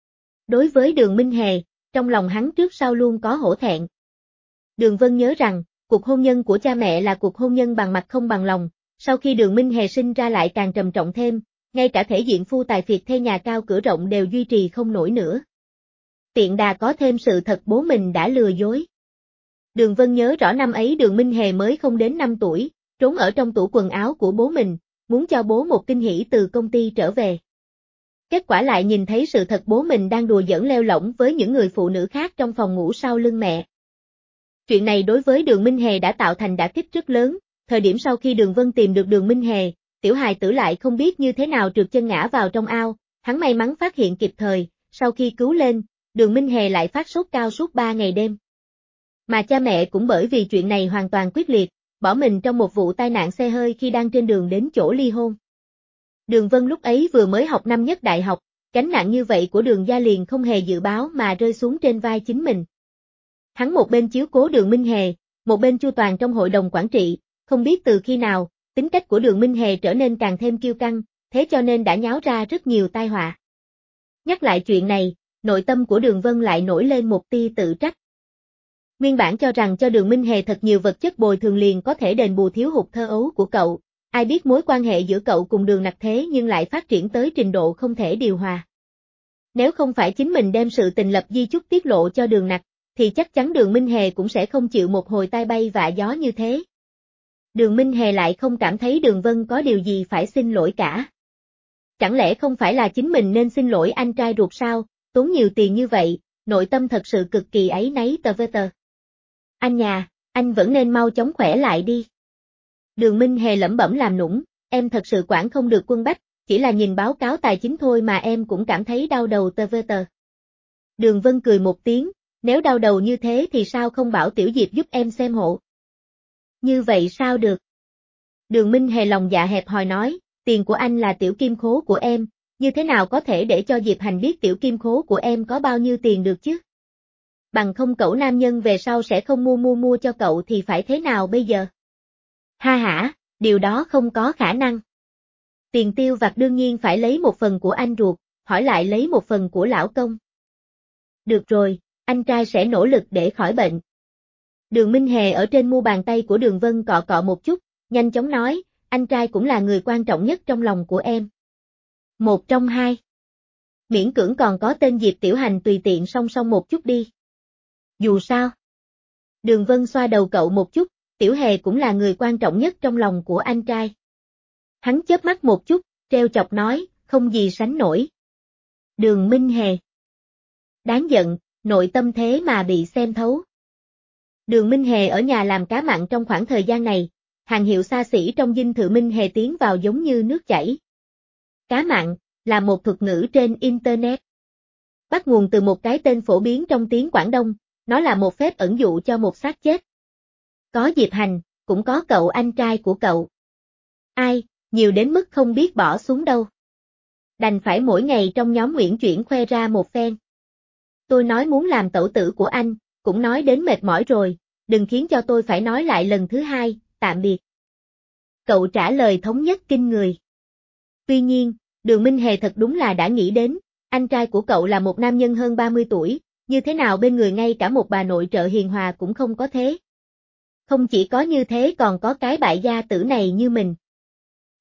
Đối với Đường Minh Hề, trong lòng hắn trước sau luôn có hổ thẹn. Đường Vân nhớ rằng, cuộc hôn nhân của cha mẹ là cuộc hôn nhân bằng mặt không bằng lòng, sau khi Đường Minh Hề sinh ra lại càng trầm trọng thêm, ngay cả thể diện phu tài phiệt thê nhà cao cửa rộng đều duy trì không nổi nữa. Tiện đà có thêm sự thật bố mình đã lừa dối. Đường Vân nhớ rõ năm ấy Đường Minh Hề mới không đến năm tuổi, trốn ở trong tủ quần áo của bố mình, muốn cho bố một kinh hỉ từ công ty trở về. Kết quả lại nhìn thấy sự thật bố mình đang đùa giỡn leo lỏng với những người phụ nữ khác trong phòng ngủ sau lưng mẹ. Chuyện này đối với Đường Minh Hề đã tạo thành đả kích rất lớn, thời điểm sau khi Đường Vân tìm được Đường Minh Hề, tiểu hài tử lại không biết như thế nào trượt chân ngã vào trong ao, hắn may mắn phát hiện kịp thời, sau khi cứu lên, Đường Minh Hề lại phát sốt cao suốt ba ngày đêm. Mà cha mẹ cũng bởi vì chuyện này hoàn toàn quyết liệt, bỏ mình trong một vụ tai nạn xe hơi khi đang trên đường đến chỗ ly hôn. Đường Vân lúc ấy vừa mới học năm nhất đại học, gánh nặng như vậy của Đường gia liền không hề dự báo mà rơi xuống trên vai chính mình. Hắn một bên chiếu cố Đường Minh Hề, một bên chu toàn trong hội đồng quản trị, không biết từ khi nào, tính cách của Đường Minh Hề trở nên càng thêm kiêu căng, thế cho nên đã nháo ra rất nhiều tai họa. Nhắc lại chuyện này, nội tâm của Đường Vân lại nổi lên một tia tự trách. Nguyên bản cho rằng cho Đường Minh Hề thật nhiều vật chất bồi thường liền có thể đền bù thiếu hụt thơ ấu của cậu, ai biết mối quan hệ giữa cậu cùng Đường Nặc thế nhưng lại phát triển tới trình độ không thể điều hòa. Nếu không phải chính mình đem sự tình lập di chúc tiết lộ cho Đường Nặc, thì chắc chắn Đường Minh Hề cũng sẽ không chịu một hồi tai bay vạ gió như thế. Đường Minh Hề lại không cảm thấy Đường Vân có điều gì phải xin lỗi cả. Chẳng lẽ không phải là chính mình nên xin lỗi anh trai ruột sao, tốn nhiều tiền như vậy, nội tâm thật sự cực kỳ áy náy tờ vê tờ. Anh nhà, anh vẫn nên mau chóng khỏe lại đi. Đường Minh Hề lẩm bẩm làm nũng, em thật sự quản không được Quân Bách, chỉ là nhìn báo cáo tài chính thôi mà em cũng cảm thấy đau đầu tờ vê tờ. Đường Vân cười một tiếng, nếu đau đầu như thế thì sao không bảo Tiểu Diệp giúp em xem hộ. Như vậy sao được? Đường Minh Hề lòng dạ hẹp hòi nói, tiền của anh là tiểu kim khố của em, như thế nào có thể để cho Diệp Hành biết tiểu kim khố của em có bao nhiêu tiền được chứ? Bằng không cậu nam nhân về sau sẽ không mua mua mua cho cậu thì phải thế nào bây giờ? Ha hả, điều đó không có khả năng. Tiền tiêu vặt đương nhiên phải lấy một phần của anh ruột, hỏi lại lấy một phần của lão công. Được rồi, anh trai sẽ nỗ lực để khỏi bệnh. Đường Minh Hề ở trên mu bàn tay của Đường Vân cọ cọ một chút, nhanh chóng nói, anh trai cũng là người quan trọng nhất trong lòng của em. Một trong hai. Miễn cưỡng còn có tên Diệp Tiểu Hành tùy tiện song song một chút đi. Dù sao. Đường Vân xoa đầu cậu một chút, Tiểu Hề cũng là người quan trọng nhất trong lòng của anh trai. Hắn chớp mắt một chút, treo chọc nói, không gì sánh nổi. Đường Minh Hề. Đáng giận, nội tâm thế mà bị xem thấu. Đường Minh Hề ở nhà làm cá mặn trong khoảng thời gian này, hàng hiệu xa xỉ trong dinh thự Minh Hề tiến vào giống như nước chảy. Cá mặn, là một thuật ngữ trên Internet. Bắt nguồn từ một cái tên phổ biến trong tiếng Quảng Đông, nó là một phép ẩn dụ cho một xác chết. Có Diệp Hành, cũng có cậu anh trai của cậu. Ai, nhiều đến mức không biết bỏ xuống đâu. Đành phải mỗi ngày trong nhóm uyển chuyển khoe ra một phen. Tôi nói muốn làm tẩu tử của anh, cũng nói đến mệt mỏi rồi, đừng khiến cho tôi phải nói lại lần thứ hai, tạm biệt. Cậu trả lời thống nhất kinh người. Tuy nhiên, Đường Minh Hề thật đúng là đã nghĩ đến, anh trai của cậu là một nam nhân hơn ba mươi tuổi, như thế nào bên người ngay cả một bà nội trợ hiền hòa cũng không có thế. Không chỉ có như thế còn có cái bại gia tử này như mình.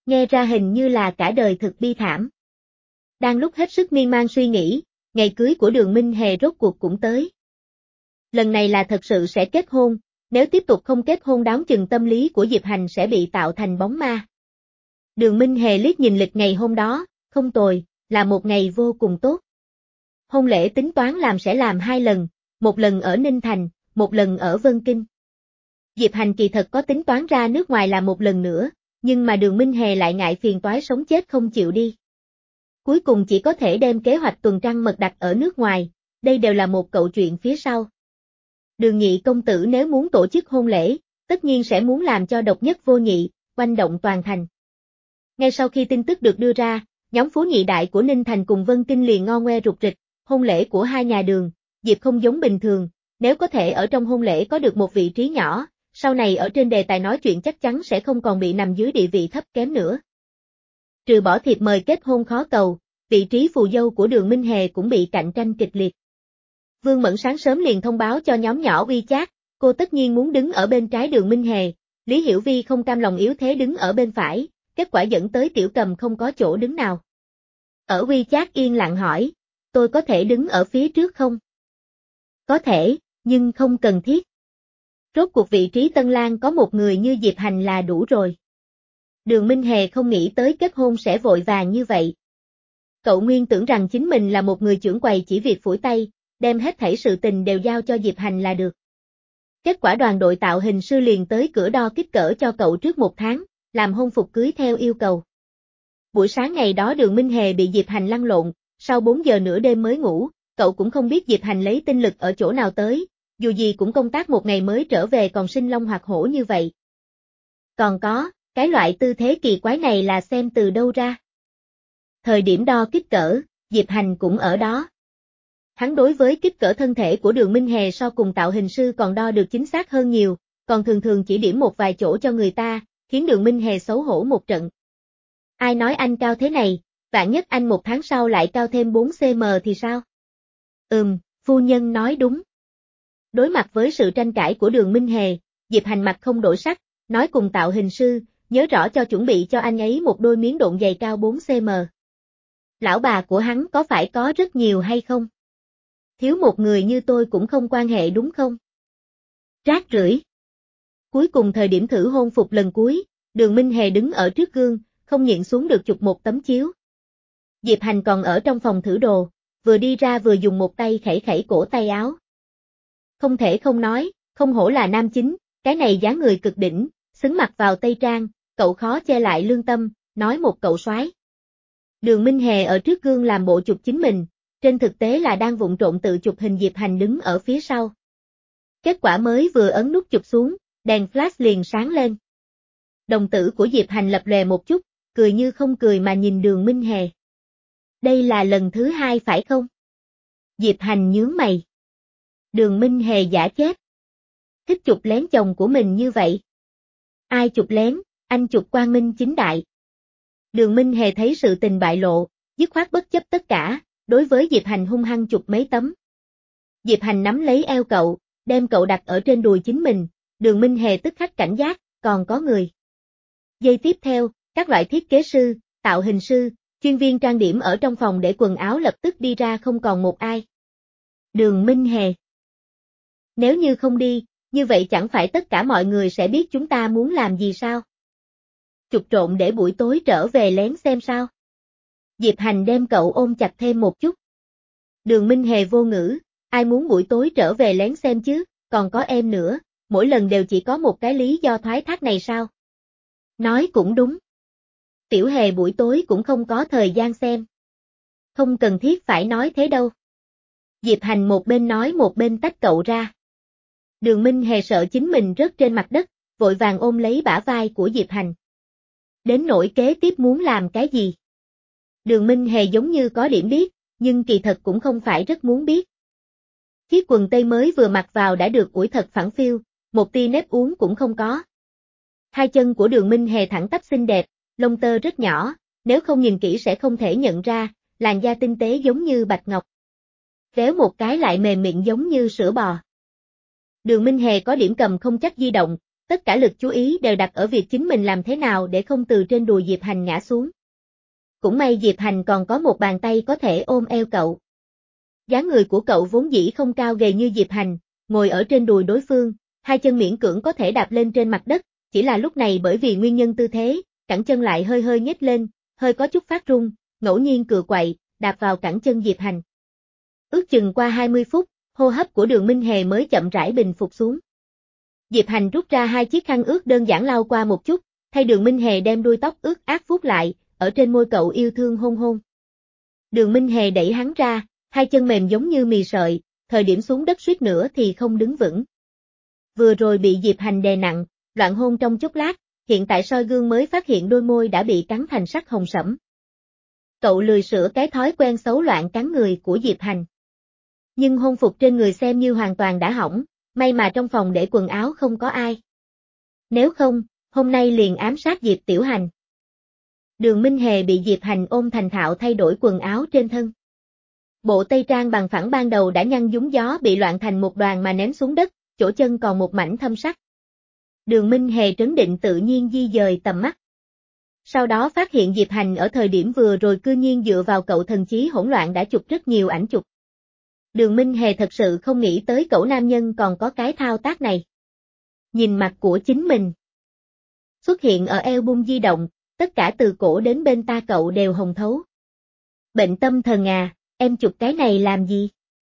Nghe ra hình như là cả đời thực bi thảm. Đang lúc hết sức miên man suy nghĩ, ngày cưới của Đường Minh Hề rốt cuộc cũng tới. Lần này là thật sự sẽ kết hôn, nếu tiếp tục không kết hôn đoán chừng tâm lý của Diệp Hành sẽ bị tạo thành bóng ma. Đường Minh Hề liếc nhìn lịch ngày hôm đó, không tồi, là một ngày vô cùng tốt. Hôn lễ tính toán làm sẽ làm hai lần, một lần ở Ninh Thành, một lần ở Vân Kinh. Diệp Hành kỳ thật có tính toán ra nước ngoài làm một lần nữa, nhưng mà Đường Minh Hề lại ngại phiền toái sống chết không chịu đi. Cuối cùng chỉ có thể đem kế hoạch tuần trăng mật đặt ở nước ngoài, đây đều là một câu chuyện phía sau. Đường Nhị công tử nếu muốn tổ chức hôn lễ, tất nhiên sẽ muốn làm cho độc nhất vô nhị, oanh động toàn thành. Ngay sau khi tin tức được đưa ra, nhóm phú nhị đại của Ninh Thành cùng Vân Kinh liền ngo ngoe rục rịch, hôn lễ của hai nhà Đường, Diệp không giống bình thường, nếu có thể ở trong hôn lễ có được một vị trí nhỏ, sau này ở trên đề tài nói chuyện chắc chắn sẽ không còn bị nằm dưới địa vị thấp kém nữa. Trừ bỏ thiệp mời kết hôn khó cầu, vị trí phù dâu của Đường Minh Hề cũng bị cạnh tranh kịch liệt. Vương Mẫn sáng sớm liền thông báo cho nhóm nhỏ WeChat, cô tất nhiên muốn đứng ở bên trái Đường Minh Hề, Lý Hiểu Vi không cam lòng yếu thế đứng ở bên phải, kết quả dẫn tới Tiểu Cầm không có chỗ đứng nào. Ở WeChat yên lặng hỏi, tôi có thể đứng ở phía trước không? Có thể, nhưng không cần thiết. Rốt cuộc vị trí Tân Lang có một người như Diệp Hành là đủ rồi. Đường Minh Hề không nghĩ tới kết hôn sẽ vội vàng như vậy. Cậu nguyên tưởng rằng chính mình là một người trưởng quầy chỉ việc phủi tay, đem hết thảy sự tình đều giao cho Diệp Hành là được. Kết quả đoàn đội tạo hình sư liền tới cửa đo kích cỡ cho cậu trước một tháng, làm hôn phục cưới theo yêu cầu. Buổi sáng ngày đó Đường Minh Hề bị Diệp Hành lăn lộn, sau bốn giờ nửa đêm mới ngủ, cậu cũng không biết Diệp Hành lấy tinh lực ở chỗ nào tới, dù gì cũng công tác một ngày mới trở về còn sinh long hoạt hổ như vậy. Còn có, cái loại tư thế kỳ quái này là xem từ đâu ra? Thời điểm đo kích cỡ, Diệp Hành cũng ở đó. Hắn đối với kích cỡ thân thể của Đường Minh Hề so cùng tạo hình sư còn đo được chính xác hơn nhiều, còn thường thường chỉ điểm một vài chỗ cho người ta, khiến Đường Minh Hề xấu hổ một trận. Ai nói anh cao thế này, vạn nhất anh một tháng sau lại cao thêm bốn xăng ti mét thì sao? Ừm, phu nhân nói đúng. Đối mặt với sự tranh cãi của Đường Minh Hề, Diệp Hành mặt không đổi sắc, nói cùng tạo hình sư, nhớ rõ cho chuẩn bị cho anh ấy một đôi miếng độn giày cao bốn xăng ti mét. Lão bà của hắn có phải có rất nhiều hay không? Thiếu một người như tôi cũng không quan hệ đúng không? Rác rưởi. Cuối cùng thời điểm thử hôn phục lần cuối, Đường Minh Hề đứng ở trước gương, không nhịn xuống được chụp một tấm chiếu. Diệp Hành còn ở trong phòng thử đồ, vừa đi ra vừa dùng một tay khẩy khẩy cổ tay áo. Không thể không nói, không hổ là nam chính, cái này dáng người cực đỉnh, xứng mặt vào tây trang, cậu khó che lại lương tâm, nói một cậu soái. Đường Minh Hề ở trước gương làm bộ chụp chính mình, trên thực tế là đang vụng trộn tự chụp hình Diệp Hành đứng ở phía sau. Kết quả mới vừa ấn nút chụp xuống, đèn flash liền sáng lên. Đồng tử của Diệp Hành lập lòe một chút, cười như không cười mà nhìn Đường Minh Hề. Đây là lần thứ hai phải không? Diệp Hành nhướng mày. Đường Minh Hề giả chết. Thích chụp lén chồng của mình như vậy. Ai chụp lén, anh chụp quang minh chính đại. Đường Minh Hề thấy sự tình bại lộ, dứt khoát bất chấp tất cả, đối với Diệp Hành hung hăng chụp mấy tấm. Diệp Hành nắm lấy eo cậu, đem cậu đặt ở trên đùi chính mình, Đường Minh Hề tức khắc cảnh giác, còn có người. Giây tiếp theo, các loại thiết kế sư, tạo hình sư, chuyên viên trang điểm ở trong phòng để quần áo lập tức đi ra không còn một ai. Đường Minh Hề. Nếu như không đi, như vậy chẳng phải tất cả mọi người sẽ biết chúng ta muốn làm gì sao? Chụp trộn để buổi tối trở về lén xem sao? Diệp Hành đem cậu ôm chặt thêm một chút. Đường Minh Hề vô ngữ, ai muốn buổi tối trở về lén xem chứ, còn có em nữa, mỗi lần đều chỉ có một cái lý do thoái thác này sao? Nói cũng đúng. Tiểu Hề buổi tối cũng không có thời gian xem. Không cần thiết phải nói thế đâu. Diệp Hành một bên nói một bên tách cậu ra. Đường Minh Hề sợ chính mình rớt trên mặt đất, vội vàng ôm lấy bả vai của Diệp Hành. Đến nỗi kế tiếp muốn làm cái gì? Đường Minh Hề giống như có điểm biết, nhưng kỳ thật cũng không phải rất muốn biết. Chiếc quần tây mới vừa mặc vào đã được ủi thật phẳng phiu, một tia nếp uốn cũng không có. Hai chân của Đường Minh Hề thẳng tắp xinh đẹp, lông tơ rất nhỏ, nếu không nhìn kỹ sẽ không thể nhận ra, làn da tinh tế giống như bạch ngọc. Véo một cái lại mềm mịn giống như sữa bò. Đường Minh Hề có điểm cầm không chắc di động, tất cả lực chú ý đều đặt ở việc chính mình làm thế nào để không từ trên đùi Diệp Hành ngã xuống. Cũng may Diệp Hành còn có một bàn tay có thể ôm eo cậu. Dáng người của cậu vốn dĩ không cao gầy như Diệp Hành, ngồi ở trên đùi đối phương, hai chân miễn cưỡng có thể đạp lên trên mặt đất, chỉ là lúc này bởi vì nguyên nhân tư thế, cẳng chân lại hơi hơi nhếch lên, hơi có chút phát run, ngẫu nhiên cựa quậy, đạp vào cẳng chân Diệp Hành. Ước chừng qua hai mươi phút, hô hấp của Đường Minh Hề mới chậm rãi bình phục xuống. Diệp Hành rút ra hai chiếc khăn ướt đơn giản lau qua một chút, thay Đường Minh Hề đem đuôi tóc ướt át vuốt lại, ở trên môi cậu yêu thương hôn hôn. Đường Minh Hề đẩy hắn ra, hai chân mềm giống như mì sợi, thời điểm xuống đất suýt nữa thì không đứng vững. Vừa rồi bị Diệp Hành đè nặng, loạn hôn trong chốc lát, hiện tại soi gương mới phát hiện đôi môi đã bị cắn thành sắc hồng sẫm. Cậu lười sửa cái thói quen xấu loạn cắn người của Diệp Hành. Nhưng hôn phục trên người xem như hoàn toàn đã hỏng, may mà trong phòng để quần áo không có ai. Nếu không, hôm nay liền ám sát Diệp Tiểu Hành. Đường Minh Hề bị Diệp Hành ôm thành thạo thay đổi quần áo trên thân. Bộ tây trang bằng phẳng ban đầu đã nhăn nhúm gió bị loạn thành một đoàn mà ném xuống đất, chỗ chân còn một mảnh thâm sắc. Đường Minh Hề trấn định tự nhiên di dời tầm mắt. Sau đó phát hiện Diệp Hành ở thời điểm vừa rồi cư nhiên dựa vào cậu thần trí hỗn loạn đã chụp rất nhiều ảnh chụp. Đường Minh Hề thật sự không nghĩ tới cậu nam nhân còn có cái thao tác này. Nhìn mặt của chính mình. Xuất hiện ở album di động, tất cả từ cổ đến bên ta cậu đều hồng thấu. Bệnh tâm thần à, em chụp cái này làm gì?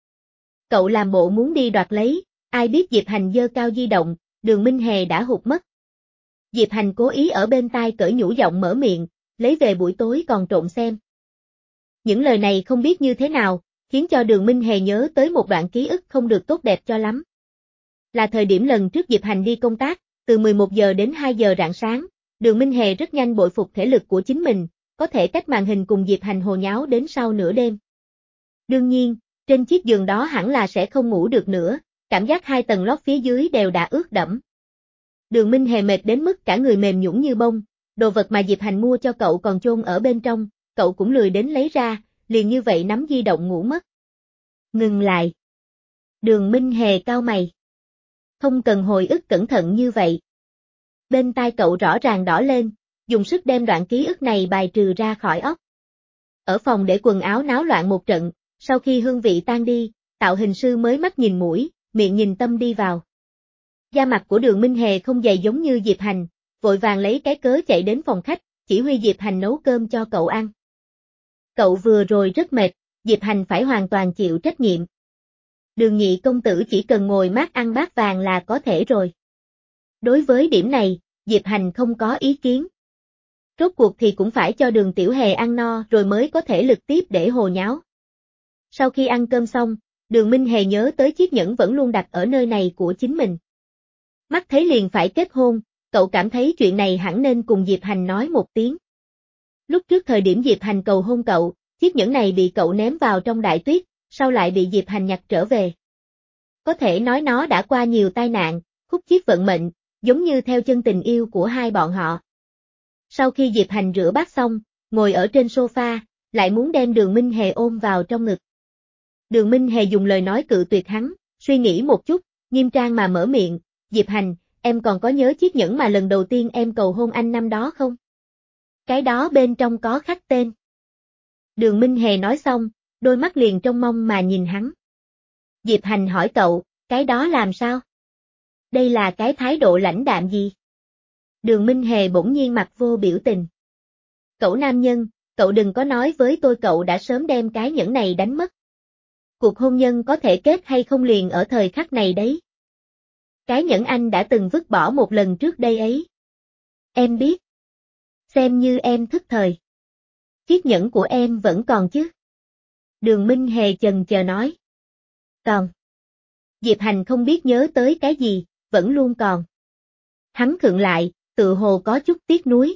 Cậu làm bộ muốn đi đoạt lấy, ai biết Diệp Hành giơ cao di động, Đường Minh Hề đã hụt mất. Diệp Hành cố ý ở bên tai cởi nhũ giọng mở miệng, lấy về buổi tối còn trộn xem. Những lời này không biết như thế nào, khiến cho Đường Minh Hề nhớ tới một đoạn ký ức không được tốt đẹp cho lắm. Là thời điểm lần trước Diệp Hành đi công tác, từ mười một giờ đến hai giờ rạng sáng, Đường Minh Hề rất nhanh bội phục thể lực của chính mình, có thể cách màn hình cùng Diệp Hành hồ nháo đến sau nửa đêm. Đương nhiên, trên chiếc giường đó hẳn là sẽ không ngủ được nữa, cảm giác hai tầng lót phía dưới đều đã ướt đẫm. Đường Minh Hề mệt đến mức cả người mềm nhũn như bông, đồ vật mà Diệp Hành mua cho cậu còn chôn ở bên trong, cậu cũng lười đến lấy ra, liền như vậy nắm di động ngủ mất. Ngừng lại. Đường Minh Hề cau mày. Không cần hồi ức cẩn thận như vậy. Bên tai cậu rõ ràng đỏ lên, dùng sức đem đoạn ký ức này bài trừ ra khỏi óc. Ở phòng để quần áo náo loạn một trận, sau khi hương vị tan đi, tạo hình sư mới mắt nhìn mũi, miệng nhìn tâm đi vào. Da mặt của Đường Minh Hề không dày giống như Diệp Hành, vội vàng lấy cái cớ chạy đến phòng khách, chỉ huy Diệp Hành nấu cơm cho cậu ăn. Cậu vừa rồi rất mệt, Diệp Hành phải hoàn toàn chịu trách nhiệm. Đường nhị công tử chỉ cần ngồi mát ăn bát vàng là có thể rồi. Đối với điểm này, Diệp Hành không có ý kiến. Rốt cuộc thì cũng phải cho Đường Tiểu Hề ăn no rồi mới có thể lực tiếp để hồ nháo. Sau khi ăn cơm xong, Đường Minh Hề nhớ tới chiếc nhẫn vẫn luôn đặt ở nơi này của chính mình. Mắt thấy liền phải kết hôn, cậu cảm thấy chuyện này hẳn nên cùng Diệp Hành nói một tiếng. Lúc trước thời điểm Diệp Hành cầu hôn cậu, chiếc nhẫn này bị cậu ném vào trong đại tuyết, sau lại bị Diệp Hành nhặt trở về. Có thể nói nó đã qua nhiều tai nạn, khúc chiết vận mệnh, giống như theo chân tình yêu của hai bọn họ. Sau khi Diệp Hành rửa bát xong, ngồi ở trên sofa, lại muốn đem Đường Minh Hề ôm vào trong ngực. Đường Minh Hề dùng lời nói cự tuyệt hắn, suy nghĩ một chút, nghiêm trang mà mở miệng, Diệp Hành, em còn có nhớ chiếc nhẫn mà lần đầu tiên em cầu hôn anh năm đó không? Cái đó bên trong có khắc tên. Đường Minh Hề nói xong, đôi mắt liền trông mong mà nhìn hắn. Diệp Hành hỏi cậu, cái đó làm sao? Đây là cái thái độ lãnh đạm gì? Đường Minh Hề bỗng nhiên mặt vô biểu tình. Cậu nam nhân, cậu đừng có nói với tôi cậu đã sớm đem cái nhẫn này đánh mất. Cuộc hôn nhân có thể kết hay không liền ở thời khắc này đấy. Cái nhẫn anh đã từng vứt bỏ một lần trước đây ấy. Em biết. Xem như em thức thời. Chiếc nhẫn của em vẫn còn chứ? Đường Minh Hề chần chờ nói. Còn. Diệp Hành không biết nhớ tới cái gì, vẫn luôn còn. Hắn khựng lại, tự hồ có chút tiếc nuối.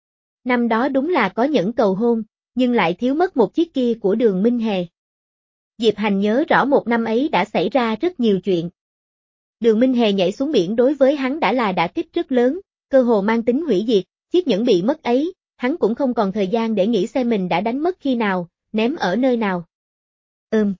Năm đó đúng là có nhẫn cầu hôn, nhưng lại thiếu mất một chiếc kia của Đường Minh Hề. Diệp Hành nhớ rõ một năm ấy đã xảy ra rất nhiều chuyện. Đường Minh Hề nhảy xuống biển đối với hắn đã là đả kích rất lớn, cơ hồ mang tính hủy diệt, chiếc nhẫn bị mất ấy, hắn cũng không còn thời gian để nghĩ xem mình đã đánh mất khi nào, ném ở nơi nào. Ừm.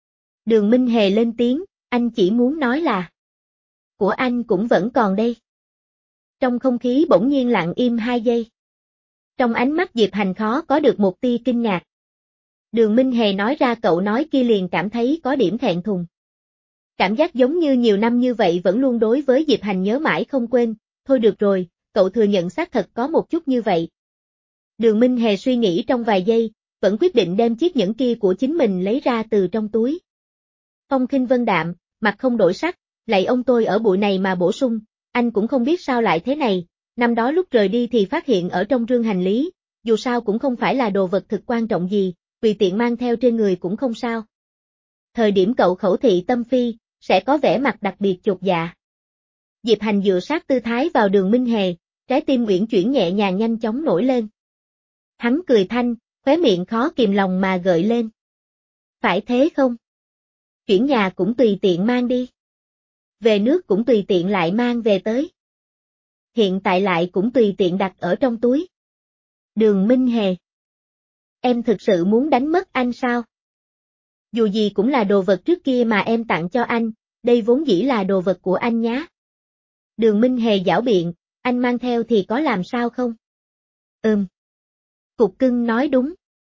Đường Minh Hề lên tiếng, anh chỉ muốn nói là của anh cũng vẫn còn đây. Trong không khí bỗng nhiên lặng im hai giây. Trong ánh mắt Diệp Hành khó có được một tia kinh ngạc. Đường Minh Hề nói ra cậu nói kia liền cảm thấy có điểm thẹn thùng. Cảm giác giống như nhiều năm như vậy vẫn luôn đối với Diệp Hành nhớ mãi không quên, thôi được rồi, cậu thừa nhận xác thật có một chút như vậy. Đường Minh Hề suy nghĩ trong vài giây, vẫn quyết định đem chiếc nhẫn kia của chính mình lấy ra từ trong túi. Phong Khinh Vân đạm, mặt không đổi sắc, lạy ông tôi ở bụi này mà bổ sung, anh cũng không biết sao lại thế này, năm đó lúc rời đi thì phát hiện ở trong rương hành lý, dù sao cũng không phải là đồ vật thực quan trọng gì, tùy tiện mang theo trên người cũng không sao. Thời điểm cậu khẩu thị tâm phi, sẽ có vẻ mặt đặc biệt chột dạ. Diệp Hành dựa sát tư thái vào Đường Minh Hề, trái tim uyển chuyển nhẹ nhàng nhanh chóng nổi lên. Hắn cười thanh, khóe miệng khó kìm lòng mà gợi lên. Phải thế không? Chuyển nhà cũng tùy tiện mang đi. Về nước cũng tùy tiện lại mang về tới. Hiện tại lại cũng tùy tiện đặt ở trong túi. Đường Minh Hề. Em thực sự muốn đánh mất anh sao? Dù gì cũng là đồ vật trước kia mà em tặng cho anh, đây vốn dĩ là đồ vật của anh nhá. Đường Minh Hề giảo biện, anh mang theo thì có làm sao không? Ừm. Cục cưng nói đúng.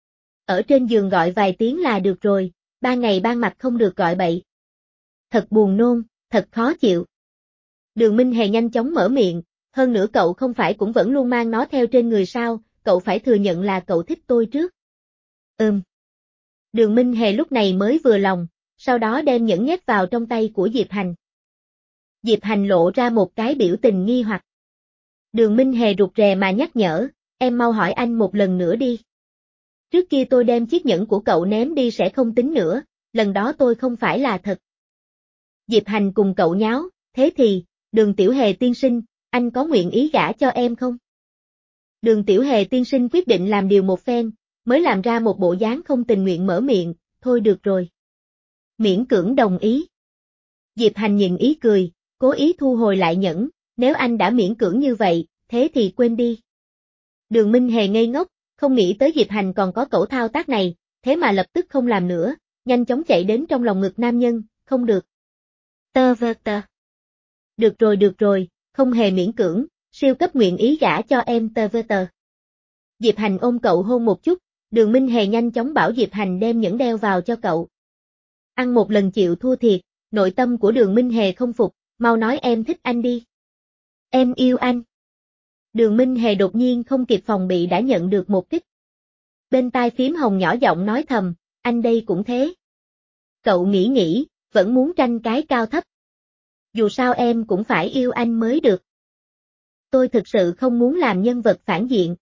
Ở trên giường gọi vài tiếng là được rồi, ba ngày ban mặt không được gọi bậy. Thật buồn nôn, thật khó chịu. Đường Minh Hề nhanh chóng mở miệng, hơn nữa cậu không phải cũng vẫn luôn mang nó theo trên người sao, cậu phải thừa nhận là cậu thích tôi trước. Ừm. Đường Minh Hề lúc này mới vừa lòng, sau đó đem nhẫn nhét vào trong tay của Diệp Hành. Diệp Hành lộ ra một cái biểu tình nghi hoặc. Đường Minh Hề rụt rè mà nhắc nhở, em mau hỏi anh một lần nữa đi. Trước kia tôi đem chiếc nhẫn của cậu ném đi sẽ không tính nữa, lần đó tôi không phải là thật. Diệp Hành cùng cậu nháo, thế thì, Đường Tiểu Hề tiên sinh, anh có nguyện ý gả cho em không? Đường Tiểu Hề tiên sinh quyết định làm điều một phen, mới làm ra một bộ dáng không tình nguyện mở miệng, thôi được rồi. Miễn cưỡng đồng ý. Diệp Hành nhìn ý cười, cố ý thu hồi lại nhẫn, nếu anh đã miễn cưỡng như vậy, thế thì quên đi. Đường Minh Hề ngây ngốc, không nghĩ tới Diệp Hành còn có cẩu thao tác này, thế mà lập tức không làm nữa, nhanh chóng chạy đến trong lòng ngực nam nhân, không được. Tơ vơ tơ. Được rồi được rồi, không hề miễn cưỡng, siêu cấp nguyện ý gả cho em tơ vơ tơ. Diệp Hành ôm cậu hôn một chút, Đường Minh Hề nhanh chóng bảo Diệp Hành đem nhẫn đeo vào cho cậu. Ăn một lần chịu thua thiệt, nội tâm của Đường Minh Hề không phục, mau nói em thích anh đi. Em yêu anh. Đường Minh Hề đột nhiên không kịp phòng bị đã nhận được một kích. Bên tai phím hồng nhỏ giọng nói thầm, anh đây cũng thế. Cậu nghĩ nghĩ, vẫn muốn tranh cái cao thấp. Dù sao em cũng phải yêu anh mới được. Tôi thực sự không muốn làm nhân vật phản diện.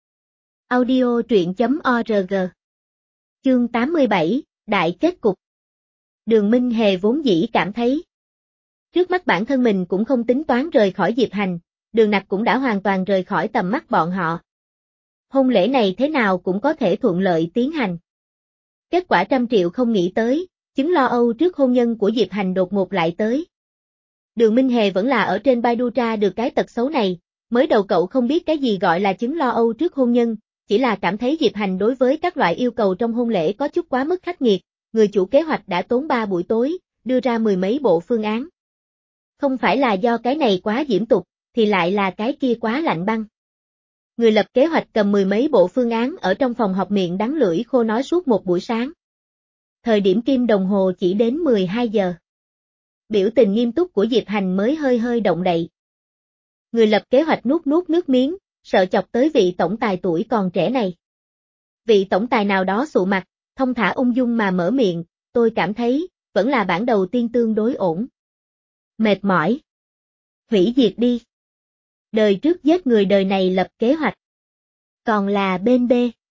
Audio truyện chấm org. Chương tám mươi bảy, Đại kết cục. Đường Minh Hề vốn dĩ cảm thấy. Trước mắt bản thân mình cũng không tính toán rời khỏi Diệp Hành, Đường Nặc cũng đã hoàn toàn rời khỏi tầm mắt bọn họ. Hôn lễ này thế nào cũng có thể thuận lợi tiến hành. Kết quả trăm triệu không nghĩ tới, chứng lo âu trước hôn nhân của Diệp Hành đột ngột lại tới. Đường Minh Hề vẫn là ở trên Baidu tra được cái tật xấu này, mới đầu cậu không biết cái gì gọi là chứng lo âu trước hôn nhân, chỉ là cảm thấy Diệp Hành đối với các loại yêu cầu trong hôn lễ có chút quá mức khắc nghiệt, người chủ kế hoạch đã tốn ba buổi tối, đưa ra mười mấy bộ phương án. Không phải là do cái này quá diễm tục, thì lại là cái kia quá lạnh băng. Người lập kế hoạch cầm mười mấy bộ phương án ở trong phòng họp miệng đắng lưỡi khô nói suốt một buổi sáng. Thời điểm kim đồng hồ chỉ đến mười hai giờ. Biểu tình nghiêm túc của Diệp Hành mới hơi hơi động đậy. Người lập kế hoạch nuốt nuốt nước miếng, sợ chọc tới vị tổng tài tuổi còn trẻ này. Vị tổng tài nào đó sụ mặt, thông thả ung dung mà mở miệng, tôi cảm thấy, vẫn là bản đầu tiên tương đối ổn. Mệt mỏi. Hủy diệt đi. Đời trước giết người đời này lập kế hoạch. Còn là bên B.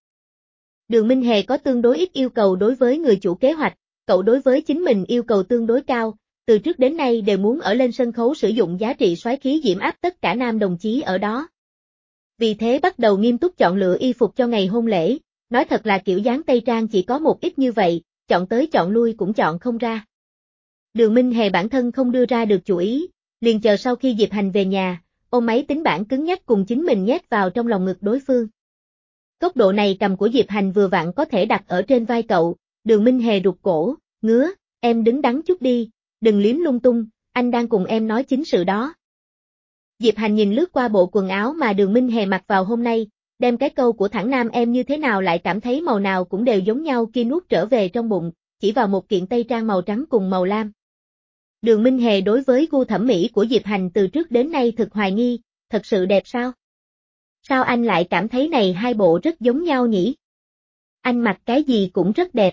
Đường Minh Hề có tương đối ít yêu cầu đối với người chủ kế hoạch, cậu đối với chính mình yêu cầu tương đối cao, từ trước đến nay đều muốn ở lên sân khấu sử dụng giá trị soái khí diễm áp tất cả nam đồng chí ở đó. Vì thế bắt đầu nghiêm túc chọn lựa y phục cho ngày hôn lễ, nói thật là kiểu dáng Tây Trang chỉ có một ít như vậy, chọn tới chọn lui cũng chọn không ra. Đường Minh Hề bản thân không đưa ra được chủ ý, liền chờ sau khi Diệp Hành về nhà, ôm máy tính bảng cứng nhắc cùng chính mình nhét vào trong lòng ngực đối phương. Góc độ này cầm của Diệp Hành vừa vặn có thể đặt ở trên vai cậu, Đường Minh Hề rụt cổ, ngứa, em đứng đắn chút đi, đừng liếm lung tung, anh đang cùng em nói chính sự đó. Diệp Hành nhìn lướt qua bộ quần áo mà Đường Minh Hề mặc vào hôm nay, đem cái câu của thẳng nam em như thế nào lại cảm thấy màu nào cũng đều giống nhau kia nuốt trở về trong bụng, chỉ vào một kiện tây trang màu trắng cùng màu lam. Đường Minh Hề đối với gu thẩm mỹ của Diệp Hành từ trước đến nay thực hoài nghi, thật sự đẹp sao? Sao anh lại cảm thấy này hai bộ rất giống nhau nhỉ? Anh mặc cái gì cũng rất đẹp.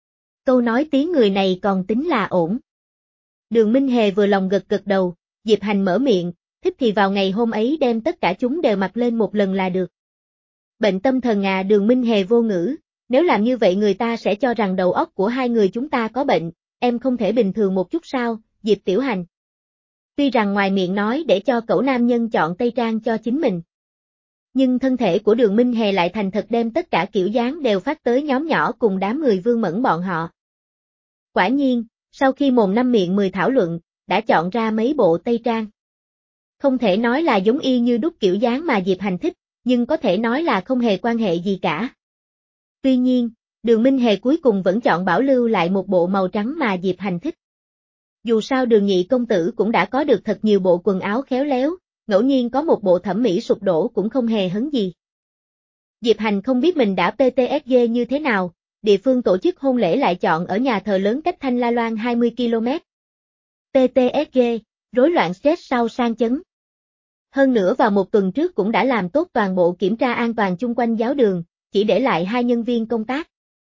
Câu nói tiếng người này còn tính là ổn. Đường Minh Hề vừa lòng gật gật đầu, Diệp Hành mở miệng, thích thì vào ngày hôm ấy đem tất cả chúng đều mặc lên một lần là được. Bệnh tâm thần à? Đường Minh Hề vô ngữ, nếu làm như vậy người ta sẽ cho rằng đầu óc của hai người chúng ta có bệnh, em không thể bình thường một chút sao, Diệp Tiểu Hành. Tuy rằng ngoài miệng nói để cho cẩu nam nhân chọn tây trang cho chính mình, nhưng thân thể của Đường Minh Hề lại thành thật đem tất cả kiểu dáng đều phát tới nhóm nhỏ cùng đám người Vương Mẫn bọn họ. Quả nhiên, sau khi mồm năm miệng mười thảo luận, đã chọn ra mấy bộ tây trang. Không thể nói là giống y như đúc kiểu dáng mà Diệp Hành thích, nhưng có thể nói là không hề quan hệ gì cả. Tuy nhiên, Đường Minh Hề cuối cùng vẫn chọn bảo lưu lại một bộ màu trắng mà Diệp Hành thích. Dù sao Đường nhị công tử cũng đã có được thật nhiều bộ quần áo khéo léo, ngẫu nhiên có một bộ thẩm mỹ sụp đổ cũng không hề hấn gì. Diệp Hành không biết mình đã pê tê ét giê như thế nào, địa phương tổ chức hôn lễ lại chọn ở nhà thờ lớn cách Thanh La Loan hai mươi ki lô mét. pê tê ét giê, rối loạn stress sau sang chấn. Hơn nữa vào một tuần trước cũng đã làm tốt toàn bộ kiểm tra an toàn chung quanh giáo đường, chỉ để lại hai nhân viên công tác.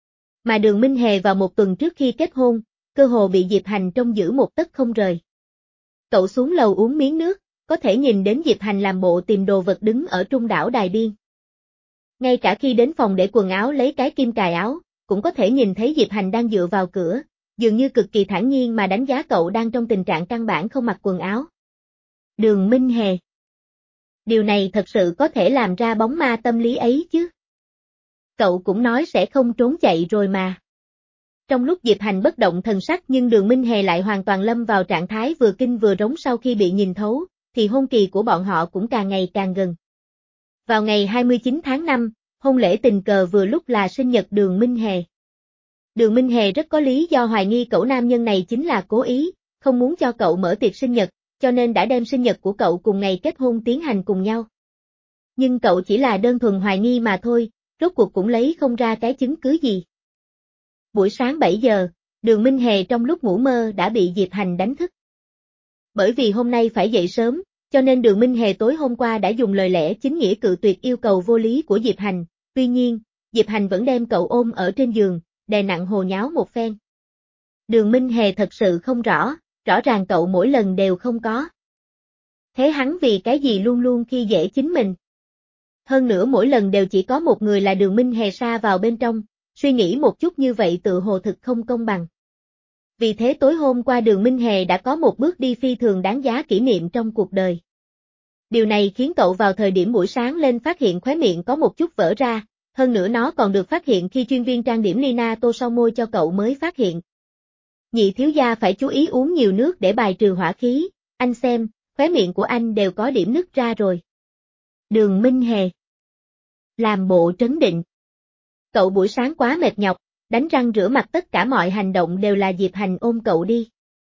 Mà Đường Minh Hề vào một tuần trước khi kết hôn, cơ hồ bị Diệp Hành trông giữ một tấc không rời. Cậu xuống lầu uống miếng nước, có thể nhìn đến Diệp Hành làm bộ tìm đồ vật đứng ở trung đảo Đài Biên. Ngay cả khi đến phòng để quần áo lấy cái kim cài áo, cũng có thể nhìn thấy Diệp Hành đang dựa vào cửa, dường như cực kỳ thản nhiên mà đánh giá cậu đang trong tình trạng căn bản không mặc quần áo. Đường Minh Hề. Điều này thật sự có thể làm ra bóng ma tâm lý ấy chứ. Cậu cũng nói sẽ không trốn chạy rồi mà. Trong lúc Diệp Hành bất động thần sắc nhưng Đường Minh Hề lại hoàn toàn lâm vào trạng thái vừa kinh vừa rống sau khi bị nhìn thấu, thì hôn kỳ của bọn họ cũng càng ngày càng gần. Vào ngày hai mươi chín tháng năm, hôn lễ tình cờ vừa lúc là sinh nhật Đường Minh Hề. Đường Minh Hề rất có lý do hoài nghi cậu nam nhân này chính là cố ý, không muốn cho cậu mở tiệc sinh nhật, cho nên đã đem sinh nhật của cậu cùng ngày kết hôn tiến hành cùng nhau. Nhưng cậu chỉ là đơn thuần hoài nghi mà thôi, rốt cuộc cũng lấy không ra cái chứng cứ gì. Buổi sáng bảy giờ, Đường Minh Hề trong lúc ngủ mơ đã bị Diệp Hành đánh thức. Bởi vì hôm nay phải dậy sớm, cho nên Đường Minh Hề tối hôm qua đã dùng lời lẽ chính nghĩa cự tuyệt yêu cầu vô lý của Diệp Hành, tuy nhiên, Diệp Hành vẫn đem cậu ôm ở trên giường, đè nặng hồ nháo một phen. Đường Minh Hề thật sự không rõ, rõ ràng cậu mỗi lần đều không có. Thế hắn vì cái gì luôn luôn khi dễ chính mình? Hơn nữa mỗi lần đều chỉ có một người là Đường Minh Hề sa vào bên trong, suy nghĩ một chút như vậy tự hồ thực không công bằng. Vì thế tối hôm qua Đường Minh Hề đã có một bước đi phi thường đáng giá kỷ niệm trong cuộc đời. Điều này khiến cậu vào thời điểm buổi sáng lên phát hiện khóe miệng có một chút vỡ ra, hơn nữa nó còn được phát hiện khi chuyên viên trang điểm Lina tô son môi cho cậu mới phát hiện. Nhị thiếu gia phải chú ý uống nhiều nước để bài trừ hỏa khí, anh xem, khóe miệng của anh đều có điểm nứt ra rồi. Đường Minh Hề làm bộ trấn định. Cậu buổi sáng quá mệt nhọc, đánh răng rửa mặt tất cả mọi hành động đều là Diệp Hành ôm cậu đi.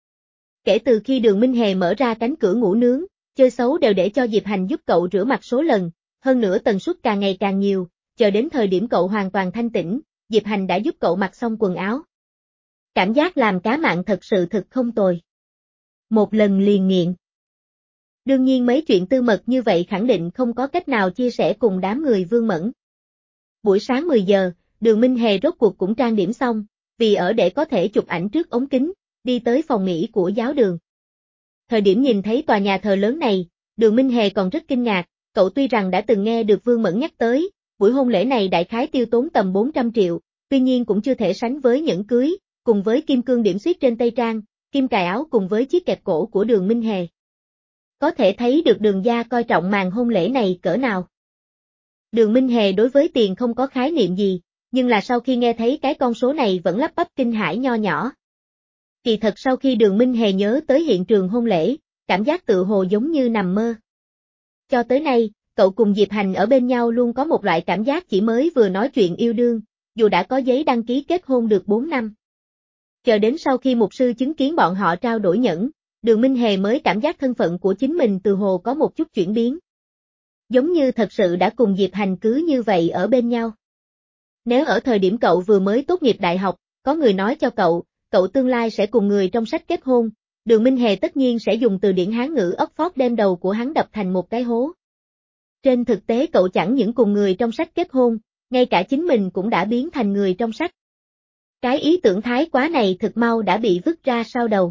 Kể từ khi Đường Minh Hề mở ra cánh cửa ngủ nướng, chơi xấu đều để cho Diệp Hành giúp cậu rửa mặt số lần, hơn nữa tần suất càng ngày càng nhiều, chờ đến thời điểm cậu hoàn toàn thanh tĩnh, Diệp Hành đã giúp cậu mặc xong quần áo. Cảm giác làm cá mặn thật sự thực không tồi. Một lần liền nghiện. Đương nhiên mấy chuyện tư mật như vậy khẳng định không có cách nào chia sẻ cùng đám người Vương Mẫn. Buổi sáng mười giờ, Đường Minh Hề rốt cuộc cũng trang điểm xong, vì ở để có thể chụp ảnh trước ống kính, đi tới phòng nghỉ của giáo đường. Thời điểm nhìn thấy tòa nhà thờ lớn này, Đường Minh Hề còn rất kinh ngạc, cậu tuy rằng đã từng nghe được Vương Mẫn nhắc tới, buổi hôn lễ này đại khái tiêu tốn tầm bốn trăm triệu, tuy nhiên cũng chưa thể sánh với nhẫn cưới, cùng với kim cương điểm xuyết trên tay trang, kim cài áo cùng với chiếc kẹp cổ của Đường Minh Hề. Có thể thấy được Đường gia coi trọng màn hôn lễ này cỡ nào. Đường Minh Hề đối với tiền không có khái niệm gì, nhưng là sau khi nghe thấy cái con số này vẫn lắp bắp kinh hãi nho nhỏ. Kỳ thật sau khi Đường Minh Hề nhớ tới hiện trường hôn lễ, cảm giác tự hồ giống như nằm mơ. Cho tới nay, cậu cùng Diệp Hành ở bên nhau luôn có một loại cảm giác chỉ mới vừa nói chuyện yêu đương, dù đã có giấy đăng ký kết hôn được bốn năm. Chờ đến sau khi mục sư chứng kiến bọn họ trao đổi nhẫn, Đường Minh Hề mới cảm giác thân phận của chính mình từ hồ có một chút chuyển biến. Giống như thật sự đã cùng Diệp Hành cứ như vậy ở bên nhau. Nếu ở thời điểm cậu vừa mới tốt nghiệp đại học, có người nói cho cậu, cậu tương lai sẽ cùng người trong sách kết hôn, Đường Minh Hề tất nhiên sẽ dùng từ điển Hán ngữ Oxford đem đầu của hắn đập thành một cái hố. Trên thực tế cậu chẳng những cùng người trong sách kết hôn, ngay cả chính mình cũng đã biến thành người trong sách. Cái ý tưởng thái quá này thực mau đã bị vứt ra sau đầu.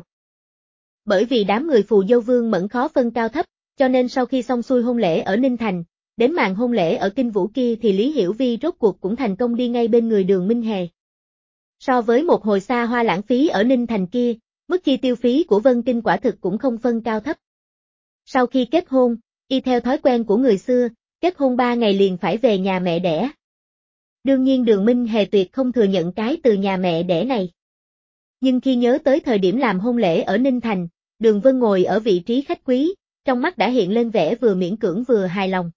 Bởi vì đám người phù dâu Vương Mẫn khó phân cao thấp, cho nên sau khi xong xuôi hôn lễ ở Ninh Thành, đến màn hôn lễ ở Kinh Vũ kia thì Lý Hiểu Vi rốt cuộc cũng thành công đi ngay bên người Đường Minh Hề. So với một hồi xa hoa lãng phí ở Ninh Thành kia, mức chi tiêu phí của Vân Kinh quả thực cũng không phân cao thấp. Sau khi kết hôn, y theo thói quen của người xưa, kết hôn ba ngày liền phải về nhà mẹ đẻ. Đương nhiên Đường Minh Hề tuyệt không thừa nhận cái từ nhà mẹ đẻ này. Nhưng khi nhớ tới thời điểm làm hôn lễ ở Ninh Thành, Đường Vân ngồi ở vị trí khách quý, trong mắt đã hiện lên vẻ vừa miễn cưỡng vừa hài lòng.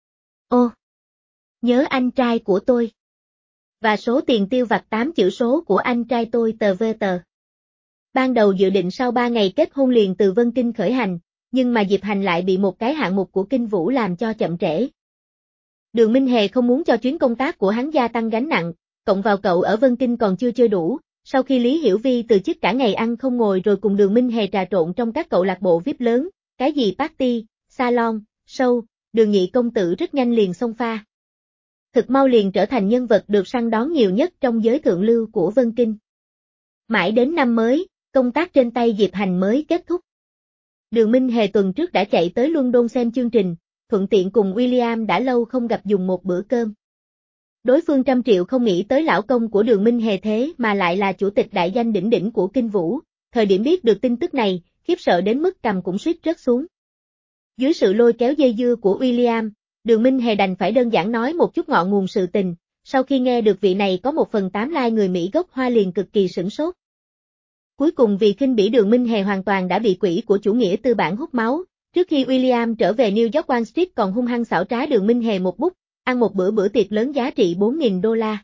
Ô! Nhớ anh trai của tôi. Và số tiền tiêu vặt tám chữ số của anh trai tôi tờ vê tờ. Ban đầu dự định sau ba ngày kết hôn liền từ Vân Kinh khởi hành, nhưng mà Diệp Hành lại bị một cái hạng mục của Kinh Vũ làm cho chậm trễ. Đường Minh Hề không muốn cho chuyến công tác của hắn gia tăng gánh nặng, cộng vào cậu ở Vân Kinh còn chưa chơi đủ, sau khi Lý Hiểu Vi từ chức cả ngày ăn không ngồi rồi cùng Đường Minh Hề trà trộn trong các câu lạc bộ vi ai pi lớn, cái gì party, salon, show, Đường nhị công tử rất nhanh liền xông pha. Thực mau liền trở thành nhân vật được săn đón nhiều nhất trong giới thượng lưu của Vân Kinh. Mãi đến năm mới, công tác trên tay Diệp Hành mới kết thúc. Đường Minh Hề tuần trước đã chạy tới London xem chương trình, thuận tiện cùng William đã lâu không gặp dùng một bữa cơm. Đối phương trăm triệu không nghĩ tới lão công của Đường Minh Hề thế mà lại là chủ tịch đại danh đỉnh đỉnh của Kinh Vũ, thời điểm biết được tin tức này, khiếp sợ đến mức cằm cũng suýt rớt xuống. Dưới sự lôi kéo dây dưa của William, Đường Minh Hề đành phải đơn giản nói một chút ngọn nguồn sự tình, sau khi nghe được vị này có một phần tám like người Mỹ gốc Hoa liền cực kỳ sửng sốt. Cuối cùng vì khinh bỉ Đường Minh Hề hoàn toàn đã bị quỷ của chủ nghĩa tư bản hút máu, trước khi William trở về New York Wall Street còn hung hăng xảo trá Đường Minh Hề một bút, ăn một bữa bữa tiệc lớn giá trị bốn nghìn đô la.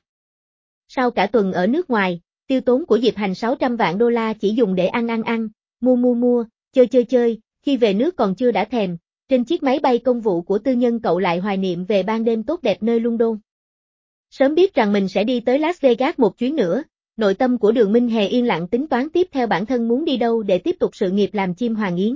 Sau cả tuần ở nước ngoài, tiêu tốn của Diệp Hành sáu trăm vạn đô la chỉ dùng để ăn ăn ăn, mua mua mua, chơi chơi chơi, khi về nước còn chưa đã thèm, trên chiếc máy bay công vụ của tư nhân cậu lại hoài niệm về ban đêm tốt đẹp nơi London. Sớm biết rằng mình sẽ đi tới Las Vegas một chuyến nữa, nội tâm của Đường Minh Hề yên lặng tính toán tiếp theo bản thân muốn đi đâu để tiếp tục sự nghiệp làm chim hoàng yến.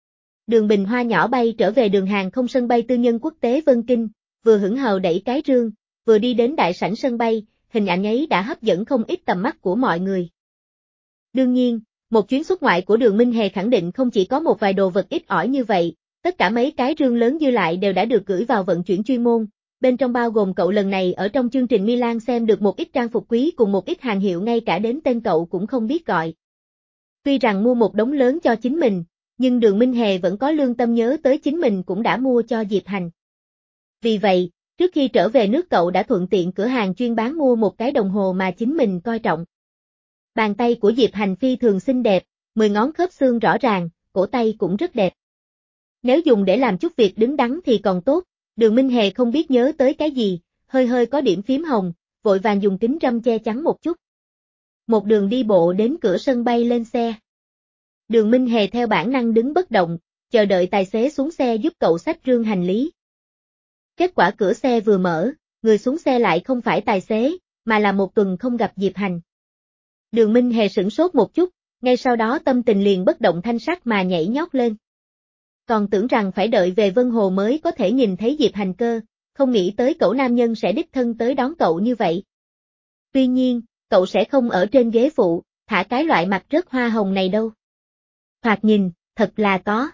Đường Bình Hoa nhỏ bay trở về đường hàng không sân bay tư nhân quốc tế Vân Kinh, vừa hững hờ đẩy cái rương, vừa đi đến đại sảnh sân bay, hình ảnh ấy đã hấp dẫn không ít tầm mắt của mọi người. Đương nhiên, một chuyến xuất ngoại của Đường Minh Hề khẳng định không chỉ có một vài đồ vật ít ỏi như vậy, tất cả mấy cái rương lớn dư lại đều đã được gửi vào vận chuyển chuyên môn, bên trong bao gồm cậu lần này ở trong chương trình Milan xem được một ít trang phục quý cùng một ít hàng hiệu ngay cả đến tên cậu cũng không biết gọi. Tuy rằng mua một đống lớn cho chính mình, nhưng Đường Minh Hề vẫn có lương tâm nhớ tới chính mình cũng đã mua cho Diệp Hành. Vì vậy, trước khi trở về nước cậu đã thuận tiện cửa hàng chuyên bán mua một cái đồng hồ mà chính mình coi trọng. Bàn tay của Diệp Hành phi thường xinh đẹp, mười ngón khớp xương rõ ràng, cổ tay cũng rất đẹp. Nếu dùng để làm chút việc đứng đắn thì còn tốt, Đường Minh Hề không biết nhớ tới cái gì, hơi hơi có điểm phím hồng, vội vàng dùng kính râm che chắn một chút. Một đường đi bộ đến cửa sân bay lên xe. Đường Minh Hề theo bản năng đứng bất động, chờ đợi tài xế xuống xe giúp cậu xách rương hành lý. Kết quả cửa xe vừa mở, người xuống xe lại không phải tài xế, mà là một tuần không gặp Diệp Hành. Đường Minh Hề sửng sốt một chút, ngay sau đó tâm tình liền bất động thanh sắc mà nhảy nhót lên. Còn tưởng rằng phải đợi về Vân Hồ mới có thể nhìn thấy Diệp Hành cơ, không nghĩ tới cậu nam nhân sẽ đích thân tới đón cậu như vậy. Tuy nhiên, cậu sẽ không ở trên ghế phụ, thả cái loại mặt rất hoa hồng này đâu. Thoạt nhìn, thật là có.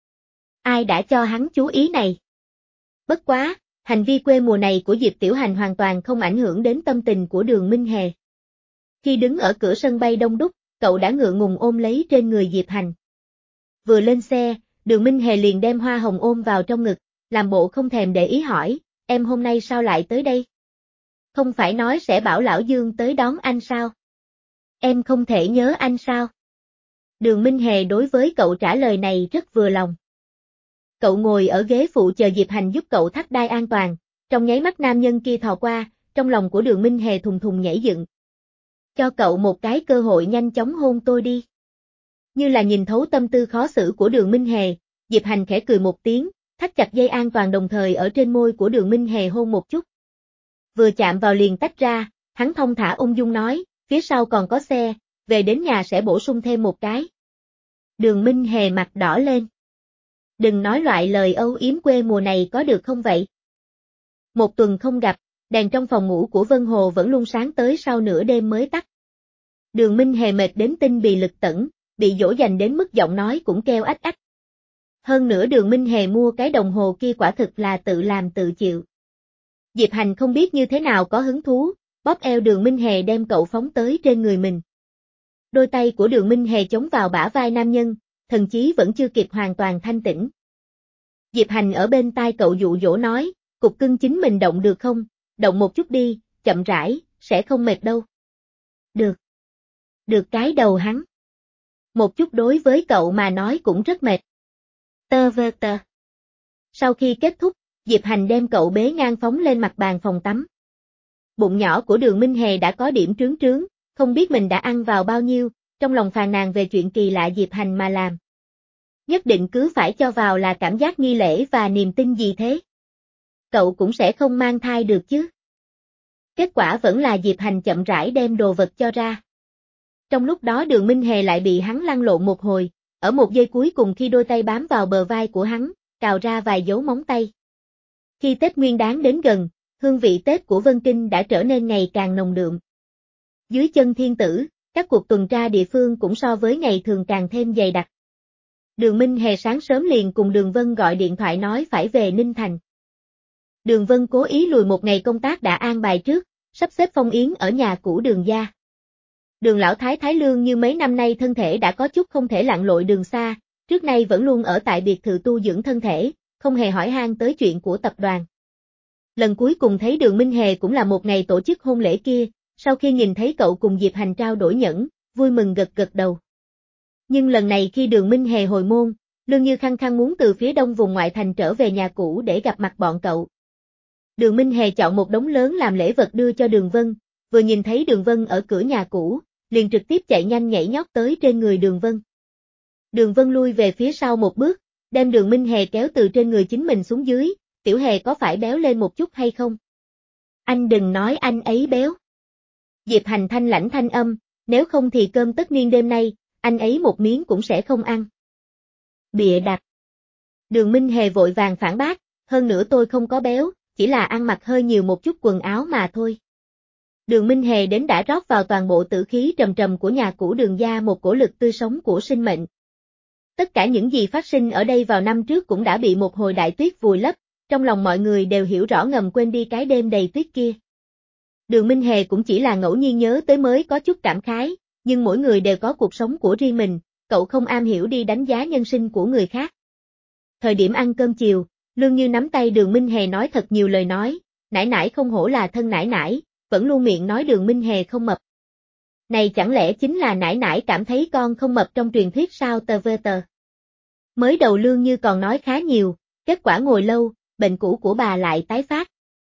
Ai đã cho hắn chú ý này? Bất quá, hành vi quê mùa này của Diệp Tiểu Hành hoàn toàn không ảnh hưởng đến tâm tình của Đường Minh Hề. Khi đứng ở cửa sân bay đông đúc, cậu đã ngượng ngùng ôm lấy trên người Diệp Hành. Vừa lên xe, Đường Minh Hề liền đem hoa hồng ôm vào trong ngực, làm bộ không thèm để ý hỏi, em hôm nay sao lại tới đây? Không phải nói sẽ bảo Lão Dương tới đón anh sao? Em không thể nhớ anh sao? Đường Minh Hề đối với cậu trả lời này rất vừa lòng. Cậu ngồi ở ghế phụ chờ Diệp Hành giúp cậu thắt đai an toàn, trong nháy mắt nam nhân kia thò qua, trong lòng của Đường Minh Hề thùng thùng nhảy dựng. Cho cậu một cái cơ hội nhanh chóng hôn tôi đi. Như là nhìn thấu tâm tư khó xử của Đường Minh Hề, Diệp Hành khẽ cười một tiếng, thắt chặt dây an toàn đồng thời ở trên môi của Đường Minh Hề hôn một chút. Vừa chạm vào liền tách ra, hắn thong thả ung dung nói, phía sau còn có xe, về đến nhà sẽ bổ sung thêm một cái. Đường Minh Hề mặt đỏ lên. Đừng nói loại lời âu yếm quê mùa này có được không vậy? Một tuần không gặp, đèn trong phòng ngủ của Vân Hồ vẫn luôn sáng tới sau nửa đêm mới tắt. Đường Minh Hề mệt đến tinh bì lực tẫn, bị dỗ dành đến mức giọng nói cũng kêu ách ách. Hơn nữa Đường Minh Hề mua cái đồng hồ kia quả thực là tự làm tự chịu. Diệp Hành không biết như thế nào có hứng thú, bóp eo Đường Minh Hề đem cậu phóng tới trên người mình. Đôi tay của Đường Minh Hề chống vào bả vai nam nhân, thần chí vẫn chưa kịp hoàn toàn thanh tĩnh. Diệp Hành ở bên tai cậu dụ dỗ nói, cục cưng chính mình động được không, động một chút đi, chậm rãi, sẽ không mệt đâu. Được. Được cái đầu hắn. Một chút đối với cậu mà nói cũng rất mệt. Tơ vơ tơ. Sau khi kết thúc, Diệp Hành đem cậu bế ngang phóng lên mặt bàn phòng tắm. Bụng nhỏ của Đường Minh Hề đã có điểm trướng trướng, không biết mình đã ăn vào bao nhiêu, trong lòng phàn nàn về chuyện kỳ lạ Diệp Hành mà làm. Nhất định cứ phải cho vào là cảm giác nghi lễ và niềm tin gì thế. Cậu cũng sẽ không mang thai được chứ. Kết quả vẫn là Diệp Hành chậm rãi đem đồ vật cho ra. Trong lúc đó Đường Minh Hề lại bị hắn lăn lộn một hồi, ở một giây cuối cùng khi đôi tay bám vào bờ vai của hắn, cào ra vài dấu móng tay. Khi Tết Nguyên Đán đến gần, hương vị Tết của Vân Kinh đã trở nên ngày càng nồng đượm. Dưới chân thiên tử, các cuộc tuần tra địa phương cũng so với ngày thường càng thêm dày đặc. Đường Minh Hề sáng sớm liền cùng Đường Vân gọi điện thoại nói phải về Ninh Thành. Đường Vân cố ý lùi một ngày công tác đã an bài trước, sắp xếp phong yến ở nhà cũ Đường gia. Đường lão thái Thái Lương như mấy năm nay thân thể đã có chút không thể lặn lội đường xa, trước nay vẫn luôn ở tại biệt thự tu dưỡng thân thể, không hề hỏi han tới chuyện của tập đoàn. Lần cuối cùng thấy Đường Minh Hề cũng là một ngày tổ chức hôn lễ kia, sau khi nhìn thấy cậu cùng Diệp Hành trao đổi nhẫn, vui mừng gật gật đầu. Nhưng lần này khi Đường Minh Hề hồi môn, Lương Như khăng khăng muốn từ phía đông vùng ngoại thành trở về nhà cũ để gặp mặt bọn cậu. Đường Minh Hề chọn một đống lớn làm lễ vật đưa cho Đường Vân, vừa nhìn thấy Đường Vân ở cửa nhà cũ, liền trực tiếp chạy nhanh nhảy nhót tới trên người Đường Vân. Đường Vân lui về phía sau một bước, đem Đường Minh Hề kéo từ trên người chính mình xuống dưới, Tiểu Hề có phải béo lên một chút hay không? Anh đừng nói anh ấy béo. Diệp Hành thanh lãnh thanh âm, nếu không thì cơm tất niên đêm nay, anh ấy một miếng cũng sẽ không ăn. Bịa đặt. Đường Minh Hề vội vàng phản bác, hơn nữa tôi không có béo, chỉ là ăn mặc hơi nhiều một chút quần áo mà thôi. Đường Minh Hề đến đã rót vào toàn bộ tử khí trầm trầm của nhà cũ Đường gia một cổ lực tươi sống của sinh mệnh. Tất cả những gì phát sinh ở đây vào năm trước cũng đã bị một hồi đại tuyết vùi lấp, trong lòng mọi người đều hiểu rõ ngầm quên đi cái đêm đầy tuyết kia. Đường Minh Hề cũng chỉ là ngẫu nhiên nhớ tới mới có chút cảm khái, nhưng mỗi người đều có cuộc sống của riêng mình, cậu không am hiểu đi đánh giá nhân sinh của người khác. Thời điểm ăn cơm chiều, Lương Như nắm tay Đường Minh Hề nói thật nhiều lời nói, nải nải không hổ là thân nải nải, vẫn luôn miệng nói Đường Minh Hề không mập. Này chẳng lẽ chính là nải nải cảm thấy con không mập trong truyền thuyết sao tờ vơ tờ. Mới đầu Lương Như còn nói khá nhiều, kết quả ngồi lâu, bệnh cũ của bà lại tái phát.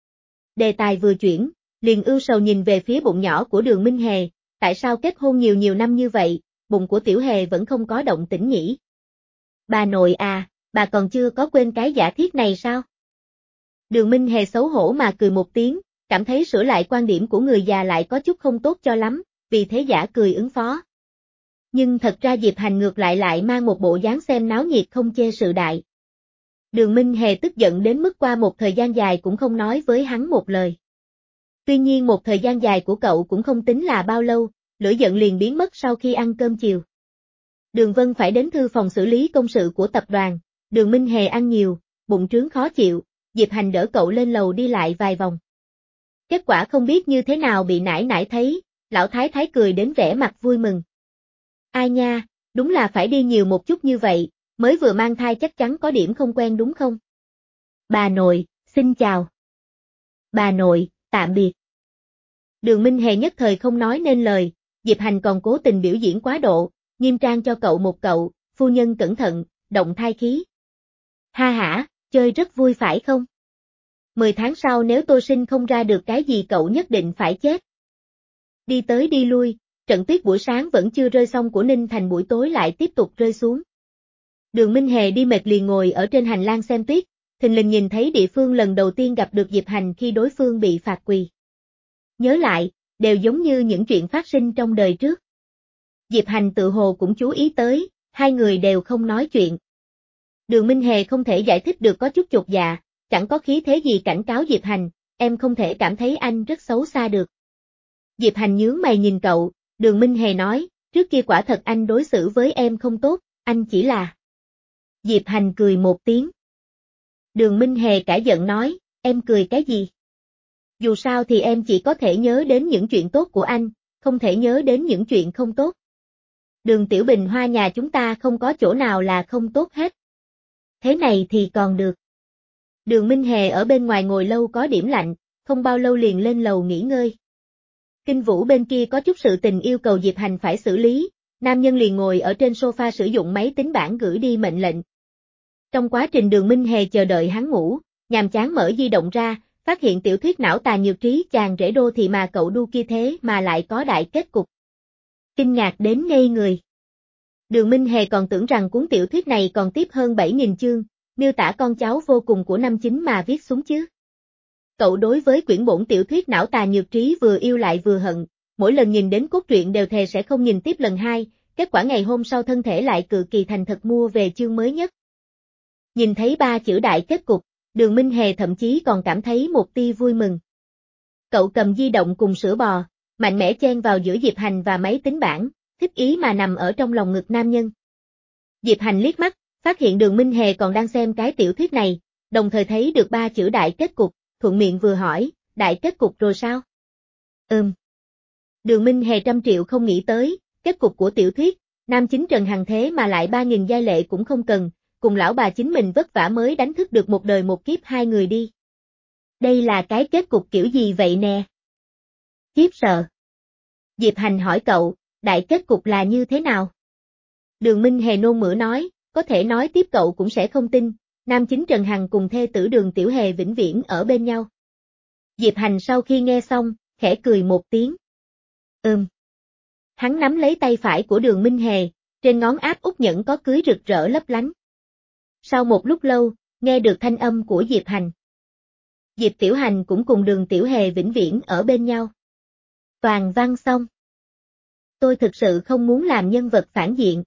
Đề tài vừa chuyển, liền ưu sầu nhìn về phía bụng nhỏ của Đường Minh Hề, tại sao kết hôn nhiều nhiều năm như vậy, bụng của Tiểu Hề vẫn không có động tĩnh nhỉ? Bà nội à, bà còn chưa có quên cái giả thiết này sao? Đường Minh Hề xấu hổ mà cười một tiếng, cảm thấy sửa lại quan điểm của người già lại có chút không tốt cho lắm, vì thế giả cười ứng phó. Nhưng thật ra Diệp Hành ngược lại lại mang một bộ dáng xem náo nhiệt không chê sự đại. Đường Minh Hề tức giận đến mức qua một thời gian dài cũng không nói với hắn một lời. Tuy nhiên một thời gian dài của cậu cũng không tính là bao lâu, lửa giận liền biến mất sau khi ăn cơm chiều. Đường Vân phải đến thư phòng xử lý công sự của tập đoàn, Đường Minh Hề ăn nhiều, bụng trướng khó chịu, Diệp Hành đỡ cậu lên lầu đi lại vài vòng. Kết quả không biết như thế nào bị nải nải thấy, lão thái thái cười đến vẻ mặt vui mừng. Ai nha, đúng là phải đi nhiều một chút như vậy, mới vừa mang thai chắc chắn có điểm không quen đúng không? Bà nội, xin chào. Bà nội, tạm biệt. Đường Minh Hề nhất thời không nói nên lời, Diệp Hành còn cố tình biểu diễn quá độ, nghiêm trang cho cậu một cậu, phu nhân cẩn thận, động thai khí. Ha hả, chơi rất vui phải không? Mười tháng sau nếu tôi sinh không ra được cái gì cậu nhất định phải chết. Đi tới đi lui, trận tuyết buổi sáng vẫn chưa rơi xong của Ninh Thành buổi tối lại tiếp tục rơi xuống. Đường Minh Hề đi mệt liền ngồi ở trên hành lang xem tuyết, thình lình nhìn thấy địa phương lần đầu tiên gặp được Diệp Hành khi đối phương bị phạt quỳ. Nhớ lại, đều giống như những chuyện phát sinh trong đời trước. Diệp Hành tự hồ cũng chú ý tới, hai người đều không nói chuyện. Đường Minh Hề không thể giải thích được có chút chột dạ, chẳng có khí thế gì cảnh cáo Diệp Hành, em không thể cảm thấy anh rất xấu xa được. Diệp Hành nhướng mày nhìn cậu, Đường Minh Hề nói, trước kia quả thật anh đối xử với em không tốt, anh chỉ là... Diệp Hành cười một tiếng. Đường Minh Hề cả giận nói, em cười cái gì? Dù sao thì em chỉ có thể nhớ đến những chuyện tốt của anh, không thể nhớ đến những chuyện không tốt. Đường Tiểu Bình Hoa nhà chúng ta không có chỗ nào là không tốt hết. Thế này thì còn được. Đường Minh Hề ở bên ngoài ngồi lâu có điểm lạnh, không bao lâu liền lên lầu nghỉ ngơi. Kinh Vũ bên kia có chút sự tình yêu cầu Diệp Hành phải xử lý, nam nhân liền ngồi ở trên sofa sử dụng máy tính bảng gửi đi mệnh lệnh. Trong quá trình Đường Minh Hề chờ đợi hắn ngủ, nhàm chán mở di động ra, phát hiện tiểu thuyết não tà nhược trí chàng rể đô thị mà cậu đu kia thế mà lại có đại kết cục. Kinh ngạc đến ngây người. Đường Minh Hề còn tưởng rằng cuốn tiểu thuyết này còn tiếp hơn bảy nghìn chương, miêu tả con cháu vô cùng của năm chính mà viết xuống chứ. Cậu đối với quyển bổn tiểu thuyết não tà nhược trí vừa yêu lại vừa hận, mỗi lần nhìn đến cốt truyện đều thề sẽ không nhìn tiếp lần hai, kết quả ngày hôm sau thân thể lại cực kỳ thành thật mua về chương mới nhất. Nhìn thấy ba chữ đại kết cục, Đường Minh Hề thậm chí còn cảm thấy một tia vui mừng. Cậu cầm di động cùng sữa bò, mạnh mẽ chen vào giữa Diệp Hành và máy tính bảng, thích ý mà nằm ở trong lòng ngực nam nhân. Diệp Hành liếc mắt, phát hiện Đường Minh Hề còn đang xem cái tiểu thuyết này, đồng thời thấy được ba chữ đại kết cục, thuận miệng vừa hỏi, đại kết cục rồi sao? Ừm. Đường Minh Hề trăm triệu không nghĩ tới, kết cục của tiểu thuyết, nam chính Trần Hằng thế mà lại ba nghìn giai lệ cũng không cần, cùng lão bà chính mình vất vả mới đánh thức được một đời một kiếp hai người đi. Đây là cái kết cục kiểu gì vậy nè? Khiếp sợ. Diệp Hành hỏi cậu, đại kết cục là như thế nào? Đường Minh Hề nôn mửa nói, có thể nói tiếp cậu cũng sẽ không tin, nam chính Trần Hằng cùng thê tử Đường Tiểu Hề vĩnh viễn ở bên nhau. Diệp Hành sau khi nghe xong, khẽ cười một tiếng. Ừm. Hắn nắm lấy tay phải của Đường Minh Hề, trên ngón áp út nhẫn có cưới rực rỡ lấp lánh. Sau một lúc lâu, nghe được thanh âm của Diệp Hành. Diệp Tiểu Hành cũng cùng Đường Tiểu Hề vĩnh viễn ở bên nhau. Toàn văn xong. Tôi thực sự không muốn làm nhân vật phản diện.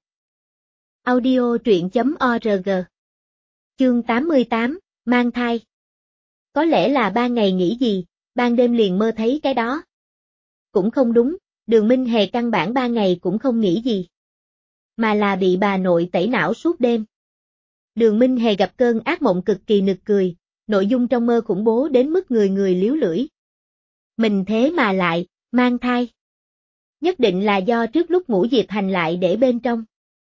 Audio truyện chấm org. Chương tám mươi tám, mang thai. Có lẽ là ba ngày nghỉ gì, ban đêm liền mơ thấy cái đó. Cũng không đúng, Đường Minh Hề căn bản ba ngày cũng không nghĩ gì. Mà là bị bà nội tẩy não suốt đêm. Đường Minh Hề gặp cơn ác mộng cực kỳ nực cười, nội dung trong mơ khủng bố đến mức người người liếu lưỡi. Mình thế mà lại, mang thai. Nhất định là do trước lúc ngủ Diệp Hành lại để bên trong.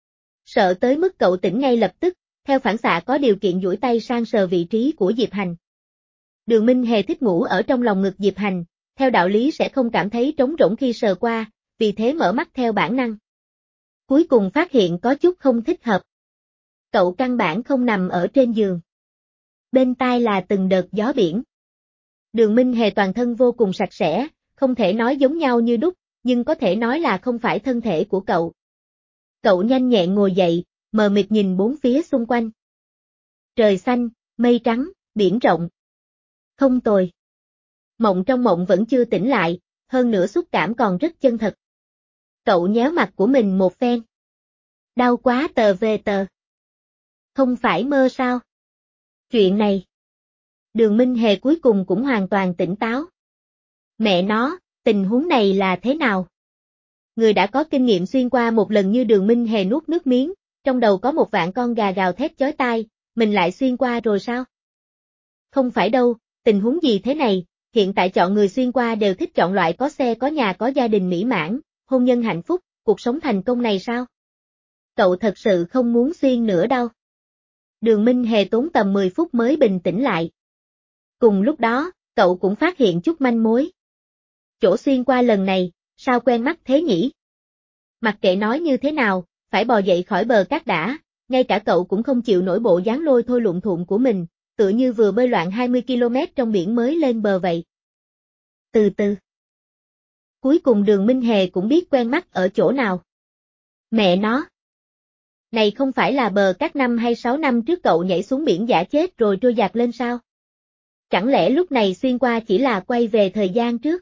Sợ tới mức cậu tỉnh ngay lập tức, theo phản xạ có điều kiện duỗi tay sang sờ vị trí của Diệp Hành. Đường Minh Hề thích ngủ ở trong lòng ngực Diệp Hành, theo đạo lý sẽ không cảm thấy trống rỗng khi sờ qua, vì thế mở mắt theo bản năng. Cuối cùng phát hiện có chút không thích hợp. Cậu căn bản không nằm ở trên giường. Bên tai là từng đợt gió biển. Đường Minh Hề toàn thân vô cùng sạch sẽ, không thể nói giống nhau như đúc, nhưng có thể nói là không phải thân thể của cậu. Cậu nhanh nhẹn ngồi dậy, mờ mịt nhìn bốn phía xung quanh. Trời xanh, mây trắng, biển rộng. Không tồi. Mộng trong mộng vẫn chưa tỉnh lại, hơn nữa xúc cảm còn rất chân thật. Cậu nhéo mặt của mình một phen. Đau quá tờ về tờ. Không phải mơ sao? Chuyện này. Đường Minh Hề cuối cùng cũng hoàn toàn tỉnh táo. Mẹ nó, tình huống này là thế nào? Người đã có kinh nghiệm xuyên qua một lần như Đường Minh Hề nuốt nước miếng, trong đầu có một vạn con gà gào thét chói tai, mình lại xuyên qua rồi sao? Không phải đâu, tình huống gì thế này, hiện tại chọn người xuyên qua đều thích chọn loại có xe có nhà có gia đình mỹ mãn, hôn nhân hạnh phúc, cuộc sống thành công này sao? Cậu thật sự không muốn xuyên nữa đâu. Đường Minh Hề tốn tầm mười phút mới bình tĩnh lại. Cùng lúc đó, cậu cũng phát hiện chút manh mối. Chỗ xuyên qua lần này, sao quen mắt thế nhỉ? Mặc kệ nói như thế nào, phải bò dậy khỏi bờ cát đã, ngay cả cậu cũng không chịu nổi bộ dáng lôi thôi lụn thụn của mình, tựa như vừa bơi loạn hai mươi ki lô mét trong biển mới lên bờ vậy. Từ từ. Cuối cùng Đường Minh Hề cũng biết quen mắt ở chỗ nào. Mẹ nó! Này không phải là bờ cát năm hay sáu năm trước cậu nhảy xuống biển giả chết rồi trôi dạt lên sao? Chẳng lẽ lúc này xuyên qua chỉ là quay về thời gian trước?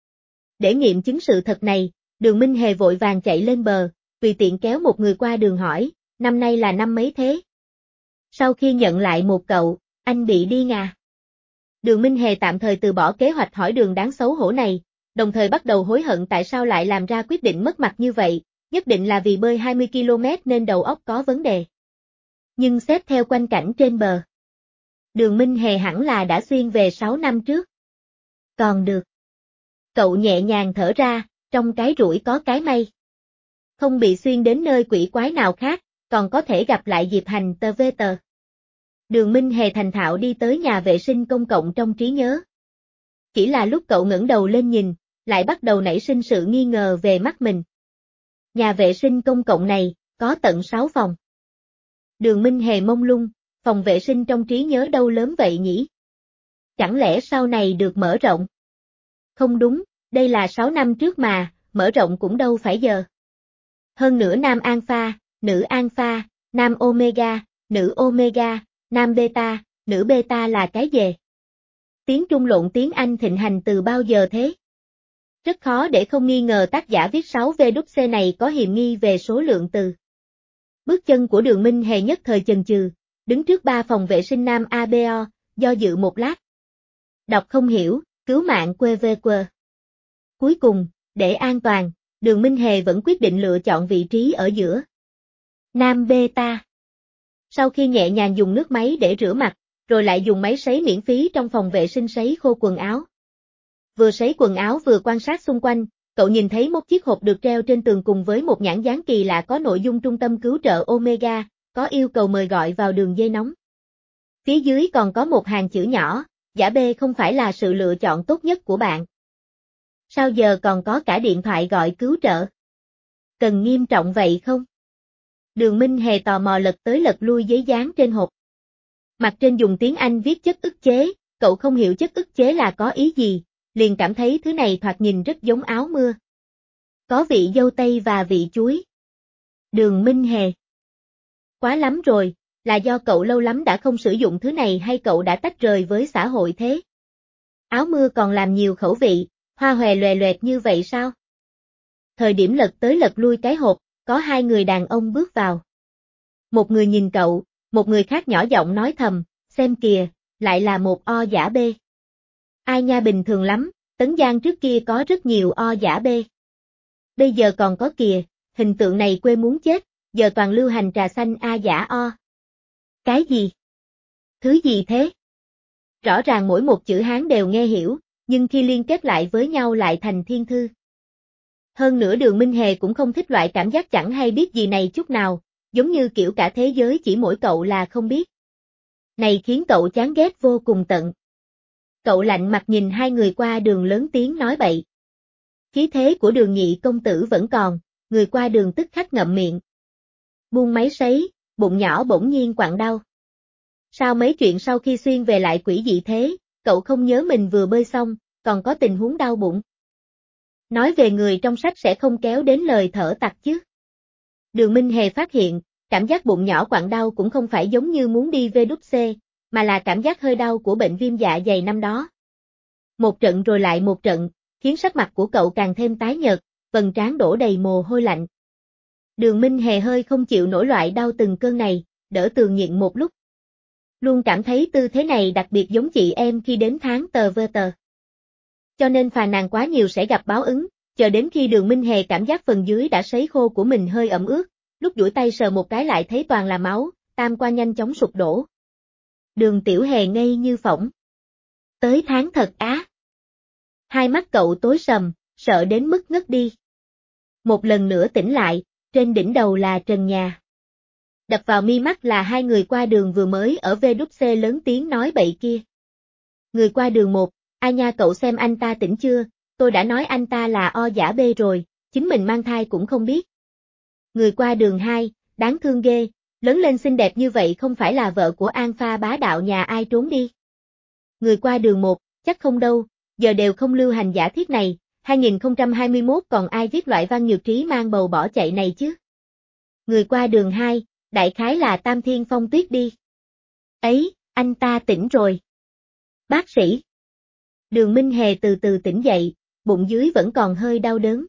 Để nghiệm chứng sự thật này, Đường Minh Hề vội vàng chạy lên bờ, tùy tiện kéo một người qua đường hỏi, năm nay là năm mấy thế? Sau khi nhận lại một cậu, anh bị điên à? Đường Minh Hề tạm thời từ bỏ kế hoạch hỏi đường đáng xấu hổ này, đồng thời bắt đầu hối hận tại sao lại làm ra quyết định mất mặt như vậy, nhất định là vì bơi hai mươi ki lô mét nên đầu óc có vấn đề. Nhưng xét theo quanh cảnh trên bờ, Đường Minh Hề hẳn là đã xuyên về sáu năm trước. Còn được. Cậu nhẹ nhàng thở ra, trong cái rủi có cái may. Không bị xuyên đến nơi quỷ quái nào khác, còn có thể gặp lại Diệp Hành tờ vê tờ. Đường Minh Hề thành thạo đi tới nhà vệ sinh công cộng trong trí nhớ. Chỉ là lúc cậu ngẩng đầu lên nhìn, lại bắt đầu nảy sinh sự nghi ngờ về mắt mình. Nhà vệ sinh công cộng này, có tận sáu phòng. Đường Minh Hề mông lung, phòng vệ sinh trong trí nhớ đâu lớn vậy nhỉ? Chẳng lẽ sau này được mở rộng? Không đúng, đây là sáu năm trước mà, mở rộng cũng đâu phải giờ. Hơn nữa nam alpha, nữ alpha, nam omega, nữ omega, nam beta, nữ beta là cái gì? Tiếng Trung lộn tiếng Anh thịnh hành từ bao giờ thế? Rất khó để không nghi ngờ tác giả viết sáu vê đút xê này có hiềm nghi về số lượng từ. Bước chân của Đường Minh Hề nhất thời chần chừ, đứng trước ba phòng vệ sinh nam a bê o, do dự một lát. Đọc không hiểu, cứu mạng quê vê quê. Cuối cùng, để an toàn, Đường Minh Hề vẫn quyết định lựa chọn vị trí ở giữa. Nam beta. Sau khi nhẹ nhàng dùng nước máy để rửa mặt, rồi lại dùng máy sấy miễn phí trong phòng vệ sinh sấy khô quần áo. Vừa sấy quần áo vừa quan sát xung quanh, cậu nhìn thấy một chiếc hộp được treo trên tường cùng với một nhãn dán kỳ lạ có nội dung trung tâm cứu trợ Omega, có yêu cầu mời gọi vào đường dây nóng. Phía dưới còn có một hàng chữ nhỏ, giả B không phải là sự lựa chọn tốt nhất của bạn. Sao giờ còn có cả điện thoại gọi cứu trợ? Cần nghiêm trọng vậy không? Đường Minh Hề tò mò lật tới lật lui giấy dán trên hộp. Mặt trên dùng tiếng Anh viết chất ức chế, cậu không hiểu chất ức chế là có ý gì, liền cảm thấy thứ này thoạt nhìn rất giống áo mưa. Có vị dâu tây và vị chuối. Đường Minh Hề. Quá lắm rồi, là do cậu lâu lắm đã không sử dụng thứ này hay cậu đã tách rời với xã hội thế? Áo mưa còn làm nhiều khẩu vị, hoa hòe loè loẹt như vậy sao? Thời điểm lật tới lật lui cái hộp, có hai người đàn ông bước vào. Một người nhìn cậu, một người khác nhỏ giọng nói thầm, xem kìa, lại là một O giả B. Ai nha bình thường lắm, Tấn Giang trước kia có rất nhiều O giả B. Bây giờ còn có kìa, hình tượng này quê muốn chết, giờ toàn lưu hành trà xanh A giả O. Cái gì? Thứ gì thế? Rõ ràng mỗi một chữ Hán đều nghe hiểu, nhưng khi liên kết lại với nhau lại thành thiên thư. Hơn nữa Đường Minh Hề cũng không thích loại cảm giác chẳng hay biết gì này chút nào, giống như kiểu cả thế giới chỉ mỗi cậu là không biết. Này khiến cậu chán ghét vô cùng tận. Cậu lạnh mặt nhìn hai người qua đường lớn tiếng nói bậy. Khí thế của Đường nhị công tử vẫn còn, người qua đường tức khắc ngậm miệng. Buông máy sấy, bụng nhỏ bỗng nhiên quặn đau. Sao mấy chuyện sau khi xuyên về lại quỷ dị thế, cậu không nhớ mình vừa bơi xong, còn có tình huống đau bụng. Nói về người trong sách sẽ không kéo đến lời thở tặc chứ. Đường Minh Hề phát hiện, cảm giác bụng nhỏ quặn đau cũng không phải giống như muốn đi vê đút xê, mà là cảm giác hơi đau của bệnh viêm dạ dày năm đó. Một trận rồi lại một trận, khiến sắc mặt của cậu càng thêm tái nhợt, vầng trán đổ đầy mồ hôi lạnh. Đường Minh Hề hơi không chịu nổi loại đau từng cơn này, đỡ tường nhịn một lúc. Luôn cảm thấy tư thế này đặc biệt giống chị em khi đến tháng tờ vơ tờ. Cho nên phàn nàn quá nhiều sẽ gặp báo ứng, chờ đến khi Đường Minh Hề cảm giác phần dưới đã sấy khô của mình hơi ẩm ướt, lúc duỗi tay sờ một cái lại thấy toàn là máu, tam quan nhanh chóng sụp đổ. Đường Tiểu Hề ngây như phỏng. Tới tháng thật á. Hai mắt cậu tối sầm, sợ đến mức ngất đi. Một lần nữa tỉnh lại, trên đỉnh đầu là trần nhà. Đập vào mi mắt là hai người qua đường vừa mới ở vê đút xê lớn tiếng nói bậy kia. Người qua đường một, ai nha cậu xem anh ta tỉnh chưa, tôi đã nói anh ta là O giả B rồi, chính mình mang thai cũng không biết. Người qua đường hai, đáng thương ghê, lớn lên xinh đẹp như vậy không phải là vợ của Alpha bá đạo nhà ai trốn đi. Người qua đường một, chắc không đâu, giờ đều không lưu hành giả thiết này, hai không hai mốt còn ai viết loại văn nhược trí mang bầu bỏ chạy này chứ? Người qua đường hai, đại khái là Tam Thiên Phong Tuyết đi. Ấy, anh ta tỉnh rồi. Bác sĩ. Đường Minh Hề từ từ tỉnh dậy, bụng dưới vẫn còn hơi đau đớn.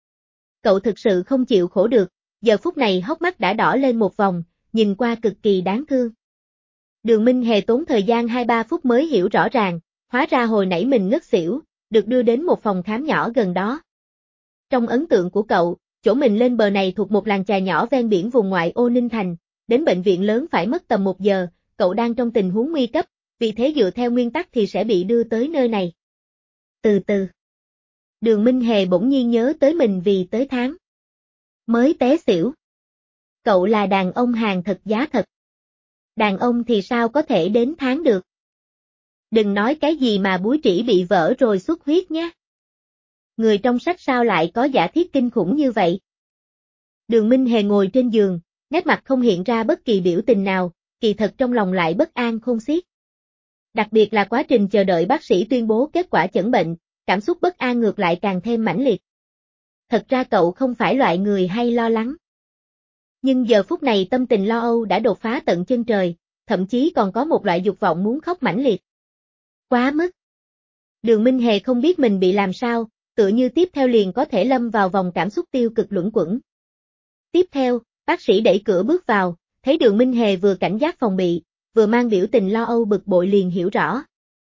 Cậu thực sự không chịu khổ được, giờ phút này hốc mắt đã đỏ lên một vòng, nhìn qua cực kỳ đáng thương. Đường Minh Hề tốn thời gian hai ba phút mới hiểu rõ ràng, hóa ra hồi nãy mình ngất xỉu, được đưa đến một phòng khám nhỏ gần đó. Trong ấn tượng của cậu, chỗ mình lên bờ này thuộc một làng chài nhỏ ven biển vùng ngoại ô Ninh Thành, đến bệnh viện lớn phải mất tầm một giờ, cậu đang trong tình huống nguy cấp, vì thế dựa theo nguyên tắc thì sẽ bị đưa tới nơi này. Từ từ. Đường Minh Hề bỗng nhiên nhớ tới mình vì tới tháng mới té xỉu. Cậu là đàn ông hàng thật giá thật. Đàn ông thì sao có thể đến tháng được? Đừng nói cái gì mà búi trĩ bị vỡ rồi xuất huyết nhé. Người trong sách sao lại có giả thiết kinh khủng như vậy? Đường Minh Hề ngồi trên giường, nét mặt không hiện ra bất kỳ biểu tình nào, kỳ thật trong lòng lại bất an khôn xiết. Đặc biệt là quá trình chờ đợi bác sĩ tuyên bố kết quả chẩn bệnh, cảm xúc bất an ngược lại càng thêm mãnh liệt. Thật ra cậu không phải loại người hay lo lắng. Nhưng giờ phút này tâm tình lo âu đã đột phá tận chân trời, thậm chí còn có một loại dục vọng muốn khóc mãnh liệt. Quá mức. Đường Minh Hề không biết mình bị làm sao, tựa như tiếp theo liền có thể lâm vào vòng cảm xúc tiêu cực luẩn quẩn. Tiếp theo, bác sĩ đẩy cửa bước vào, thấy Đường Minh Hề vừa cảnh giác phòng bị, vừa mang biểu tình lo âu bực bội liền hiểu rõ.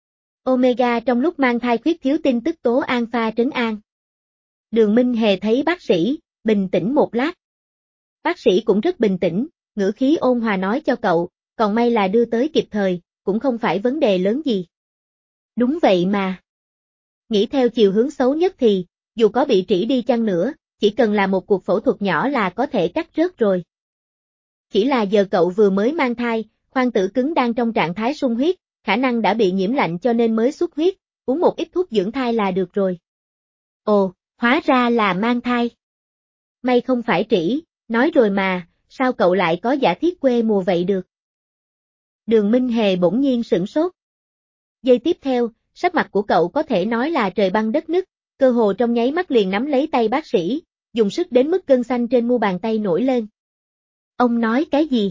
Omega trong lúc mang thai khuyết thiếu tin tức tố alpha trấn an. Đường Minh Hề thấy bác sĩ, bình tĩnh một lát. Bác sĩ cũng rất bình tĩnh, ngữ khí ôn hòa nói cho cậu, còn may là đưa tới kịp thời, cũng không phải vấn đề lớn gì. Đúng vậy mà. Nghĩ theo chiều hướng xấu nhất thì, dù có bị trĩ đi chăng nữa, chỉ cần là một cuộc phẫu thuật nhỏ là có thể cắt rớt rồi. Chỉ là giờ cậu vừa mới mang thai, khoang tử cứng đang trong trạng thái sung huyết, khả năng đã bị nhiễm lạnh cho nên mới xuất huyết, uống một ít thuốc dưỡng thai là được rồi. Ồ, hóa ra là mang thai. May không phải trĩ, nói rồi mà, sao cậu lại có giả thiết quê mùa vậy được? Đường Minh Hề bỗng nhiên sửng sốt. Giây tiếp theo, sắc mặt của cậu có thể nói là trời băng đất nứt, cơ hồ trong nháy mắt liền nắm lấy tay bác sĩ, dùng sức đến mức gân xanh trên mu bàn tay nổi lên. Ông nói cái gì?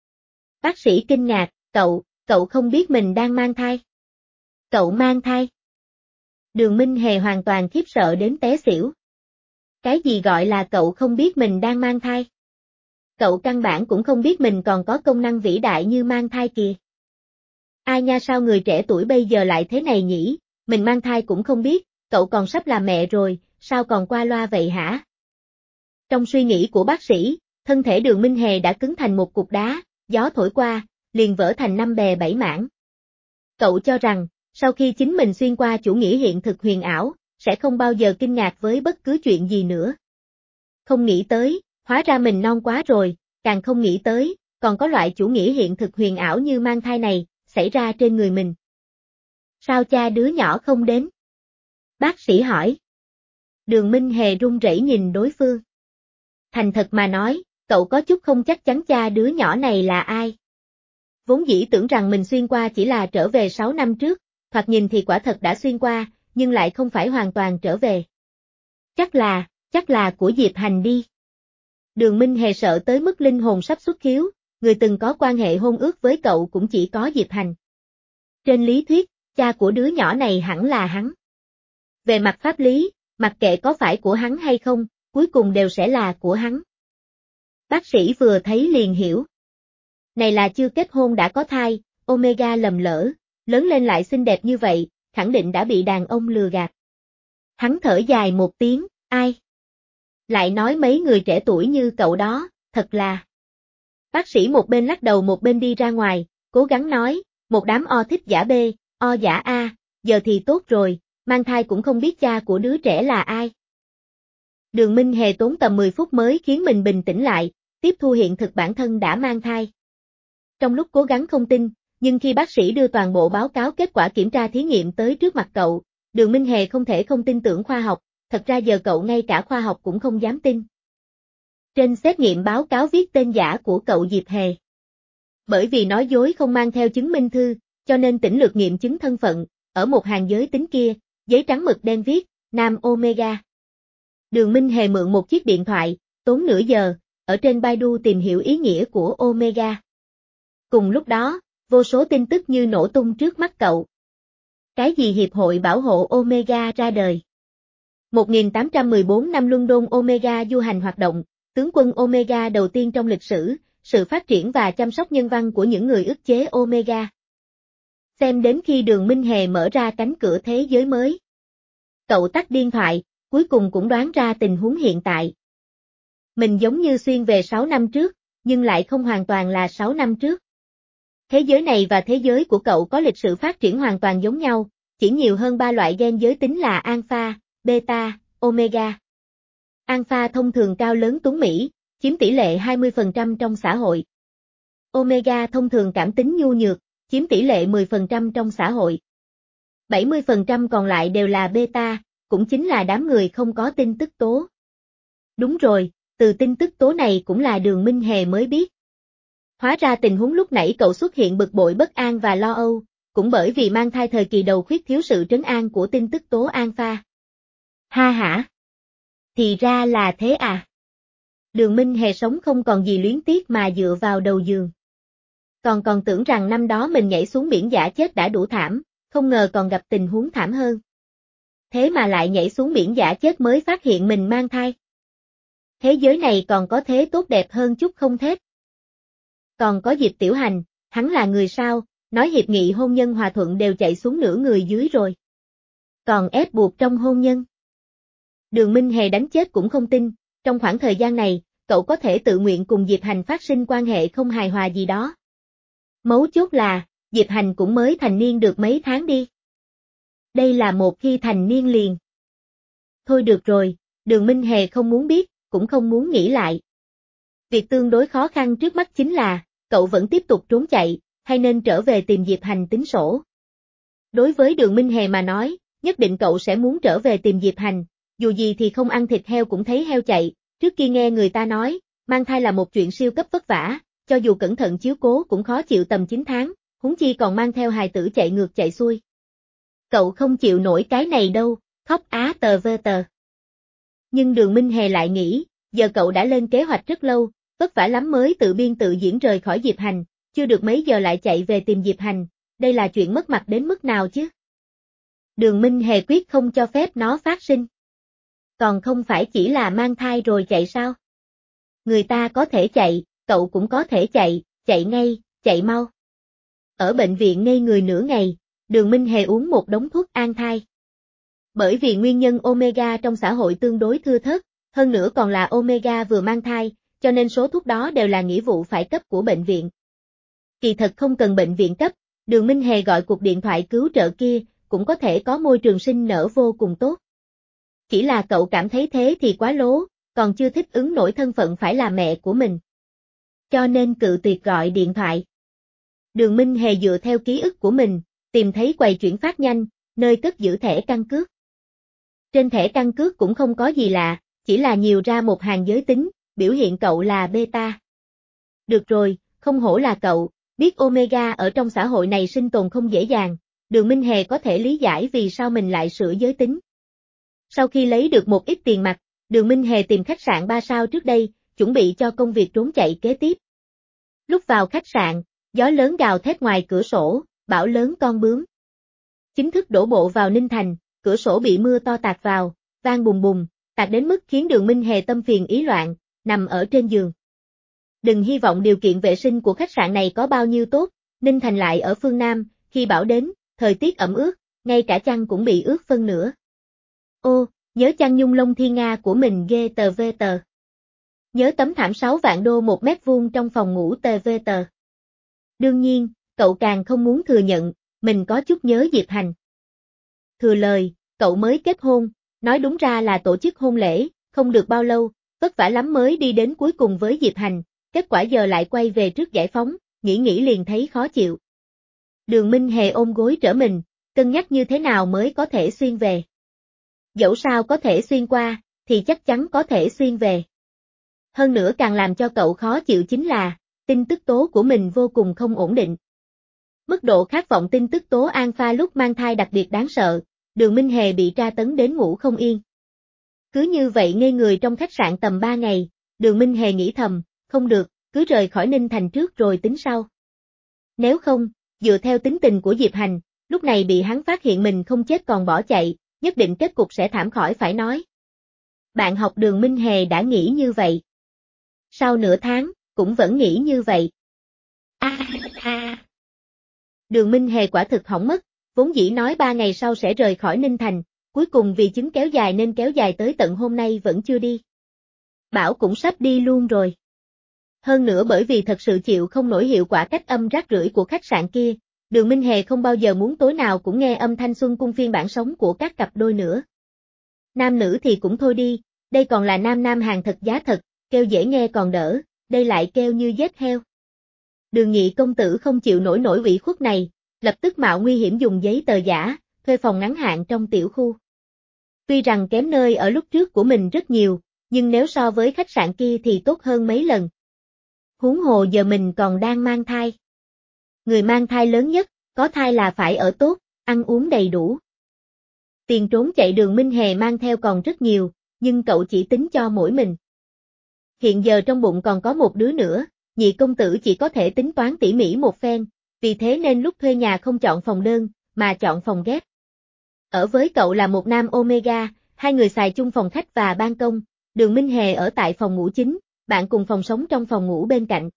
Bác sĩ kinh ngạc, cậu, cậu không biết mình đang mang thai. Cậu mang thai. Đường Minh Hề hoàn toàn khiếp sợ đến té xỉu. Cái gì gọi là cậu không biết mình đang mang thai? Cậu căn bản cũng không biết mình còn có công năng vĩ đại như mang thai kìa. Ai nha, sao người trẻ tuổi bây giờ lại thế này nhỉ, mình mang thai cũng không biết, cậu còn sắp làm mẹ rồi, sao còn qua loa vậy hả? Trong suy nghĩ của bác sĩ, thân thể Đường Minh Hề đã cứng thành một cục đá, gió thổi qua, liền vỡ thành năm bè bảy mảng. Cậu cho rằng, sau khi chính mình xuyên qua chủ nghĩa hiện thực huyền ảo, sẽ không bao giờ kinh ngạc với bất cứ chuyện gì nữa. Không nghĩ tới, hóa ra mình non quá rồi, càng không nghĩ tới, còn có loại chủ nghĩa hiện thực huyền ảo như mang thai này, xảy ra trên người mình. Sao cha đứa nhỏ không đến? Bác sĩ hỏi. Đường Minh Hề run rẩy nhìn đối phương. Thành thật mà nói, cậu có chút không chắc chắn cha đứa nhỏ này là ai. Vốn dĩ tưởng rằng mình xuyên qua chỉ là trở về sáu năm trước, thoạt nhìn thì quả thật đã xuyên qua, nhưng lại không phải hoàn toàn trở về. Chắc là, chắc là của Diệp Hành đi. Đường Minh Hề sợ tới mức linh hồn sắp xuất khiếu, người từng có quan hệ hôn ước với cậu cũng chỉ có Diệp Hành. Trên lý thuyết, cha của đứa nhỏ này hẳn là hắn. Về mặt pháp lý, mặc kệ có phải của hắn hay không, cuối cùng đều sẽ là của hắn. Bác sĩ vừa thấy liền hiểu. Này là chưa kết hôn đã có thai, Omega lầm lỡ, lớn lên lại xinh đẹp như vậy, khẳng định đã bị đàn ông lừa gạt. Hắn thở dài một tiếng, ai? Lại nói mấy người trẻ tuổi như cậu đó, thật là... Bác sĩ một bên lắc đầu một bên đi ra ngoài, cố gắng nói, một đám O thích giả B, O giả A, giờ thì tốt rồi, mang thai cũng không biết cha của đứa trẻ là ai. Đường Minh Hề tốn tầm mười phút mới khiến mình bình tĩnh lại, tiếp thu hiện thực bản thân đã mang thai. Trong lúc cố gắng không tin, nhưng khi bác sĩ đưa toàn bộ báo cáo kết quả kiểm tra thí nghiệm tới trước mặt cậu, Đường Minh Hề không thể không tin tưởng khoa học, thật ra giờ cậu ngay cả khoa học cũng không dám tin. Trên xét nghiệm báo cáo viết tên giả của cậu Diệp Hề. Bởi vì nói dối không mang theo chứng minh thư, cho nên tỉnh lược nghiệm chứng thân phận, ở một hàng giới tính kia, giấy trắng mực đen viết, Nam Omega. Đường Minh Hề mượn một chiếc điện thoại, tốn nửa giờ, ở trên Baidu tìm hiểu ý nghĩa của Omega. Cùng lúc đó, vô số tin tức như nổ tung trước mắt cậu. Cái gì Hiệp hội Bảo hộ Omega ra đời? một nghìn tám trăm mười bốn năm London Omega du hành hoạt động, tướng quân Omega đầu tiên trong lịch sử, sự phát triển và chăm sóc nhân văn của những người ức chế Omega. Xem đến khi Đường Minh Hề mở ra cánh cửa thế giới mới. Cậu tắt điện thoại, cuối cùng cũng đoán ra tình huống hiện tại. Mình giống như xuyên về sáu năm trước, nhưng lại không hoàn toàn là sáu năm trước. Thế giới này và thế giới của cậu có lịch sử phát triển hoàn toàn giống nhau, chỉ nhiều hơn ba loại gen giới tính là Alpha, Beta, Omega. Alpha thông thường cao lớn tuấn mỹ, chiếm tỷ lệ hai mươi phần trăm trong xã hội. Omega thông thường cảm tính nhu nhược, chiếm tỷ lệ mười phần trăm trong xã hội. bảy mươi phần trăm còn lại đều là Beta, cũng chính là đám người không có tin tức tố. Đúng rồi, từ tin tức tố này cũng là Đường Minh Hề mới biết. Hóa ra tình huống lúc nãy cậu xuất hiện bực bội bất an và lo âu, cũng bởi vì mang thai thời kỳ đầu khuyết thiếu sự trấn an của tin tức tố Alpha. Ha hả? Thì ra là thế à? Đường Minh Hề sống không còn gì luyến tiếc mà dựa vào đầu giường. Còn còn tưởng rằng năm đó mình nhảy xuống biển giả chết đã đủ thảm, không ngờ còn gặp tình huống thảm hơn. Thế mà lại nhảy xuống biển giả chết mới phát hiện mình mang thai. Thế giới này còn có thế tốt đẹp hơn chút không thế? Còn có Diệp Tiểu Hành, hắn là người sao, nói hiệp nghị hôn nhân hòa thuận đều chạy xuống nửa người dưới rồi. Còn ép buộc trong hôn nhân. Đường Minh Hề đánh chết cũng không tin, trong khoảng thời gian này, cậu có thể tự nguyện cùng Diệp Hành phát sinh quan hệ không hài hòa gì đó. Mấu chốt là, Diệp Hành cũng mới thành niên được mấy tháng đi. Đây là một khi thành niên liền. Thôi được rồi, Đường Minh Hề không muốn biết, cũng không muốn nghĩ lại. Việc tương đối khó khăn trước mắt chính là, cậu vẫn tiếp tục trốn chạy, hay nên trở về tìm Diệp Hành tính sổ. Đối với Đường Minh Hề mà nói, nhất định cậu sẽ muốn trở về tìm Diệp Hành, dù gì thì không ăn thịt heo cũng thấy heo chạy, trước kia nghe người ta nói, mang thai là một chuyện siêu cấp vất vả, cho dù cẩn thận chiếu cố cũng khó chịu tầm chín tháng, huống chi còn mang theo hài tử chạy ngược chạy xuôi. Cậu không chịu nổi cái này đâu, khóc á tờ vơ tờ. Nhưng Đường Minh Hề lại nghĩ, giờ cậu đã lên kế hoạch rất lâu, vất vả lắm mới tự biên tự diễn rời khỏi Diệp Hành, chưa được mấy giờ lại chạy về tìm Diệp Hành, đây là chuyện mất mặt đến mức nào chứ? Đường Minh Hề quyết không cho phép nó phát sinh. Còn không phải chỉ là mang thai rồi chạy sao? Người ta có thể chạy, cậu cũng có thể chạy, chạy ngay, chạy mau. Ở bệnh viện ngây người nửa ngày, Đường Minh Hề uống một đống thuốc an thai. Bởi vì nguyên nhân Omega trong xã hội tương đối thưa thớt, hơn nữa còn là Omega vừa mang thai, cho nên số thuốc đó đều là nghĩa vụ phải cấp của bệnh viện. Kỳ thật không cần bệnh viện cấp, Đường Minh Hề gọi cuộc điện thoại cứu trợ kia, cũng có thể có môi trường sinh nở vô cùng tốt. Chỉ là cậu cảm thấy thế thì quá lố, còn chưa thích ứng nổi thân phận phải là mẹ của mình. Cho nên cự tuyệt gọi điện thoại. Đường Minh Hề dựa theo ký ức của mình, tìm thấy quầy chuyển phát nhanh, nơi cất giữ thẻ căn cước. Trên thẻ căn cước cũng không có gì lạ, chỉ là nhiều ra một hàng giới tính, biểu hiện cậu là Beta. Được rồi, không hổ là cậu, biết Omega ở trong xã hội này sinh tồn không dễ dàng, Đường Minh Hề có thể lý giải vì sao mình lại sửa giới tính. Sau khi lấy được một ít tiền mặt, Đường Minh Hề tìm khách sạn ba sao trước đây, chuẩn bị cho công việc trốn chạy kế tiếp. Lúc vào khách sạn, gió lớn gào thét ngoài cửa sổ, bão lớn con bướm. Chính thức đổ bộ vào Ninh Thành, cửa sổ bị mưa to tạt vào, vang bùng bùng, tạt đến mức khiến Đường Minh Hề tâm phiền ý loạn, nằm ở trên giường. Đừng hy vọng điều kiện vệ sinh của khách sạn này có bao nhiêu tốt, Ninh Thành lại ở phương Nam, khi bão đến, thời tiết ẩm ướt, ngay cả chăn cũng bị ướt phân nửa. Ô, nhớ chăn nhung lông thiên nga của mình ghê tờ vê tờ. Nhớ tấm thảm sáu vạn đô một mét vuông trong phòng ngủ tờ vê tờ. Đương nhiên, cậu càng không muốn thừa nhận, mình có chút nhớ Diệp Hành. Thừa lời, cậu mới kết hôn, nói đúng ra là tổ chức hôn lễ, không được bao lâu, vất vả lắm mới đi đến cuối cùng với Diệp Hành, kết quả giờ lại quay về trước giải phóng, nghĩ nghĩ liền thấy khó chịu. Đường Minh Hề ôm gối trở mình, cân nhắc như thế nào mới có thể xuyên về. Dẫu sao có thể xuyên qua, thì chắc chắn có thể xuyên về. Hơn nữa càng làm cho cậu khó chịu chính là, tin tức tố của mình vô cùng không ổn định. Mức độ khát vọng tin tức tố Alpha lúc mang thai đặc biệt đáng sợ, Đường Minh Hề bị tra tấn đến ngủ không yên. Cứ như vậy ngây người trong khách sạn tầm ba ngày, Đường Minh Hề nghĩ thầm, không được, cứ rời khỏi Ninh Thành trước rồi tính sau. Nếu không, dựa theo tính tình của Diệp Hành, lúc này bị hắn phát hiện mình không chết còn bỏ chạy, nhất định kết cục sẽ thảm khỏi phải nói. Bạn học Đường Minh Hề đã nghĩ như vậy. Sau nửa tháng, cũng vẫn nghĩ như vậy. À, à. Đường Minh Hề quả thực hỏng mất, vốn dĩ nói ba ngày sau sẽ rời khỏi Ninh Thành, cuối cùng vì chứng kéo dài nên kéo dài tới tận hôm nay vẫn chưa đi. Bảo cũng sắp đi luôn rồi. Hơn nữa bởi vì thật sự chịu không nổi hiệu quả cách âm rác rưởi của khách sạn kia, Đường Minh Hề không bao giờ muốn tối nào cũng nghe âm thanh xuân cung phiên bản sống của các cặp đôi nữa. Nam nữ thì cũng thôi đi, đây còn là nam nam hàng thật giá thật, kêu dễ nghe còn đỡ, đây lại kêu như giết heo. Đường Nhị công tử không chịu nổi nổi ủy khuất này, lập tức mạo nguy hiểm dùng giấy tờ giả, thuê phòng ngắn hạn trong tiểu khu. Tuy rằng kém nơi ở lúc trước của mình rất nhiều, nhưng nếu so với khách sạn kia thì tốt hơn mấy lần. Huống hồ giờ mình còn đang mang thai. Người mang thai lớn nhất, có thai là phải ở tốt, ăn uống đầy đủ. Tiền trốn chạy Đường Minh Hề mang theo còn rất nhiều, nhưng cậu chỉ tính cho mỗi mình. Hiện giờ trong bụng còn có một đứa nữa, Nhị công tử chỉ có thể tính toán tỉ mỉ một phen, vì thế nên lúc thuê nhà không chọn phòng đơn, mà chọn phòng ghép. Ở với cậu là một nam Omega, hai người xài chung phòng khách và ban công, Đường Minh Hề ở tại phòng ngủ chính, bạn cùng phòng sống trong phòng ngủ bên cạnh.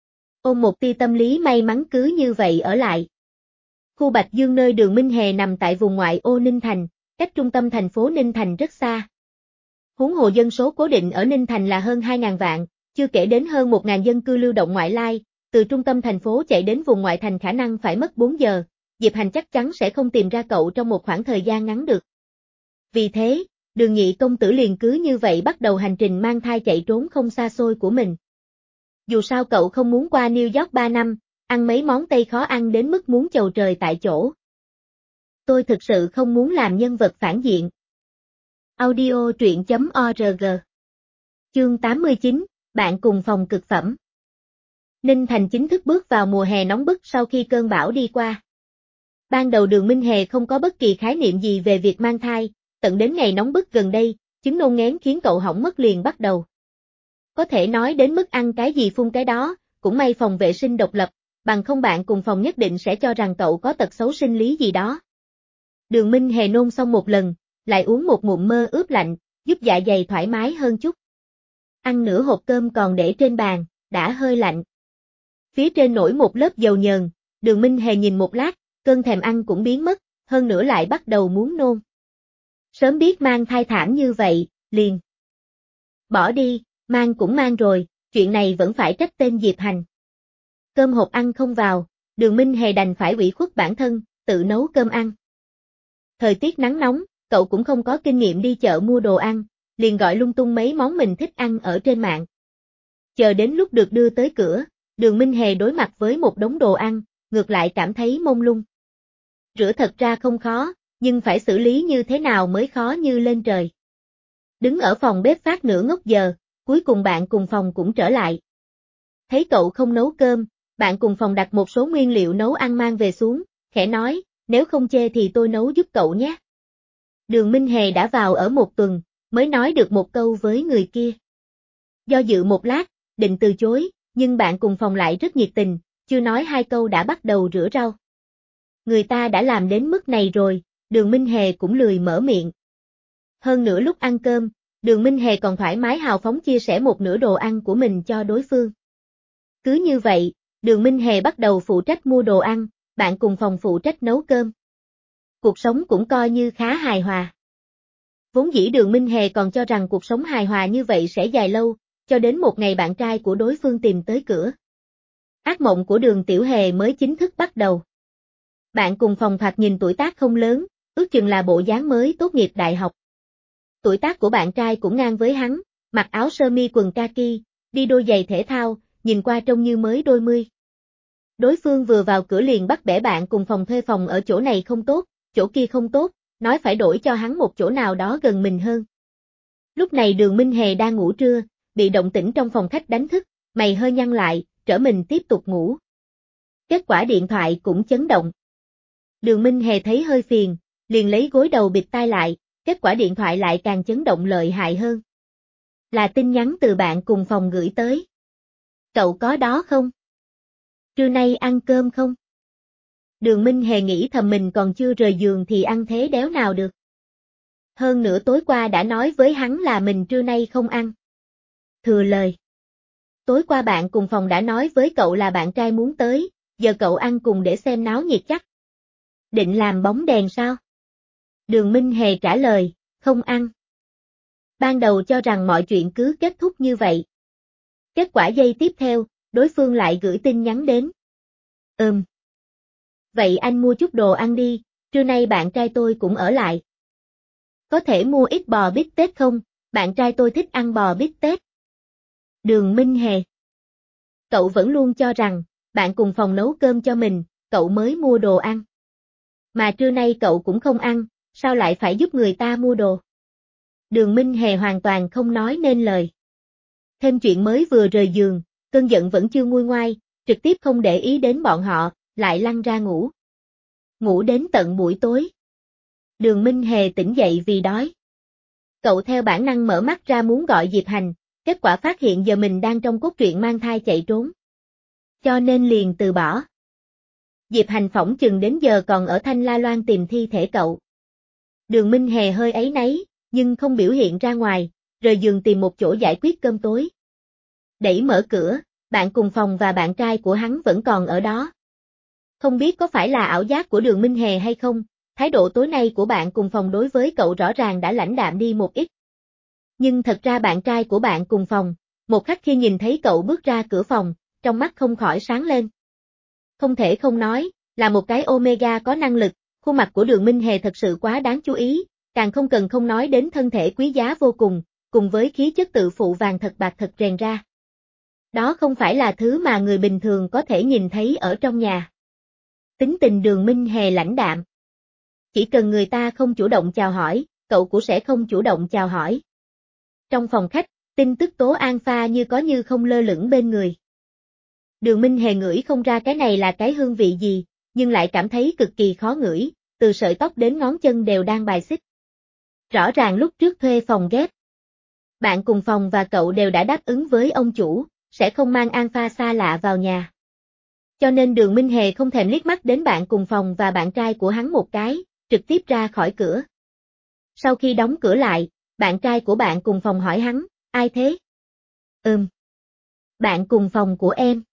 Ôm một tia tâm lý may mắn cứ như vậy ở lại. Khu Bạch Dương nơi Đường Minh Hề nằm tại vùng ngoại ô Ninh Thành, cách trung tâm thành phố Ninh Thành rất xa. Huống hồ dân số cố định ở Ninh Thành là hơn hai nghìn vạn, chưa kể đến hơn một nghìn dân cư lưu động ngoại lai, từ trung tâm thành phố chạy đến vùng ngoại thành khả năng phải mất bốn giờ, Diệp Hành chắc chắn sẽ không tìm ra cậu trong một khoảng thời gian ngắn được. Vì thế, Đường Nhị công tử liền cứ như vậy bắt đầu hành trình mang thai chạy trốn không xa xôi của mình. Dù sao cậu không muốn qua New York ba năm, ăn mấy món Tây khó ăn đến mức muốn chầu trời tại chỗ. Tôi thực sự không muốn làm nhân vật phản diện. Audio truyện chấm org. Chương tám mươi chín, bạn cùng phòng cực phẩm. Ninh Thành chính thức bước vào mùa hè nóng bức sau khi cơn bão đi qua. Ban đầu Đường Minh Hề không có bất kỳ khái niệm gì về việc mang thai, tận đến ngày nóng bức gần đây, chứng nôn nghén khiến cậu hỏng mất liền bắt đầu. Có thể nói đến mức ăn cái gì phun cái đó, cũng may phòng vệ sinh độc lập, bằng không bạn cùng phòng nhất định sẽ cho rằng cậu có tật xấu sinh lý gì đó. Đường Minh Hề nôn xong một lần, lại uống một ngụm mơ ướp lạnh, giúp dạ dày thoải mái hơn chút. Ăn nửa hộp cơm còn để trên bàn, đã hơi lạnh. Phía trên nổi một lớp dầu nhờn, Đường Minh Hề nhìn một lát, cơn thèm ăn cũng biến mất, hơn nữa lại bắt đầu muốn nôn. Sớm biết mang thai thảm như vậy, liền. Bỏ đi, mang cũng mang rồi, chuyện này vẫn phải trách tên Diệp Hành. Cơm hộp ăn không vào, Đường Minh Hề đành phải ủy khuất bản thân, tự nấu cơm ăn. Thời tiết nắng nóng, cậu cũng không có kinh nghiệm đi chợ mua đồ ăn, liền gọi lung tung mấy món mình thích ăn ở trên mạng. Chờ đến lúc được đưa tới cửa, Đường Minh Hề đối mặt với một đống đồ ăn, ngược lại cảm thấy mông lung. Rửa thật ra không khó, nhưng phải xử lý như thế nào mới khó như lên trời. Đứng ở phòng bếp phát nửa ngốc giờ, cuối cùng bạn cùng phòng cũng trở lại. Thấy cậu không nấu cơm, bạn cùng phòng đặt một số nguyên liệu nấu ăn mang về xuống, khẽ nói, nếu không chê thì tôi nấu giúp cậu nhé. Đường Minh Hề đã vào ở một tuần, mới nói được một câu với người kia. Do dự một lát, định từ chối, nhưng bạn cùng phòng lại rất nhiệt tình, chưa nói hai câu đã bắt đầu rửa rau. Người ta đã làm đến mức này rồi, Đường Minh Hề cũng lười mở miệng. Hơn nữa lúc ăn cơm, Đường Minh Hề còn thoải mái hào phóng chia sẻ một nửa đồ ăn của mình cho đối phương. Cứ như vậy, Đường Minh Hề bắt đầu phụ trách mua đồ ăn, bạn cùng phòng phụ trách nấu cơm. Cuộc sống cũng coi như khá hài hòa. Vốn dĩ Đường Minh Hề còn cho rằng cuộc sống hài hòa như vậy sẽ dài lâu, cho đến một ngày bạn trai của đối phương tìm tới cửa. Ác mộng của Đường Tiểu Hề mới chính thức bắt đầu. Bạn cùng phòng thoạt nhìn tuổi tác không lớn, ước chừng là bộ dáng mới tốt nghiệp đại học. Tuổi tác của bạn trai cũng ngang với hắn, mặc áo sơ mi quần kaki, đi đôi giày thể thao, nhìn qua trông như mới đôi mươi. Đối phương vừa vào cửa liền bắt bẻ bạn cùng phòng thuê phòng ở chỗ này không tốt, chỗ kia không tốt, nói phải đổi cho hắn một chỗ nào đó gần mình hơn. Lúc này Đường Minh Hề đang ngủ trưa, bị động tĩnh trong phòng khách đánh thức, mày hơi nhăn lại, trở mình tiếp tục ngủ. Kết quả điện thoại cũng chấn động. Đường Minh Hề thấy hơi phiền, liền lấy gối đầu bịt tai lại, kết quả điện thoại lại càng chấn động lợi hại hơn. Là tin nhắn từ bạn cùng phòng gửi tới. Cậu có đó không? Trưa nay ăn cơm không? Đường Minh Hề nghĩ thầm mình còn chưa rời giường thì ăn thế đéo nào được. Hơn nữa tối qua đã nói với hắn là mình trưa nay không ăn. Thừa lời. Tối qua bạn cùng phòng đã nói với cậu là bạn trai muốn tới, giờ cậu ăn cùng để xem náo nhiệt chắc. Định làm bóng đèn sao? Đường Minh Hề trả lời, không ăn. Ban đầu cho rằng mọi chuyện cứ kết thúc như vậy. Kết quả giây tiếp theo, đối phương lại gửi tin nhắn đến. Ừm. Vậy anh mua chút đồ ăn đi, trưa nay bạn trai tôi cũng ở lại. Có thể mua ít bò bít tết không, bạn trai tôi thích ăn bò bít tết. Đường Minh Hề. Cậu vẫn luôn cho rằng, bạn cùng phòng nấu cơm cho mình, cậu mới mua đồ ăn. Mà trưa nay cậu cũng không ăn, sao lại phải giúp người ta mua đồ? Đường Minh Hề hoàn toàn không nói nên lời. Thêm chuyện mới vừa rời giường, cơn giận vẫn chưa nguôi ngoai, trực tiếp không để ý đến bọn họ, lại lăn ra ngủ. Ngủ đến tận buổi tối. Đường Minh Hề tỉnh dậy vì đói. Cậu theo bản năng mở mắt ra muốn gọi Diệp Hành, kết quả phát hiện giờ mình đang trong cốt truyện mang thai chạy trốn. Cho nên liền từ bỏ. Diệp Hành phỏng chừng đến giờ còn ở Thanh La Loan tìm thi thể cậu. Đường Minh Hề hơi áy náy, nhưng không biểu hiện ra ngoài, rời giường tìm một chỗ giải quyết cơm tối. Đẩy mở cửa, bạn cùng phòng và bạn trai của hắn vẫn còn ở đó. Không biết có phải là ảo giác của Đường Minh Hề hay không, thái độ tối nay của bạn cùng phòng đối với cậu rõ ràng đã lãnh đạm đi một ít. Nhưng thật ra bạn trai của bạn cùng phòng, một khắc khi nhìn thấy cậu bước ra cửa phòng, trong mắt không khỏi sáng lên. Không thể không nói, là một cái Omega có năng lực, khuôn mặt của Đường Minh Hề thật sự quá đáng chú ý, càng không cần không nói đến thân thể quý giá vô cùng, cùng với khí chất tự phụ vàng thật bạc thật rèn ra. Đó không phải là thứ mà người bình thường có thể nhìn thấy ở trong nhà. Tính tình Đường Minh Hề lãnh đạm. Chỉ cần người ta không chủ động chào hỏi, cậu cũng sẽ không chủ động chào hỏi. Trong phòng khách, tin tức tố an pha như có như không lơ lửng bên người. Đường Minh Hề ngửi không ra cái này là cái hương vị gì, nhưng lại cảm thấy cực kỳ khó ngửi, từ sợi tóc đến ngón chân đều đang bài xích. Rõ ràng lúc trước thuê phòng ghép. Bạn cùng phòng và cậu đều đã đáp ứng với ông chủ, sẽ không mang an pha xa lạ vào nhà. Cho nên Đường Minh Hề không thèm liếc mắt đến bạn cùng phòng và bạn trai của hắn một cái, trực tiếp ra khỏi cửa. Sau khi đóng cửa lại, bạn trai của bạn cùng phòng hỏi hắn, ai thế? Ừm. Bạn cùng phòng của em.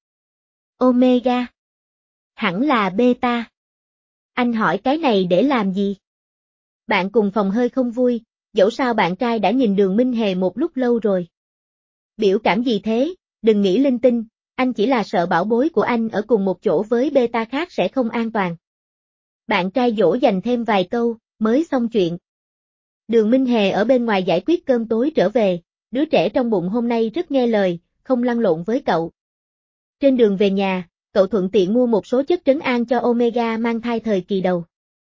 Omega. Hẳn là beta. Anh hỏi cái này để làm gì? Bạn cùng phòng hơi không vui, dẫu sao bạn trai đã nhìn Đường Minh Hề một lúc lâu rồi. Biểu cảm gì thế, đừng nghĩ linh tinh, anh chỉ là sợ bảo bối của anh ở cùng một chỗ với beta khác sẽ không an toàn. Bạn trai dỗ dành thêm vài câu, mới xong chuyện. Đường Minh Hề ở bên ngoài giải quyết cơm tối trở về, đứa trẻ trong bụng hôm nay rất nghe lời, không lăn lộn với cậu. Trên đường về nhà, cậu thuận tiện mua một số chất trấn an cho Omega mang thai thời kỳ đầu.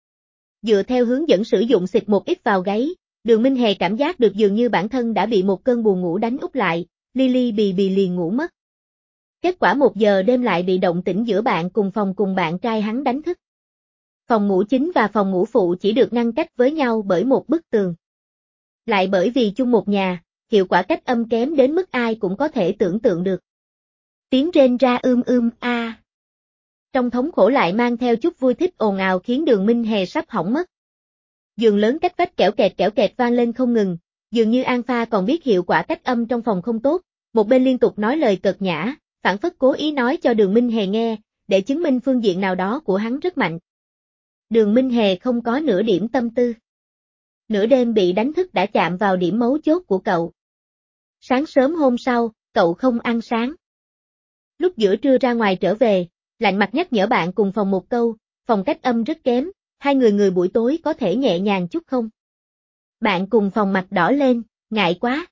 Dựa theo hướng dẫn sử dụng xịt một ít vào gáy, Đường Minh Hề cảm giác được dường như bản thân đã bị một cơn buồn ngủ đánh úp lại, li li bì bì liền ngủ mất. Kết quả một giờ đêm lại bị động tĩnh giữa bạn cùng phòng cùng bạn trai hắn đánh thức. Phòng ngủ chính và phòng ngủ phụ chỉ được ngăn cách với nhau bởi một bức tường. Lại bởi vì chung một nhà, hiệu quả cách âm kém đến mức ai cũng có thể tưởng tượng được. Tiếng rên ra ưm ưm a. À. Trong thống khổ lại mang theo chút vui thích ồn ào khiến Đường Minh Hề sắp hỏng mất. Giường lớn cách vách kẽo kẹt kẽo kẹt vang lên không ngừng, dường như An Pha còn biết hiệu quả cách âm trong phòng không tốt, một bên liên tục nói lời cợt nhã, phản phất cố ý nói cho Đường Minh Hề nghe, để chứng minh phương diện nào đó của hắn rất mạnh. Đường Minh Hề không có nửa điểm tâm tư. Nửa đêm bị đánh thức đã chạm vào điểm mấu chốt của cậu. Sáng sớm hôm sau, cậu không ăn sáng. Lúc giữa trưa ra ngoài trở về, lạnh mặt nhắc nhở bạn cùng phòng một câu, phòng cách âm rất kém, hai người người buổi tối có thể nhẹ nhàng chút không? Bạn cùng phòng mặt đỏ lên, ngại quá.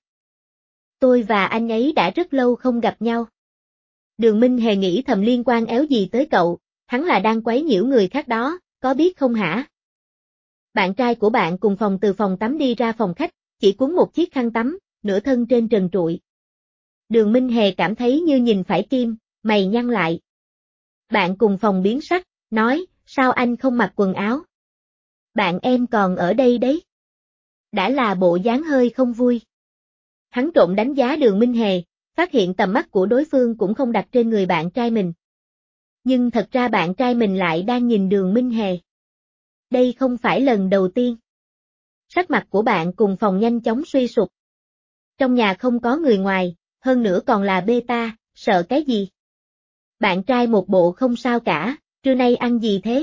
Tôi và anh ấy đã rất lâu không gặp nhau. Đường Minh Hề nghĩ thầm liên quan éo gì tới cậu, hắn là đang quấy nhiễu người khác đó, có biết không hả? Bạn trai của bạn cùng phòng từ phòng tắm đi ra phòng khách, chỉ cuốn một chiếc khăn tắm, nửa thân trên trần trụi. Đường Minh Hề cảm thấy như nhìn phải kim, mày nhăn lại. Bạn cùng phòng biến sắc, nói, sao anh không mặc quần áo? Bạn em còn ở đây đấy. Đã là bộ dáng hơi không vui. Hắn trộm đánh giá Đường Minh Hề, phát hiện tầm mắt của đối phương cũng không đặt trên người bạn trai mình. Nhưng thật ra bạn trai mình lại đang nhìn Đường Minh Hề. Đây không phải lần đầu tiên. Sắc mặt của bạn cùng phòng nhanh chóng suy sụp. Trong nhà không có người ngoài, hơn nữa còn là beta, sợ cái gì? Bạn trai một bộ không sao cả, trưa nay ăn gì thế?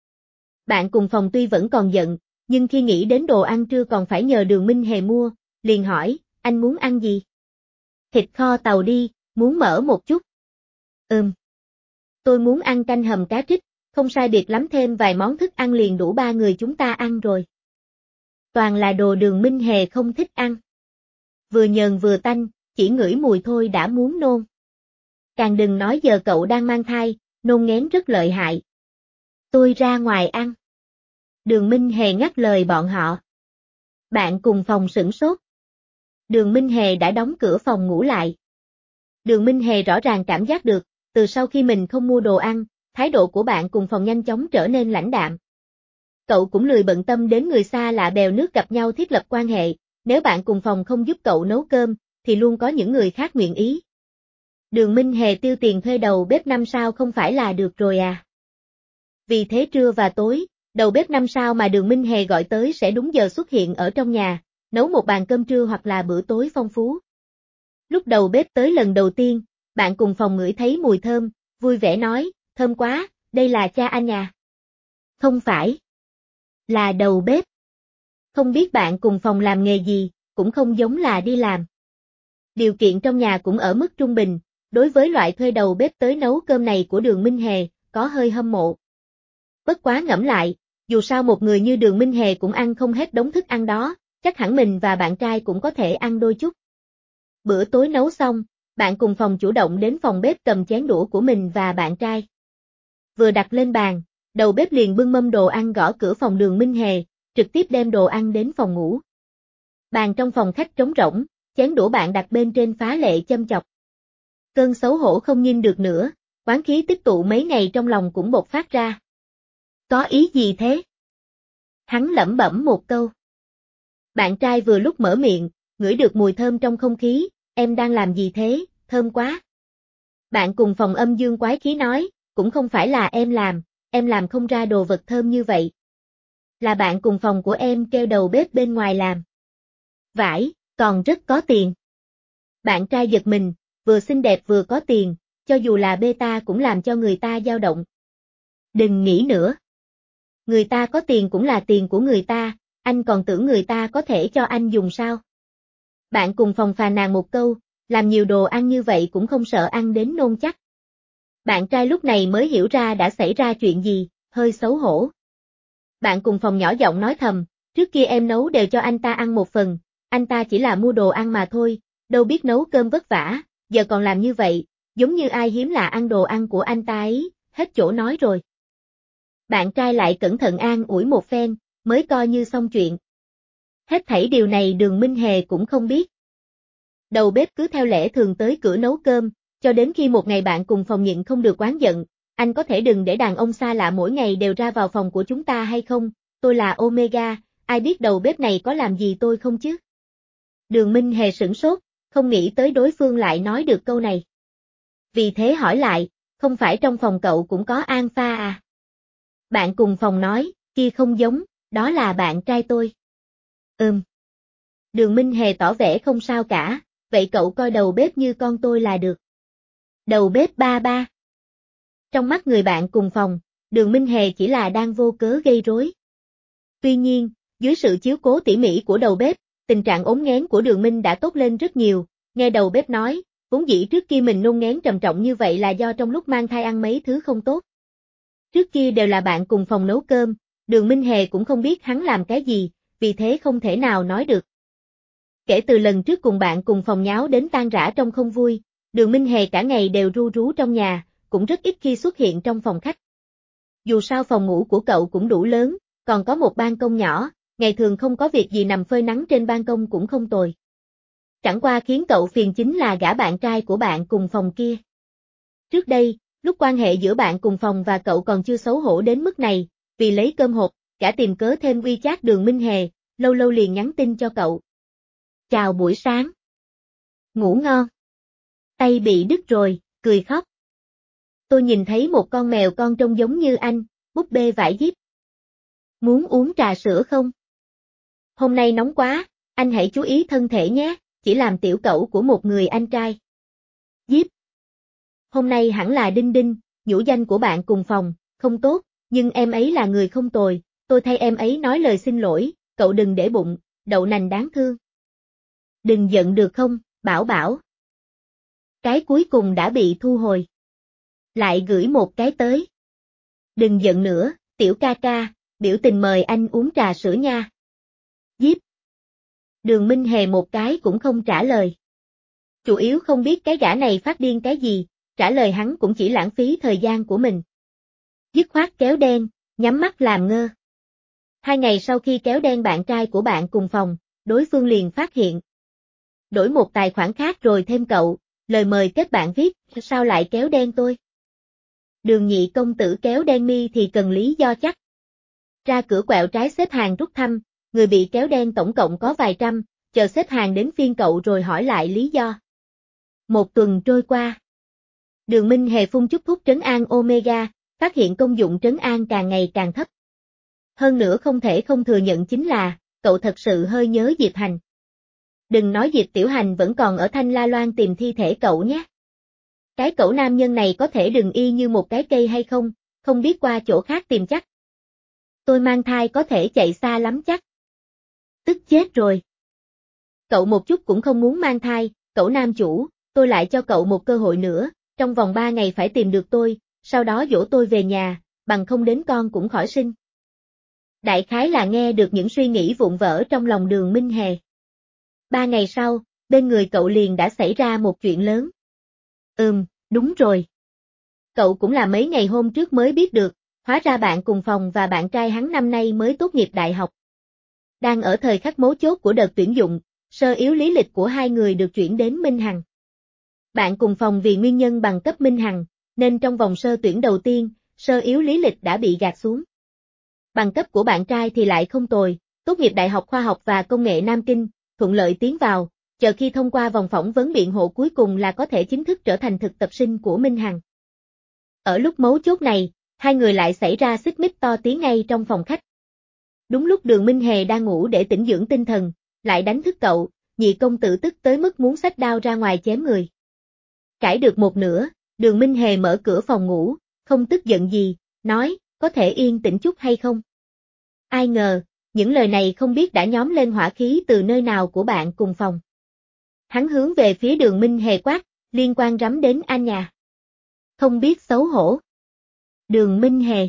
Bạn cùng phòng tuy vẫn còn giận, nhưng khi nghĩ đến đồ ăn trưa còn phải nhờ Đường Minh Hề mua, liền hỏi, anh muốn ăn gì? Thịt kho tàu đi, muốn mỡ một chút. Ừm. Tôi muốn ăn canh hầm cá trích, không sai biệt lắm thêm vài món thức ăn liền đủ ba người chúng ta ăn rồi. Toàn là đồ Đường Minh Hề không thích ăn. Vừa nhờn vừa tanh, chỉ ngửi mùi thôi đã muốn nôn. Càng đừng nói giờ cậu đang mang thai, nôn ngén rất lợi hại. Tôi ra ngoài ăn. Đường Minh Hề ngắt lời bọn họ. Bạn cùng phòng sửng sốt. Đường Minh Hề đã đóng cửa phòng ngủ lại. Đường Minh Hề rõ ràng cảm giác được, từ sau khi mình không mua đồ ăn, thái độ của bạn cùng phòng nhanh chóng trở nên lãnh đạm. Cậu cũng lười bận tâm đến người xa lạ bèo nước gặp nhau thiết lập quan hệ, nếu bạn cùng phòng không giúp cậu nấu cơm, thì luôn có những người khác nguyện ý. Đường Minh Hề tiêu tiền thuê đầu bếp năm sao không phải là được rồi à? Vì thế trưa và tối, đầu bếp năm sao mà Đường Minh Hề gọi tới sẽ đúng giờ xuất hiện ở trong nhà, nấu một bàn cơm trưa hoặc là bữa tối phong phú. Lúc đầu bếp tới lần đầu tiên, bạn cùng phòng ngửi thấy mùi thơm, vui vẻ nói, thơm quá, đây là cha anh à? Không phải. Là đầu bếp. Không biết bạn cùng phòng làm nghề gì, cũng không giống là đi làm. Điều kiện trong nhà cũng ở mức trung bình, đối với loại thuê đầu bếp tới nấu cơm này của Đường Minh Hề, có hơi hâm mộ. Bất quá ngẫm lại, dù sao một người như Đường Minh Hề cũng ăn không hết đống thức ăn đó, chắc hẳn mình và bạn trai cũng có thể ăn đôi chút. Bữa tối nấu xong, bạn cùng phòng chủ động đến phòng bếp cầm chén đũa của mình và bạn trai. Vừa đặt lên bàn, đầu bếp liền bưng mâm đồ ăn gõ cửa phòng Đường Minh Hề, trực tiếp đem đồ ăn đến phòng ngủ. Bàn trong phòng khách trống rỗng, chén đũa bạn đặt bên trên phá lệ châm chọc. Cơn xấu hổ không nhìn được nữa, oán khí tích tụ mấy ngày trong lòng cũng bộc phát ra. Có ý gì thế? Hắn lẩm bẩm một câu. Bạn trai vừa lúc mở miệng, ngửi được mùi thơm trong không khí, em đang làm gì thế, thơm quá. Bạn cùng phòng âm dương quái khí nói, cũng không phải là em làm, em làm không ra đồ vật thơm như vậy. Là bạn cùng phòng của em kêu đầu bếp bên ngoài làm. Vãi, còn rất có tiền. Bạn trai giật mình, vừa xinh đẹp vừa có tiền, cho dù là beta cũng làm cho người ta dao động. Đừng nghĩ nữa. Người ta có tiền cũng là tiền của người ta, anh còn tưởng người ta có thể cho anh dùng sao? Bạn cùng phòng phàn nàn một câu, làm nhiều đồ ăn như vậy cũng không sợ ăn đến nôn chắc. Bạn trai lúc này mới hiểu ra đã xảy ra chuyện gì, hơi xấu hổ. Bạn cùng phòng nhỏ giọng nói thầm, trước kia em nấu đều cho anh ta ăn một phần, anh ta chỉ là mua đồ ăn mà thôi, đâu biết nấu cơm vất vả, giờ còn làm như vậy, giống như ai hiếm lạ ăn đồ ăn của anh ta ấy, hết chỗ nói rồi. Bạn trai lại cẩn thận an ủi một phen, mới coi như xong chuyện. Hết thảy điều này Đường Minh Hề cũng không biết. Đầu bếp cứ theo lẽ thường tới cửa nấu cơm, cho đến khi một ngày bạn cùng phòng nhịn không được oán giận, anh có thể đừng để đàn ông xa lạ mỗi ngày đều ra vào phòng của chúng ta hay không, tôi là Omega, ai biết đầu bếp này có làm gì tôi không chứ? Đường Minh Hề sửng sốt, không nghĩ tới đối phương lại nói được câu này. Vì thế hỏi lại, không phải trong phòng cậu cũng có An Pha à? Bạn cùng phòng nói, kia không giống, đó là bạn trai tôi. Ừm. Đường Minh Hề tỏ vẻ không sao cả, vậy cậu coi đầu bếp như con tôi là được. Đầu bếp ba ba. Trong mắt người bạn cùng phòng, Đường Minh Hề chỉ là đang vô cớ gây rối. Tuy nhiên, dưới sự chiếu cố tỉ mỉ của đầu bếp, tình trạng ốm nghén của Đường Minh đã tốt lên rất nhiều, nghe đầu bếp nói, vốn dĩ trước kia mình nôn nghén trầm trọng như vậy là do trong lúc mang thai ăn mấy thứ không tốt. Trước kia đều là bạn cùng phòng nấu cơm, Đường Minh Hề cũng không biết hắn làm cái gì, vì thế không thể nào nói được. Kể từ lần trước cùng bạn cùng phòng nháo đến tan rã trong không vui, Đường Minh Hề cả ngày đều ru rú trong nhà, cũng rất ít khi xuất hiện trong phòng khách. Dù sao phòng ngủ của cậu cũng đủ lớn, còn có một ban công nhỏ, ngày thường không có việc gì nằm phơi nắng trên ban công cũng không tồi. Chẳng qua khiến cậu phiền chính là gã bạn trai của bạn cùng phòng kia. Trước đây, lúc quan hệ giữa bạn cùng phòng và cậu còn chưa xấu hổ đến mức này, vì lấy cơm hộp, gã tìm cớ thêm WeChat Đường Minh Hề, lâu lâu liền nhắn tin cho cậu. Chào buổi sáng. Ngủ ngon. Tay bị đứt rồi, cười khóc. Tôi nhìn thấy một con mèo con trông giống như anh, búp bê vải díp. Muốn uống trà sữa không? Hôm nay nóng quá, anh hãy chú ý thân thể nhé, chỉ làm tiểu cẩu của một người anh trai. Díp. Hôm nay hẳn là Đinh Đinh, nhũ danh của bạn cùng phòng, không tốt, nhưng em ấy là người không tồi, tôi thay em ấy nói lời xin lỗi, cậu đừng để bụng, đậu nành đáng thương. Đừng giận được không, Bảo Bảo. Cái cuối cùng đã bị thu hồi. Lại gửi một cái tới. Đừng giận nữa, tiểu ca ca, biểu tình mời anh uống trà sữa nha. Díp. Đường Minh Hề một cái cũng không trả lời. Chủ yếu không biết cái gã này phát điên cái gì, trả lời hắn cũng chỉ lãng phí thời gian của mình. Dứt khoát kéo đen, nhắm mắt làm ngơ. Hai ngày sau khi kéo đen bạn trai của bạn cùng phòng, đối phương liền phát hiện. Đổi một tài khoản khác rồi thêm cậu, lời mời kết bạn viết, sao lại kéo đen tôi? Đường nhị công tử kéo đen mi thì cần lý do chắc. Ra cửa quẹo trái xếp hàng rút thăm, người bị kéo đen tổng cộng có vài trăm, chờ xếp hàng đến phiên cậu rồi hỏi lại lý do. Một tuần trôi qua. Đường Minh Hề phun chút thuốc trấn an Omega, phát hiện công dụng trấn an càng ngày càng thấp. Hơn nữa không thể không thừa nhận chính là, cậu thật sự hơi nhớ Diệp Hành. Đừng nói Diệp Tiểu Hành vẫn còn ở Thanh La Loan tìm thi thể cậu nhé. Cái cẩu nam nhân này có thể đừng y như một cái cây hay không, không biết qua chỗ khác tìm chắc. Tôi mang thai có thể chạy xa lắm chắc. Tức chết rồi. Cậu một chút cũng không muốn mang thai, cậu nam chủ, tôi lại cho cậu một cơ hội nữa, trong vòng ba ngày phải tìm được tôi, sau đó dỗ tôi về nhà, bằng không đến con cũng khỏi sinh. Đại khái là nghe được những suy nghĩ vụn vỡ trong lòng Đường Minh Hề. Ba ngày sau, bên người cậu liền đã xảy ra một chuyện lớn. Ừm, đúng rồi. Cậu cũng là mấy ngày hôm trước mới biết được, hóa ra bạn cùng phòng và bạn trai hắn năm nay mới tốt nghiệp đại học. Đang ở thời khắc mấu chốt của đợt tuyển dụng, sơ yếu lý lịch của hai người được chuyển đến Minh Hằng. Bạn cùng phòng vì nguyên nhân bằng cấp Minh Hằng, nên trong vòng sơ tuyển đầu tiên, sơ yếu lý lịch đã bị gạt xuống. Bằng cấp của bạn trai thì lại không tồi, tốt nghiệp Đại học Khoa học và Công nghệ Nam Kinh, thuận lợi tiến vào, chờ khi thông qua vòng phỏng vấn biện hộ cuối cùng là có thể chính thức trở thành thực tập sinh của Minh Hằng. Ở lúc mấu chốt này, hai người lại xảy ra xích mích to tiếng ngay trong phòng khách. Đúng lúc Đường Minh Hề đang ngủ để tĩnh dưỡng tinh thần, lại đánh thức cậu, nhị công tử tức tới mức muốn xách đao ra ngoài chém người. Cãi được một nửa, Đường Minh Hề mở cửa phòng ngủ, không tức giận gì, nói, có thể yên tĩnh chút hay không? Ai ngờ, những lời này không biết đã nhóm lên hỏa khí từ nơi nào của bạn cùng phòng. Hắn hướng về phía Đường Minh Hề quát, liên quan rắm đến anh nhà. Không biết xấu hổ. Đường Minh Hề.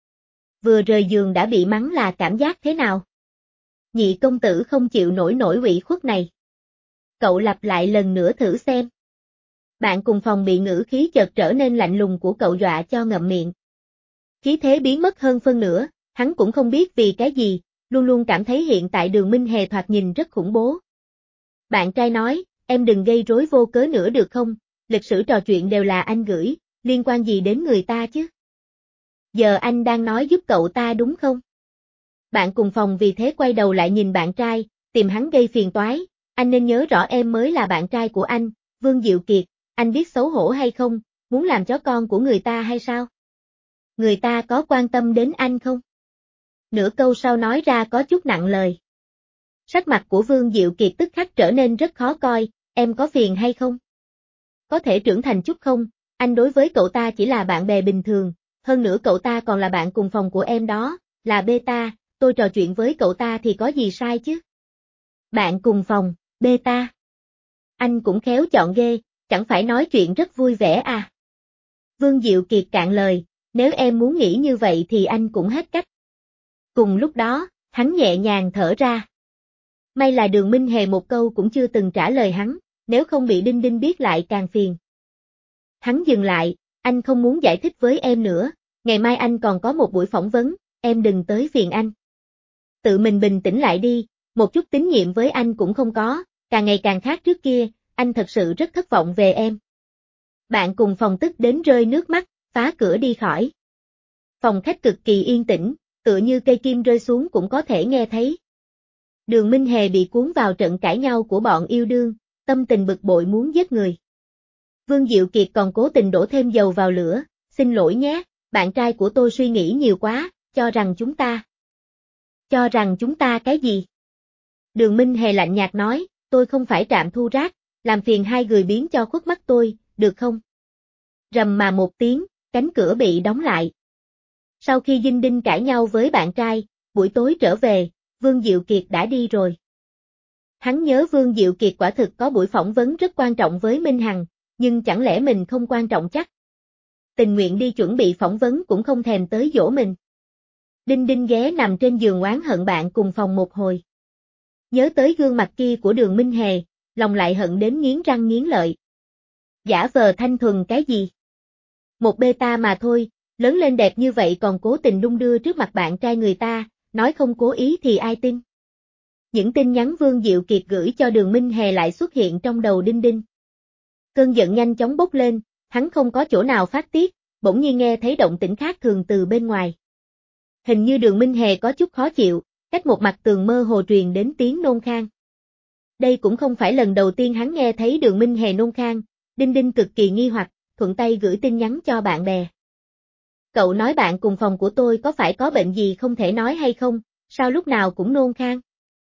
Vừa rời giường đã bị mắng là cảm giác thế nào? Nhị công tử không chịu nổi nổi ủy khuất này. Cậu lặp lại lần nữa thử xem. Bạn cùng phòng bị ngữ khí chợt trở nên lạnh lùng của cậu dọa cho ngậm miệng. Khí thế biến mất hơn phân nửa, hắn cũng không biết vì cái gì, luôn luôn cảm thấy hiện tại Đường Minh Hề thoạt nhìn rất khủng bố. Bạn trai nói, em đừng gây rối vô cớ nữa được không, lịch sử trò chuyện đều là anh gửi, liên quan gì đến người ta chứ? Giờ anh đang nói giúp cậu ta đúng không? Bạn cùng phòng vì thế quay đầu lại nhìn bạn trai, tìm hắn gây phiền toái, anh nên nhớ rõ em mới là bạn trai của anh, Vương Diệu Kiệt, anh biết xấu hổ hay không, muốn làm chó con của người ta hay sao? Người ta có quan tâm đến anh không? Nửa câu sau nói ra có chút nặng lời. Sắc mặt của Vương Diệu Kiệt tức khắc trở nên rất khó coi, em có phiền hay không? Có thể trưởng thành chút không, anh đối với cậu ta chỉ là bạn bè bình thường, hơn nữa cậu ta còn là bạn cùng phòng của em đó, là beta, tôi trò chuyện với cậu ta thì có gì sai chứ? Bạn cùng phòng, beta. Anh cũng khéo chọn ghê, chẳng phải nói chuyện rất vui vẻ à? Vương Diệu Kiệt cạn lời, nếu em muốn nghĩ như vậy thì anh cũng hết cách. Cùng lúc đó, hắn nhẹ nhàng thở ra. May là Đường Minh Hề một câu cũng chưa từng trả lời hắn, nếu không bị Đinh Đinh biết lại càng phiền. Hắn dừng lại, anh không muốn giải thích với em nữa, ngày mai anh còn có một buổi phỏng vấn, em đừng tới phiền anh. Tự mình bình tĩnh lại đi, một chút tín nhiệm với anh cũng không có, càng ngày càng khác trước kia, anh thật sự rất thất vọng về em. Bạn cùng phòng tức đến rơi nước mắt, phá cửa đi khỏi. Phòng khách cực kỳ yên tĩnh, tựa như cây kim rơi xuống cũng có thể nghe thấy. Đường Minh Hề bị cuốn vào trận cãi nhau của bọn yêu đương, tâm tình bực bội muốn giết người. Vương Diệu Kiệt còn cố tình đổ thêm dầu vào lửa, xin lỗi nhé, bạn trai của tôi suy nghĩ nhiều quá, cho rằng chúng ta. Cho rằng chúng ta cái gì? Đường Minh Hề lạnh nhạt nói, tôi không phải trạm thu rác, làm phiền hai người biến cho khuất mắt tôi, được không? Rầm mà một tiếng, cánh cửa bị đóng lại. Sau khi Dinh Đinh cãi nhau với bạn trai, buổi tối trở về, Vương Diệu Kiệt đã đi rồi. Hắn nhớ Vương Diệu Kiệt quả thực có buổi phỏng vấn rất quan trọng với Minh Hằng, nhưng chẳng lẽ mình không quan trọng chắc? Tình nguyện đi chuẩn bị phỏng vấn cũng không thèm tới dỗ mình. Đinh Đinh ghé nằm trên giường oán hận bạn cùng phòng một hồi. Nhớ tới gương mặt kia của Đường Minh Hề, lòng lại hận đến nghiến răng nghiến lợi. Giả vờ thanh thuần cái gì? Một beta mà thôi, lớn lên đẹp như vậy còn cố tình đung đưa trước mặt bạn trai người ta, nói không cố ý thì ai tin? Những tin nhắn Vương Diệu Kiệt gửi cho Đường Minh Hề lại xuất hiện trong đầu Đinh Đinh. Cơn giận nhanh chóng bốc lên, hắn không có chỗ nào phát tiết, bỗng nhiên nghe thấy động tĩnh khác thường từ bên ngoài. Hình như Đường Minh Hề có chút khó chịu, cách một mặt tường mơ hồ truyền đến tiếng nôn khan. Đây cũng không phải lần đầu tiên hắn nghe thấy Đường Minh Hề nôn khan, Đinh Đinh cực kỳ nghi hoặc, thuận tay gửi tin nhắn cho bạn bè. Cậu nói bạn cùng phòng của tôi có phải có bệnh gì không thể nói hay không, sao lúc nào cũng nôn khan?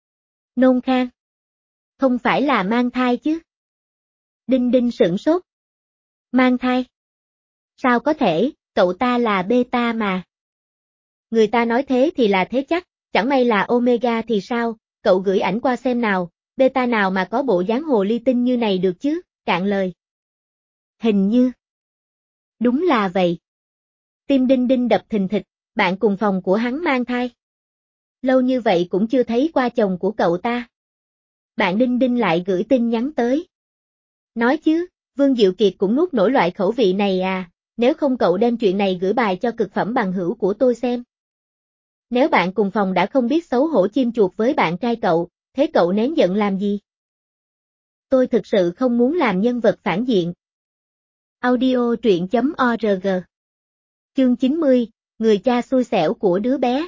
Nôn khan? Không phải là mang thai chứ? Đinh Đinh sửng sốt. Mang thai? Sao có thể, cậu ta là beta mà. Người ta nói thế thì là thế chắc, chẳng may là omega thì sao, cậu gửi ảnh qua xem nào, beta nào mà có bộ dáng hồ ly tinh như này được chứ, cạn lời. Hình như. Đúng là vậy. Tim Đinh Đinh đập thình thịch, bạn cùng phòng của hắn mang thai. Lâu như vậy cũng chưa thấy qua chồng của cậu ta. Bạn Đinh Đinh lại gửi tin nhắn tới. Nói chứ, Vương Diệu Kiệt cũng nuốt nổi loại khẩu vị này à, nếu không cậu đem chuyện này gửi bài cho cực phẩm bằng hữu của tôi xem. Nếu bạn cùng phòng đã không biết xấu hổ chim chuột với bạn trai cậu, thế cậu nén giận làm gì? Tôi thực sự không muốn làm nhân vật phản diện. Audio truyện chấm org. Chương chín mươi, người cha xui xẻo của đứa bé.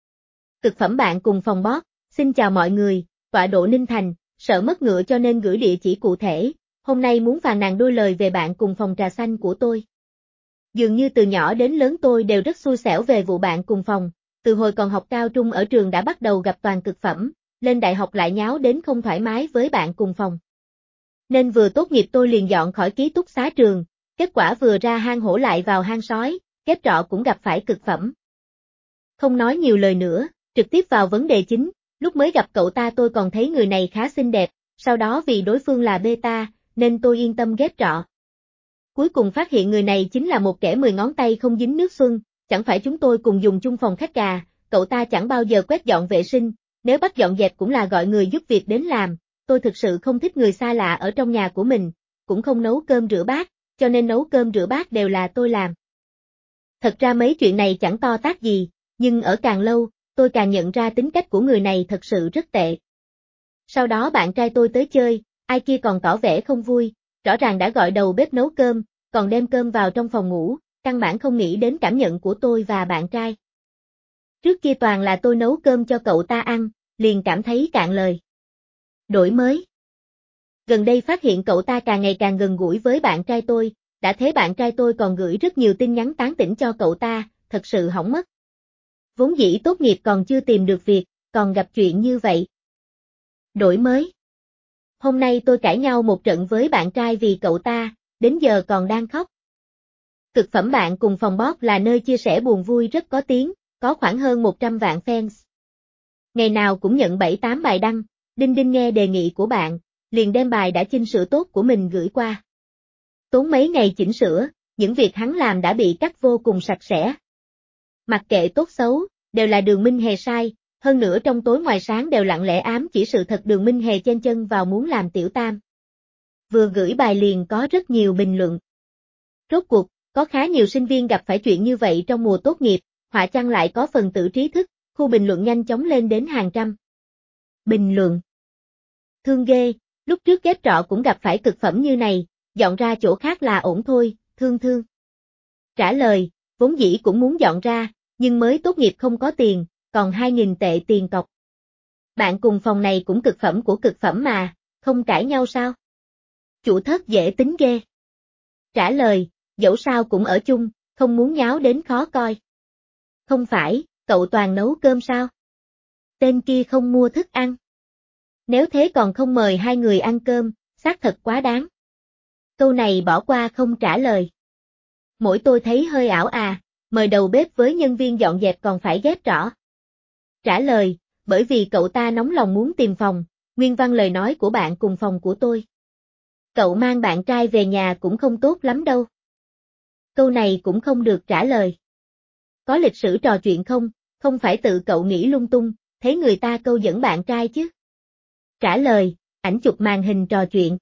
Cực phẩm bạn cùng phòng boss, xin chào mọi người, tọa độ Ninh Thành, sợ mất ngựa cho nên gửi địa chỉ cụ thể, hôm nay muốn phàn nàn đôi lời về bạn cùng phòng trà xanh của tôi. Dường như từ nhỏ đến lớn tôi đều rất xui xẻo về vụ bạn cùng phòng, từ hồi còn học cao trung ở trường đã bắt đầu gặp toàn cực phẩm, lên đại học lại nháo đến không thoải mái với bạn cùng phòng. Nên vừa tốt nghiệp tôi liền dọn khỏi ký túc xá trường, kết quả vừa ra hang hổ lại vào hang sói, kết trọ cũng gặp phải cực phẩm. Không nói nhiều lời nữa, trực tiếp vào vấn đề chính, lúc mới gặp cậu ta tôi còn thấy người này khá xinh đẹp, sau đó vì đối phương là beta, nên tôi yên tâm ghép trọ. Cuối cùng phát hiện người này chính là một kẻ mười ngón tay không dính nước xuân, chẳng phải chúng tôi cùng dùng chung phòng khách gà, cậu ta chẳng bao giờ quét dọn vệ sinh, nếu bắt dọn dẹp cũng là gọi người giúp việc đến làm, tôi thực sự không thích người xa lạ ở trong nhà của mình, cũng không nấu cơm rửa bát, cho nên nấu cơm rửa bát đều là tôi làm. Thật ra mấy chuyện này chẳng to tát gì, nhưng ở càng lâu, tôi càng nhận ra tính cách của người này thật sự rất tệ. Sau đó bạn trai tôi tới chơi, ai kia còn tỏ vẻ không vui, rõ ràng đã gọi đầu bếp nấu cơm, còn đem cơm vào trong phòng ngủ, căn bản không nghĩ đến cảm nhận của tôi và bạn trai. Trước kia toàn là tôi nấu cơm cho cậu ta ăn, liền cảm thấy cạn lời. Đổi mới. Gần đây phát hiện cậu ta càng ngày càng gần gũi với bạn trai tôi, đã thế bạn trai tôi còn gửi rất nhiều tin nhắn tán tỉnh cho cậu ta, thật sự hỏng mất. Vốn dĩ tốt nghiệp còn chưa tìm được việc, còn gặp chuyện như vậy. Đổi mới. Hôm nay tôi cãi nhau một trận với bạn trai vì cậu ta, đến giờ còn đang khóc. Cực phẩm bạn cùng phòng boss là nơi chia sẻ buồn vui rất có tiếng, có khoảng hơn một trăm vạn fans. Ngày nào cũng nhận bảy tám bài đăng, Đinh Đinh nghe đề nghị của bạn, liền đem bài đã chỉnh sửa tốt của mình gửi qua. Tốn mấy ngày chỉnh sửa, những việc hắn làm đã bị cắt vô cùng sạch sẽ. Mặc kệ tốt xấu, đều là Đường Minh Hề sai, hơn nữa trong tối ngoài sáng đều lặng lẽ ám chỉ sự thật Đường Minh Hề chen chân vào muốn làm tiểu tam. Vừa gửi bài liền có rất nhiều bình luận. Rốt cuộc, có khá nhiều sinh viên gặp phải chuyện như vậy trong mùa tốt nghiệp, họa chăng lại có phần tử trí thức, khu bình luận nhanh chóng lên đến hàng trăm. Bình luận. Thương ghê, lúc trước ghép trọ cũng gặp phải cực phẩm như này, dọn ra chỗ khác là ổn thôi, thương thương. Trả lời, vốn dĩ cũng muốn dọn ra, nhưng mới tốt nghiệp không có tiền, còn hai nghìn tệ tiền cọc. Bạn cùng phòng này cũng cực phẩm của cực phẩm mà, không cãi nhau sao? Chủ thất dễ tính ghê. Trả lời, dẫu sao cũng ở chung, không muốn nháo đến khó coi. Không phải, cậu toàn nấu cơm sao? Tên kia không mua thức ăn. Nếu thế còn không mời hai người ăn cơm, xác thật quá đáng. Câu này bỏ qua không trả lời. Mỗi tôi thấy hơi ảo à, mời đầu bếp với nhân viên dọn dẹp còn phải ghép rõ. Trả lời, bởi vì cậu ta nóng lòng muốn tìm phòng, nguyên văn lời nói của bạn cùng phòng của tôi. Cậu mang bạn trai về nhà cũng không tốt lắm đâu. Câu này cũng không được trả lời. Có lịch sử trò chuyện không, không phải tự cậu nghĩ lung tung, thấy người ta câu dẫn bạn trai chứ. Trả lời, ảnh chụp màn hình trò chuyện.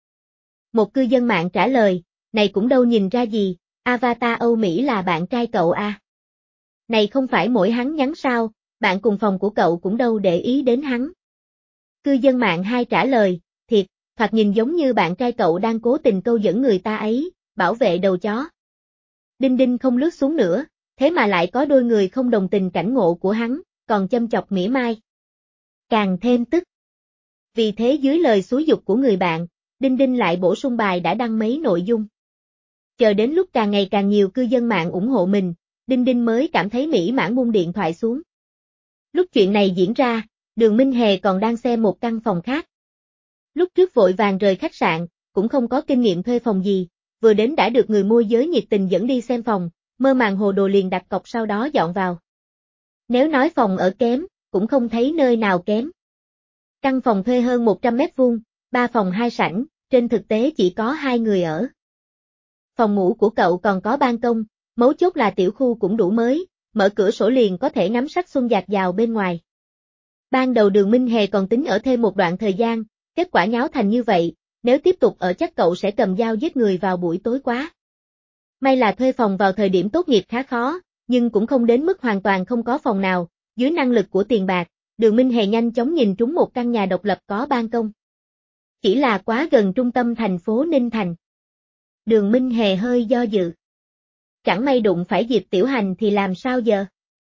Một cư dân mạng trả lời, này cũng đâu nhìn ra gì, avatar Âu Mỹ là bạn trai cậu à. Này không phải mỗi hắn nhắn sao, bạn cùng phòng của cậu cũng đâu để ý đến hắn. Cư dân mạng hai trả lời, thiệt, thoạt nhìn giống như bạn trai cậu đang cố tình câu dẫn người ta ấy, bảo vệ đầu chó. Đinh Đinh không lướt xuống nữa, thế mà lại có đôi người không đồng tình cảnh ngộ của hắn, còn châm chọc mỉa mai. Càng thêm tức. Vì thế dưới lời xúi giục của người bạn, Đinh Đinh lại bổ sung bài đã đăng mấy nội dung. Chờ đến lúc càng ngày càng nhiều cư dân mạng ủng hộ mình, Đinh Đinh mới cảm thấy mỹ mãn buông điện thoại xuống. Lúc chuyện này diễn ra, Đường Minh Hề còn đang xem một căn phòng khác. Lúc trước vội vàng rời khách sạn, cũng không có kinh nghiệm thuê phòng gì, vừa đến đã được người môi giới nhiệt tình dẫn đi xem phòng, mơ màng hồ đồ liền đặt cọc sau đó dọn vào. Nếu nói phòng ở kém, cũng không thấy nơi nào kém. Căn phòng thuê hơn một trăm mét vuông, ba phòng hai sảnh, trên thực tế chỉ có hai người ở. Phòng ngủ của cậu còn có ban công, mấu chốt là tiểu khu cũng đủ mới, mở cửa sổ liền có thể ngắm sắc xuân dạt dào bên ngoài. Ban đầu Đường Minh Hề còn tính ở thêm một đoạn thời gian, kết quả nháo thành như vậy, nếu tiếp tục ở chắc cậu sẽ cầm dao giết người vào buổi tối quá. May là thuê phòng vào thời điểm tốt nghiệp khá khó, nhưng cũng không đến mức hoàn toàn không có phòng nào, dưới năng lực của tiền bạc, Đường Minh Hề nhanh chóng nhìn trúng một căn nhà độc lập có ban công. Chỉ là quá gần trung tâm thành phố Ninh Thành. Đường Minh Hề hơi do dự. Chẳng may đụng phải Diệp Tiểu Hành thì làm sao giờ?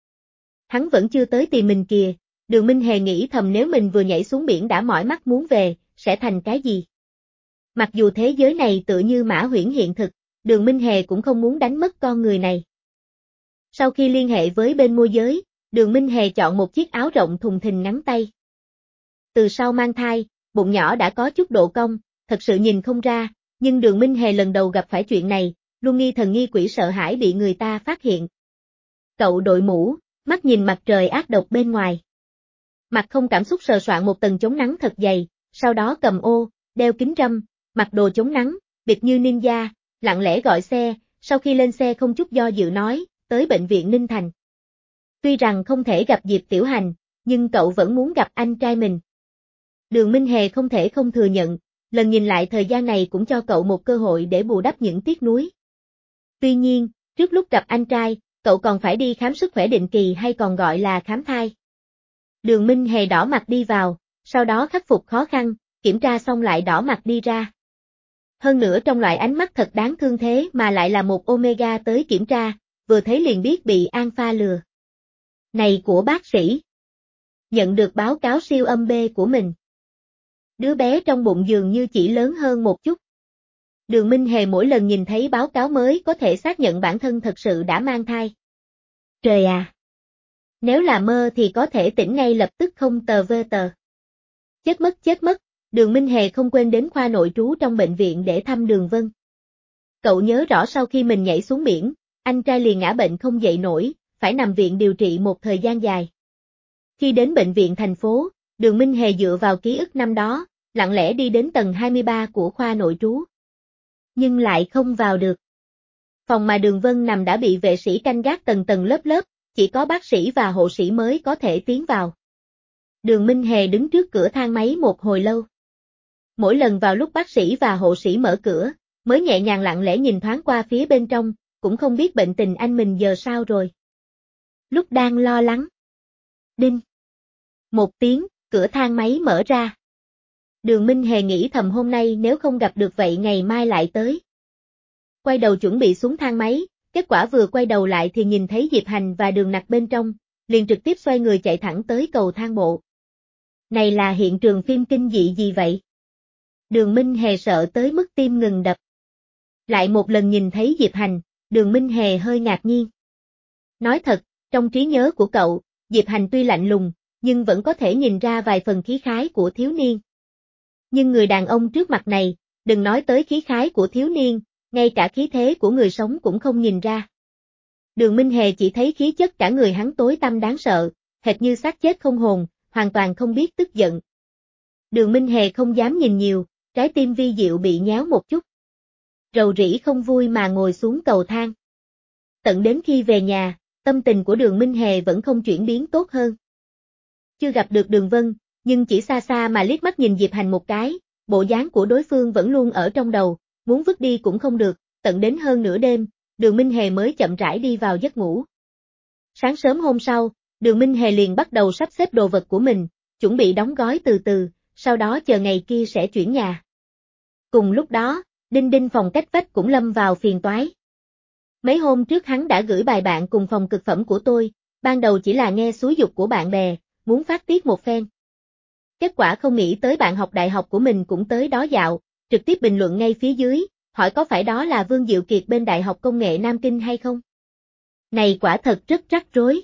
Hắn vẫn chưa tới tìm mình kìa, Đường Minh Hề nghĩ thầm nếu mình vừa nhảy xuống biển đã mỏi mắt muốn về, sẽ thành cái gì? Mặc dù thế giới này tựa như mã huyễn hiện thực, Đường Minh Hề cũng không muốn đánh mất con người này. Sau khi liên hệ với bên môi giới, Đường Minh Hề chọn một chiếc áo rộng thùng thình ngắn tay. Từ sau mang thai, bụng nhỏ đã có chút độ cong, thật sự nhìn không ra, nhưng Đường Minh Hề lần đầu gặp phải chuyện này, luôn nghi thần nghi quỷ sợ hãi bị người ta phát hiện. Cậu đội mũ, mắt nhìn mặt trời ác độc bên ngoài. Mặt không cảm xúc sờ soạn một tầng chống nắng thật dày, sau đó cầm ô, đeo kính râm, mặc đồ chống nắng, bịt như ninja, lặng lẽ gọi xe, sau khi lên xe không chút do dự nói, tới bệnh viện Ninh Thành. Tuy rằng không thể gặp Diệp Tiểu Hành, nhưng cậu vẫn muốn gặp anh trai mình. Đường Minh Hề không thể không thừa nhận, lần nhìn lại thời gian này cũng cho cậu một cơ hội để bù đắp những tiếc nuối. Tuy nhiên, trước lúc gặp anh trai, cậu còn phải đi khám sức khỏe định kỳ hay còn gọi là khám thai. Đường Minh Hề đỏ mặt đi vào, sau đó khắc phục khó khăn, kiểm tra xong lại đỏ mặt đi ra. Hơn nữa trong loại ánh mắt thật đáng thương thế mà lại là một Omega tới kiểm tra, vừa thấy liền biết bị Alpha lừa. Này của bác sĩ. Nhận được báo cáo siêu âm B của mình. Đứa bé trong bụng dường như chỉ lớn hơn một chút. Đường Minh Hề mỗi lần nhìn thấy báo cáo mới có thể xác nhận bản thân thật sự đã mang thai. Trời à! Nếu là mơ thì có thể tỉnh ngay lập tức không tờ vơ tờ. Chết mất chết mất, Đường Minh Hề không quên đến khoa nội trú trong bệnh viện để thăm Đường Vân. Cậu nhớ rõ sau khi mình nhảy xuống biển, anh trai liền ngã bệnh không dậy nổi, phải nằm viện điều trị một thời gian dài. Khi đến bệnh viện thành phố, Đường Minh Hề dựa vào ký ức năm đó, lặng lẽ đi đến tầng hai mươi ba của khoa nội trú. Nhưng lại không vào được. Phòng mà Đường Vân nằm đã bị vệ sĩ canh gác tầng tầng lớp lớp, chỉ có bác sĩ và hộ sĩ mới có thể tiến vào. Đường Minh Hề đứng trước cửa thang máy một hồi lâu. Mỗi lần vào lúc bác sĩ và hộ sĩ mở cửa, mới nhẹ nhàng lặng lẽ nhìn thoáng qua phía bên trong, cũng không biết bệnh tình anh mình giờ sao rồi. Lúc đang lo lắng. Đinh. Một tiếng, cửa thang máy mở ra. Đường Minh Hề nghĩ thầm hôm nay nếu không gặp được vậy ngày mai lại tới. Quay đầu chuẩn bị xuống thang máy, kết quả vừa quay đầu lại thì nhìn thấy Diệp Hành và Đường Nặc bên trong, liền trực tiếp xoay người chạy thẳng tới cầu thang bộ. Này là hiện trường phim kinh dị gì vậy? Đường Minh Hề sợ tới mức tim ngừng đập. Lại một lần nhìn thấy Diệp Hành, Đường Minh Hề hơi ngạc nhiên. Nói thật, trong trí nhớ của cậu, Diệp Hành tuy lạnh lùng, nhưng vẫn có thể nhìn ra vài phần khí khái của thiếu niên. Nhưng người đàn ông trước mặt này, đừng nói tới khí khái của thiếu niên, ngay cả khí thế của người sống cũng không nhìn ra. Đường Minh Hề chỉ thấy khí chất cả người hắn tối tăm đáng sợ, hệt như xác chết không hồn, hoàn toàn không biết tức giận. Đường Minh Hề không dám nhìn nhiều, trái tim vi diệu bị nhéo một chút. Rầu rĩ không vui mà ngồi xuống cầu thang. Tận đến khi về nhà, tâm tình của Đường Minh Hề vẫn không chuyển biến tốt hơn. Chưa gặp được Đường Vân, nhưng chỉ xa xa mà liếc mắt nhìn Diệp Hành một cái, bộ dáng của đối phương vẫn luôn ở trong đầu, muốn vứt đi cũng không được, tận đến hơn nửa đêm, Đường Minh Hề mới chậm rãi đi vào giấc ngủ. Sáng sớm hôm sau, Đường Minh Hề liền bắt đầu sắp xếp đồ vật của mình, chuẩn bị đóng gói từ từ, sau đó chờ ngày kia sẽ chuyển nhà. Cùng lúc đó, Đinh Đinh phòng cách vách cũng lâm vào phiền toái. Mấy hôm trước hắn đã gửi bài bạn cùng phòng cực phẩm của tôi, ban đầu chỉ là nghe xúi giục của bạn bè, muốn phát tiết một phen. Kết quả không nghĩ tới bạn học đại học của mình cũng tới đó dạo, trực tiếp bình luận ngay phía dưới, hỏi có phải đó là Vương Diệu Kiệt bên Đại học Công nghệ Nam Kinh hay không? Này quả thật rất rắc rối.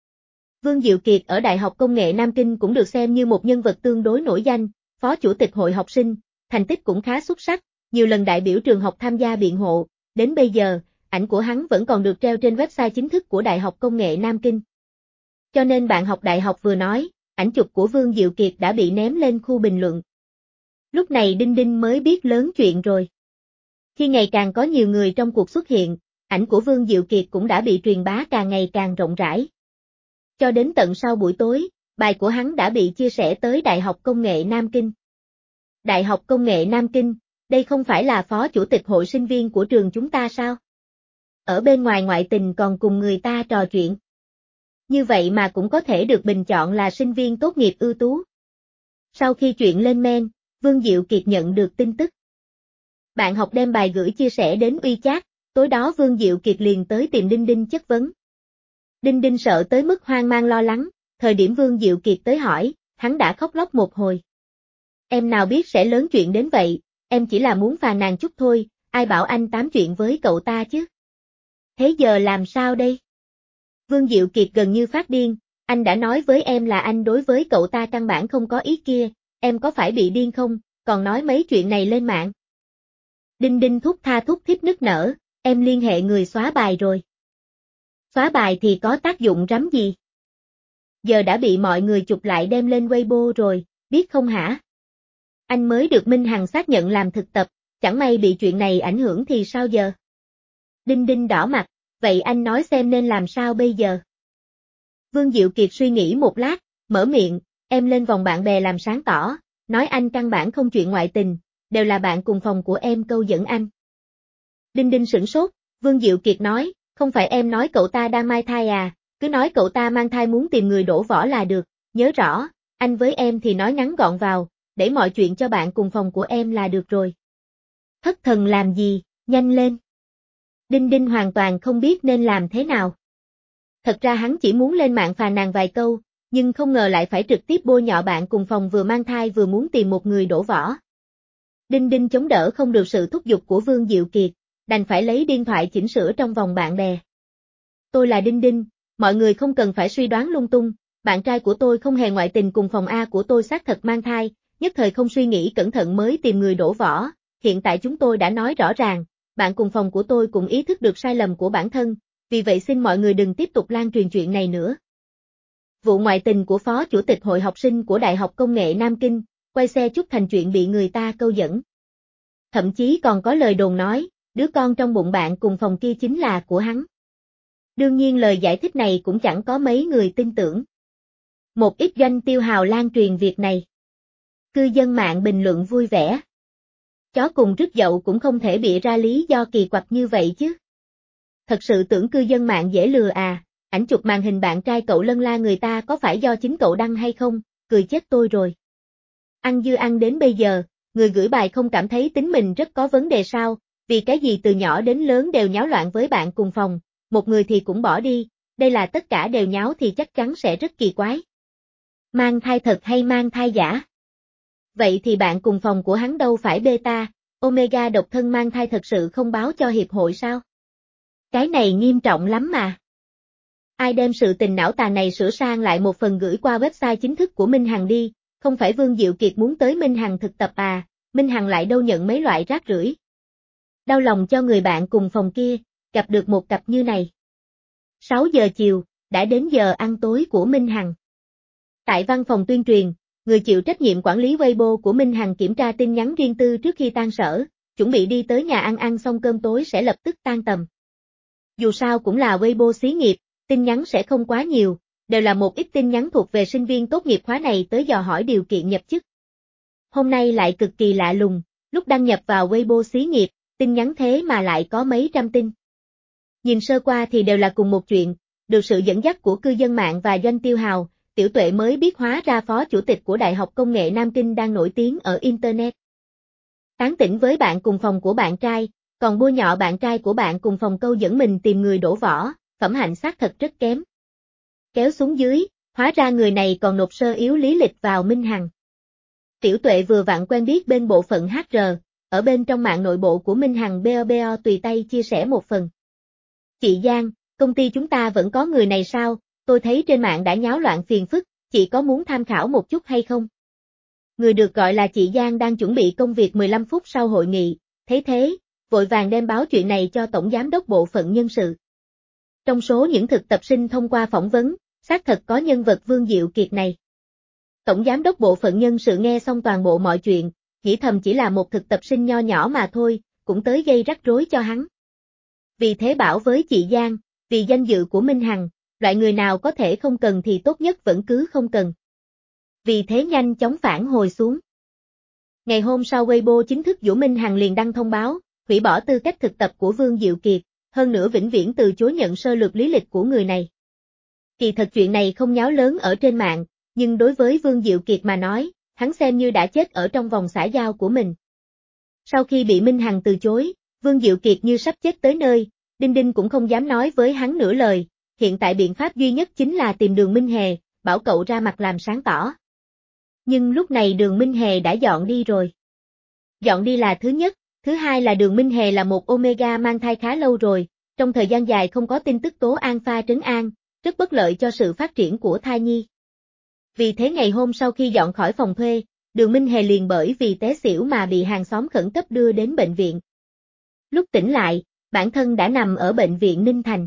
Vương Diệu Kiệt ở Đại học Công nghệ Nam Kinh cũng được xem như một nhân vật tương đối nổi danh, phó chủ tịch hội học sinh, thành tích cũng khá xuất sắc, nhiều lần đại biểu trường học tham gia biện hộ, đến bây giờ, ảnh của hắn vẫn còn được treo trên website chính thức của Đại học Công nghệ Nam Kinh. Cho nên bạn học đại học vừa nói, ảnh chụp của Vương Diệu Kiệt đã bị ném lên khu bình luận. Lúc này Đinh Đinh mới biết lớn chuyện rồi. Khi ngày càng có nhiều người trong cuộc xuất hiện, ảnh của Vương Diệu Kiệt cũng đã bị truyền bá càng ngày càng rộng rãi. Cho đến tận sau buổi tối, bài của hắn đã bị chia sẻ tới Đại học Công nghệ Nam Kinh. Đại học Công nghệ Nam Kinh, đây không phải là phó chủ tịch hội sinh viên của trường chúng ta sao? Ở bên ngoài ngoại tình còn cùng người ta trò chuyện. Như vậy mà cũng có thể được bình chọn là sinh viên tốt nghiệp ưu tú. Sau khi chuyện lên men, Vương Diệu Kiệt nhận được tin tức. Bạn học đem bài gửi chia sẻ đến WeChat, tối đó Vương Diệu Kiệt liền tới tìm Đinh Đinh chất vấn. Đinh Đinh sợ tới mức hoang mang lo lắng, thời điểm Vương Diệu Kiệt tới hỏi, hắn đã khóc lóc một hồi. Em nào biết sẽ lớn chuyện đến vậy, em chỉ là muốn phàn nàn chút thôi, ai bảo anh tám chuyện với cậu ta chứ? Thế giờ làm sao đây? Vương Diệu Kiệt gần như phát điên, anh đã nói với em là anh đối với cậu ta căn bản không có ý kia, em có phải bị điên không, còn nói mấy chuyện này lên mạng. Đinh Đinh thúc tha thúc thít nức nở, em liên hệ người xóa bài rồi. Xóa bài thì có tác dụng rắm gì? Giờ đã bị mọi người chụp lại đem lên Weibo rồi, biết không hả? Anh mới được Minh Hằng xác nhận làm thực tập, chẳng may bị chuyện này ảnh hưởng thì sao giờ? Đinh Đinh đỏ mặt, vậy anh nói xem nên làm sao bây giờ? Vương Diệu Kiệt suy nghĩ một lát, mở miệng, em lên vòng bạn bè làm sáng tỏ, nói anh căn bản không chuyện ngoại tình, đều là bạn cùng phòng của em câu dẫn anh. Đinh Đinh sửng sốt, Vương Diệu Kiệt nói, không phải em nói cậu ta đang mang thai à, cứ nói cậu ta mang thai muốn tìm người đổ vỏ là được, nhớ rõ, anh với em thì nói ngắn gọn vào, để mọi chuyện cho bạn cùng phòng của em là được rồi. Thất thần làm gì, nhanh lên. Đinh Đinh hoàn toàn không biết nên làm thế nào. Thật ra hắn chỉ muốn lên mạng phàn nàn vài câu, nhưng không ngờ lại phải trực tiếp bôi nhọ bạn cùng phòng vừa mang thai vừa muốn tìm một người đổ vỏ. Đinh Đinh chống đỡ không được sự thúc giục của Vương Diệu Kiệt, đành phải lấy điện thoại chỉnh sửa trong vòng bạn bè. Tôi là Đinh Đinh, mọi người không cần phải suy đoán lung tung, bạn trai của tôi không hề ngoại tình cùng phòng A của tôi xác thật mang thai, nhất thời không suy nghĩ cẩn thận mới tìm người đổ vỏ, hiện tại chúng tôi đã nói rõ ràng, bạn cùng phòng của tôi cũng ý thức được sai lầm của bản thân, vì vậy xin mọi người đừng tiếp tục lan truyền chuyện này nữa. Vụ ngoại tình của phó chủ tịch hội học sinh của Đại học Công nghệ Nam Kinh, quay xe chút thành chuyện bị người ta câu dẫn. Thậm chí còn có lời đồn nói, đứa con trong bụng bạn cùng phòng kia chính là của hắn. Đương nhiên lời giải thích này cũng chẳng có mấy người tin tưởng. Một ít doanh tiêu hào lan truyền việc này. Cư dân mạng bình luận vui vẻ. Chó cùng rứt dậu cũng không thể bịa ra lý do kỳ quặc như vậy chứ. Thật sự tưởng cư dân mạng dễ lừa à, ảnh chụp màn hình bạn trai cậu lân la người ta có phải do chính cậu đăng hay không, cười chết tôi rồi. Ăn dưa ăn đến bây giờ, người gửi bài không cảm thấy tính mình rất có vấn đề sao, Vì cái gì từ nhỏ đến lớn đều nháo loạn với bạn cùng phòng, một người thì cũng bỏ đi, đây là tất cả đều nháo thì chắc chắn sẽ rất kỳ quái. Mang thai thật hay mang thai giả? Vậy thì bạn cùng phòng của hắn đâu phải beta, omega độc thân mang thai thật sự không báo cho hiệp hội sao? Cái này nghiêm trọng lắm mà. Ai đem sự tình não tàn này sửa sang lại một phần gửi qua website chính thức của Minh Hằng đi, không phải Vương Diệu Kiệt muốn tới Minh Hằng thực tập à, Minh Hằng lại đâu nhận mấy loại rác rưởi. Đau lòng cho người bạn cùng phòng kia, gặp được một cặp như này. sáu giờ chiều, đã đến giờ ăn tối của Minh Hằng. Tại văn phòng tuyên truyền, người chịu trách nhiệm quản lý Weibo của Minh Hằng kiểm tra tin nhắn riêng tư trước khi tan sở, chuẩn bị đi tới nhà ăn ăn xong cơm tối sẽ lập tức tan tầm. Dù sao cũng là Weibo xí nghiệp, tin nhắn sẽ không quá nhiều, đều là một ít tin nhắn thuộc về sinh viên tốt nghiệp khóa này tới dò hỏi điều kiện nhập chức. Hôm nay lại cực kỳ lạ lùng, lúc đăng nhập vào Weibo xí nghiệp, tin nhắn thế mà lại có mấy trăm tin. Nhìn sơ qua thì đều là cùng một chuyện, được sự dẫn dắt của cư dân mạng và Doanh Tiêu Hào, Tiểu Tuệ mới biết hóa ra phó chủ tịch của Đại học Công nghệ Nam Kinh đang nổi tiếng ở Internet. Tán tỉnh với bạn cùng phòng của bạn trai, còn bôi nhọ bạn trai của bạn cùng phòng câu dẫn mình tìm người đổ vỏ, phẩm hạnh xác thật rất kém. Kéo xuống dưới, hóa ra người này còn nộp sơ yếu lý lịch vào Minh Hằng. Tiểu Tuệ vừa vặn quen biết bên bộ phận hát rờ, ở bên trong mạng nội bộ của Minh Hằng bê o bê o tùy tay chia sẻ một phần. Chị Giang, công ty chúng ta vẫn có người này sao, tôi thấy trên mạng đã nháo loạn phiền phức, chị có muốn tham khảo một chút hay không? Người được gọi là chị Giang đang chuẩn bị công việc mười lăm phút sau hội nghị, thấy thế, vội vàng đem báo chuyện này cho Tổng Giám đốc Bộ phận Nhân sự. Trong số những thực tập sinh thông qua phỏng vấn, xác thật có nhân vật Vương Diệu Kiệt này. Tổng Giám đốc Bộ phận Nhân sự nghe xong toàn bộ mọi chuyện, nghĩ thầm chỉ là một thực tập sinh nho nhỏ mà thôi, cũng tới gây rắc rối cho hắn. Vì thế bảo với chị Giang, vì danh dự của Minh Hằng, loại người nào có thể không cần thì tốt nhất vẫn cứ không cần. Vì thế nhanh chóng phản hồi xuống. Ngày hôm sau Weibo chính thức Vũ Minh Hằng liền đăng thông báo, hủy bỏ tư cách thực tập của Vương Diệu Kiệt, hơn nữa vĩnh viễn từ chối nhận sơ lược lý lịch của người này. Kỳ thật chuyện này không nháo lớn ở trên mạng, nhưng đối với Vương Diệu Kiệt mà nói, hắn xem như đã chết ở trong vòng xã giao của mình. Sau khi bị Minh Hằng từ chối, Vương Diệu Kiệt như sắp chết tới nơi, Đinh Đinh cũng không dám nói với hắn nửa lời, hiện tại biện pháp duy nhất chính là tìm Đường Minh Hề, bảo cậu ra mặt làm sáng tỏ. Nhưng lúc này Đường Minh Hề đã dọn đi rồi. Dọn đi là thứ nhất, thứ hai là Đường Minh Hề là một Omega mang thai khá lâu rồi, trong thời gian dài không có tin tức tố alpha trấn an, rất bất lợi cho sự phát triển của thai nhi. Vì thế ngày hôm sau khi dọn khỏi phòng thuê, Đường Minh Hề liền bởi vì té xỉu mà bị hàng xóm khẩn cấp đưa đến bệnh viện. Lúc tỉnh lại, bản thân đã nằm ở bệnh viện Ninh Thành.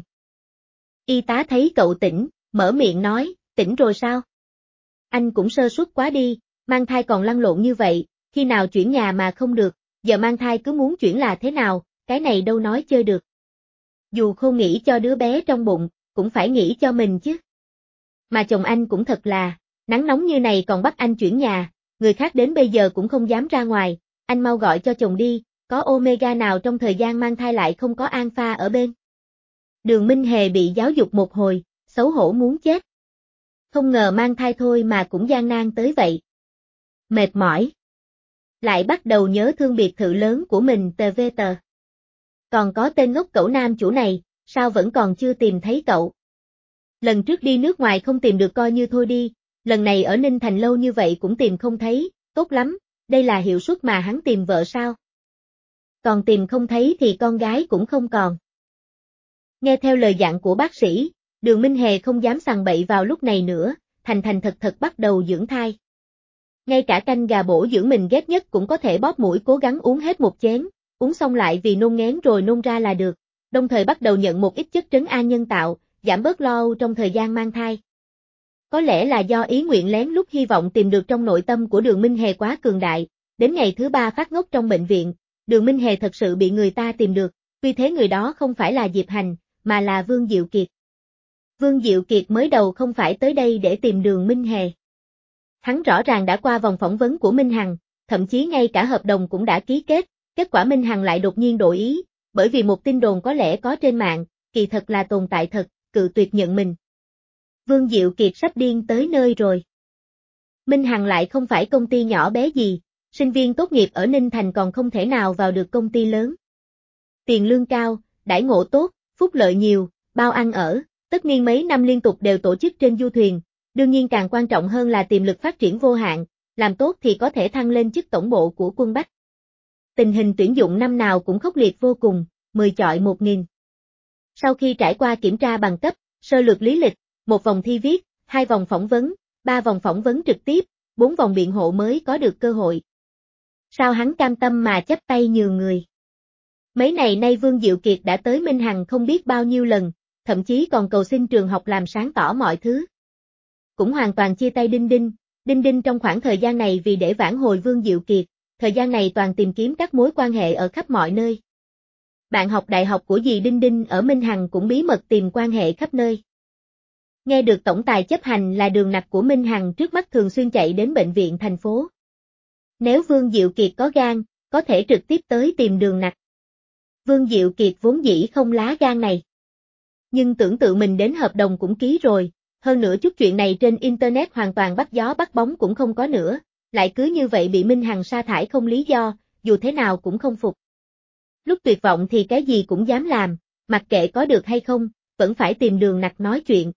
Y tá thấy cậu tỉnh, mở miệng nói, tỉnh rồi sao? Anh cũng sơ suất quá đi, mang thai còn lăn lộn như vậy, khi nào chuyển nhà mà không được, giờ mang thai cứ muốn chuyển là thế nào, cái này đâu nói chơi được. Dù không nghĩ cho đứa bé trong bụng, cũng phải nghĩ cho mình chứ. Mà chồng anh cũng thật là, nắng nóng như này còn bắt anh chuyển nhà, người khác đến bây giờ cũng không dám ra ngoài, anh mau gọi cho chồng đi, có Omega nào trong thời gian mang thai lại không có alpha ở bên. Đường Minh Hề bị giáo dục một hồi, xấu hổ muốn chết. Không ngờ mang thai thôi mà cũng gian nan tới vậy. Mệt mỏi. Lại bắt đầu nhớ thương biệt thự lớn của mình tê vê tờ. Còn có tên ngốc cẩu nam chủ này, sao vẫn còn chưa tìm thấy cậu? Lần trước đi nước ngoài không tìm được coi như thôi đi, lần này ở Ninh Thành lâu như vậy cũng tìm không thấy, tốt lắm, đây là hiệu suất mà hắn tìm vợ sao? Còn tìm không thấy thì con gái cũng không còn. Nghe theo lời dặn của bác sĩ, Đường Minh Hề không dám sằng bậy vào lúc này nữa, thành thành thật thật bắt đầu dưỡng thai. Ngay cả canh gà bổ dưỡng mình ghét nhất cũng có thể bóp mũi cố gắng uống hết một chén, uống xong lại vì nôn ngén rồi nôn ra là được, đồng thời bắt đầu nhận một ít chất trấn an nhân tạo, giảm bớt lo âu trong thời gian mang thai. Có lẽ là do ý nguyện lén lút hy vọng tìm được trong nội tâm của Đường Minh Hề quá cường đại, đến ngày thứ ba phát ngốc trong bệnh viện, Đường Minh Hề thật sự bị người ta tìm được, tuy thế người đó không phải là Diệp Hành, mà là Vương Diệu Kiệt. Vương Diệu Kiệt mới đầu không phải tới đây để tìm Đường Minh Hề. Hắn rõ ràng đã qua vòng phỏng vấn của Minh Hằng, thậm chí ngay cả hợp đồng cũng đã ký kết, kết quả Minh Hằng lại đột nhiên đổi ý, bởi vì một tin đồn có lẽ có trên mạng, kỳ thật là tồn tại thật, cự tuyệt nhận mình. Vương Diệu Kiệt sắp điên tới nơi rồi. Minh Hằng lại không phải công ty nhỏ bé gì, sinh viên tốt nghiệp ở Ninh Thành còn không thể nào vào được công ty lớn. Tiền lương cao, đãi ngộ tốt, phúc lợi nhiều, bao ăn ở, tất niên mấy năm liên tục đều tổ chức trên du thuyền, đương nhiên càng quan trọng hơn là tiềm lực phát triển vô hạn, làm tốt thì có thể thăng lên chức tổng bộ của quân Bắc. Tình hình tuyển dụng năm nào cũng khốc liệt vô cùng, mười chọi một nghìn. Sau khi trải qua kiểm tra bằng cấp, sơ lược lý lịch, một vòng thi viết, hai vòng phỏng vấn, ba vòng phỏng vấn trực tiếp, bốn vòng biện hộ mới có được cơ hội. Sao hắn cam tâm mà chấp tay nhường người? Mấy ngày nay Vương Diệu Kiệt đã tới Minh Hằng không biết bao nhiêu lần, thậm chí còn cầu xin trường học làm sáng tỏ mọi thứ. Cũng hoàn toàn chia tay Đinh Đinh, Đinh Đinh trong khoảng thời gian này vì để vãn hồi Vương Diệu Kiệt, thời gian này toàn tìm kiếm các mối quan hệ ở khắp mọi nơi. Bạn học đại học của dì Đinh Đinh ở Minh Hằng cũng bí mật tìm quan hệ khắp nơi. Nghe được tổng tài chấp hành là Đường Nặc của Minh Hằng trước mắt thường xuyên chạy đến bệnh viện thành phố. Nếu Vương Diệu Kiệt có gan, có thể trực tiếp tới tìm Đường Nặc. Vương Diệu Kiệt vốn dĩ không lá gan này. Nhưng tưởng tự mình đến hợp đồng cũng ký rồi, hơn nữa chút chuyện này trên Internet hoàn toàn bắt gió bắt bóng cũng không có nữa, lại cứ như vậy bị Minh Hằng sa thải không lý do, dù thế nào cũng không phục. Lúc tuyệt vọng thì cái gì cũng dám làm, mặc kệ có được hay không, vẫn phải tìm Đường Nặc nói chuyện.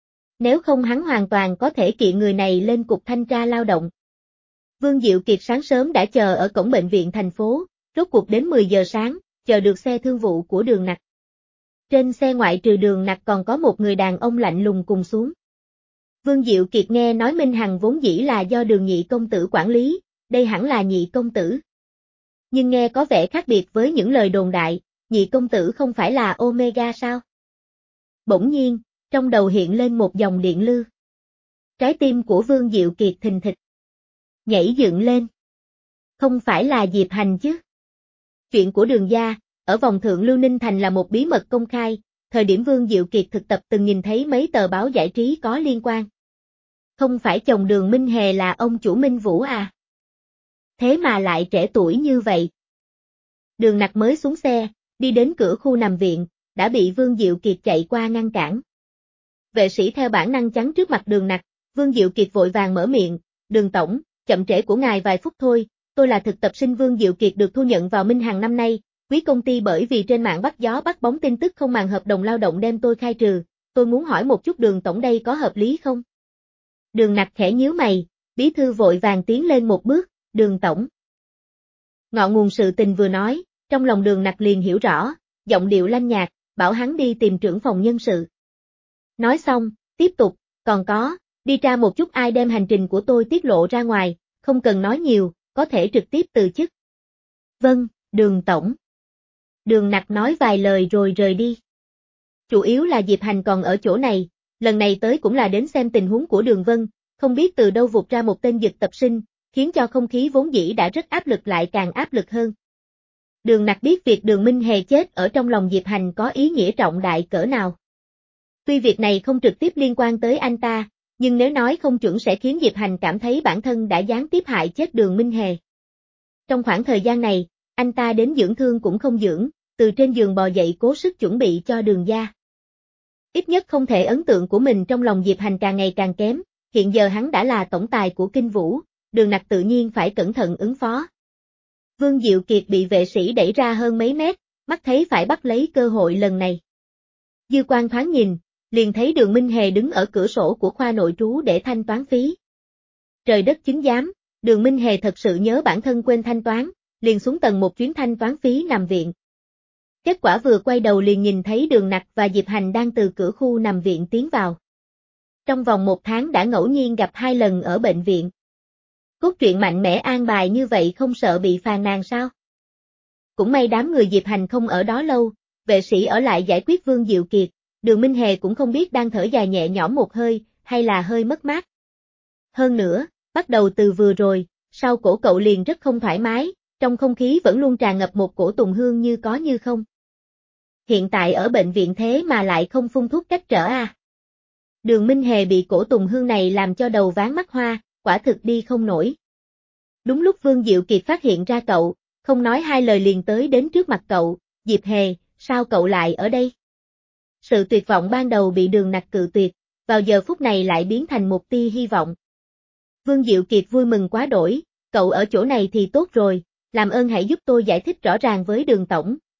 Nếu không hắn hoàn toàn có thể kiện người này lên cục thanh tra lao động. Vương Diệu Kiệt sáng sớm đã chờ ở cổng bệnh viện thành phố, rốt cuộc đến mười giờ sáng, chờ được xe thương vụ của Đường Nặc. Trên xe ngoại trừ Đường Nặc còn có một người đàn ông lạnh lùng cùng xuống. Vương Diệu Kiệt nghe nói Minh Hằng vốn dĩ là do Đường nhị công tử quản lý, đây hẳn là nhị công tử. Nhưng nghe có vẻ khác biệt với những lời đồn đại, nhị công tử không phải là Omega sao? Bỗng nhiên, trong đầu hiện lên một dòng điện lưu. Trái tim của Vương Diệu Kiệt thình thịch. Nhảy dựng lên. Không phải là Diệp Hành chứ? Chuyện của Đường gia, ở vòng thượng Lưu Ninh Thành là một bí mật công khai, thời điểm Vương Diệu Kiệt thực tập từng nhìn thấy mấy tờ báo giải trí có liên quan. Không phải chồng Đường Minh Hề là ông chủ Minh Vũ à? Thế mà lại trẻ tuổi như vậy. Đường Nặc mới xuống xe, đi đến cửa khu nằm viện, đã bị Vương Diệu Kiệt chạy qua ngăn cản. Vệ sĩ theo bản năng chắn trước mặt Đường Nặc, Vương Diệu Kiệt vội vàng mở miệng, Đường tổng, chậm trễ của ngài vài phút thôi, tôi là thực tập sinh Vương Diệu Kiệt được thu nhận vào Minh Hằng năm nay, quý công ty bởi vì trên mạng bắt gió bắt bóng tin tức không màng hợp đồng lao động đem tôi khai trừ, tôi muốn hỏi một chút Đường tổng đây có hợp lý không? Đường Nặc khẽ nhíu mày, bí thư vội vàng tiến lên một bước, Đường tổng. Ngọn nguồn sự tình vừa nói, trong lòng Đường Nặc liền hiểu rõ, giọng điệu lanh nhạt, bảo hắn đi tìm trưởng phòng nhân sự. Nói xong, tiếp tục, còn có, đi tra một chút ai đem hành trình của tôi tiết lộ ra ngoài, không cần nói nhiều, có thể trực tiếp từ chức. Vâng, Đường tổng. Đường Nặc nói vài lời rồi rời đi. Chủ yếu là Diệp Hành còn ở chỗ này, lần này tới cũng là đến xem tình huống của Đường Vân, không biết từ đâu vụt ra một tên thực tập sinh, khiến cho không khí vốn dĩ đã rất áp lực lại càng áp lực hơn. Đường Nặc biết việc Đường Minh Hề chết ở trong lòng Diệp Hành có ý nghĩa trọng đại cỡ nào. Tuy việc này không trực tiếp liên quan tới anh ta, nhưng nếu nói không chuẩn sẽ khiến Diệp Hành cảm thấy bản thân đã gián tiếp hại chết Đường Minh Hề. Trong khoảng thời gian này, anh ta đến dưỡng thương cũng không dưỡng, từ trên giường bò dậy cố sức chuẩn bị cho Đường gia. Ít nhất không thể ấn tượng của mình trong lòng Diệp Hành càng ngày càng kém, hiện giờ hắn đã là tổng tài của Kinh Vũ, Đường Nặc tự nhiên phải cẩn thận ứng phó. Vương Diệu Kiệt bị vệ sĩ đẩy ra hơn mấy mét, mắt thấy phải bắt lấy cơ hội lần này. Dư quan thoáng nhìn, liền thấy Đường Minh Hề đứng ở cửa sổ của khoa nội trú để thanh toán phí. Trời đất chứng giám, Đường Minh Hề thật sự nhớ bản thân quên thanh toán, liền xuống tầng một chuyến thanh toán phí nằm viện. Kết quả vừa quay đầu liền nhìn thấy Đường Nặc và Diệp Hành đang từ cửa khu nằm viện tiến vào. Trong vòng một tháng đã ngẫu nhiên gặp hai lần ở bệnh viện. Cốt truyện mạnh mẽ an bài như vậy không sợ bị phàn nàn sao? Cũng may đám người Diệp Hành không ở đó lâu, vệ sĩ ở lại giải quyết Vương Diệu Kiệt, Đường Minh Hề cũng không biết đang thở dài nhẹ nhõm một hơi, hay là hơi mất mát. Hơn nữa, bắt đầu từ vừa rồi, sau cổ cậu liền rất không thoải mái, trong không khí vẫn luôn tràn ngập một cổ tùng hương như có như không. Hiện tại ở bệnh viện thế mà lại không phun thuốc cách trở à? Đường Minh Hề bị cổ tùng hương này làm cho đầu ván mắt hoa, quả thực đi không nổi. Đúng lúc Vương Diệu Kiệt phát hiện ra cậu, không nói hai lời liền tới đến trước mặt cậu, Diệp Hề, sao cậu lại ở đây? Sự tuyệt vọng ban đầu bị Đường Nặc cự tuyệt, vào giờ phút này lại biến thành một tia hy vọng. Vương Diệu Kiệt vui mừng quá đỗi, cậu ở chỗ này thì tốt rồi, làm ơn hãy giúp tôi giải thích rõ ràng với Đường tổng,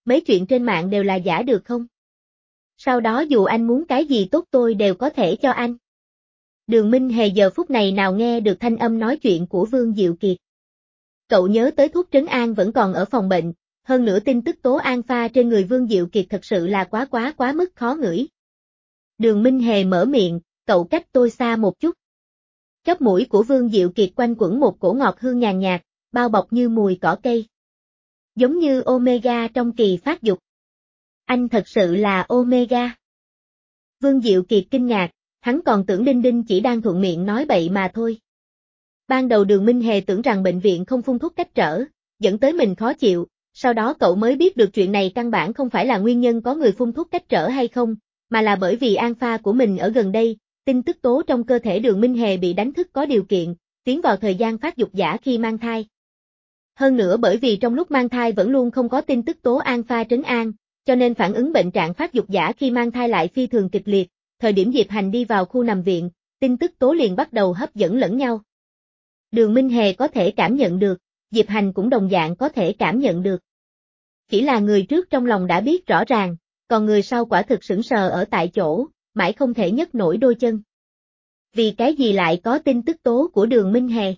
mấy chuyện trên mạng đều là giả được không? Sau đó dù anh muốn cái gì tốt tôi đều có thể cho anh. Đường Minh Hề giờ phút này nào nghe được thanh âm nói chuyện của Vương Diệu Kiệt. Cậu nhớ tới thuốc trấn an vẫn còn ở phòng bệnh, hơn nữa tin tức tố an pha trên người Vương Diệu Kiệt thật sự là quá quá quá mức khó ngửi. Đường Minh Hề mở miệng, cậu cách tôi xa một chút. Chóp mũi của Vương Diệu Kiệt quanh quẩn một cổ ngọt hương nhàn nhạt, bao bọc như mùi cỏ cây. Giống như Omega trong kỳ phát dục. Anh thật sự là Omega. Vương Diệu Kiệt kinh ngạc, hắn còn tưởng Đinh Đinh chỉ đang thuận miệng nói bậy mà thôi. Ban đầu Đường Minh Hề tưởng rằng bệnh viện không phun thuốc cách trở, dẫn tới mình khó chịu, sau đó cậu mới biết được chuyện này căn bản không phải là nguyên nhân có người phun thuốc cách trở hay không, mà là bởi vì an pha của mình ở gần đây, tin tức tố trong cơ thể Đường Minh Hề bị đánh thức có điều kiện, tiến vào thời gian phát dục giả khi mang thai. Hơn nữa bởi vì trong lúc mang thai vẫn luôn không có tin tức tố an pha trấn an, cho nên phản ứng bệnh trạng phát dục giả khi mang thai lại phi thường kịch liệt, thời điểm Diệp Hành đi vào khu nằm viện, tin tức tố liền bắt đầu hấp dẫn lẫn nhau. Đường Minh Hề có thể cảm nhận được, Diệp Hành cũng đồng dạng có thể cảm nhận được. Chỉ là người trước trong lòng đã biết rõ ràng, còn người sau quả thực sững sờ ở tại chỗ, mãi không thể nhấc nổi đôi chân. Vì cái gì lại có tin tức tố của Đường Minh Hề?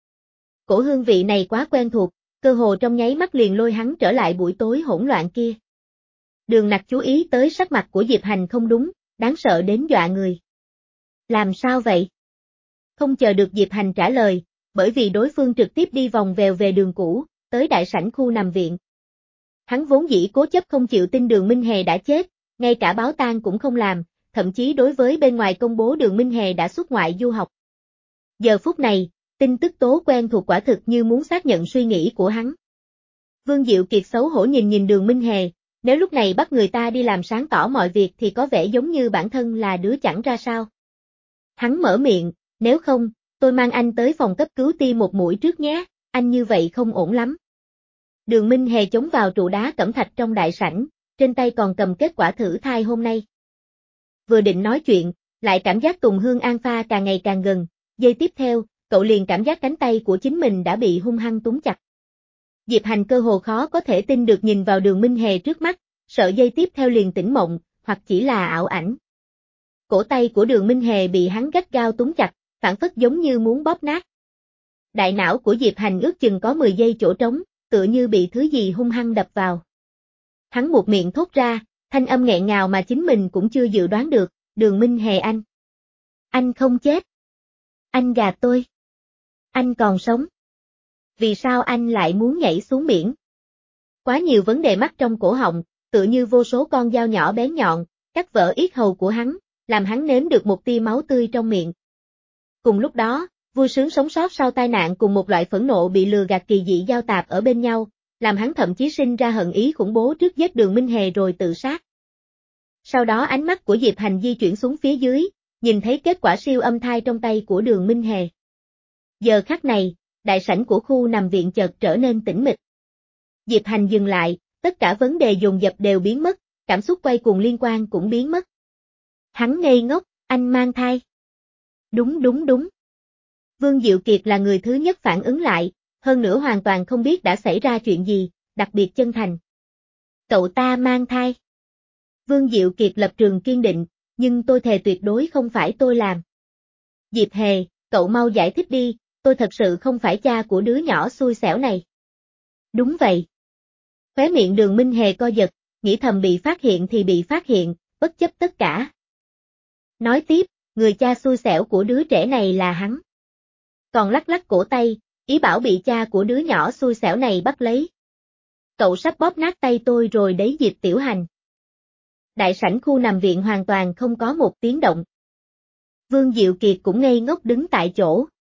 Cổ hương vị này quá quen thuộc, cơ hồ trong nháy mắt liền lôi hắn trở lại buổi tối hỗn loạn kia. Đường Nặc chú ý tới sắc mặt của Diệp Hành không đúng, đáng sợ đến dọa người. Làm sao vậy? Không chờ được Diệp Hành trả lời, bởi vì đối phương trực tiếp đi vòng vèo về đường cũ, tới đại sảnh khu nằm viện. Hắn vốn dĩ cố chấp không chịu tin Đường Minh Hề đã chết, ngay cả báo tang cũng không làm, thậm chí đối với bên ngoài công bố Đường Minh Hề đã xuất ngoại du học. Giờ phút này, tin tức tố quen thuộc quả thực như muốn xác nhận suy nghĩ của hắn. Vương Diệu Kiệt xấu hổ nhìn nhìn Đường Minh Hề, nếu lúc này bắt người ta đi làm sáng tỏ mọi việc thì có vẻ giống như bản thân là đứa chẳng ra sao. Hắn mở miệng, nếu không, tôi mang anh tới phòng cấp cứu tiêm một mũi trước nhé, anh như vậy không ổn lắm. Đường Minh Hề chống vào trụ đá cẩm thạch trong đại sảnh, trên tay còn cầm kết quả thử thai hôm nay. Vừa định nói chuyện, lại cảm giác Tùng Hương an pha càng ngày càng gần, giây tiếp theo, cậu liền cảm giác cánh tay của chính mình đã bị hung hăng túm chặt. Diệp Hành cơ hồ khó có thể tin được nhìn vào Đường Minh Hề trước mắt, sợ giây tiếp theo liền tỉnh mộng, hoặc chỉ là ảo ảnh. Cổ tay của Đường Minh Hề bị hắn gắt gao túm chặt, phản phất giống như muốn bóp nát. Đại não của Diệp Hành ước chừng có mười giây chỗ trống, tựa như bị thứ gì hung hăng đập vào. Hắn buột miệng thốt ra, thanh âm nghẹn ngào mà chính mình cũng chưa dự đoán được, Đường Minh Hề anh. Anh không chết. Anh gạt tôi. Anh còn sống. Vì sao anh lại muốn nhảy xuống biển? Quá nhiều vấn đề mắc trong cổ họng, tựa như vô số con dao nhỏ bén nhọn, cắt vỡ yết hầu của hắn, làm hắn nếm được một tia máu tươi trong miệng. Cùng lúc đó, vui sướng sống sót sau tai nạn cùng một loại phẫn nộ bị lừa gạt kỳ dị giao tạp ở bên nhau, làm hắn thậm chí sinh ra hận ý khủng bố trước giết Đường Minh Hề rồi tự sát. Sau đó ánh mắt của Diệp Hành di chuyển xuống phía dưới, nhìn thấy kết quả siêu âm thai trong tay của Đường Minh Hề. Giờ khắc này, đại sảnh của khu nằm viện chợt trở nên tĩnh mịch. Diệp Hành dừng lại, tất cả vấn đề dồn dập đều biến mất, cảm xúc quay cuồng liên quan cũng biến mất. Hắn ngây ngốc, anh mang thai. Đúng đúng đúng. Vương Diệu Kiệt là người thứ nhất phản ứng lại, hơn nữa hoàn toàn không biết đã xảy ra chuyện gì, đặc biệt chân thành. Cậu ta mang thai. Vương Diệu Kiệt lập trường kiên định, nhưng tôi thề tuyệt đối không phải tôi làm. Diệp Hề, cậu mau giải thích đi, tôi thật sự không phải cha của đứa nhỏ xui xẻo này. Đúng vậy. Khóe miệng Đường Minh Hề co giật, nghĩ thầm bị phát hiện thì bị phát hiện, bất chấp tất cả. Nói tiếp, người cha xui xẻo của đứa trẻ này là hắn. Còn lắc lắc cổ tay, ý bảo bị cha của đứa nhỏ xui xẻo này bắt lấy. Cậu sắp bóp nát tay tôi rồi đấy Diệp Tiểu Hành. Đại sảnh khu nằm viện hoàn toàn không có một tiếng động. Vương Diệu Kiệt cũng ngây ngốc đứng tại chỗ.